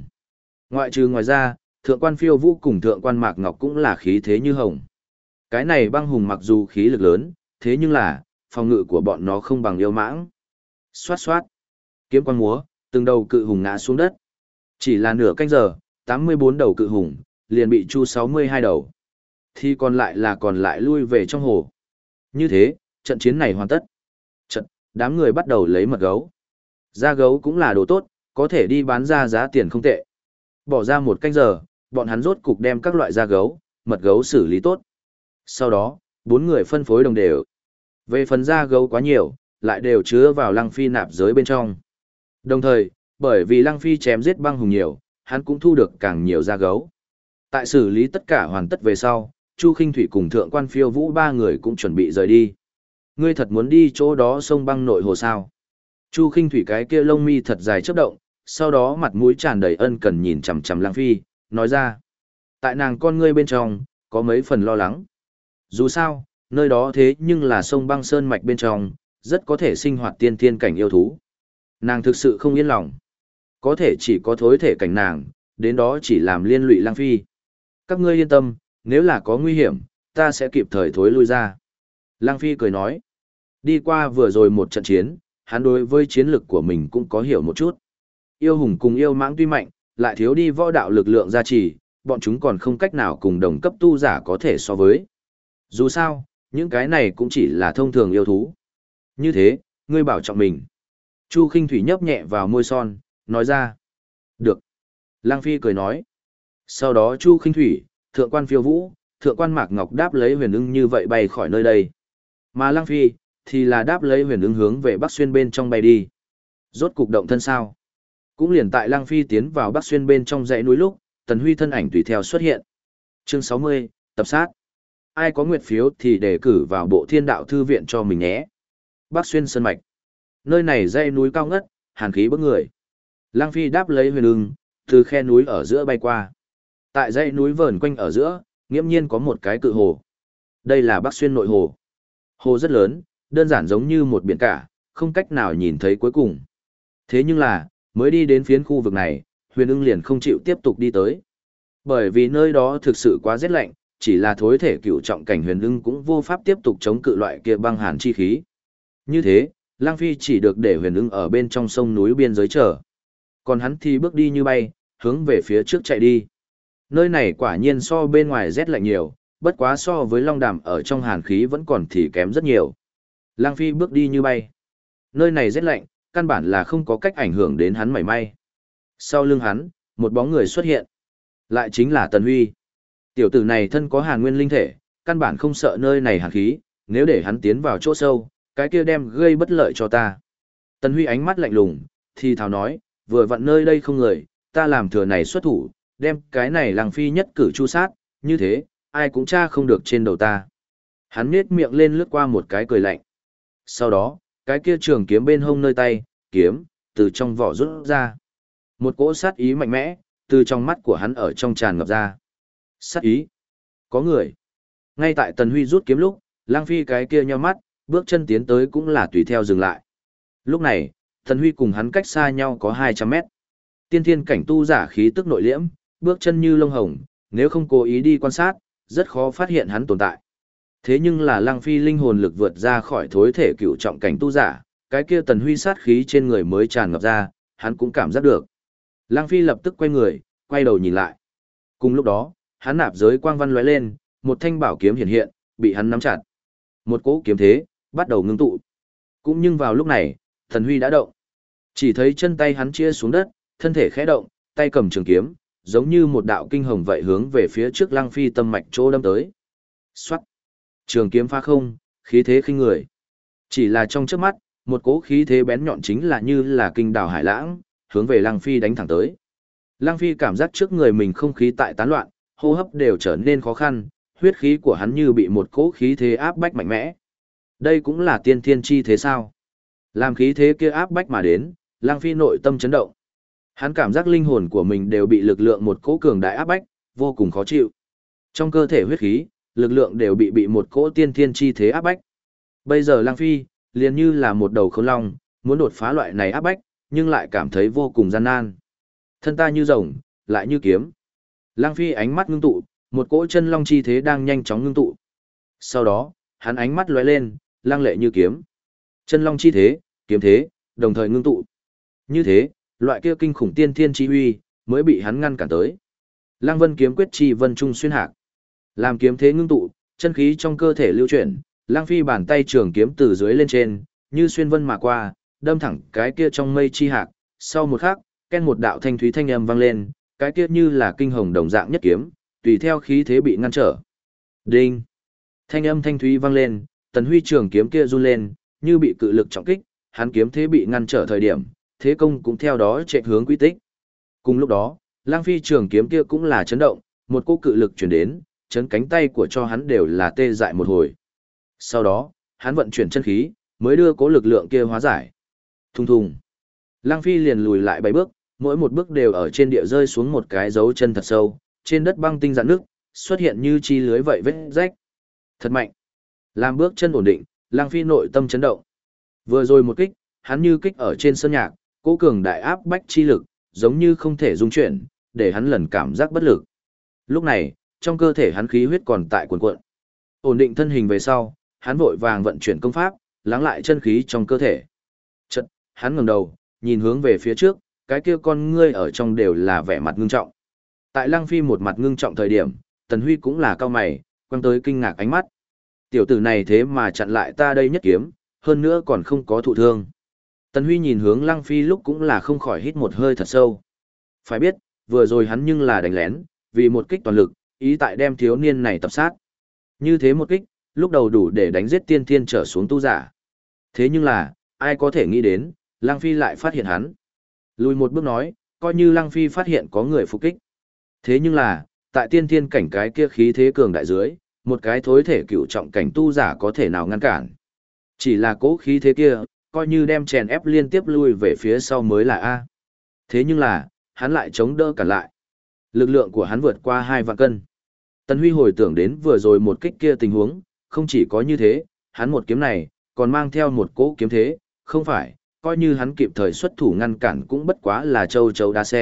Ngoài ra, thượng quan Phiêu Vũ cùng thượng quan Mạc Ngọc cũng là khí thế như hồng. Cái này băng hùng mặc dù khí lực lớn, thế nhưng là, phòng ngự của bọn nó không bằng yêu mãng. Xoát xoát. Kiếm quang múa, từng đầu cự hùng ngã xuống đất. Chỉ là nửa canh giờ, 84 đầu cự hùng, liền bị chu 62 đầu. Thì còn lại lui về trong hồ. Như thế, trận chiến này hoàn tất. Đám người bắt đầu lấy mật gấu. Da gấu cũng là đồ tốt, có thể đi bán ra giá tiền không tệ. Bỏ ra 1 canh giờ, bọn hắn rốt cục đem các loại da gấu, mật gấu xử lý tốt. Sau đó, 4 người phân phối đồng đều. Về phần da gấu quá nhiều, lại đều chứa vào Lăng Phi nạp giới bên trong. Đồng thời, bởi vì Lăng Phi chém giết băng hùng nhiều, hắn cũng thu được càng nhiều da gấu. Tại xử lý tất cả hoàn tất về sau, Chu Khinh Thủy cùng thượng quan Phiêu Vũ 3 người cũng chuẩn bị rời đi. Ngươi thật muốn đi chỗ đó sông băng nội hồ sao? Chu Khinh Thủy cái kia lông mi thật dài chớp động, sau đó mặt mũi tràn đầy ân cần nhìn chằm chằm Lăng Phi, nói ra. Tại nàng con ngươi bên trong, có mấy phần lo lắng. Dù sao, nơi đó thế nhưng là sông băng sơn mạch bên trong, rất có thể sinh hoạt tiên thiên cảnh yêu thú. Nàng thực sự không yên lòng. Có thể chỉ có thối thể cảnh nàng, đến đó chỉ làm liên lụy Lăng Phi. Các ngươi yên tâm, nếu là có nguy hiểm, ta sẽ kịp thời thối lui ra. Lăng Phi cười nói. Đi qua vừa rồi một trận chiến, hắn đối với chiến lực của mình cũng có hiểu một chút. Yêu hùng cùng yêu mãng tuy mạnh, lại thiếu đi võ đạo lực lượng gia trì, bọn chúng còn không cách nào cùng đồng cấp tu giả có thể so với. Dù sao, những cái này cũng chỉ là thông thường yêu thú. Như thế, ngươi bảo trọng mình. Chu Khinh Thủy nhấp nhẹ vào môi son, nói ra. Được. Lăng Phi cười nói. Sau đó Chu Khinh Thủy, thượng quan Phiêu Vũ, thượng quan Mạc Ngọc đáp lấy Huyền Ưng như vậy bay khỏi nơi đây. Mà Lăng Phi, thì là đáp lấy Huyền Ưng hướng về Bắc Xuyên bên trong bay đi. Rốt cục động thân sao. Cũng liền tại Lăng Phi tiến vào Bắc Xuyên bên trong dãy núi lúc, Tần Huy thân ảnh tùy theo xuất hiện. Chương 60, tập sát. Ai có nguyện phiếu thì đề cử vào bộ Thiên Đạo Thư viện cho mình nhé. Bắc Xuyên Sơn Mạch. Nơi này dãy núi cao ngất, hàn khí bức người. Lăng Phi đáp lấy Huyền Ưng, từ khe núi ở giữa bay qua. Tại dãy núi vờn quanh ở giữa, nghiễm nhiên có một cái cự hồ. Đây là Bắc Xuyên nội hồ. Hồ rất lớn, đơn giản giống như một biển cả, không cách nào nhìn thấy cuối cùng. Thế nhưng là, mới đi đến phiến khu vực này, Huyền Ưng liền không chịu tiếp tục đi tới. Bởi vì nơi đó thực sự quá rét lạnh, chỉ là thối thể cựu trọng cảnh huyền ưng cũng vô pháp tiếp tục chống cự loại kia băng hàn chi khí. Như thế, Lang Phi chỉ được để huyền ưng ở bên trong sông núi biên giới chờ. Còn hắn thì bước đi như bay, hướng về phía trước chạy đi. Nơi này quả nhiên so bên ngoài rét lạnh nhiều, bất quá so với Long Đàm ở trong hàn khí vẫn còn thì kém rất nhiều. Lang Phi bước đi như bay. Nơi này rét lạnh, căn bản là không có cách ảnh hưởng đến hắn mảy may. Sau lưng hắn, một bóng người xuất hiện. Lại chính là Tần Huy. Tiểu tử này thân có hàn nguyên linh thể, căn bản không sợ nơi này hàn khí, nếu để hắn tiến vào chỗ sâu, cái kia đem gây bất lợi cho ta. Tần Huy ánh mắt lạnh lùng, thì thào nói, vừa vặn nơi đây không người, ta làm thừa này xuất thủ, đem cái này Lang Phi nhất cử chu sát, như thế, ai cũng tra không được trên đầu ta. Hắn nhếch miệng lên lướt qua một cái cười lạnh. Sau đó, cái kia trường kiếm bên hông nơi tay, kiếm, từ trong vỏ rút ra. Một cỗ sát ý mạnh mẽ, từ trong mắt của hắn ở trong tràn ngập ra. Sát ý. Có người. Ngay tại Tần Huy rút kiếm lúc, Lang Phi cái kia nheo mắt, bước chân tiến tới cũng là tùy theo dừng lại. Lúc này, Tần Huy cùng hắn cách xa nhau có 200 mét. Tiên thiên cảnh tu giả khí tức nội liễm, bước chân như lông hồng, nếu không cố ý đi quan sát, rất khó phát hiện hắn tồn tại. Thế nhưng là Lang Phi linh hồn lực vượt ra khỏi thối thể cựu trọng cảnh tu giả, cái kia Tần Huy sát khí trên người mới tràn ngập ra, hắn cũng cảm giác được. Lang Phi lập tức quay người, quay đầu nhìn lại. Cùng lúc đó, hắn nạp giới quang văn lóe lên, một thanh bảo kiếm hiện hiện, bị hắn nắm chặt. Một cỗ kiếm thế bắt đầu ngưng tụ. Cũng nhưng vào lúc này, Tần Huy đã động. Chỉ thấy chân tay hắn chia xuống đất, thân thể khẽ động, tay cầm trường kiếm, giống như một đạo kinh hồng vậy hướng về phía trước Lang Phi tâm mạch chỗ đâm tới. Soát. Trường kiếm phá không, khí thế khinh người. Chỉ là trong chớp mắt, một cỗ khí thế bén nhọn chính là như là kinh đào hải lãng, hướng về Lang Phi đánh thẳng tới. Lang Phi cảm giác trước người mình không khí tại tán loạn, hô hấp đều trở nên khó khăn, huyết khí của hắn như bị một cỗ khí thế áp bách mạnh mẽ. Đây cũng là tiên thiên chi thế sao? Làm khí thế kia áp bách mà đến, Lang Phi nội tâm chấn động. Hắn cảm giác linh hồn của mình đều bị lực lượng một cỗ cường đại áp bách, vô cùng khó chịu. Trong cơ thể huyết khí, lực lượng đều bị một cỗ tiên thiên chi thế áp bách. Bây giờ Lang Phi, liền như là một đầu khôn long, muốn đột phá loại này áp bách, nhưng lại cảm thấy vô cùng gian nan. Thân ta như rồng, lại như kiếm. Lang Phi ánh mắt ngưng tụ, một cỗ chân long chi thế đang nhanh chóng ngưng tụ. Sau đó, hắn ánh mắt lóe lên, lang lệ như kiếm. Chân long chi thế, kiếm thế, đồng thời ngưng tụ. Như thế, loại kia kinh khủng tiên thiên chi uy mới bị hắn ngăn cản tới. Lang Vân kiếm quyết chi vân trung xuyên hạc. Làm kiếm thế ngưng tụ, chân khí trong cơ thể lưu chuyển, Lang Phi bàn tay trường kiếm từ dưới lên trên, như xuyên vân mà qua, đâm thẳng cái kia trong mây chi hạc. Sau một khắc, ken một đạo thanh thúy thanh âm vang lên, cái kia như là kinh hồng đồng dạng nhất kiếm, tùy theo khí thế bị ngăn trở. Đinh! Thanh âm thanh thúy vang lên, Tần Huy trường kiếm kia run lên, như bị cự lực trọng kích, hắn kiếm thế bị ngăn trở thời điểm, thế công cũng theo đó chạy hướng quy tích. Cùng lúc đó, Lang Phi trường kiếm kia cũng là chấn động, một cỗ cự lực chuyển đến, chấn cánh tay của cho hắn đều là tê dại một hồi. Sau đó, hắn vận chuyển chân khí, mới đưa cỗ lực lượng kia hóa giải. Thùng thùng. Lang Phi liền lùi lại 7 bước, mỗi một bước đều ở trên địa rơi xuống một cái dấu chân thật sâu, trên đất băng tinh rạn nước, xuất hiện như chi lưới vậy vết rách. Thật mạnh. Làm bước chân ổn định, Lang Phi nội tâm chấn động. Vừa rồi một kích, hắn như kích ở trên sơn nhạc, cố cường đại áp bách chi lực, giống như không thể dung chuyển, để hắn lần cảm giác bất lực. Lúc này, trong cơ thể hắn khí huyết còn tại cuồn cuộn. Ổn định thân hình về sau, hắn vội vàng vận chuyển công pháp, lắng lại chân khí trong cơ thể. Chợt, hắn ngẩng đầu, nhìn hướng về phía trước, cái kia con ngươi ở trong đều là vẻ mặt ngưng trọng. Tại Lang Phi một mặt ngưng trọng thời điểm, Tần Huy cũng là cao mày, quăng tới kinh ngạc ánh mắt. Tiểu tử này thế mà chặn lại ta đây nhất kiếm, hơn nữa còn không có thụ thương. Tần Huy nhìn hướng Lang Phi lúc cũng là không khỏi hít một hơi thật sâu. Phải biết, vừa rồi hắn nhưng là đánh lén, vì một kích toàn lực, ý tại đem thiếu niên này tập sát. Như thế một kích, lúc đầu đủ để đánh giết tiên thiên trở xuống tu giả. Thế nhưng là, ai có thể nghĩ đến, Lang Phi lại phát hiện hắn. Lùi một bước nói, coi như Lang Phi phát hiện có người phục kích. Thế nhưng là, tại tiên thiên cảnh cái kia khí thế cường đại dưới, một cái thối thể cựu trọng cảnh tu giả có thể nào ngăn cản. Chỉ là cố khí thế kia, coi như đem chèn ép liên tiếp lui về phía sau mới là A. Thế nhưng là, hắn lại chống đỡ cản lại. Lực lượng của hắn vượt qua 2 vạn cân. Tần Huy hồi tưởng đến vừa rồi một kích kia tình huống, không chỉ có như thế, hắn một kiếm này, còn mang theo một cỗ kiếm thế, không phải, coi như hắn kịp thời xuất thủ ngăn cản cũng bất quá là châu chấu đá xe,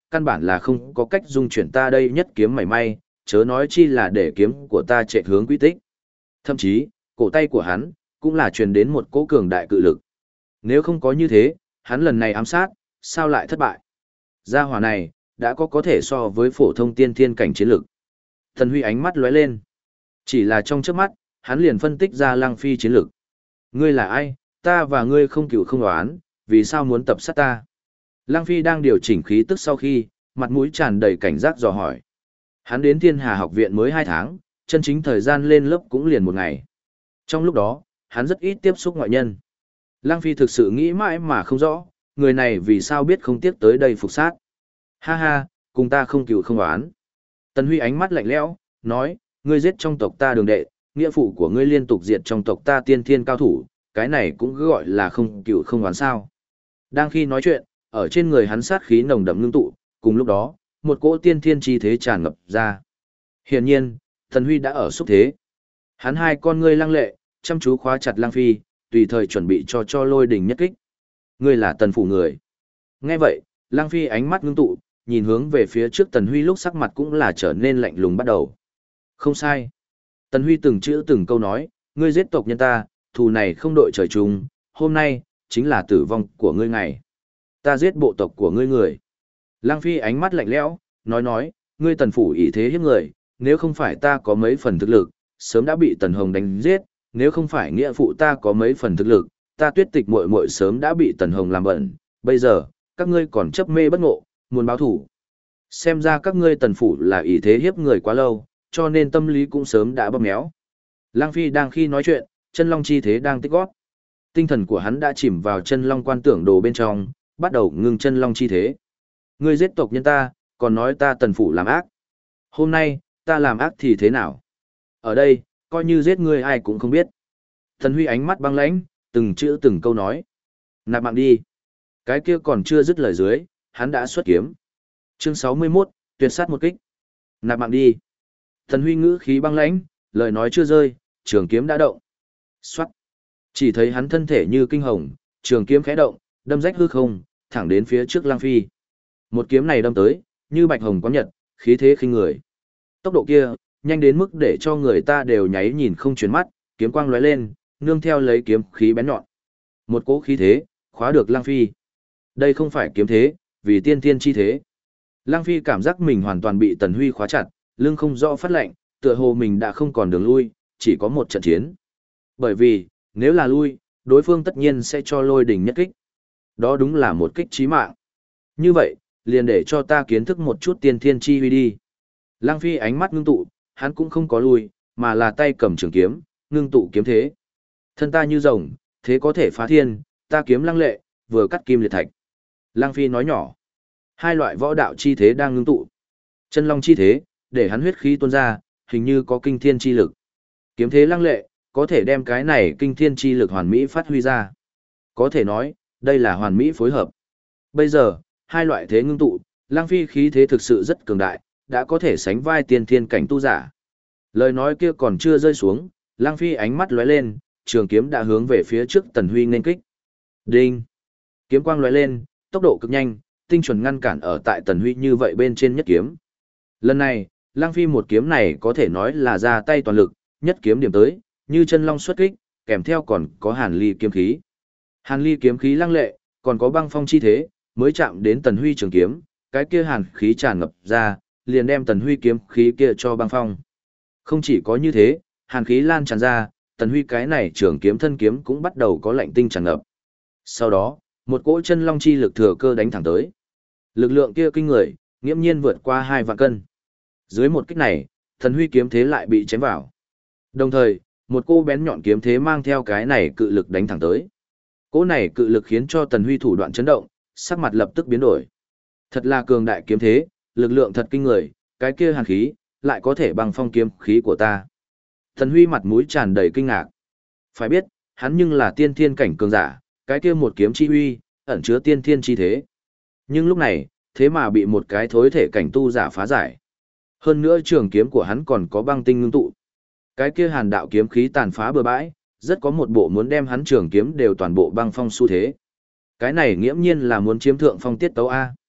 căn bản là không có cách dung chuyển ta đây nhất kiếm mảy may, chớ nói chi là để kiếm của ta chạy hướng quy tích. Thậm chí, cổ tay của hắn, cũng là truyền đến một cỗ cường đại cự lực. Nếu không có như thế, hắn lần này ám sát, sao lại thất bại? Gia hỏa này, đã có thể so với phổ thông tiên thiên cảnh chiến lực. Tần Huy ánh mắt lóe lên. Chỉ là trong chớp mắt, hắn liền phân tích ra Lăng Phi chiến lực. Ngươi là ai, ta và ngươi không cựu không oán, vì sao muốn tập sát ta? Lăng Phi đang điều chỉnh khí tức sau khi, mặt mũi tràn đầy cảnh giác dò hỏi. Hắn đến Thiên Hà học viện mới 2 tháng, chân chính thời gian lên lớp cũng liền 1 ngày. Trong lúc đó, hắn rất ít tiếp xúc ngoại nhân. Lăng Phi thực sự nghĩ mãi mà không rõ, người này vì sao biết không tiếc tới đây phục sát. Ha ha, cùng ta không cựu không oán. Tần Huy ánh mắt lạnh lẽo, nói, ngươi giết trong tộc ta đường đệ, nghĩa phụ của ngươi liên tục diệt trong tộc ta tiên thiên cao thủ, cái này cũng gọi là không cựu không oán sao. Đang khi nói chuyện, ở trên người hắn sát khí nồng đậm ngưng tụ, cùng lúc đó, một cỗ tiên thiên chi thế tràn ngập ra. Hiển nhiên, Tần Huy đã ở xúc thế. Hắn hai con ngươi lăng lệ, chăm chú khóa chặt Lăng Phi, tùy thời chuẩn bị cho lôi đình nhất kích. Ngươi là Tần phủ người. Nghe vậy, Lăng Phi ánh mắt ngưng tụ, nhìn hướng về phía trước Tần Huy lúc sắc mặt cũng là trở nên lạnh lùng bắt đầu. Không sai. Tần Huy từng chữ từng câu nói, ngươi giết tộc nhân ta, thù này không đội trời chung, hôm nay, chính là tử vong của ngươi ngày. Ta giết bộ tộc của ngươi người. Lăng Phi ánh mắt lạnh lẽo, nói, ngươi Tần phủ ý thế hiếp người, nếu không phải ta có mấy phần thực lực, sớm đã bị Tần Hồng đánh giết, nếu không phải nghĩa phụ ta có mấy phần thực lực, ta Tuyết Tịch muội muội sớm đã bị Tần Hồng làm bẩn, bây giờ, các ngươi còn chấp mê bất ngộ, muốn báo thủ. Xem ra các ngươi Tần phủ là ý thế hiếp người quá lâu, cho nên tâm lý cũng sớm đã bóp méo. Lăng Phi đang khi nói chuyện, chân long chi thế đang tích gót. Tinh thần của hắn đã chìm vào chân long quan tưởng đồ bên trong, bắt đầu ngưng chân long chi thế. Ngươi giết tộc nhân ta, còn nói ta Tần phủ làm ác. Hôm nay, ta làm ác thì thế nào? Ở đây, coi như giết ngươi ai cũng không biết. Tần Huy ánh mắt băng lãnh, từng chữ từng câu nói. Nạp mạng đi. Cái kia còn chưa dứt lời dưới, hắn đã xuất kiếm. Chương 61, tuyệt sát một kích. Nạp mạng đi. Tần Huy ngữ khí băng lãnh, lời nói chưa rơi, trường kiếm đã động. Xoát. Chỉ thấy hắn thân thể như kinh hồng, trường kiếm khẽ động, đâm rách hư không, thẳng đến phía trước Lăng Phi. Một kiếm này đâm tới, như bạch hồng quán nhật, khí thế khinh người. Tốc độ kia, nhanh đến mức để cho người ta đều nháy nhìn không chuyển mắt, kiếm quang lóe lên, nương theo lấy kiếm khí bén nhọn. Một cỗ khí thế, khóa được Lăng Phi. Đây không phải kiếm thế, vì tiên tiên chi thế. Lăng Phi cảm giác mình hoàn toàn bị Tần Huy khóa chặt, lưng không rõ phát lệnh, tựa hồ mình đã không còn đường lui, chỉ có một trận chiến. Bởi vì, nếu là lui, đối phương tất nhiên sẽ cho lôi đỉnh nhất kích. Đó đúng là một kích chí mạng. Như vậy, liền để cho ta kiến thức một chút tiên thiên chi huy đi. Lăng Phi ánh mắt ngưng tụ, hắn cũng không có lui, mà là tay cầm trường kiếm, ngưng tụ kiếm thế. Thân ta như rồng, thế có thể phá thiên, ta kiếm lăng lệ, vừa cắt kim liệt thạch. Lăng Phi nói nhỏ. Hai loại võ đạo chi thế đang ngưng tụ. Chân long chi thế, để hắn huyết khí tuôn ra, hình như có kinh thiên chi lực. Kiếm thế lăng lệ, có thể đem cái này kinh thiên chi lực hoàn mỹ phát huy ra. Có thể nói, đây là hoàn mỹ phối hợp. Bây giờ, hai loại thế ngưng tụ, Lăng Phi khí thế thực sự rất cường đại, đã có thể sánh vai tiên thiên cảnh tu giả. Lời nói kia còn chưa rơi xuống, Lăng Phi ánh mắt lóe lên, trường kiếm đã hướng về phía trước Tần Huy nên kích. Đinh! Kiếm quang lóe lên, tốc độ cực nhanh, tinh chuẩn ngăn cản ở tại Tần Huy như vậy bên trên nhất kiếm. Lần này, Lăng Phi một kiếm này có thể nói là ra tay toàn lực, nhất kiếm điểm tới, như chân long xuất kích, kèm theo còn có hàn ly kiếm khí. Hàn ly kiếm khí lăng lệ, còn có băng phong chi thế, mới chạm đến Tần Huy trường kiếm, cái kia hàn khí tràn ngập ra, liền đem Tần Huy kiếm khí kia cho băng phong. Không chỉ có như thế, hàn khí lan tràn ra, Tần Huy cái này trường kiếm thân kiếm cũng bắt đầu có lạnh tinh tràn ngập. Sau đó, một cỗ chân long chi lực thừa cơ đánh thẳng tới. Lực lượng kia kinh người, nghiễm nhiên vượt qua 2 vạn cân. Dưới một kích này, Tần Huy kiếm thế lại bị chém vào. Đồng thời, một cô bén nhọn kiếm thế mang theo cái này cự lực đánh thẳng tới. Cỗ này cự lực khiến cho Tần Huy thủ đoạn chấn động, sắc mặt lập tức biến đổi. Thật là cường đại kiếm thế, lực lượng thật kinh người, cái kia hàn khí, lại có thể băng phong kiếm khí của ta. Tần Huy mặt mũi tràn đầy kinh ngạc. Phải biết, hắn nhưng là tiên thiên cảnh cường giả, cái kia một kiếm chi uy, ẩn chứa tiên thiên chi thế. Nhưng lúc này, thế mà bị một cái thối thể cảnh tu giả phá giải. Hơn nữa trường kiếm của hắn còn có băng tinh ngưng tụ. Cái kia hàn đạo kiếm khí tàn phá bừa bãi, rất có một bộ muốn đem hắn trường kiếm đều toàn bộ băng phong xu thế. Cái này nghiễm nhiên là muốn chiếm thượng phong tiết tấu A.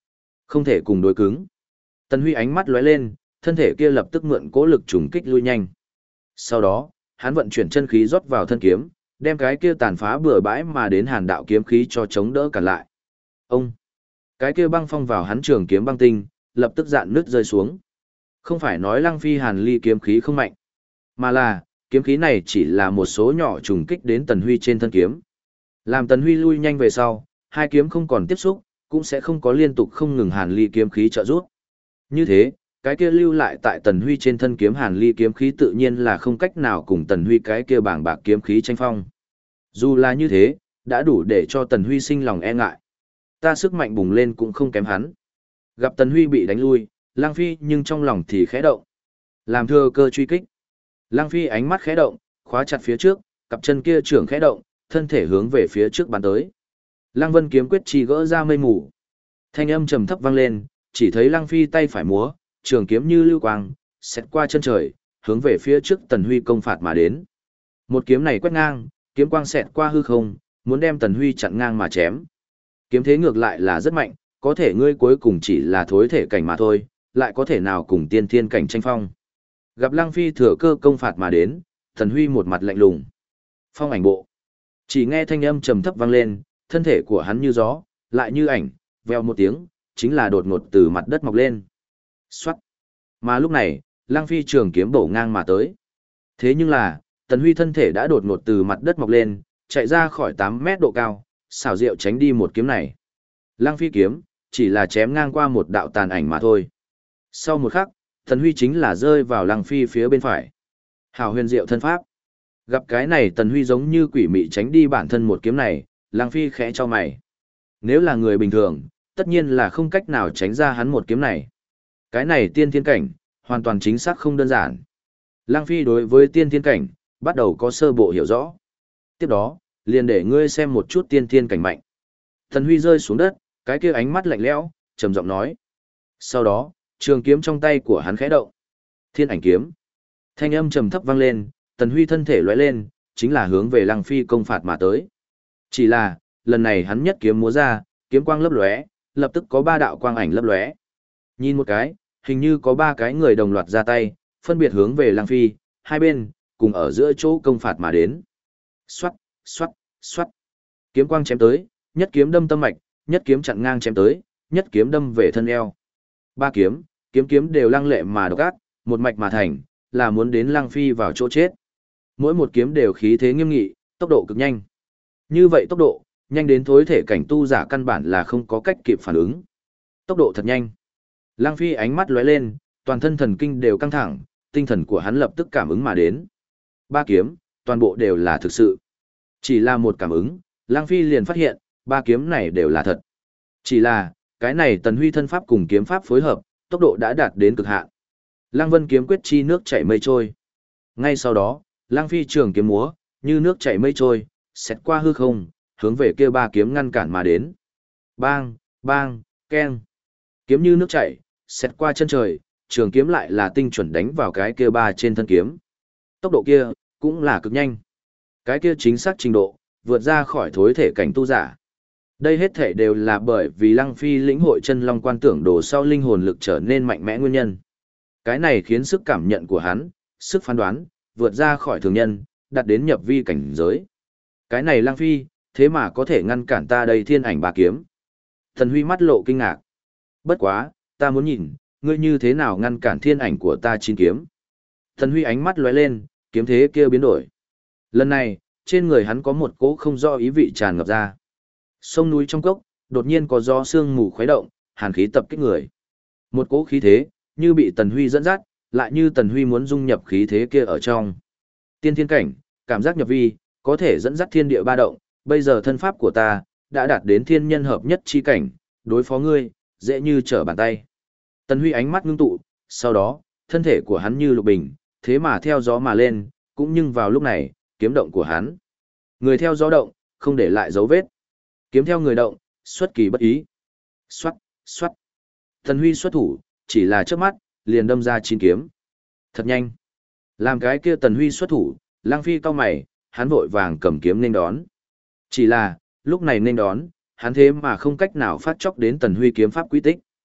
Không thể cùng đối cứng. Tần Huy ánh mắt lóe lên, thân thể kia lập tức mượn cố lực trùng kích lui nhanh. Sau đó, hắn vận chuyển chân khí rót vào thân kiếm, đem cái kia tàn phá bừa bãi mà đến hàn đạo kiếm khí cho chống đỡ cản lại. Ông! Cái kia băng phong vào hắn trường kiếm băng tinh, lập tức dạn nứt rơi xuống. Không phải nói Lăng Phi Hàn Ly kiếm khí không mạnh, mà là, kiếm khí này chỉ là một số nhỏ trùng kích đến Tần Huy trên thân kiếm. Làm Tần Huy lui nhanh về sau, hai kiếm không còn tiếp xúc, cũng sẽ không có liên tục không ngừng Hàn Ly kiếm khí trợ giúp. Như thế, cái kia lưu lại tại Tần Huy trên thân kiếm Hàn Ly kiếm khí tự nhiên là không cách nào cùng Tần Huy cái kia bảng bạc kiếm khí tranh phong. Dù là như thế, đã đủ để cho Tần Huy sinh lòng e ngại. Ta sức mạnh bùng lên cũng không kém hắn. Gặp Tần Huy bị đánh lui, Lăng Phi nhưng trong lòng thì khẽ động. Làm thừa cơ truy kích. Lăng Phi ánh mắt khẽ động, khóa chặt phía trước, cặp chân kia trưởng khẽ động, thân thể hướng về phía trước bắn tới. Lăng Vân kiếm quyết chi gỡ ra mây mù. Thanh âm trầm thấp vang lên, chỉ thấy Lăng Phi tay phải múa, trường kiếm như lưu quang, xẹt qua chân trời, hướng về phía trước Tần Huy công phạt mà đến. Một kiếm này quét ngang, kiếm quang xẹt qua hư không, muốn đem Tần Huy chặn ngang mà chém. Kiếm thế ngược lại là rất mạnh, có thể ngươi cuối cùng chỉ là thối thể cảnh mà thôi, lại có thể nào cùng tiên thiên cảnh tranh phong. Gặp Lăng Phi thừa cơ công phạt mà đến, Tần Huy một mặt lạnh lùng. Phong ảnh bộ. Chỉ nghe thanh âm trầm thấp vang lên, thân thể của hắn như gió, lại như ảnh, veo một tiếng, chính là đột ngột từ mặt đất mọc lên. Xoát. Mà lúc này, Lăng Phi trường kiếm bổ ngang mà tới. Thế nhưng là, Tần Huy thân thể đã đột ngột từ mặt đất mọc lên, chạy ra khỏi 8 mét độ cao, xảo diệu tránh đi một kiếm này. Lăng Phi kiếm, chỉ là chém ngang qua một đạo tàn ảnh mà thôi. Sau một khắc, Tần Huy chính là rơi vào Lăng Phi phía bên phải. Hảo huyền diệu thân pháp. Gặp cái này Tần Huy giống như quỷ mị tránh đi bản thân một kiếm này, Lăng Phi khẽ cho mày. Nếu là người bình thường, tất nhiên là không cách nào tránh ra hắn một kiếm này. Cái này tiên thiên cảnh, hoàn toàn chính xác không đơn giản. Lăng Phi đối với tiên thiên cảnh, bắt đầu có sơ bộ hiểu rõ. Tiếp đó, liền để ngươi xem một chút tiên thiên cảnh mạnh. Tần Huy rơi xuống đất, cái kia ánh mắt lạnh lẽo, trầm giọng nói. Sau đó, trường kiếm trong tay của hắn khẽ động. Thiên ảnh kiếm. Thanh âm trầm thấp vang lên, Tần Huy thân thể lóe lên, chính là hướng về Lăng Phi công phạt mà tới. Chỉ là, lần này hắn nhất kiếm múa ra, kiếm quang lấp lóe, lập tức có 3 đạo quang ảnh lấp lóe. Nhìn một cái, hình như có 3 cái người đồng loạt ra tay, phân biệt hướng về Lăng Phi, hai bên, cùng ở giữa chỗ công phạt mà đến. Xoát, xoát, xoát. Kiếm quang chém tới, nhất kiếm đâm tâm mạch, nhất kiếm chặn ngang chém tới, nhất kiếm đâm về thân eo. 3 kiếm, kiếm đều lăng lệ mà độc ác, một mạch mà thành, là muốn đến Lăng Phi vào chỗ chết. Mỗi một kiếm đều khí thế nghiêm nghị, tốc độ cực nhanh. Như vậy tốc độ, nhanh đến thối thể cảnh tu giả căn bản là không có cách kịp phản ứng. Tốc độ thật nhanh. Lăng Phi ánh mắt lóe lên, toàn thân thần kinh đều căng thẳng, tinh thần của hắn lập tức cảm ứng mà đến. 3 kiếm, toàn bộ đều là thực sự. Chỉ là một cảm ứng, Lăng Phi liền phát hiện, 3 kiếm này đều là thật. Chỉ là, cái này Tần Huy thân pháp cùng kiếm pháp phối hợp, tốc độ đã đạt đến cực hạn. Lăng Vân kiếm quyết chi nước chảy mây trôi. Ngay sau đó, Lăng Phi trường kiếm múa, như nước chảy mây trôi, xẹt qua hư không, hướng về kia 3 kiếm ngăn cản mà đến. Bang, bang, keng. Kiếm như nước chảy, xẹt qua chân trời, trường kiếm lại là tinh chuẩn đánh vào cái kia 3 trên thân kiếm. Tốc độ kia, cũng là cực nhanh. Cái kia chính xác trình độ, vượt ra khỏi thối thể cảnh tu giả. Đây hết thể đều là bởi vì Lăng Phi lĩnh hội chân long quan tưởng đồ sau linh hồn lực trở nên mạnh mẽ nguyên nhân. Cái này khiến sức cảm nhận của hắn, sức phán đoán, vượt ra khỏi thường nhân, đạt đến nhập vi cảnh giới. Cái này Lăng Phi, thế mà có thể ngăn cản ta đây thiên ảnh 3 kiếm. Thần Huy mắt lộ kinh ngạc. Bất quá, ta muốn nhìn, ngươi như thế nào ngăn cản thiên ảnh của ta 9 kiếm. Thần Huy ánh mắt lóe lên, kiếm thế kia biến đổi. Lần này, trên người hắn có một cỗ không rõ ý vị tràn ngập ra. Sông núi trong cốc, đột nhiên có gió sương mù khuấy động, hàn khí tập kích người. Một cỗ khí thế, như bị Tần Huy dẫn dắt, lại như Tần Huy muốn dung nhập khí thế kia ở trong. Tiên thiên cảnh, cảm giác nhập vi, có thể dẫn dắt thiên địa ba động, bây giờ thân pháp của ta, đã đạt đến thiên nhân hợp nhất chi cảnh, đối phó ngươi, dễ như trở bàn tay. Tần Huy ánh mắt ngưng tụ, sau đó, thân thể của hắn như lục bình, thế mà theo gió mà lên, cũng nhưng vào lúc này, kiếm động của hắn. Người theo gió động, không để lại dấu vết. Kiếm theo người động, xuất kỳ bất ý. Xoát, xoát. Tần Huy xuất thủ, chỉ là trước mắt, liền đâm ra 9 kiếm. Thật nhanh. Làm cái kia Tần Huy xuất thủ, Lăng Phi cau mày, hắn vội vàng cầm kiếm nên đón. Chỉ là, lúc này nên đón, hắn thế mà không cách nào phát chóc đến Tần Huy kiếm pháp quy tích.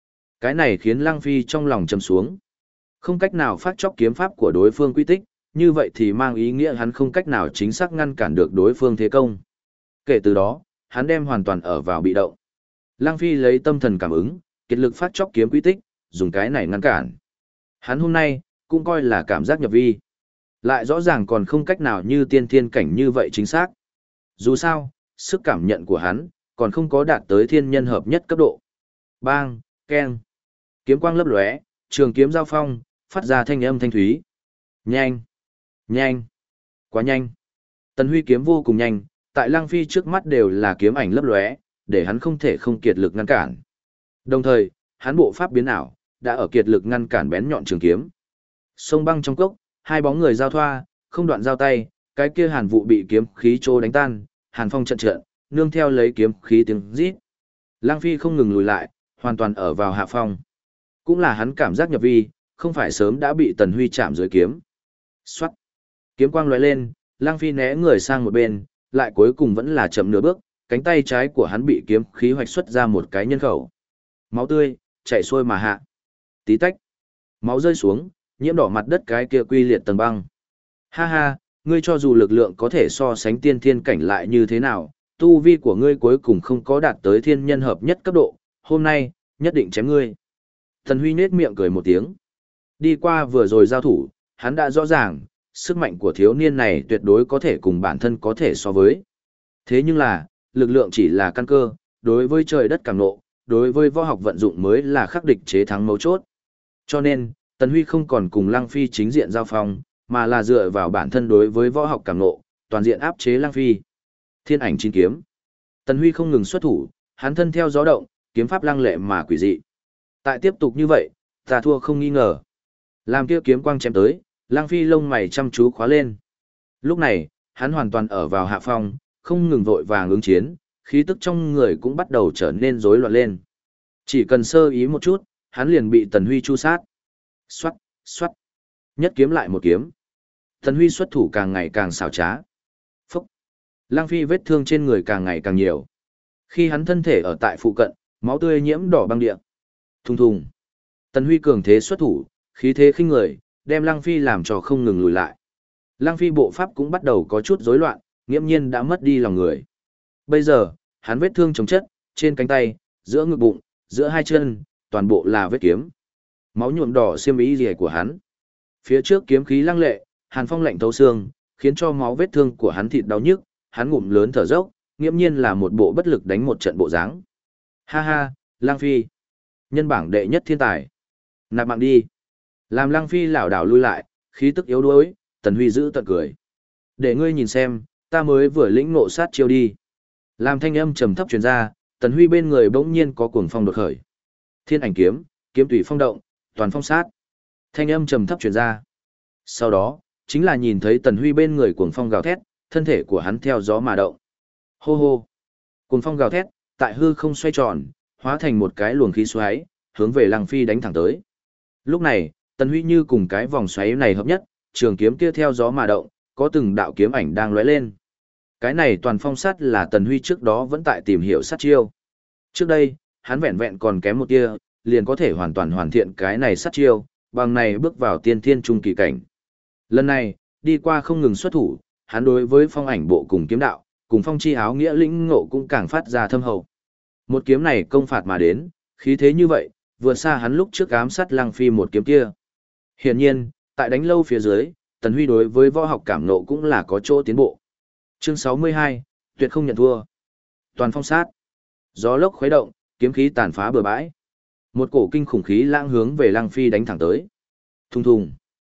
Cái này khiến Lăng Phi trong lòng trầm xuống. Không cách nào phát chóc kiếm pháp của đối phương quy tích, như vậy thì mang ý nghĩa hắn không cách nào chính xác ngăn cản được đối phương thế công. Kể từ đó, hắn đem hoàn toàn ở vào bị động. Lăng Phi lấy tâm thần cảm ứng, kiệt lực phát chóc kiếm quy tích, dùng cái này ngăn cản. Hắn hôm nay, cũng coi là cảm giác nhập vi. Lại rõ ràng còn không cách nào như tiên thiên cảnh như vậy chính xác. Dù sao, sức cảm nhận của hắn, còn không có đạt tới thiên nhân hợp nhất cấp độ. Bang, keng. Kiếm quang lấp lóe, trường kiếm giao phong, phát ra thanh âm thanh thúy. Nhanh, nhanh, quá nhanh. Tần Huy kiếm vô cùng nhanh, tại Lăng Phi trước mắt đều là kiếm ảnh lấp lóe, để hắn không thể không kiệt lực ngăn cản. Đồng thời, hắn bộ pháp biến ảo, đã ở kiệt lực ngăn cản bén nhọn trường kiếm. Sông băng trong cốc, hai bóng người giao thoa, không đoạn giao tay, cái kia Hàn Vụ bị kiếm khí trô đánh tan, Hàn Phong trận trận, nương theo lấy kiếm khí tiếng rít. Lăng Phi không ngừng lùi lại, hoàn toàn ở vào hạ phong. Cũng là hắn cảm giác nhập vi, không phải sớm đã bị Tần Huy chạm dưới kiếm. Xoát. Kiếm quang lóe lên, Lăng Phi né người sang một bên, lại cuối cùng vẫn là chậm nửa bước, cánh tay trái của hắn bị kiếm khí hoạch xuất ra một cái nhân khẩu. Máu tươi chảy xuôi mà hạ. Tí tách. Máu rơi xuống, nhiễm đỏ mặt đất cái kia quy liệt tầng băng. Ha ha, ngươi cho dù lực lượng có thể so sánh tiên thiên cảnh lại như thế nào, tu vi của ngươi cuối cùng không có đạt tới thiên nhân hợp nhất cấp độ, hôm nay, nhất định chém ngươi. Tần Huy nết miệng cười một tiếng. Đi qua vừa rồi giao thủ, hắn đã rõ ràng, sức mạnh của thiếu niên này tuyệt đối có thể cùng bản thân có thể so với. Thế nhưng là, lực lượng chỉ là căn cơ, đối với trời đất càng nộ, đối với võ học vận dụng mới là khắc địch chế thắng mấu chốt. Cho nên, Tần Huy không còn cùng Lăng Phi chính diện giao phong, mà là dựa vào bản thân đối với võ học càng nộ, toàn diện áp chế Lăng Phi. Thiên ảnh chín kiếm. Tần Huy không ngừng xuất thủ, hắn thân theo gió động, kiếm pháp lăng lệ mà quỷ dị. Tại tiếp tục như vậy, ta thua không nghi ngờ. Làm kia kiếm quang chém tới, Lăng Phi lông mày chăm chú khóa lên. Lúc này, hắn hoàn toàn ở vào hạ phong, không ngừng vội vàng ứng chiến, khí tức trong người cũng bắt đầu trở nên rối loạn lên. Chỉ cần sơ ý một chút, hắn liền bị Tần Huy chu sát. Xoát, xoát. Nhất kiếm lại một kiếm. Tần Huy xuất thủ càng ngày càng xảo trá. Phúc. Lăng Phi vết thương trên người càng ngày càng nhiều. Khi hắn thân thể ở tại phụ cận, máu tươi nhiễm đỏ băng địa. Thùng thùng. Tần Huy cường thế xuất thủ, khí thế khinh người, đem Lăng Phi làm cho không ngừng lùi lại. Lăng Phi bộ pháp cũng bắt đầu có chút rối loạn, nghiễm nhiên đã mất đi lòng người. Bây giờ, hắn vết thương chồng chất, trên cánh tay, giữa ngực bụng, giữa hai chân, toàn bộ là vết kiếm. Máu nhuộm đỏ xiêm y rìa của hắn. Phía trước kiếm khí lăng lệ, hàn phong lạnh thấu xương, khiến cho máu vết thương của hắn thịt đau nhức, hắn ngụm lớn thở dốc, nghiễm nhiên là một bộ bất lực đánh một trận bộ dáng. Ha ha, Lăng Phi, nhân bảng đệ nhất thiên tài. Nạp mạng đi. Làm Lăng Phi lảo đảo lui lại, khí tức yếu đuối, Tần Huy giữ tận cười. Để ngươi nhìn xem, ta mới vừa lĩnh ngộ sát chiêu đi. Làm thanh âm trầm thấp truyền ra, Tần Huy bên người bỗng nhiên có cuồng phong đột khởi. Thiên ảnh kiếm, kiếm tùy phong động, toàn phong sát. Thanh âm trầm thấp truyền ra. Sau đó, chính là nhìn thấy Tần Huy bên người cuồng phong gào thét, thân thể của hắn theo gió mà động. Hô hô. Cuồng phong gào thét, tại hư không xoay tròn, hóa thành một cái luồng khí xoáy, hướng về Lăng Phi đánh thẳng tới. Lúc này, Tần Huy như cùng cái vòng xoáy này hợp nhất, trường kiếm kia theo gió mà động, có từng đạo kiếm ảnh đang lóe lên. Cái này toàn phong sát là Tần Huy trước đó vẫn tại tìm hiểu sát chiêu. Trước đây, hắn vẹn vẹn còn kém một tia, liền có thể hoàn toàn hoàn thiện cái này sát chiêu, bằng này bước vào tiên thiên trung kỳ cảnh. Lần này, đi qua không ngừng xuất thủ, hắn đối với phong ảnh bộ cùng kiếm đạo, cùng phong chi áo nghĩa lĩnh ngộ cũng càng phát ra thâm hậu. Một kiếm này công phạt mà đến, khí thế như vậy, vượt xa hắn lúc trước ám sát Lăng Phi một kiếm kia. Hiển nhiên, tại đánh lâu phía dưới, Tần Huy đối với võ học cảm ngộ cũng là có chỗ tiến bộ. Chương 62, tuyệt không nhận thua. Toàn phong sát. Gió lốc khuấy động, kiếm khí tàn phá bờ bãi. Một cổ kinh khủng khí lãng hướng về Lăng Phi đánh thẳng tới. Thùng thùng.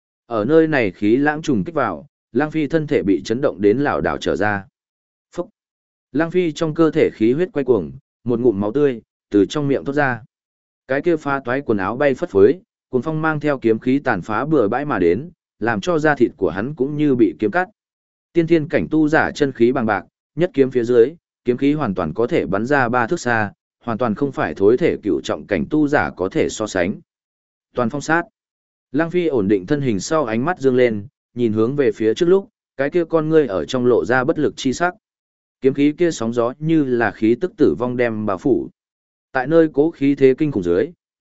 Ở nơi này khí lãng trùng kích vào, Lăng Phi thân thể bị chấn động đến lảo đảo trở ra. Phúc. Lăng Phi trong cơ thể khí huyết quay cuồng, một ngụm máu tươi từ trong miệng thoát ra. Cái kia phá toái quần áo bay phất phới, cuồng phong mang theo kiếm khí tàn phá bừa bãi mà đến, làm cho da thịt của hắn cũng như bị kiếm cắt. Tiên thiên cảnh tu giả chân khí bằng bạc, nhất kiếm phía dưới, kiếm khí hoàn toàn có thể bắn ra 3 thước xa, hoàn toàn không phải thối thể cựu trọng cảnh tu giả có thể so sánh. Toàn phong sát. Lăng Phi ổn định thân hình sau, ánh mắt dương lên, nhìn hướng về phía trước lúc, cái kia con ngươi ở trong lộ ra bất lực chi sắc. Kiếm khí kia sóng gió như là khí tức tử vong đem bao phủ. Tại nơi cố khí thế kinh khủng dưới,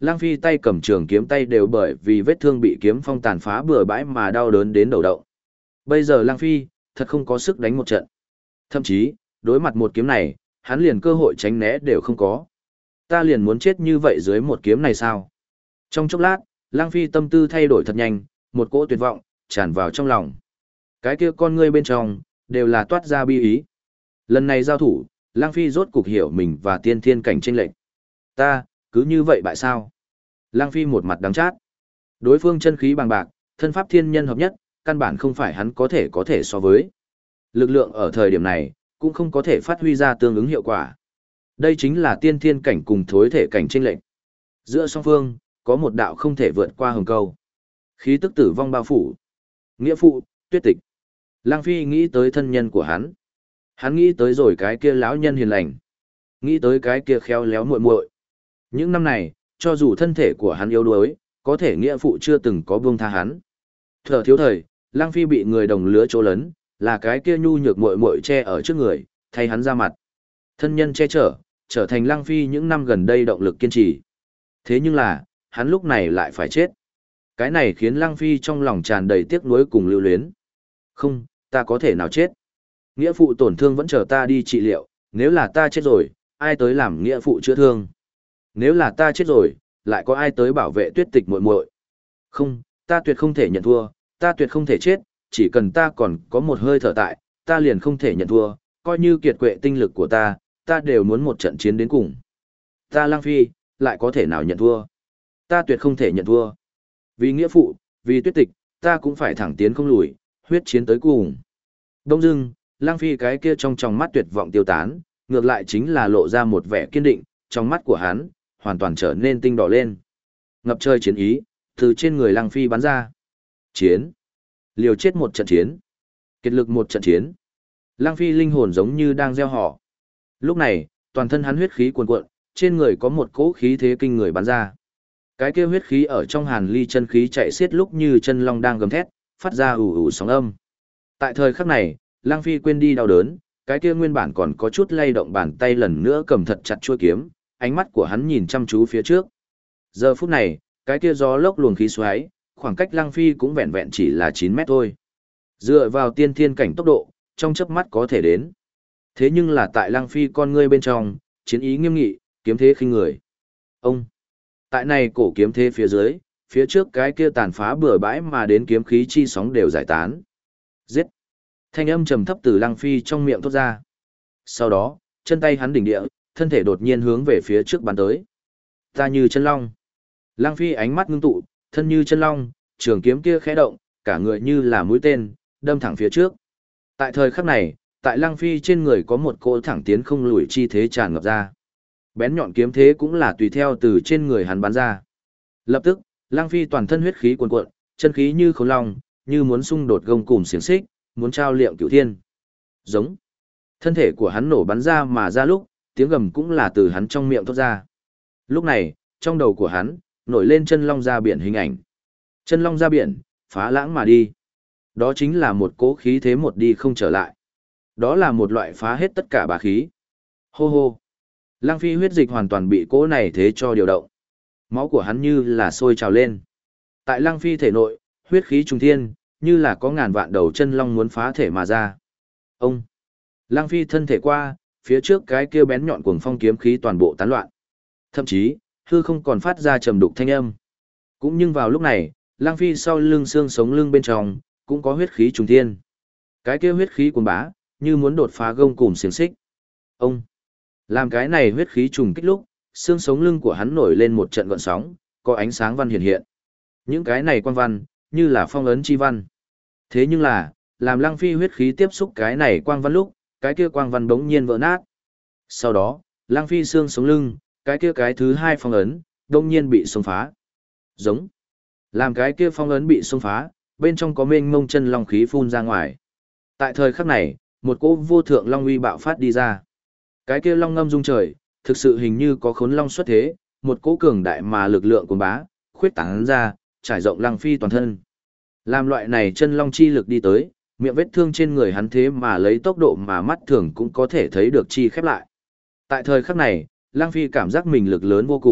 Lang Phi tay cầm trường kiếm tay đều bởi vì vết thương bị kiếm phong tàn phá bừa bãi mà đau đớn đến đầu động. Bây giờ Lang Phi, thật không có sức đánh một trận. Thậm chí, đối mặt một kiếm này, hắn liền cơ hội tránh né đều không có. Ta liền muốn chết như vậy dưới một kiếm này sao? Trong chốc lát, Lang Phi tâm tư thay đổi thật nhanh, một cỗ tuyệt vọng, tràn vào trong lòng. Cái kia con ngươi bên trong, đều là toát ra bi ý. Lần này giao thủ, Lang Phi rốt cục hiểu mình và tiên thiên cảnh chênh lệch. Ta, cứ như vậy bại sao? Lang Phi một mặt đắng chát. Đối phương chân khí bằng bạc, thân pháp thiên nhân hợp nhất, căn bản không phải hắn có thể so với. Lực lượng ở thời điểm này, cũng không có thể phát huy ra tương ứng hiệu quả. Đây chính là tiên thiên cảnh cùng thối thể cảnh chênh lệch. Giữa song phương, có một đạo không thể vượt qua hừng câu. Khí tức tử vong bao phủ. Nghĩa phụ, Tuyết Tịch. Lang Phi nghĩ tới thân nhân của hắn. Hắn nghĩ tới rồi cái kia lão nhân hiền lành. Nghĩ tới cái kia khéo léo muội muội. Những năm này, cho dù thân thể của hắn yếu đuối, có thể nghĩa phụ chưa từng có buông tha hắn. Thở thiếu thời, Lang Phi bị người đồng lứa chỗ lấn, là cái kia nhu nhược muội muội che ở trước người, thay hắn ra mặt. Thân nhân che chở, trở thành Lang Phi những năm gần đây động lực kiên trì. Thế nhưng là, hắn lúc này lại phải chết. Cái này khiến Lang Phi trong lòng tràn đầy tiếc nuối cùng lưu luyến. Không, ta có thể nào chết. Nghĩa phụ tổn thương vẫn chờ ta đi trị liệu, nếu là ta chết rồi, ai tới làm nghĩa phụ chữa thương? Nếu là ta chết rồi, lại có ai tới bảo vệ Tuyết Tịch muội muội? Không, ta tuyệt không thể nhận thua, ta tuyệt không thể chết, chỉ cần ta còn có một hơi thở tại, ta liền không thể nhận thua, coi như kiệt quệ tinh lực của ta đều muốn một trận chiến đến cùng. Ta Lang Phi, lại có thể nào nhận thua? Ta tuyệt không thể nhận thua. Vì nghĩa phụ, vì Tuyết Tịch, ta cũng phải thẳng tiến không lùi, huyết chiến tới cùng. Đông dưng, Lang Phi cái kia trong tròng mắt tuyệt vọng tiêu tán, ngược lại chính là lộ ra một vẻ kiên định, trong mắt của hắn, hoàn toàn trở nên tinh đỏ lên. Ngập trời chiến ý, từ trên người Lang Phi bắn ra. Chiến. Liều chết một trận chiến. Kiệt lực một trận chiến. Lang Phi linh hồn giống như đang gieo họ. Lúc này, toàn thân hắn huyết khí cuồn cuộn, trên người có một cỗ khí thế kinh người bắn ra. Cái kia huyết khí ở trong hàn ly chân khí chạy xiết lúc như chân long đang gầm thét, phát ra ù ù sóng âm. Tại thời khắc này, Lang Phi quên đi đau đớn, cái kia nguyên bản còn có chút lay động bàn tay lần nữa cầm thật chặt chuôi kiếm, ánh mắt của hắn nhìn chăm chú phía trước. Giờ phút này, cái kia gió lốc luồng khí xoáy, khoảng cách Lang Phi cũng vẹn vẹn chỉ là 9 mét thôi. Dựa vào tiên thiên cảnh tốc độ, trong chớp mắt có thể đến. Thế nhưng là tại Lang Phi con ngươi bên trong, chiến ý nghiêm nghị, kiếm thế khinh người. Ông! Tại này cổ kiếm thế phía dưới, phía trước cái kia tàn phá bừa bãi mà đến kiếm khí chi sóng đều giải tán. Giết! Thanh âm trầm thấp từ Lang Phi trong miệng thốt ra. Sau đó, chân tay hắn đỉnh địa, thân thể đột nhiên hướng về phía trước bắn tới. Ta như chân long. Lang Phi ánh mắt ngưng tụ, thân như chân long, trường kiếm kia khẽ động, cả người như là mũi tên, đâm thẳng phía trước. Tại thời khắc này, tại Lang Phi trên người có một cỗ thẳng tiến không lùi chi thế tràn ngập ra. Bén nhọn kiếm thế cũng là tùy theo từ trên người hắn bắn ra. Lập tức, Lang Phi toàn thân huyết khí cuồn cuộn, chân khí như khổng long, như muốn xung đột gông cùm xiềng xích, muốn trao liệm cửu thiên. Giống. Thân thể của hắn nổ bắn ra mà ra lúc, tiếng gầm cũng là từ hắn trong miệng thoát ra. Lúc này, trong đầu của hắn, nổi lên chân long ra biển hình ảnh. Chân long ra biển, phá lãng mà đi. Đó chính là một cỗ khí thế một đi không trở lại. Đó là một loại phá hết tất cả bá khí. Hô hô. Lang Phi huyết dịch hoàn toàn bị cỗ này thế cho điều động. Máu của hắn như là sôi trào lên. Tại Lang Phi thể nội, huyết khí trùng thiên, như là có ngàn vạn đầu chân long muốn phá thể mà ra. Ông! Lang Phi thân thể qua, phía trước cái kia bén nhọn cuồng phong kiếm khí toàn bộ tán loạn. Thậm chí, hư không còn phát ra trầm đục thanh âm. Cũng nhưng vào lúc này, Lang Phi sau lưng xương sống lưng bên trong, cũng có huyết khí trùng thiên. Cái kia huyết khí cuồng bá, như muốn đột phá gông cùm xiềng xích. Ông! Làm cái này huyết khí trùng kích lúc, xương sống lưng của hắn nổi lên một trận gợn sóng, có ánh sáng văn hiện hiện. Những cái này quang văn, như là phong ấn chi văn. Thế nhưng là, làm Lang Phi huyết khí tiếp xúc cái này quang văn lúc, cái kia quang văn bỗng nhiên vỡ nát. Sau đó, Lang Phi xương sống lưng, cái kia cái thứ hai phong ấn, bỗng nhiên bị xông phá. Giống. Làm cái kia phong ấn bị xông phá, bên trong có mênh mông chân long khí phun ra ngoài. Tại thời khắc này, một cỗ vô thượng long uy bạo phát đi ra. Cái kia long ngâm rung trời, thực sự hình như có khốn long xuất thế, một cỗ cường đại mà lực lượng cuồng bá, khuyết tán ra, trải rộng Lang Phi toàn thân. Làm loại này chân long chi lực đi tới, miệng vết thương trên người hắn thế mà lấy tốc độ mà mắt thường cũng có thể thấy được chi khép lại. Tại thời khắc này, Lang Phi cảm giác mình lực lớn vô cùng,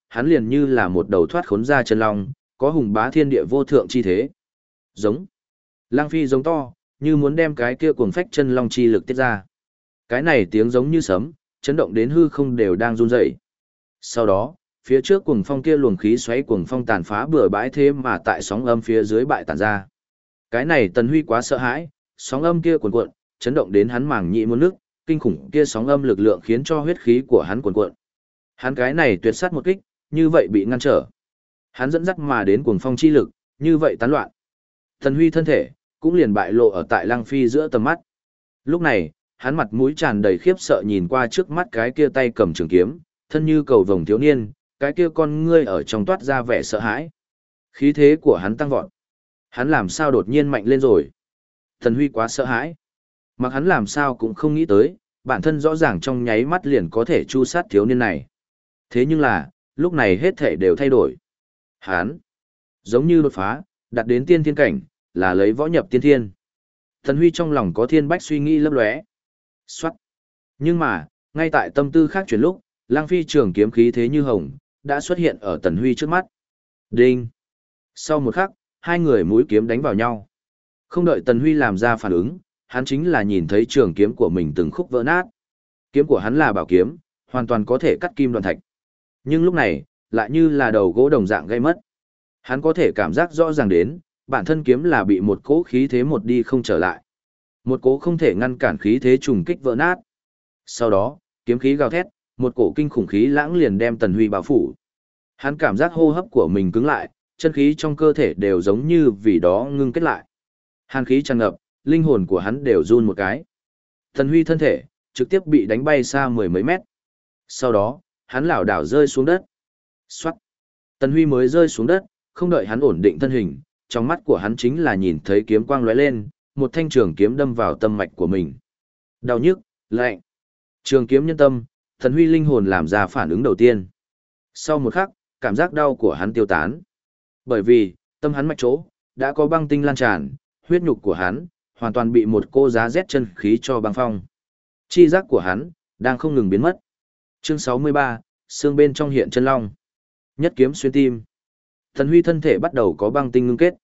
hắn liền như là một đầu thoát khốn ra chân long, có hùng bá thiên địa vô thượng chi thế. Giống. Lăng Phi giống to, như muốn đem cái kia cuồng phách chân long chi lực tiết ra. Cái này tiếng giống như sấm, chấn động đến hư không đều đang run rẩy. Sau đó, phía trước cuồng phong kia luồng khí xoáy cuồng phong tàn phá bừa bãi thế mà tại sóng âm phía dưới bại tàn ra. Cái này Tần Huy quá sợ hãi, sóng âm kia cuồn cuộn, chấn động đến hắn màng nhĩ muốn nức, kinh khủng kia sóng âm lực lượng khiến cho huyết khí của hắn cuồn cuộn. Hắn cái này tuyệt sát một kích, như vậy bị ngăn trở. Hắn dẫn dắt mà đến cuồng phong chi lực, như vậy tán loạn. Tần Huy thân thể cũng liền bại lộ ở tại Lăng Phi giữa tầm mắt. Lúc này, hắn mặt mũi tràn đầy khiếp sợ nhìn qua trước mắt cái kia tay cầm trường kiếm, thân như cầu vồng thiếu niên, cái kia con ngươi ở trong toát ra vẻ sợ hãi. Khí thế của hắn tăng vọt. Hắn làm sao đột nhiên mạnh lên rồi? Tần Huy quá sợ hãi. Mặc hắn làm sao cũng không nghĩ tới, bản thân rõ ràng trong nháy mắt liền có thể chu sát thiếu niên này. Thế nhưng là, lúc này hết thể đều thay đổi. Hắn, giống như đột phá, đạt đến tiên thiên cảnh, là lấy võ nhập tiên thiên. Tần Huy trong lòng có thiên bách suy nghĩ lấp lóe. Xoát. Nhưng mà, ngay tại tâm tư khác chuyển lúc, Lăng Phi trường kiếm khí thế như hồng, đã xuất hiện ở Tần Huy trước mắt. Đinh. Sau một khắc, hai người mũi kiếm đánh vào nhau. Không đợi Tần Huy làm ra phản ứng, hắn chính là nhìn thấy trường kiếm của mình từng khúc vỡ nát. Kiếm của hắn là bảo kiếm, hoàn toàn có thể cắt kim đoạn thạch. Nhưng lúc này, lại như là đầu gỗ đồng dạng gây mất. Hắn có thể cảm giác rõ ràng đến, bản thân kiếm là bị một cỗ khí thế một đi không trở lại. Một cỗ không thể ngăn cản khí thế trùng kích vỡ nát. Sau đó, kiếm khí gào thét, một cổ kinh khủng khí lãng liền đem Tần Huy bao phủ. Hắn cảm giác hô hấp của mình cứng lại, chân khí trong cơ thể đều giống như vì đó ngưng kết lại. Hàn khí tràn ngập, linh hồn của hắn đều run một cái. Tần Huy thân thể trực tiếp bị đánh bay xa mười mấy mét. Sau đó, hắn lảo đảo rơi xuống đất. Xoát. Tần Huy mới rơi xuống đất, không đợi hắn ổn định thân hình, trong mắt của hắn chính là nhìn thấy kiếm quang lóe lên, một thanh trường kiếm đâm vào tâm mạch của mình. Đau nhức, lạnh. Trường kiếm nhân tâm, Tần Huy linh hồn làm ra phản ứng đầu tiên. Sau một khắc, cảm giác đau của hắn tiêu tán. Bởi vì, tâm hắn mạch chỗ, đã có băng tinh lan tràn, huyết nhục của hắn, hoàn toàn bị một cô giá rét chân khí cho băng phong. Chi giác của hắn, đang không ngừng biến mất. Chương 63, xương bên trong hiện chân long. Nhất kiếm xuyên tim. Tần Huy thân thể bắt đầu có băng tinh ngưng kết.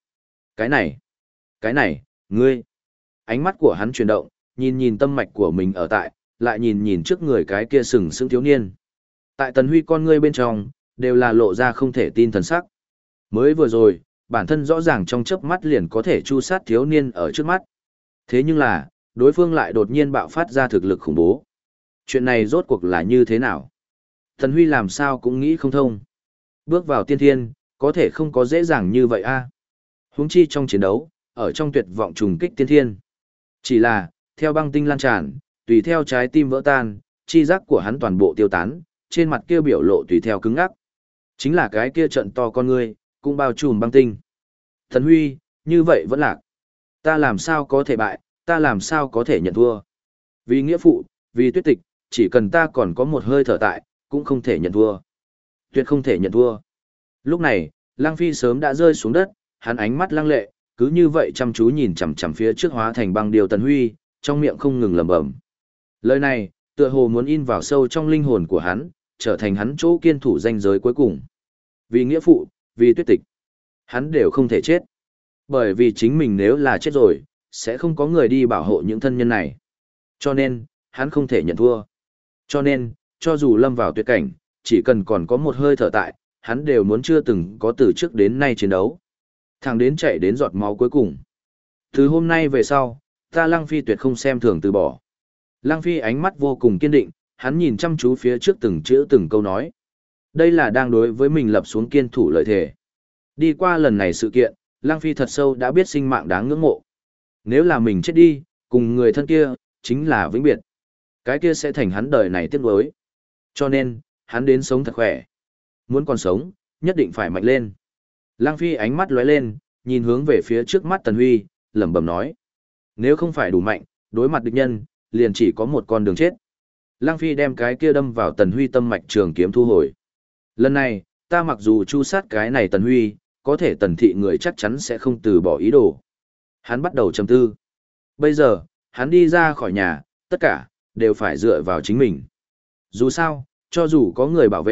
Cái này, ngươi. Ánh mắt của hắn chuyển động, nhìn nhìn tâm mạch của mình ở tại, lại nhìn nhìn trước người cái kia sừng sững thiếu niên. Tại Tần Huy con ngươi bên trong, đều là lộ ra không thể tin thần sắc. Mới vừa rồi, bản thân rõ ràng trong chớp mắt liền có thể chu sát thiếu niên ở trước mắt. Thế nhưng là, đối phương lại đột nhiên bạo phát ra thực lực khủng bố. Chuyện này rốt cuộc là như thế nào? Tần Huy làm sao cũng nghĩ không thông. Bước vào tiên thiên, có thể không có dễ dàng như vậy a. Huống chi trong chiến đấu, ở trong tuyệt vọng trùng kích tiên thiên. Chỉ là, theo băng tinh lan tràn, tùy theo trái tim vỡ tan, chi giác của hắn toàn bộ tiêu tán, trên mặt kia biểu lộ tùy theo cứng ngắc. Chính là cái kia trận to con ngươi, cũng bao trùm băng tinh. Tần Huy, như vậy vẫn lạc. Ta làm sao có thể bại, ta làm sao có thể nhận thua. Vì nghĩa phụ, vì tuyết tịch, chỉ cần ta còn có một hơi thở tại, cũng không thể nhận thua. Tuyệt không thể nhận thua. Lúc này, Lăng Phi sớm đã rơi xuống đất, hắn ánh mắt lăng lệ, cứ như vậy chăm chú nhìn chằm chằm phía trước hóa thành băng điều Tần Huy, trong miệng không ngừng lẩm bẩm. Lời này, tựa hồ muốn in vào sâu trong linh hồn của hắn, trở thành hắn chỗ kiên thủ danh giới cuối cùng. Vì nghĩa phụ, vì tuyết tịch, hắn đều không thể chết. Bởi vì chính mình nếu là chết rồi, sẽ không có người đi bảo hộ những thân nhân này. Cho nên, hắn không thể nhận thua. Cho nên, cho dù lâm vào tuyệt cảnh, chỉ cần còn có một hơi thở tại, hắn đều muốn chưa từng có từ trước đến nay chiến đấu. Thẳng đến chạy đến giọt máu cuối cùng. Từ hôm nay về sau, ta Lăng Phi tuyệt không xem thường từ bỏ. Lăng Phi ánh mắt vô cùng kiên định, hắn nhìn chăm chú phía trước từng chữ từng câu nói. Đây là đang đối với mình lập xuống kiên thủ lợi thề. Đi qua lần này sự kiện, Lăng Phi thật sâu đã biết sinh mạng đáng ngưỡng mộ. Nếu là mình chết đi, cùng người thân kia, chính là vĩnh biệt. Cái kia sẽ thành hắn đời này tiếc nuối. Cho nên, hắn đến sống thật khỏe. Muốn còn sống, nhất định phải mạnh lên. Lăng Phi ánh mắt lóe lên, nhìn hướng về phía trước mắt Tần Huy, lẩm bẩm nói. Nếu không phải đủ mạnh, đối mặt địch nhân, liền chỉ có một con đường chết. Lăng Phi đem cái kia đâm vào Tần Huy tâm mạch trường kiếm thu hồi. Lần này, ta mặc dù chu sát cái này Tần Huy, có thể Tần thị người chắc chắn sẽ không từ bỏ ý đồ. Hắn bắt đầu trầm tư. Bây giờ, hắn đi ra khỏi nhà, tất cả, đều phải dựa vào chính mình. Dù sao, cho dù có người bảo vệ,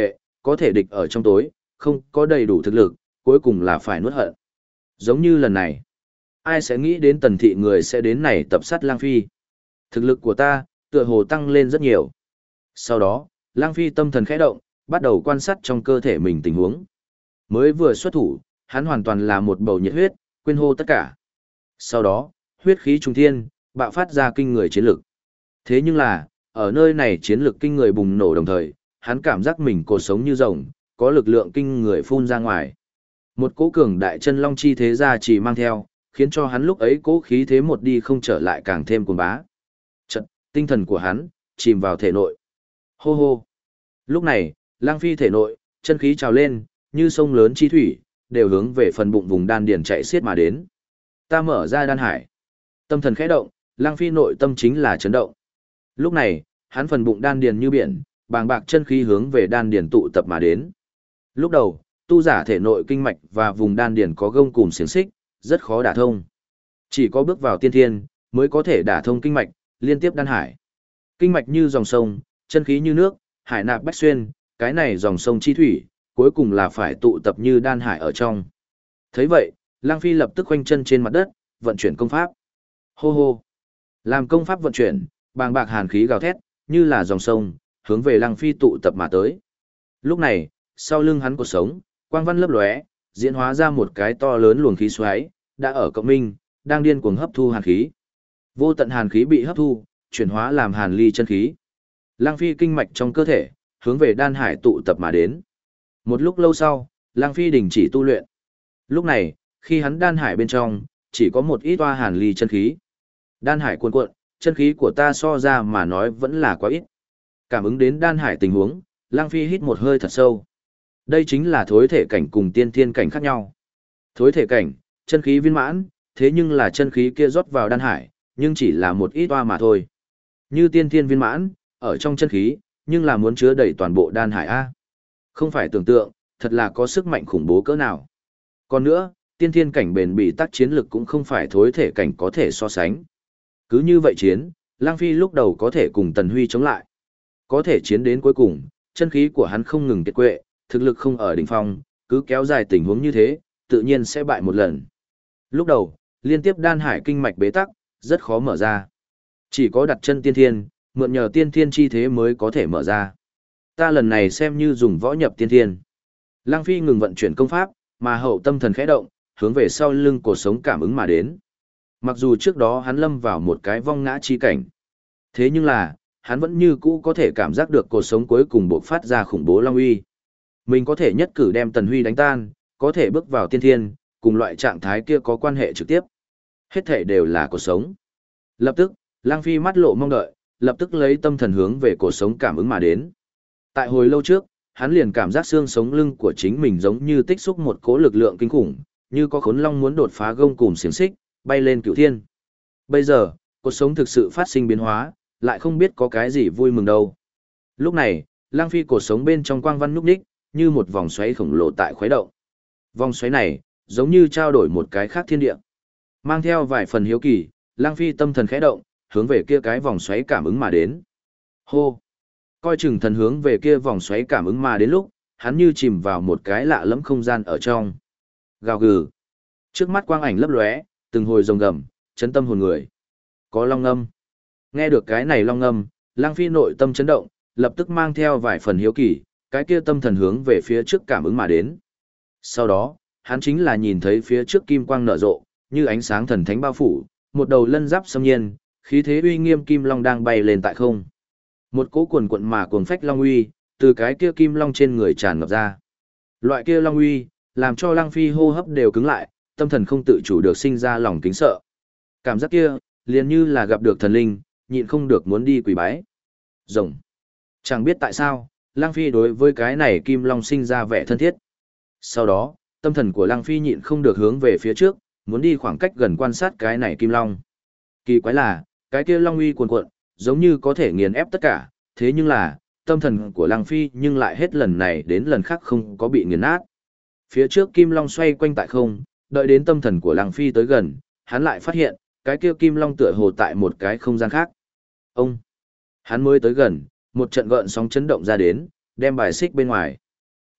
có thể địch ở trong tối, không có đầy đủ thực lực, cuối cùng là phải nuốt hận. Giống như lần này, ai sẽ nghĩ đến Tần thị người sẽ đến này tập sát Lang Phi. Thực lực của ta, tựa hồ tăng lên rất nhiều. Sau đó, Lang Phi tâm thần khẽ động, bắt đầu quan sát trong cơ thể mình tình huống. Mới vừa xuất thủ, hắn hoàn toàn là một bầu nhiệt huyết, quên hô tất cả. Sau đó, huyết khí trung thiên, bạo phát ra kinh người chiến lực. Thế nhưng là, ở nơi này chiến lực kinh người bùng nổ đồng thời, hắn cảm giác mình cột sống như rồng, có lực lượng kinh người phun ra ngoài. Một cỗ cường đại chân long chi thế ra chỉ mang theo, khiến cho hắn lúc ấy cỗ khí thế một đi không trở lại càng thêm cuồng bá. Chợt, tinh thần của hắn chìm vào thể nội. Hô hô. Lúc này, Lang Phi thể nội, chân khí trào lên, như sông lớn chi thủy, đều hướng về phần bụng vùng đan điền chạy xiết mà đến. Ta mở ra đan hải. Tâm thần khẽ động, Lang Phi nội tâm chính là chấn động. Lúc này, hắn phần bụng đan điền như biển, bàng bạc chân khí hướng về đan điền tụ tập mà đến. Lúc đầu, tu giả thể nội kinh mạch và vùng đan điền có gông cùm xiềng xích, rất khó đả thông. Chỉ có bước vào tiên thiên, mới có thể đả thông kinh mạch, liên tiếp đan hải. Kinh mạch như dòng sông, chân khí như nước, hải nạp bách xuyên, cái này dòng sông chi thủy, cuối cùng là phải tụ tập như đan hải ở trong. Thấy vậy, Lang Phi lập tức khoanh chân trên mặt đất, vận chuyển công pháp. Hô hô. Làm công pháp vận chuyển, bàng bạc hàn khí gào thét, như là dòng sông, hướng về Lang Phi tụ tập mà tới. Lúc này, sau lưng hắn cột sống, quang văn lấp lóe, diễn hóa ra một cái to lớn luồng khí xoáy, đã ở cộng minh, đang điên cuồng hấp thu hàn khí. Vô tận hàn khí bị hấp thu, chuyển hóa làm hàn ly chân khí. Lang Phi kinh mạch trong cơ thể, hướng về đan hải tụ tập mà đến. Một lúc lâu sau, Lang Phi đình chỉ tu luyện. Lúc này, khi hắn đan hải bên trong, chỉ có một ít toa hàn ly chân khí. Đan hải cuồn cuộn, chân khí của ta so ra mà nói vẫn là quá ít. Cảm ứng đến đan hải tình huống, Lang Phi hít một hơi thật sâu. Đây chính là thối thể cảnh cùng tiên thiên cảnh khác nhau. Thối thể cảnh, chân khí viên mãn, thế nhưng là chân khí kia rót vào đan hải, nhưng chỉ là một ít toa mà thôi. Như tiên thiên viên mãn, ở trong chân khí, nhưng là muốn chứa đầy toàn bộ đan hải A. Không phải tưởng tượng, thật là có sức mạnh khủng bố cỡ nào. Còn nữa, tiên thiên cảnh bền bỉ tác chiến lực cũng không phải thối thể cảnh có thể so sánh. Cứ như vậy chiến, Lang Phi lúc đầu có thể cùng Tần Huy chống lại. Có thể chiến đến cuối cùng, chân khí của hắn không ngừng kiệt quệ, thực lực không ở đỉnh phong, cứ kéo dài tình huống như thế, tự nhiên sẽ bại một lần. Lúc đầu, liên tiếp đan hải kinh mạch bế tắc, rất khó mở ra. Chỉ có đặt chân tiên thiên, mượn nhờ tiên thiên chi thế mới có thể mở ra. Ta lần này xem như dùng võ nhập tiên thiên. Lang Phi ngừng vận chuyển công pháp, mà hậu tâm thần khẽ động, hướng về sau lưng cột sống cảm ứng mà đến. Mặc dù trước đó hắn lâm vào một cái vong ngã chi cảnh. Thế nhưng là, hắn vẫn như cũ có thể cảm giác được cột sống cuối cùng bộc phát ra khủng bố long uy. Mình có thể nhất cử đem Tần Huy đánh tan, có thể bước vào tiên thiên, cùng loại trạng thái kia có quan hệ trực tiếp. Hết thể đều là cột sống. Lập tức, Lang Phi mắt lộ mong đợi, lập tức lấy tâm thần hướng về cột sống cảm ứng mà đến. Tại hồi lâu trước, hắn liền cảm giác xương sống lưng của chính mình giống như tích xúc một cỗ lực lượng kinh khủng, như có khốn long muốn đột phá gông cùm xiềng xích, bay lên cửu thiên. Bây giờ, cột sống thực sự phát sinh biến hóa, lại không biết có cái gì vui mừng đâu. Lúc này, Lang Phi cột sống bên trong quang văn nhúc nhích, như một vòng xoáy khổng lồ tại khuấy động. Vòng xoáy này, giống như trao đổi một cái khác thiên địa. Mang theo vài phần hiếu kỳ, Lang Phi tâm thần khẽ động, hướng về kia cái vòng xoáy cảm ứng mà đến. Hô! Coi chừng thần hướng về kia vòng xoáy cảm ứng mà đến lúc, hắn như chìm vào một cái lạ lẫm không gian ở trong. Gào gừ! Trước mắt quang ảnh lấp lóe, từng hồi rồng gầm, chấn tâm hồn người. Có long ngâm. Nghe được cái này long ngâm, Lang Phi nội tâm chấn động, lập tức mang theo vài phần hiếu kỳ, cái kia tâm thần hướng về phía trước cảm ứng mà đến. Sau đó, hắn chính là nhìn thấy phía trước kim quang nở rộ, như ánh sáng thần thánh bao phủ, một đầu lân giáp xâm nhiên, khí thế uy nghiêm kim long đang bay lên tại không. Một cỗ cuồn cuộn mà cuồng phách long uy, từ cái kia kim long trên người tràn ngập ra. Loại kia long uy, làm cho Lang Phi hô hấp đều cứng lại, tâm thần không tự chủ được sinh ra lòng kính sợ. Cảm giác kia, liền như là gặp được thần linh, nhịn không được muốn đi quỳ bái. Rồng. Chẳng biết tại sao, Lang Phi đối với cái này kim long sinh ra vẻ thân thiết. Sau đó, tâm thần của Lang Phi nhịn không được hướng về phía trước, muốn đi khoảng cách gần quan sát cái này kim long. Kỳ quái là, cái kia long uy cuồn cuộn, giống như có thể nghiền ép tất cả, thế nhưng là, tâm thần của Lang Phi nhưng lại hết lần này đến lần khác không có bị nghiền nát. Phía trước kim long xoay quanh tại không, đợi đến tâm thần của Lang Phi tới gần, hắn lại phát hiện, cái kia kim long tựa hồ tại một cái không gian khác. Ông! Hắn mới tới gần, một trận gợn sóng chấn động ra đến, đem bài xích bên ngoài.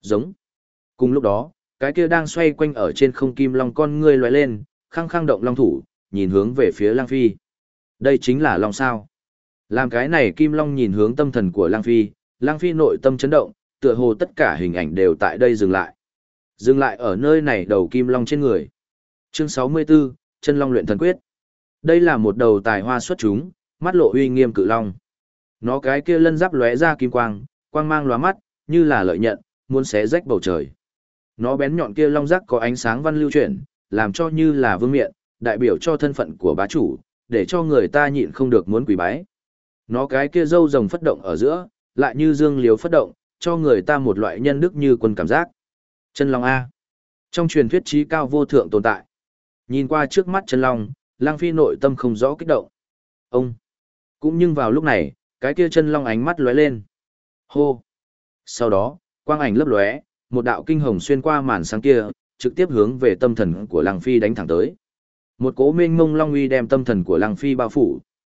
Giống. Cùng lúc đó, cái kia đang xoay quanh ở trên không kim long con ngươi lóe lên, khăng khăng động long thủ, nhìn hướng về phía Lang Phi. Đây chính là long sao. Làm cái này kim long nhìn hướng tâm thần của Lang Phi nội tâm chấn động, tựa hồ tất cả hình ảnh đều tại đây dừng lại. Dừng lại ở nơi này đầu kim long trên người. Chương 64, Chân Long luyện thần quyết. Đây là một đầu tài hoa xuất chúng, mắt lộ uy nghiêm cự long. Nó cái kia lân giáp lóe ra kim quang, quang mang lóa mắt, như là lợi nhận, muốn xé rách bầu trời. Nó bén nhọn kia long giác có ánh sáng văn lưu chuyển, làm cho như là vương miện, đại biểu cho thân phận của bá chủ, để cho người ta nhịn không được muốn quỳ bái. Nó cái kia râu rồng phất động ở giữa, lại như dương liếu phất động, cho người ta một loại nhân đức như quân cảm giác. Chân long A. Trong truyền thuyết trí cao vô thượng tồn tại. Nhìn qua trước mắt chân long, Lang Phi nội tâm không rõ kích động. Ông. Cũng nhưng vào lúc này, cái kia chân long ánh mắt lóe lên. Hô. Sau đó, quang ảnh lấp lóe, một đạo kinh hồng xuyên qua màn sáng kia, trực tiếp hướng về tâm thần của Lang Phi đánh thẳng tới. Một cỗ mênh mông long uy đem tâm thần của Lang Phi bao phủ.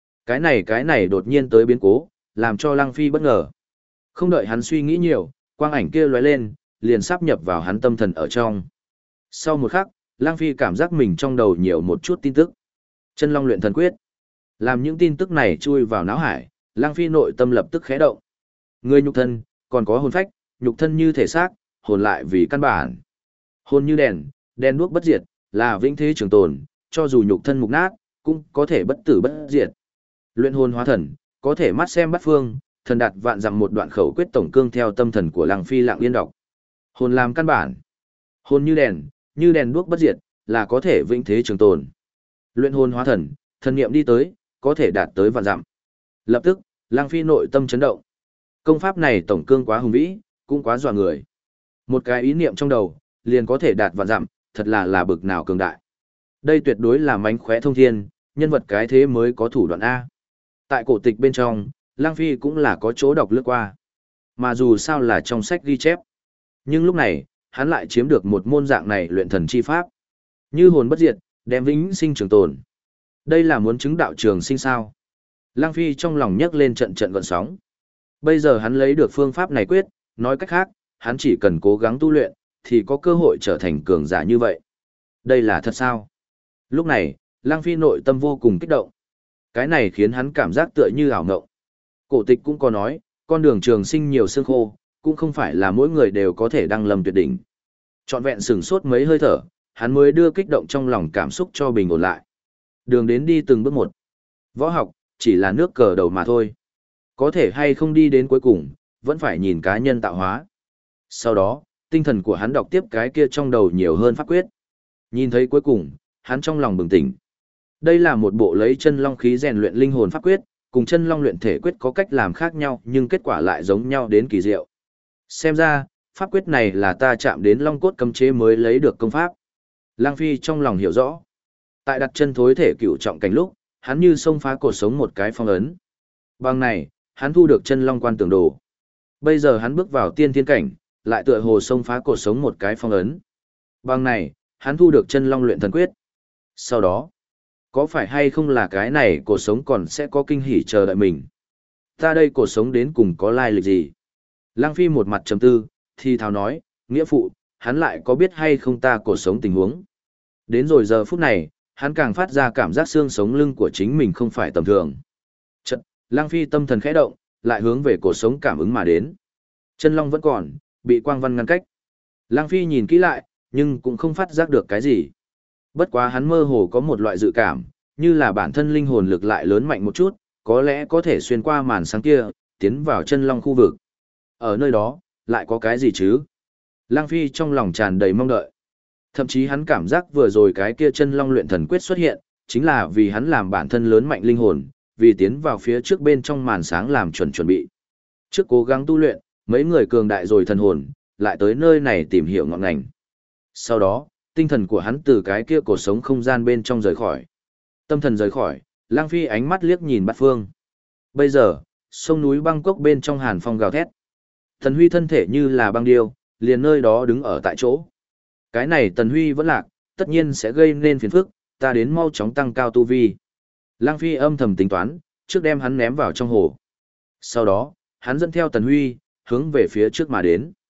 Cái này đột nhiên tới biến cố, làm cho Lang Phi bất ngờ. Không đợi hắn suy nghĩ nhiều, quang ảnh kia lóe lên, liền sáp nhập vào hắn tâm thần ở trong. Sau một khắc, Lang Phi cảm giác mình trong đầu nhiều một chút tin tức. Chân Long luyện thần quyết. Làm những tin tức này chui vào não hải, Lang Phi nội tâm lập tức khẽ động. Người nhục thân, còn có hồn phách, nhục thân như thể xác, hồn lại vì căn bản. Hồn như đèn, đèn đuốc bất diệt, là vĩnh thế trường tồn, cho dù nhục thân mục nát, cũng có thể bất tử bất diệt. Luyện hồn hóa thần, có thể mắt xem bắt phương, thần đạt vạn dặm một đoạn khẩu quyết tổng cương theo tâm thần của Lang Phi lặng yên đọc. Hồn làm căn bản. Hồn như đèn đuốc bất diệt, là có thể vĩnh thế trường tồn. Luyện hồn hóa thần, thần niệm đi tới, có thể đạt tới vạn dặm. Lập tức, Lang Phi nội tâm chấn động. Công pháp này tổng cương quá hùng vĩ, cũng quá dọa người. Một cái ý niệm trong đầu, liền có thể đạt vạn dặm, thật là bực nào cường đại. Đây tuyệt đối là mánh khóe thông thiên, nhân vật cái thế mới có thủ đoạn A. Tại cổ tịch bên trong, Lang Phi cũng là có chỗ đọc lướt qua. Mà dù sao là trong sách ghi chép. Nhưng lúc này, hắn lại chiếm được một môn dạng này luyện thần chi pháp. Như hồn bất diệt, đem vĩnh sinh trường tồn. Đây là muốn chứng đạo trường sinh sao. Lang Phi trong lòng nhấc lên trận trận gợn sóng. Bây giờ hắn lấy được phương pháp này quyết, nói cách khác, hắn chỉ cần cố gắng tu luyện, thì có cơ hội trở thành cường giả như vậy. Đây là thật sao? Lúc này, Lang Phi nội tâm vô cùng kích động. Cái này khiến hắn cảm giác tựa như ảo ngộng. Cổ tịch cũng có nói, con đường trường sinh nhiều xương khô, cũng không phải là mỗi người đều có thể đăng lâm tuyệt đỉnh. Trọn vẹn sửng sốt mấy hơi thở, hắn mới đưa kích động trong lòng cảm xúc cho bình ổn lại. Đường đến đi từng bước một. Võ học, chỉ là nước cờ đầu mà thôi. Có thể hay không đi đến cuối cùng, vẫn phải nhìn cá nhân tạo hóa. Sau đó, tinh thần của hắn đọc tiếp cái kia trong đầu nhiều hơn pháp quyết. Nhìn thấy cuối cùng, hắn trong lòng bừng tỉnh. Đây là một bộ lấy chân long khí rèn luyện linh hồn pháp quyết, cùng chân long luyện thể quyết có cách làm khác nhau nhưng kết quả lại giống nhau đến kỳ diệu. Xem ra, pháp quyết này là ta chạm đến long cốt cấm chế mới lấy được công pháp. Lang Phi trong lòng hiểu rõ. Tại đặt chân thối thể cửu trọng cảnh lúc, hắn như xông phá cột sống một cái phong ấn. Bằng này, hắn thu được chân long quan tưởng đồ. Bây giờ hắn bước vào tiên thiên cảnh, lại tựa hồ xông phá cột sống một cái phong ấn. Bằng này, hắn thu được chân long luyện thần quyết. Sau đó, có phải hay không là cái này cột sống còn sẽ có kinh hỉ chờ đợi mình? Ta đây cột sống đến cùng có lai lịch gì? Lang Phi một mặt trầm tư, thì thào nói, nghĩa phụ, hắn lại có biết hay không ta cột sống tình huống? Đến rồi giờ phút này, hắn càng phát ra cảm giác xương sống lưng của chính mình không phải tầm thường. Chật, Lang Phi tâm thần khẽ động, lại hướng về cột sống cảm ứng mà đến. Chân long vẫn còn, bị quang văn ngăn cách. Lang Phi nhìn kỹ lại, nhưng cũng không phát giác được cái gì. Bất quá hắn mơ hồ có một loại dự cảm, như là bản thân linh hồn lực lại lớn mạnh một chút, có lẽ có thể xuyên qua màn sáng kia, tiến vào chân long khu vực. Ở nơi đó, lại có cái gì chứ? Lang Phi trong lòng tràn đầy mong đợi. Thậm chí hắn cảm giác vừa rồi cái kia chân long luyện thần quyết xuất hiện, chính là vì hắn làm bản thân lớn mạnh linh hồn, vì tiến vào phía trước bên trong màn sáng làm chuẩn bị. Trước cố gắng tu luyện, mấy người cường đại rồi thần hồn, lại tới nơi này tìm hiểu ngọn ngành. Sau đó, tinh thần của hắn từ cái kia cột sống không gian bên trong rời khỏi. Tâm thần rời khỏi, Lang Phi ánh mắt liếc nhìn bát phương. Bây giờ, sông núi Bangkok bên trong hàn phong gào thét. Tần Huy thân thể như là băng điêu, liền nơi đó đứng ở tại chỗ. Cái này Tần Huy vẫn lạc, tất nhiên sẽ gây nên phiền phức, ta đến mau chóng tăng cao tu vi. Lang Phi âm thầm tính toán, trước đem hắn ném vào trong hồ. Sau đó, hắn dẫn theo Tần Huy, hướng về phía trước mà đến.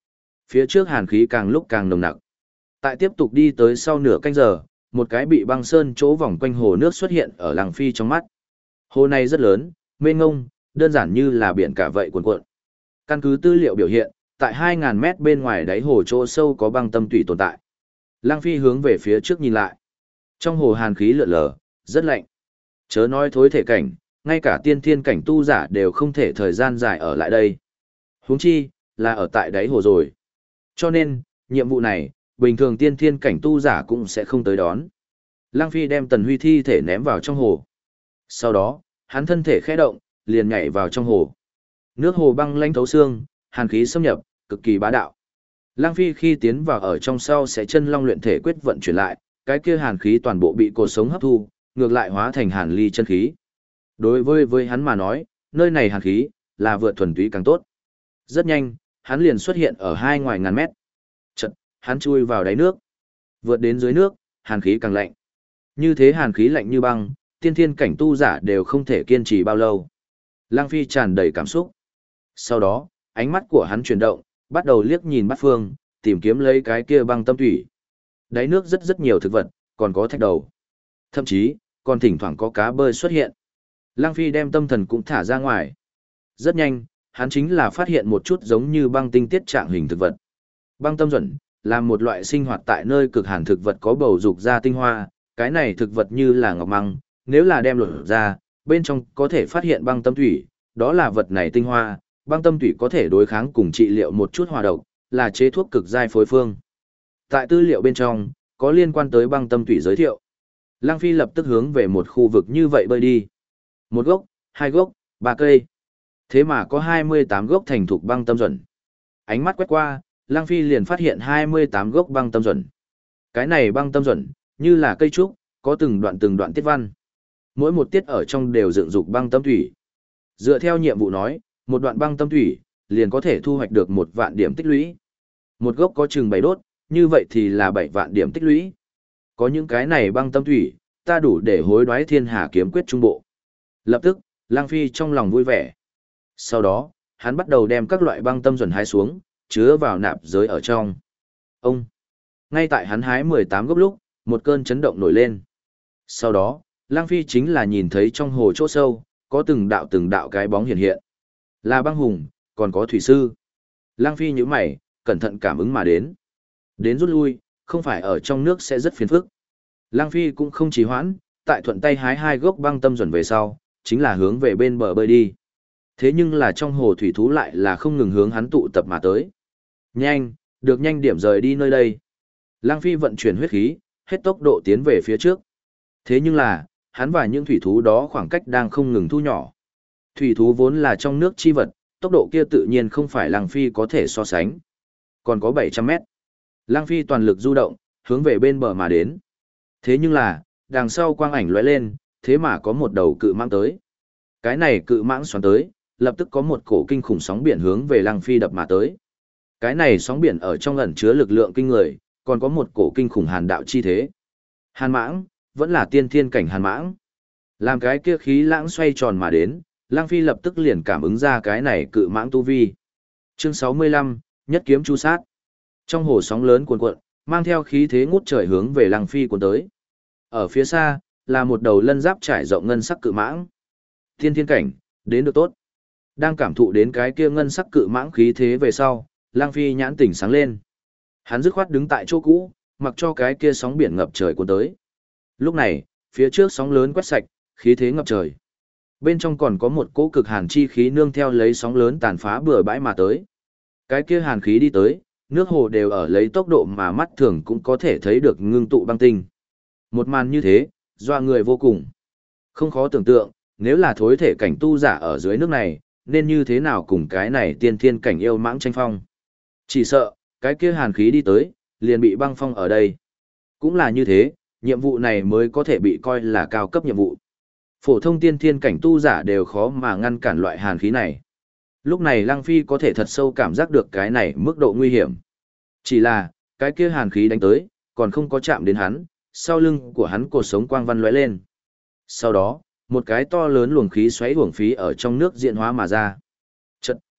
Phía trước hàn khí càng lúc càng nồng nặc. Tại tiếp tục đi tới sau nửa canh giờ, một cái bị băng sơn chỗ vòng quanh hồ nước xuất hiện ở Lăng Phi trong mắt. Hồ này rất lớn, mênh mông, đơn giản như là biển cả vậy cuồn cuộn. Căn cứ tư liệu biểu hiện, tại 2.000 mét bên ngoài đáy hồ chỗ sâu có băng tâm tủy tồn tại. Lăng Phi hướng về phía trước nhìn lại. Trong hồ hàn khí lượn lờ, rất lạnh. Chớ nói thối thể cảnh, ngay cả tiên thiên cảnh tu giả đều không thể thời gian dài ở lại đây. Huống chi, là ở tại đáy hồ rồi. Cho nên, nhiệm vụ này, bình thường tiên thiên cảnh tu giả cũng sẽ không tới đón. Lăng Phi đem Tần Huy thi thể ném vào trong hồ. Sau đó, hắn thân thể khẽ động, liền nhảy vào trong hồ. Nước hồ băng lãnh thấu xương, hàn khí xâm nhập, cực kỳ bá đạo. Lăng Phi khi tiến vào ở trong sau sẽ chân long luyện thể quyết vận chuyển lại, cái kia hàn khí toàn bộ bị cột sống hấp thu, ngược lại hóa thành hàn ly chân khí. Đối với hắn mà nói, nơi này hàn khí là vượt thuần túy càng tốt. Rất nhanh, hắn liền xuất hiện ở hai ngoài ngàn mét. Chợt, hắn chui vào đáy nước. Vượt đến dưới nước, hàn khí càng lạnh. Như thế hàn khí lạnh như băng, tiên thiên cảnh tu giả đều không thể kiên trì bao lâu. Lăng Phi tràn đầy cảm xúc. Sau đó, ánh mắt của hắn chuyển động, bắt đầu liếc nhìn bát phương, tìm kiếm lấy cái kia băng tâm thủy. Đáy nước rất nhiều thực vật, còn có thạch đầu. Thậm chí, còn thỉnh thoảng có cá bơi xuất hiện. Lăng Phi đem tâm thần cũng thả ra ngoài. Rất nhanh, hắn chính là phát hiện một chút giống như băng tinh tiết trạng hình thực vật. Băng tâm duẩn là một loại sinh hoạt tại nơi cực hàn thực vật có bầu dục ra tinh hoa, cái này thực vật như là ngọc măng, nếu là đem lột ra, bên trong có thể phát hiện băng tâm thủy, đó là vật này tinh hoa, băng tâm thủy có thể đối kháng cùng trị liệu một chút hòa độc, là chế thuốc cực giai phối phương. Tại tư liệu bên trong, có liên quan tới băng tâm thủy giới thiệu. Lăng Phi lập tức hướng về một khu vực như vậy bơi đi. Một gốc, hai gốc, ba cây. Thế mà có 28 gốc thành thục băng tâm duẩn. Ánh mắt quét qua, Lăng Phi liền phát hiện 28 gốc băng tâm duẩn. Cái này băng tâm duẩn, như là cây trúc, có từng đoạn tiết văn. Mỗi một tiết ở trong đều dựng dục băng tâm thủy. Dựa theo nhiệm vụ nói, một đoạn băng tâm thủy, liền có thể thu hoạch được 1 vạn điểm tích lũy. Một gốc có chừng 7 đốt, như vậy thì là 7 vạn điểm tích lũy. Có những cái này băng tâm thủy, ta đủ để hối đoái thiên hà kiếm quyết trung bộ. Lập tức, Lăng Phi trong lòng vui vẻ. Sau đó, hắn bắt đầu đem các loại băng tâm duẩn hái xuống, chứa vào nạp giới ở trong. Ông! Ngay tại hắn hái 18 gốc lúc, một cơn chấn động nổi lên. Sau đó, Lăng Phi chính là nhìn thấy trong hồ chỗ sâu, có từng đạo cái bóng hiện hiện. Là băng hùng, còn có thủy sư. Lăng Phi nhíu mày, cẩn thận cảm ứng mà đến. Đến rút lui, không phải ở trong nước sẽ rất phiền phức. Lăng Phi cũng không trì hoãn, tại thuận tay hái 2 gốc băng tâm duẩn về sau, chính là hướng về bên bờ bơi đi. Thế nhưng là trong hồ thủy thú lại là không ngừng hướng hắn tụ tập mà tới. Nhanh, được nhanh điểm rời đi nơi đây. Lăng Phi vận chuyển huyết khí, hết tốc độ tiến về phía trước. Thế nhưng là, hắn và những thủy thú đó khoảng cách đang không ngừng thu nhỏ. Thủy thú vốn là trong nước chi vật, tốc độ kia tự nhiên không phải Lăng Phi có thể so sánh. Còn có 700 mét. Lăng Phi toàn lực du động, hướng về bên bờ mà đến. Thế nhưng là, đằng sau quang ảnh lóe lên, thế mà có một đầu cự mãng tới. Cái này cự mãng xoắn tới, lập tức có một cổ kinh khủng sóng biển hướng về Lăng Phi đập mà tới. Cái này sóng biển ở trong ẩn chứa lực lượng kinh người, còn có một cổ kinh khủng hàn đạo chi thế. Hàn mãng, vẫn là tiên thiên cảnh hàn mãng. Làm cái kia khí lãng xoay tròn mà đến, Lăng Phi lập tức liền cảm ứng ra cái này cự mãng tu vi. Chương 65, nhất kiếm chu sát. Trong hồ sóng lớn cuồn cuộn, mang theo khí thế ngút trời hướng về Lăng Phi cuốn tới. Ở phía xa, là một đầu lân giáp trải rộng ngân sắc cự mãng. Tiên thiên cảnh, đến được tốt. Đang cảm thụ đến cái kia ngân sắc cự mãng khí thế về sau, Lăng Phi nhãn tỉnh sáng lên. Hắn dứt khoát đứng tại chỗ cũ, mặc cho cái kia sóng biển ngập trời cuốn tới. Lúc này, phía trước sóng lớn quét sạch, khí thế ngập trời. Bên trong còn có một cỗ cực hàn chi khí nương theo lấy sóng lớn tàn phá bừa bãi mà tới. Cái kia hàn khí đi tới, nước hồ đều ở lấy tốc độ mà mắt thường cũng có thể thấy được ngưng tụ băng tinh. Một màn như thế, doa người vô cùng. Không khó tưởng tượng, nếu là thối thể cảnh tu giả ở dưới nước này, nên như thế nào cùng cái này tiên thiên cảnh yêu mãng tranh phong. Chỉ sợ, cái kia hàn khí đi tới, liền bị băng phong ở đây. Cũng là như thế, nhiệm vụ này mới có thể bị coi là cao cấp nhiệm vụ. Phổ thông tiên thiên cảnh tu giả đều khó mà ngăn cản loại hàn khí này. Lúc này Lăng Phi có thể thật sâu cảm giác được cái này mức độ nguy hiểm. Chỉ là, cái kia hàn khí đánh tới, còn không có chạm đến hắn, sau lưng của hắn cột sống quang văn lóe lên. Sau đó, một cái to lớn luồng khí xoáy uổng phí ở trong nước diễn hóa mà ra. Chợt,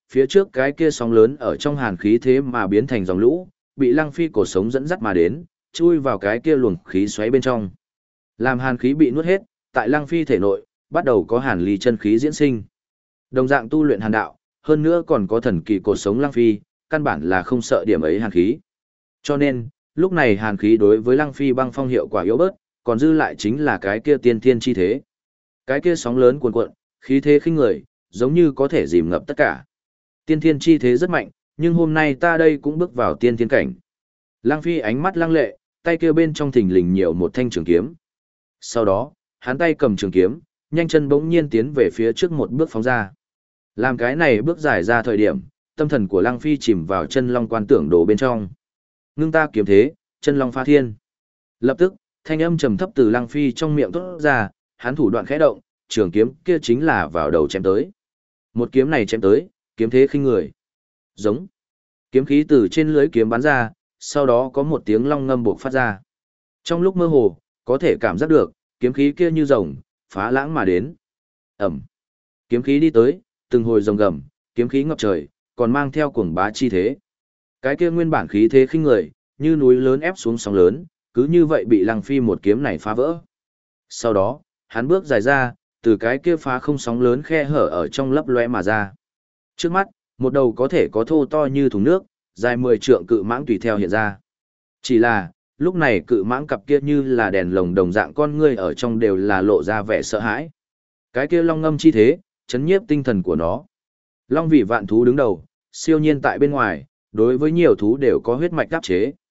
phía trước cái kia sóng lớn ở trong hàn khí thế mà biến thành dòng lũ, bị Lăng Phi cổ sống dẫn dắt mà đến, chui vào cái kia luồng khí xoáy bên trong. Làm hàn khí bị nuốt hết, tại Lăng Phi thể nội, bắt đầu có hàn ly chân khí diễn sinh. Đồng dạng tu luyện hàn đạo, hơn nữa còn có thần kỳ cổ sống Lăng Phi, căn bản là không sợ điểm ấy hàn khí. Cho nên, lúc này hàn khí đối với Lăng Phi băng phong hiệu quả yếu bớt, còn dư lại chính là cái kia tiên thiên chi thế. Cái kia sóng lớn cuồn cuộn, khí thế khinh người, giống như có thể dìm ngập tất cả. Tiên thiên chi thế rất mạnh, nhưng hôm nay ta đây cũng bước vào tiên thiên cảnh. Lăng Phi ánh mắt lăng lệ, tay kia bên trong thình lình nhiều một thanh trường kiếm. Sau đó, hắn tay cầm trường kiếm, nhanh chân bỗng nhiên tiến về phía trước một bước phóng ra. Làm cái này bước dài ra thời điểm, tâm thần của Lăng Phi chìm vào chân long quan tưởng đồ bên trong. Ngưng ta kiếm thế, chân long phá thiên. Lập tức, thanh âm trầm thấp từ Lăng Phi trong miệng thốt ra, hắn thủ đoạn khẽ động, trường kiếm kia chính là vào đầu chém tới. Một kiếm này chém tới, kiếm thế khinh người. Giống. Kiếm khí từ trên lưới kiếm bắn ra, sau đó có một tiếng long ngâm bộc phát ra. Trong lúc mơ hồ, có thể cảm giác được, kiếm khí kia như rồng, phá lãng mà đến. Ẩm. Kiếm khí đi tới, từng hồi rồng gầm, kiếm khí ngập trời, còn mang theo cuồng bá chi thế. Cái kia nguyên bản khí thế khinh người, như núi lớn ép xuống sóng lớn, cứ như vậy bị Lăng Phi một kiếm này phá vỡ. Sau đó, hắn bước dài ra, từ cái kia phá không sóng lớn khe hở ở trong lấp lóe mà ra. Trước mắt, một đầu có thể có thô to như thùng nước, dài 10 trượng cự mãng tùy theo hiện ra. Chỉ là, lúc này cự mãng cặp kia như là đèn lồng đồng dạng con ngươi ở trong đều là lộ ra vẻ sợ hãi. Cái kia long ngâm chi thế, chấn nhiếp tinh thần của nó. Long vị vạn thú đứng đầu, siêu nhiên tại bên ngoài, đối với nhiều thú đều có huyết mạch đáp chế.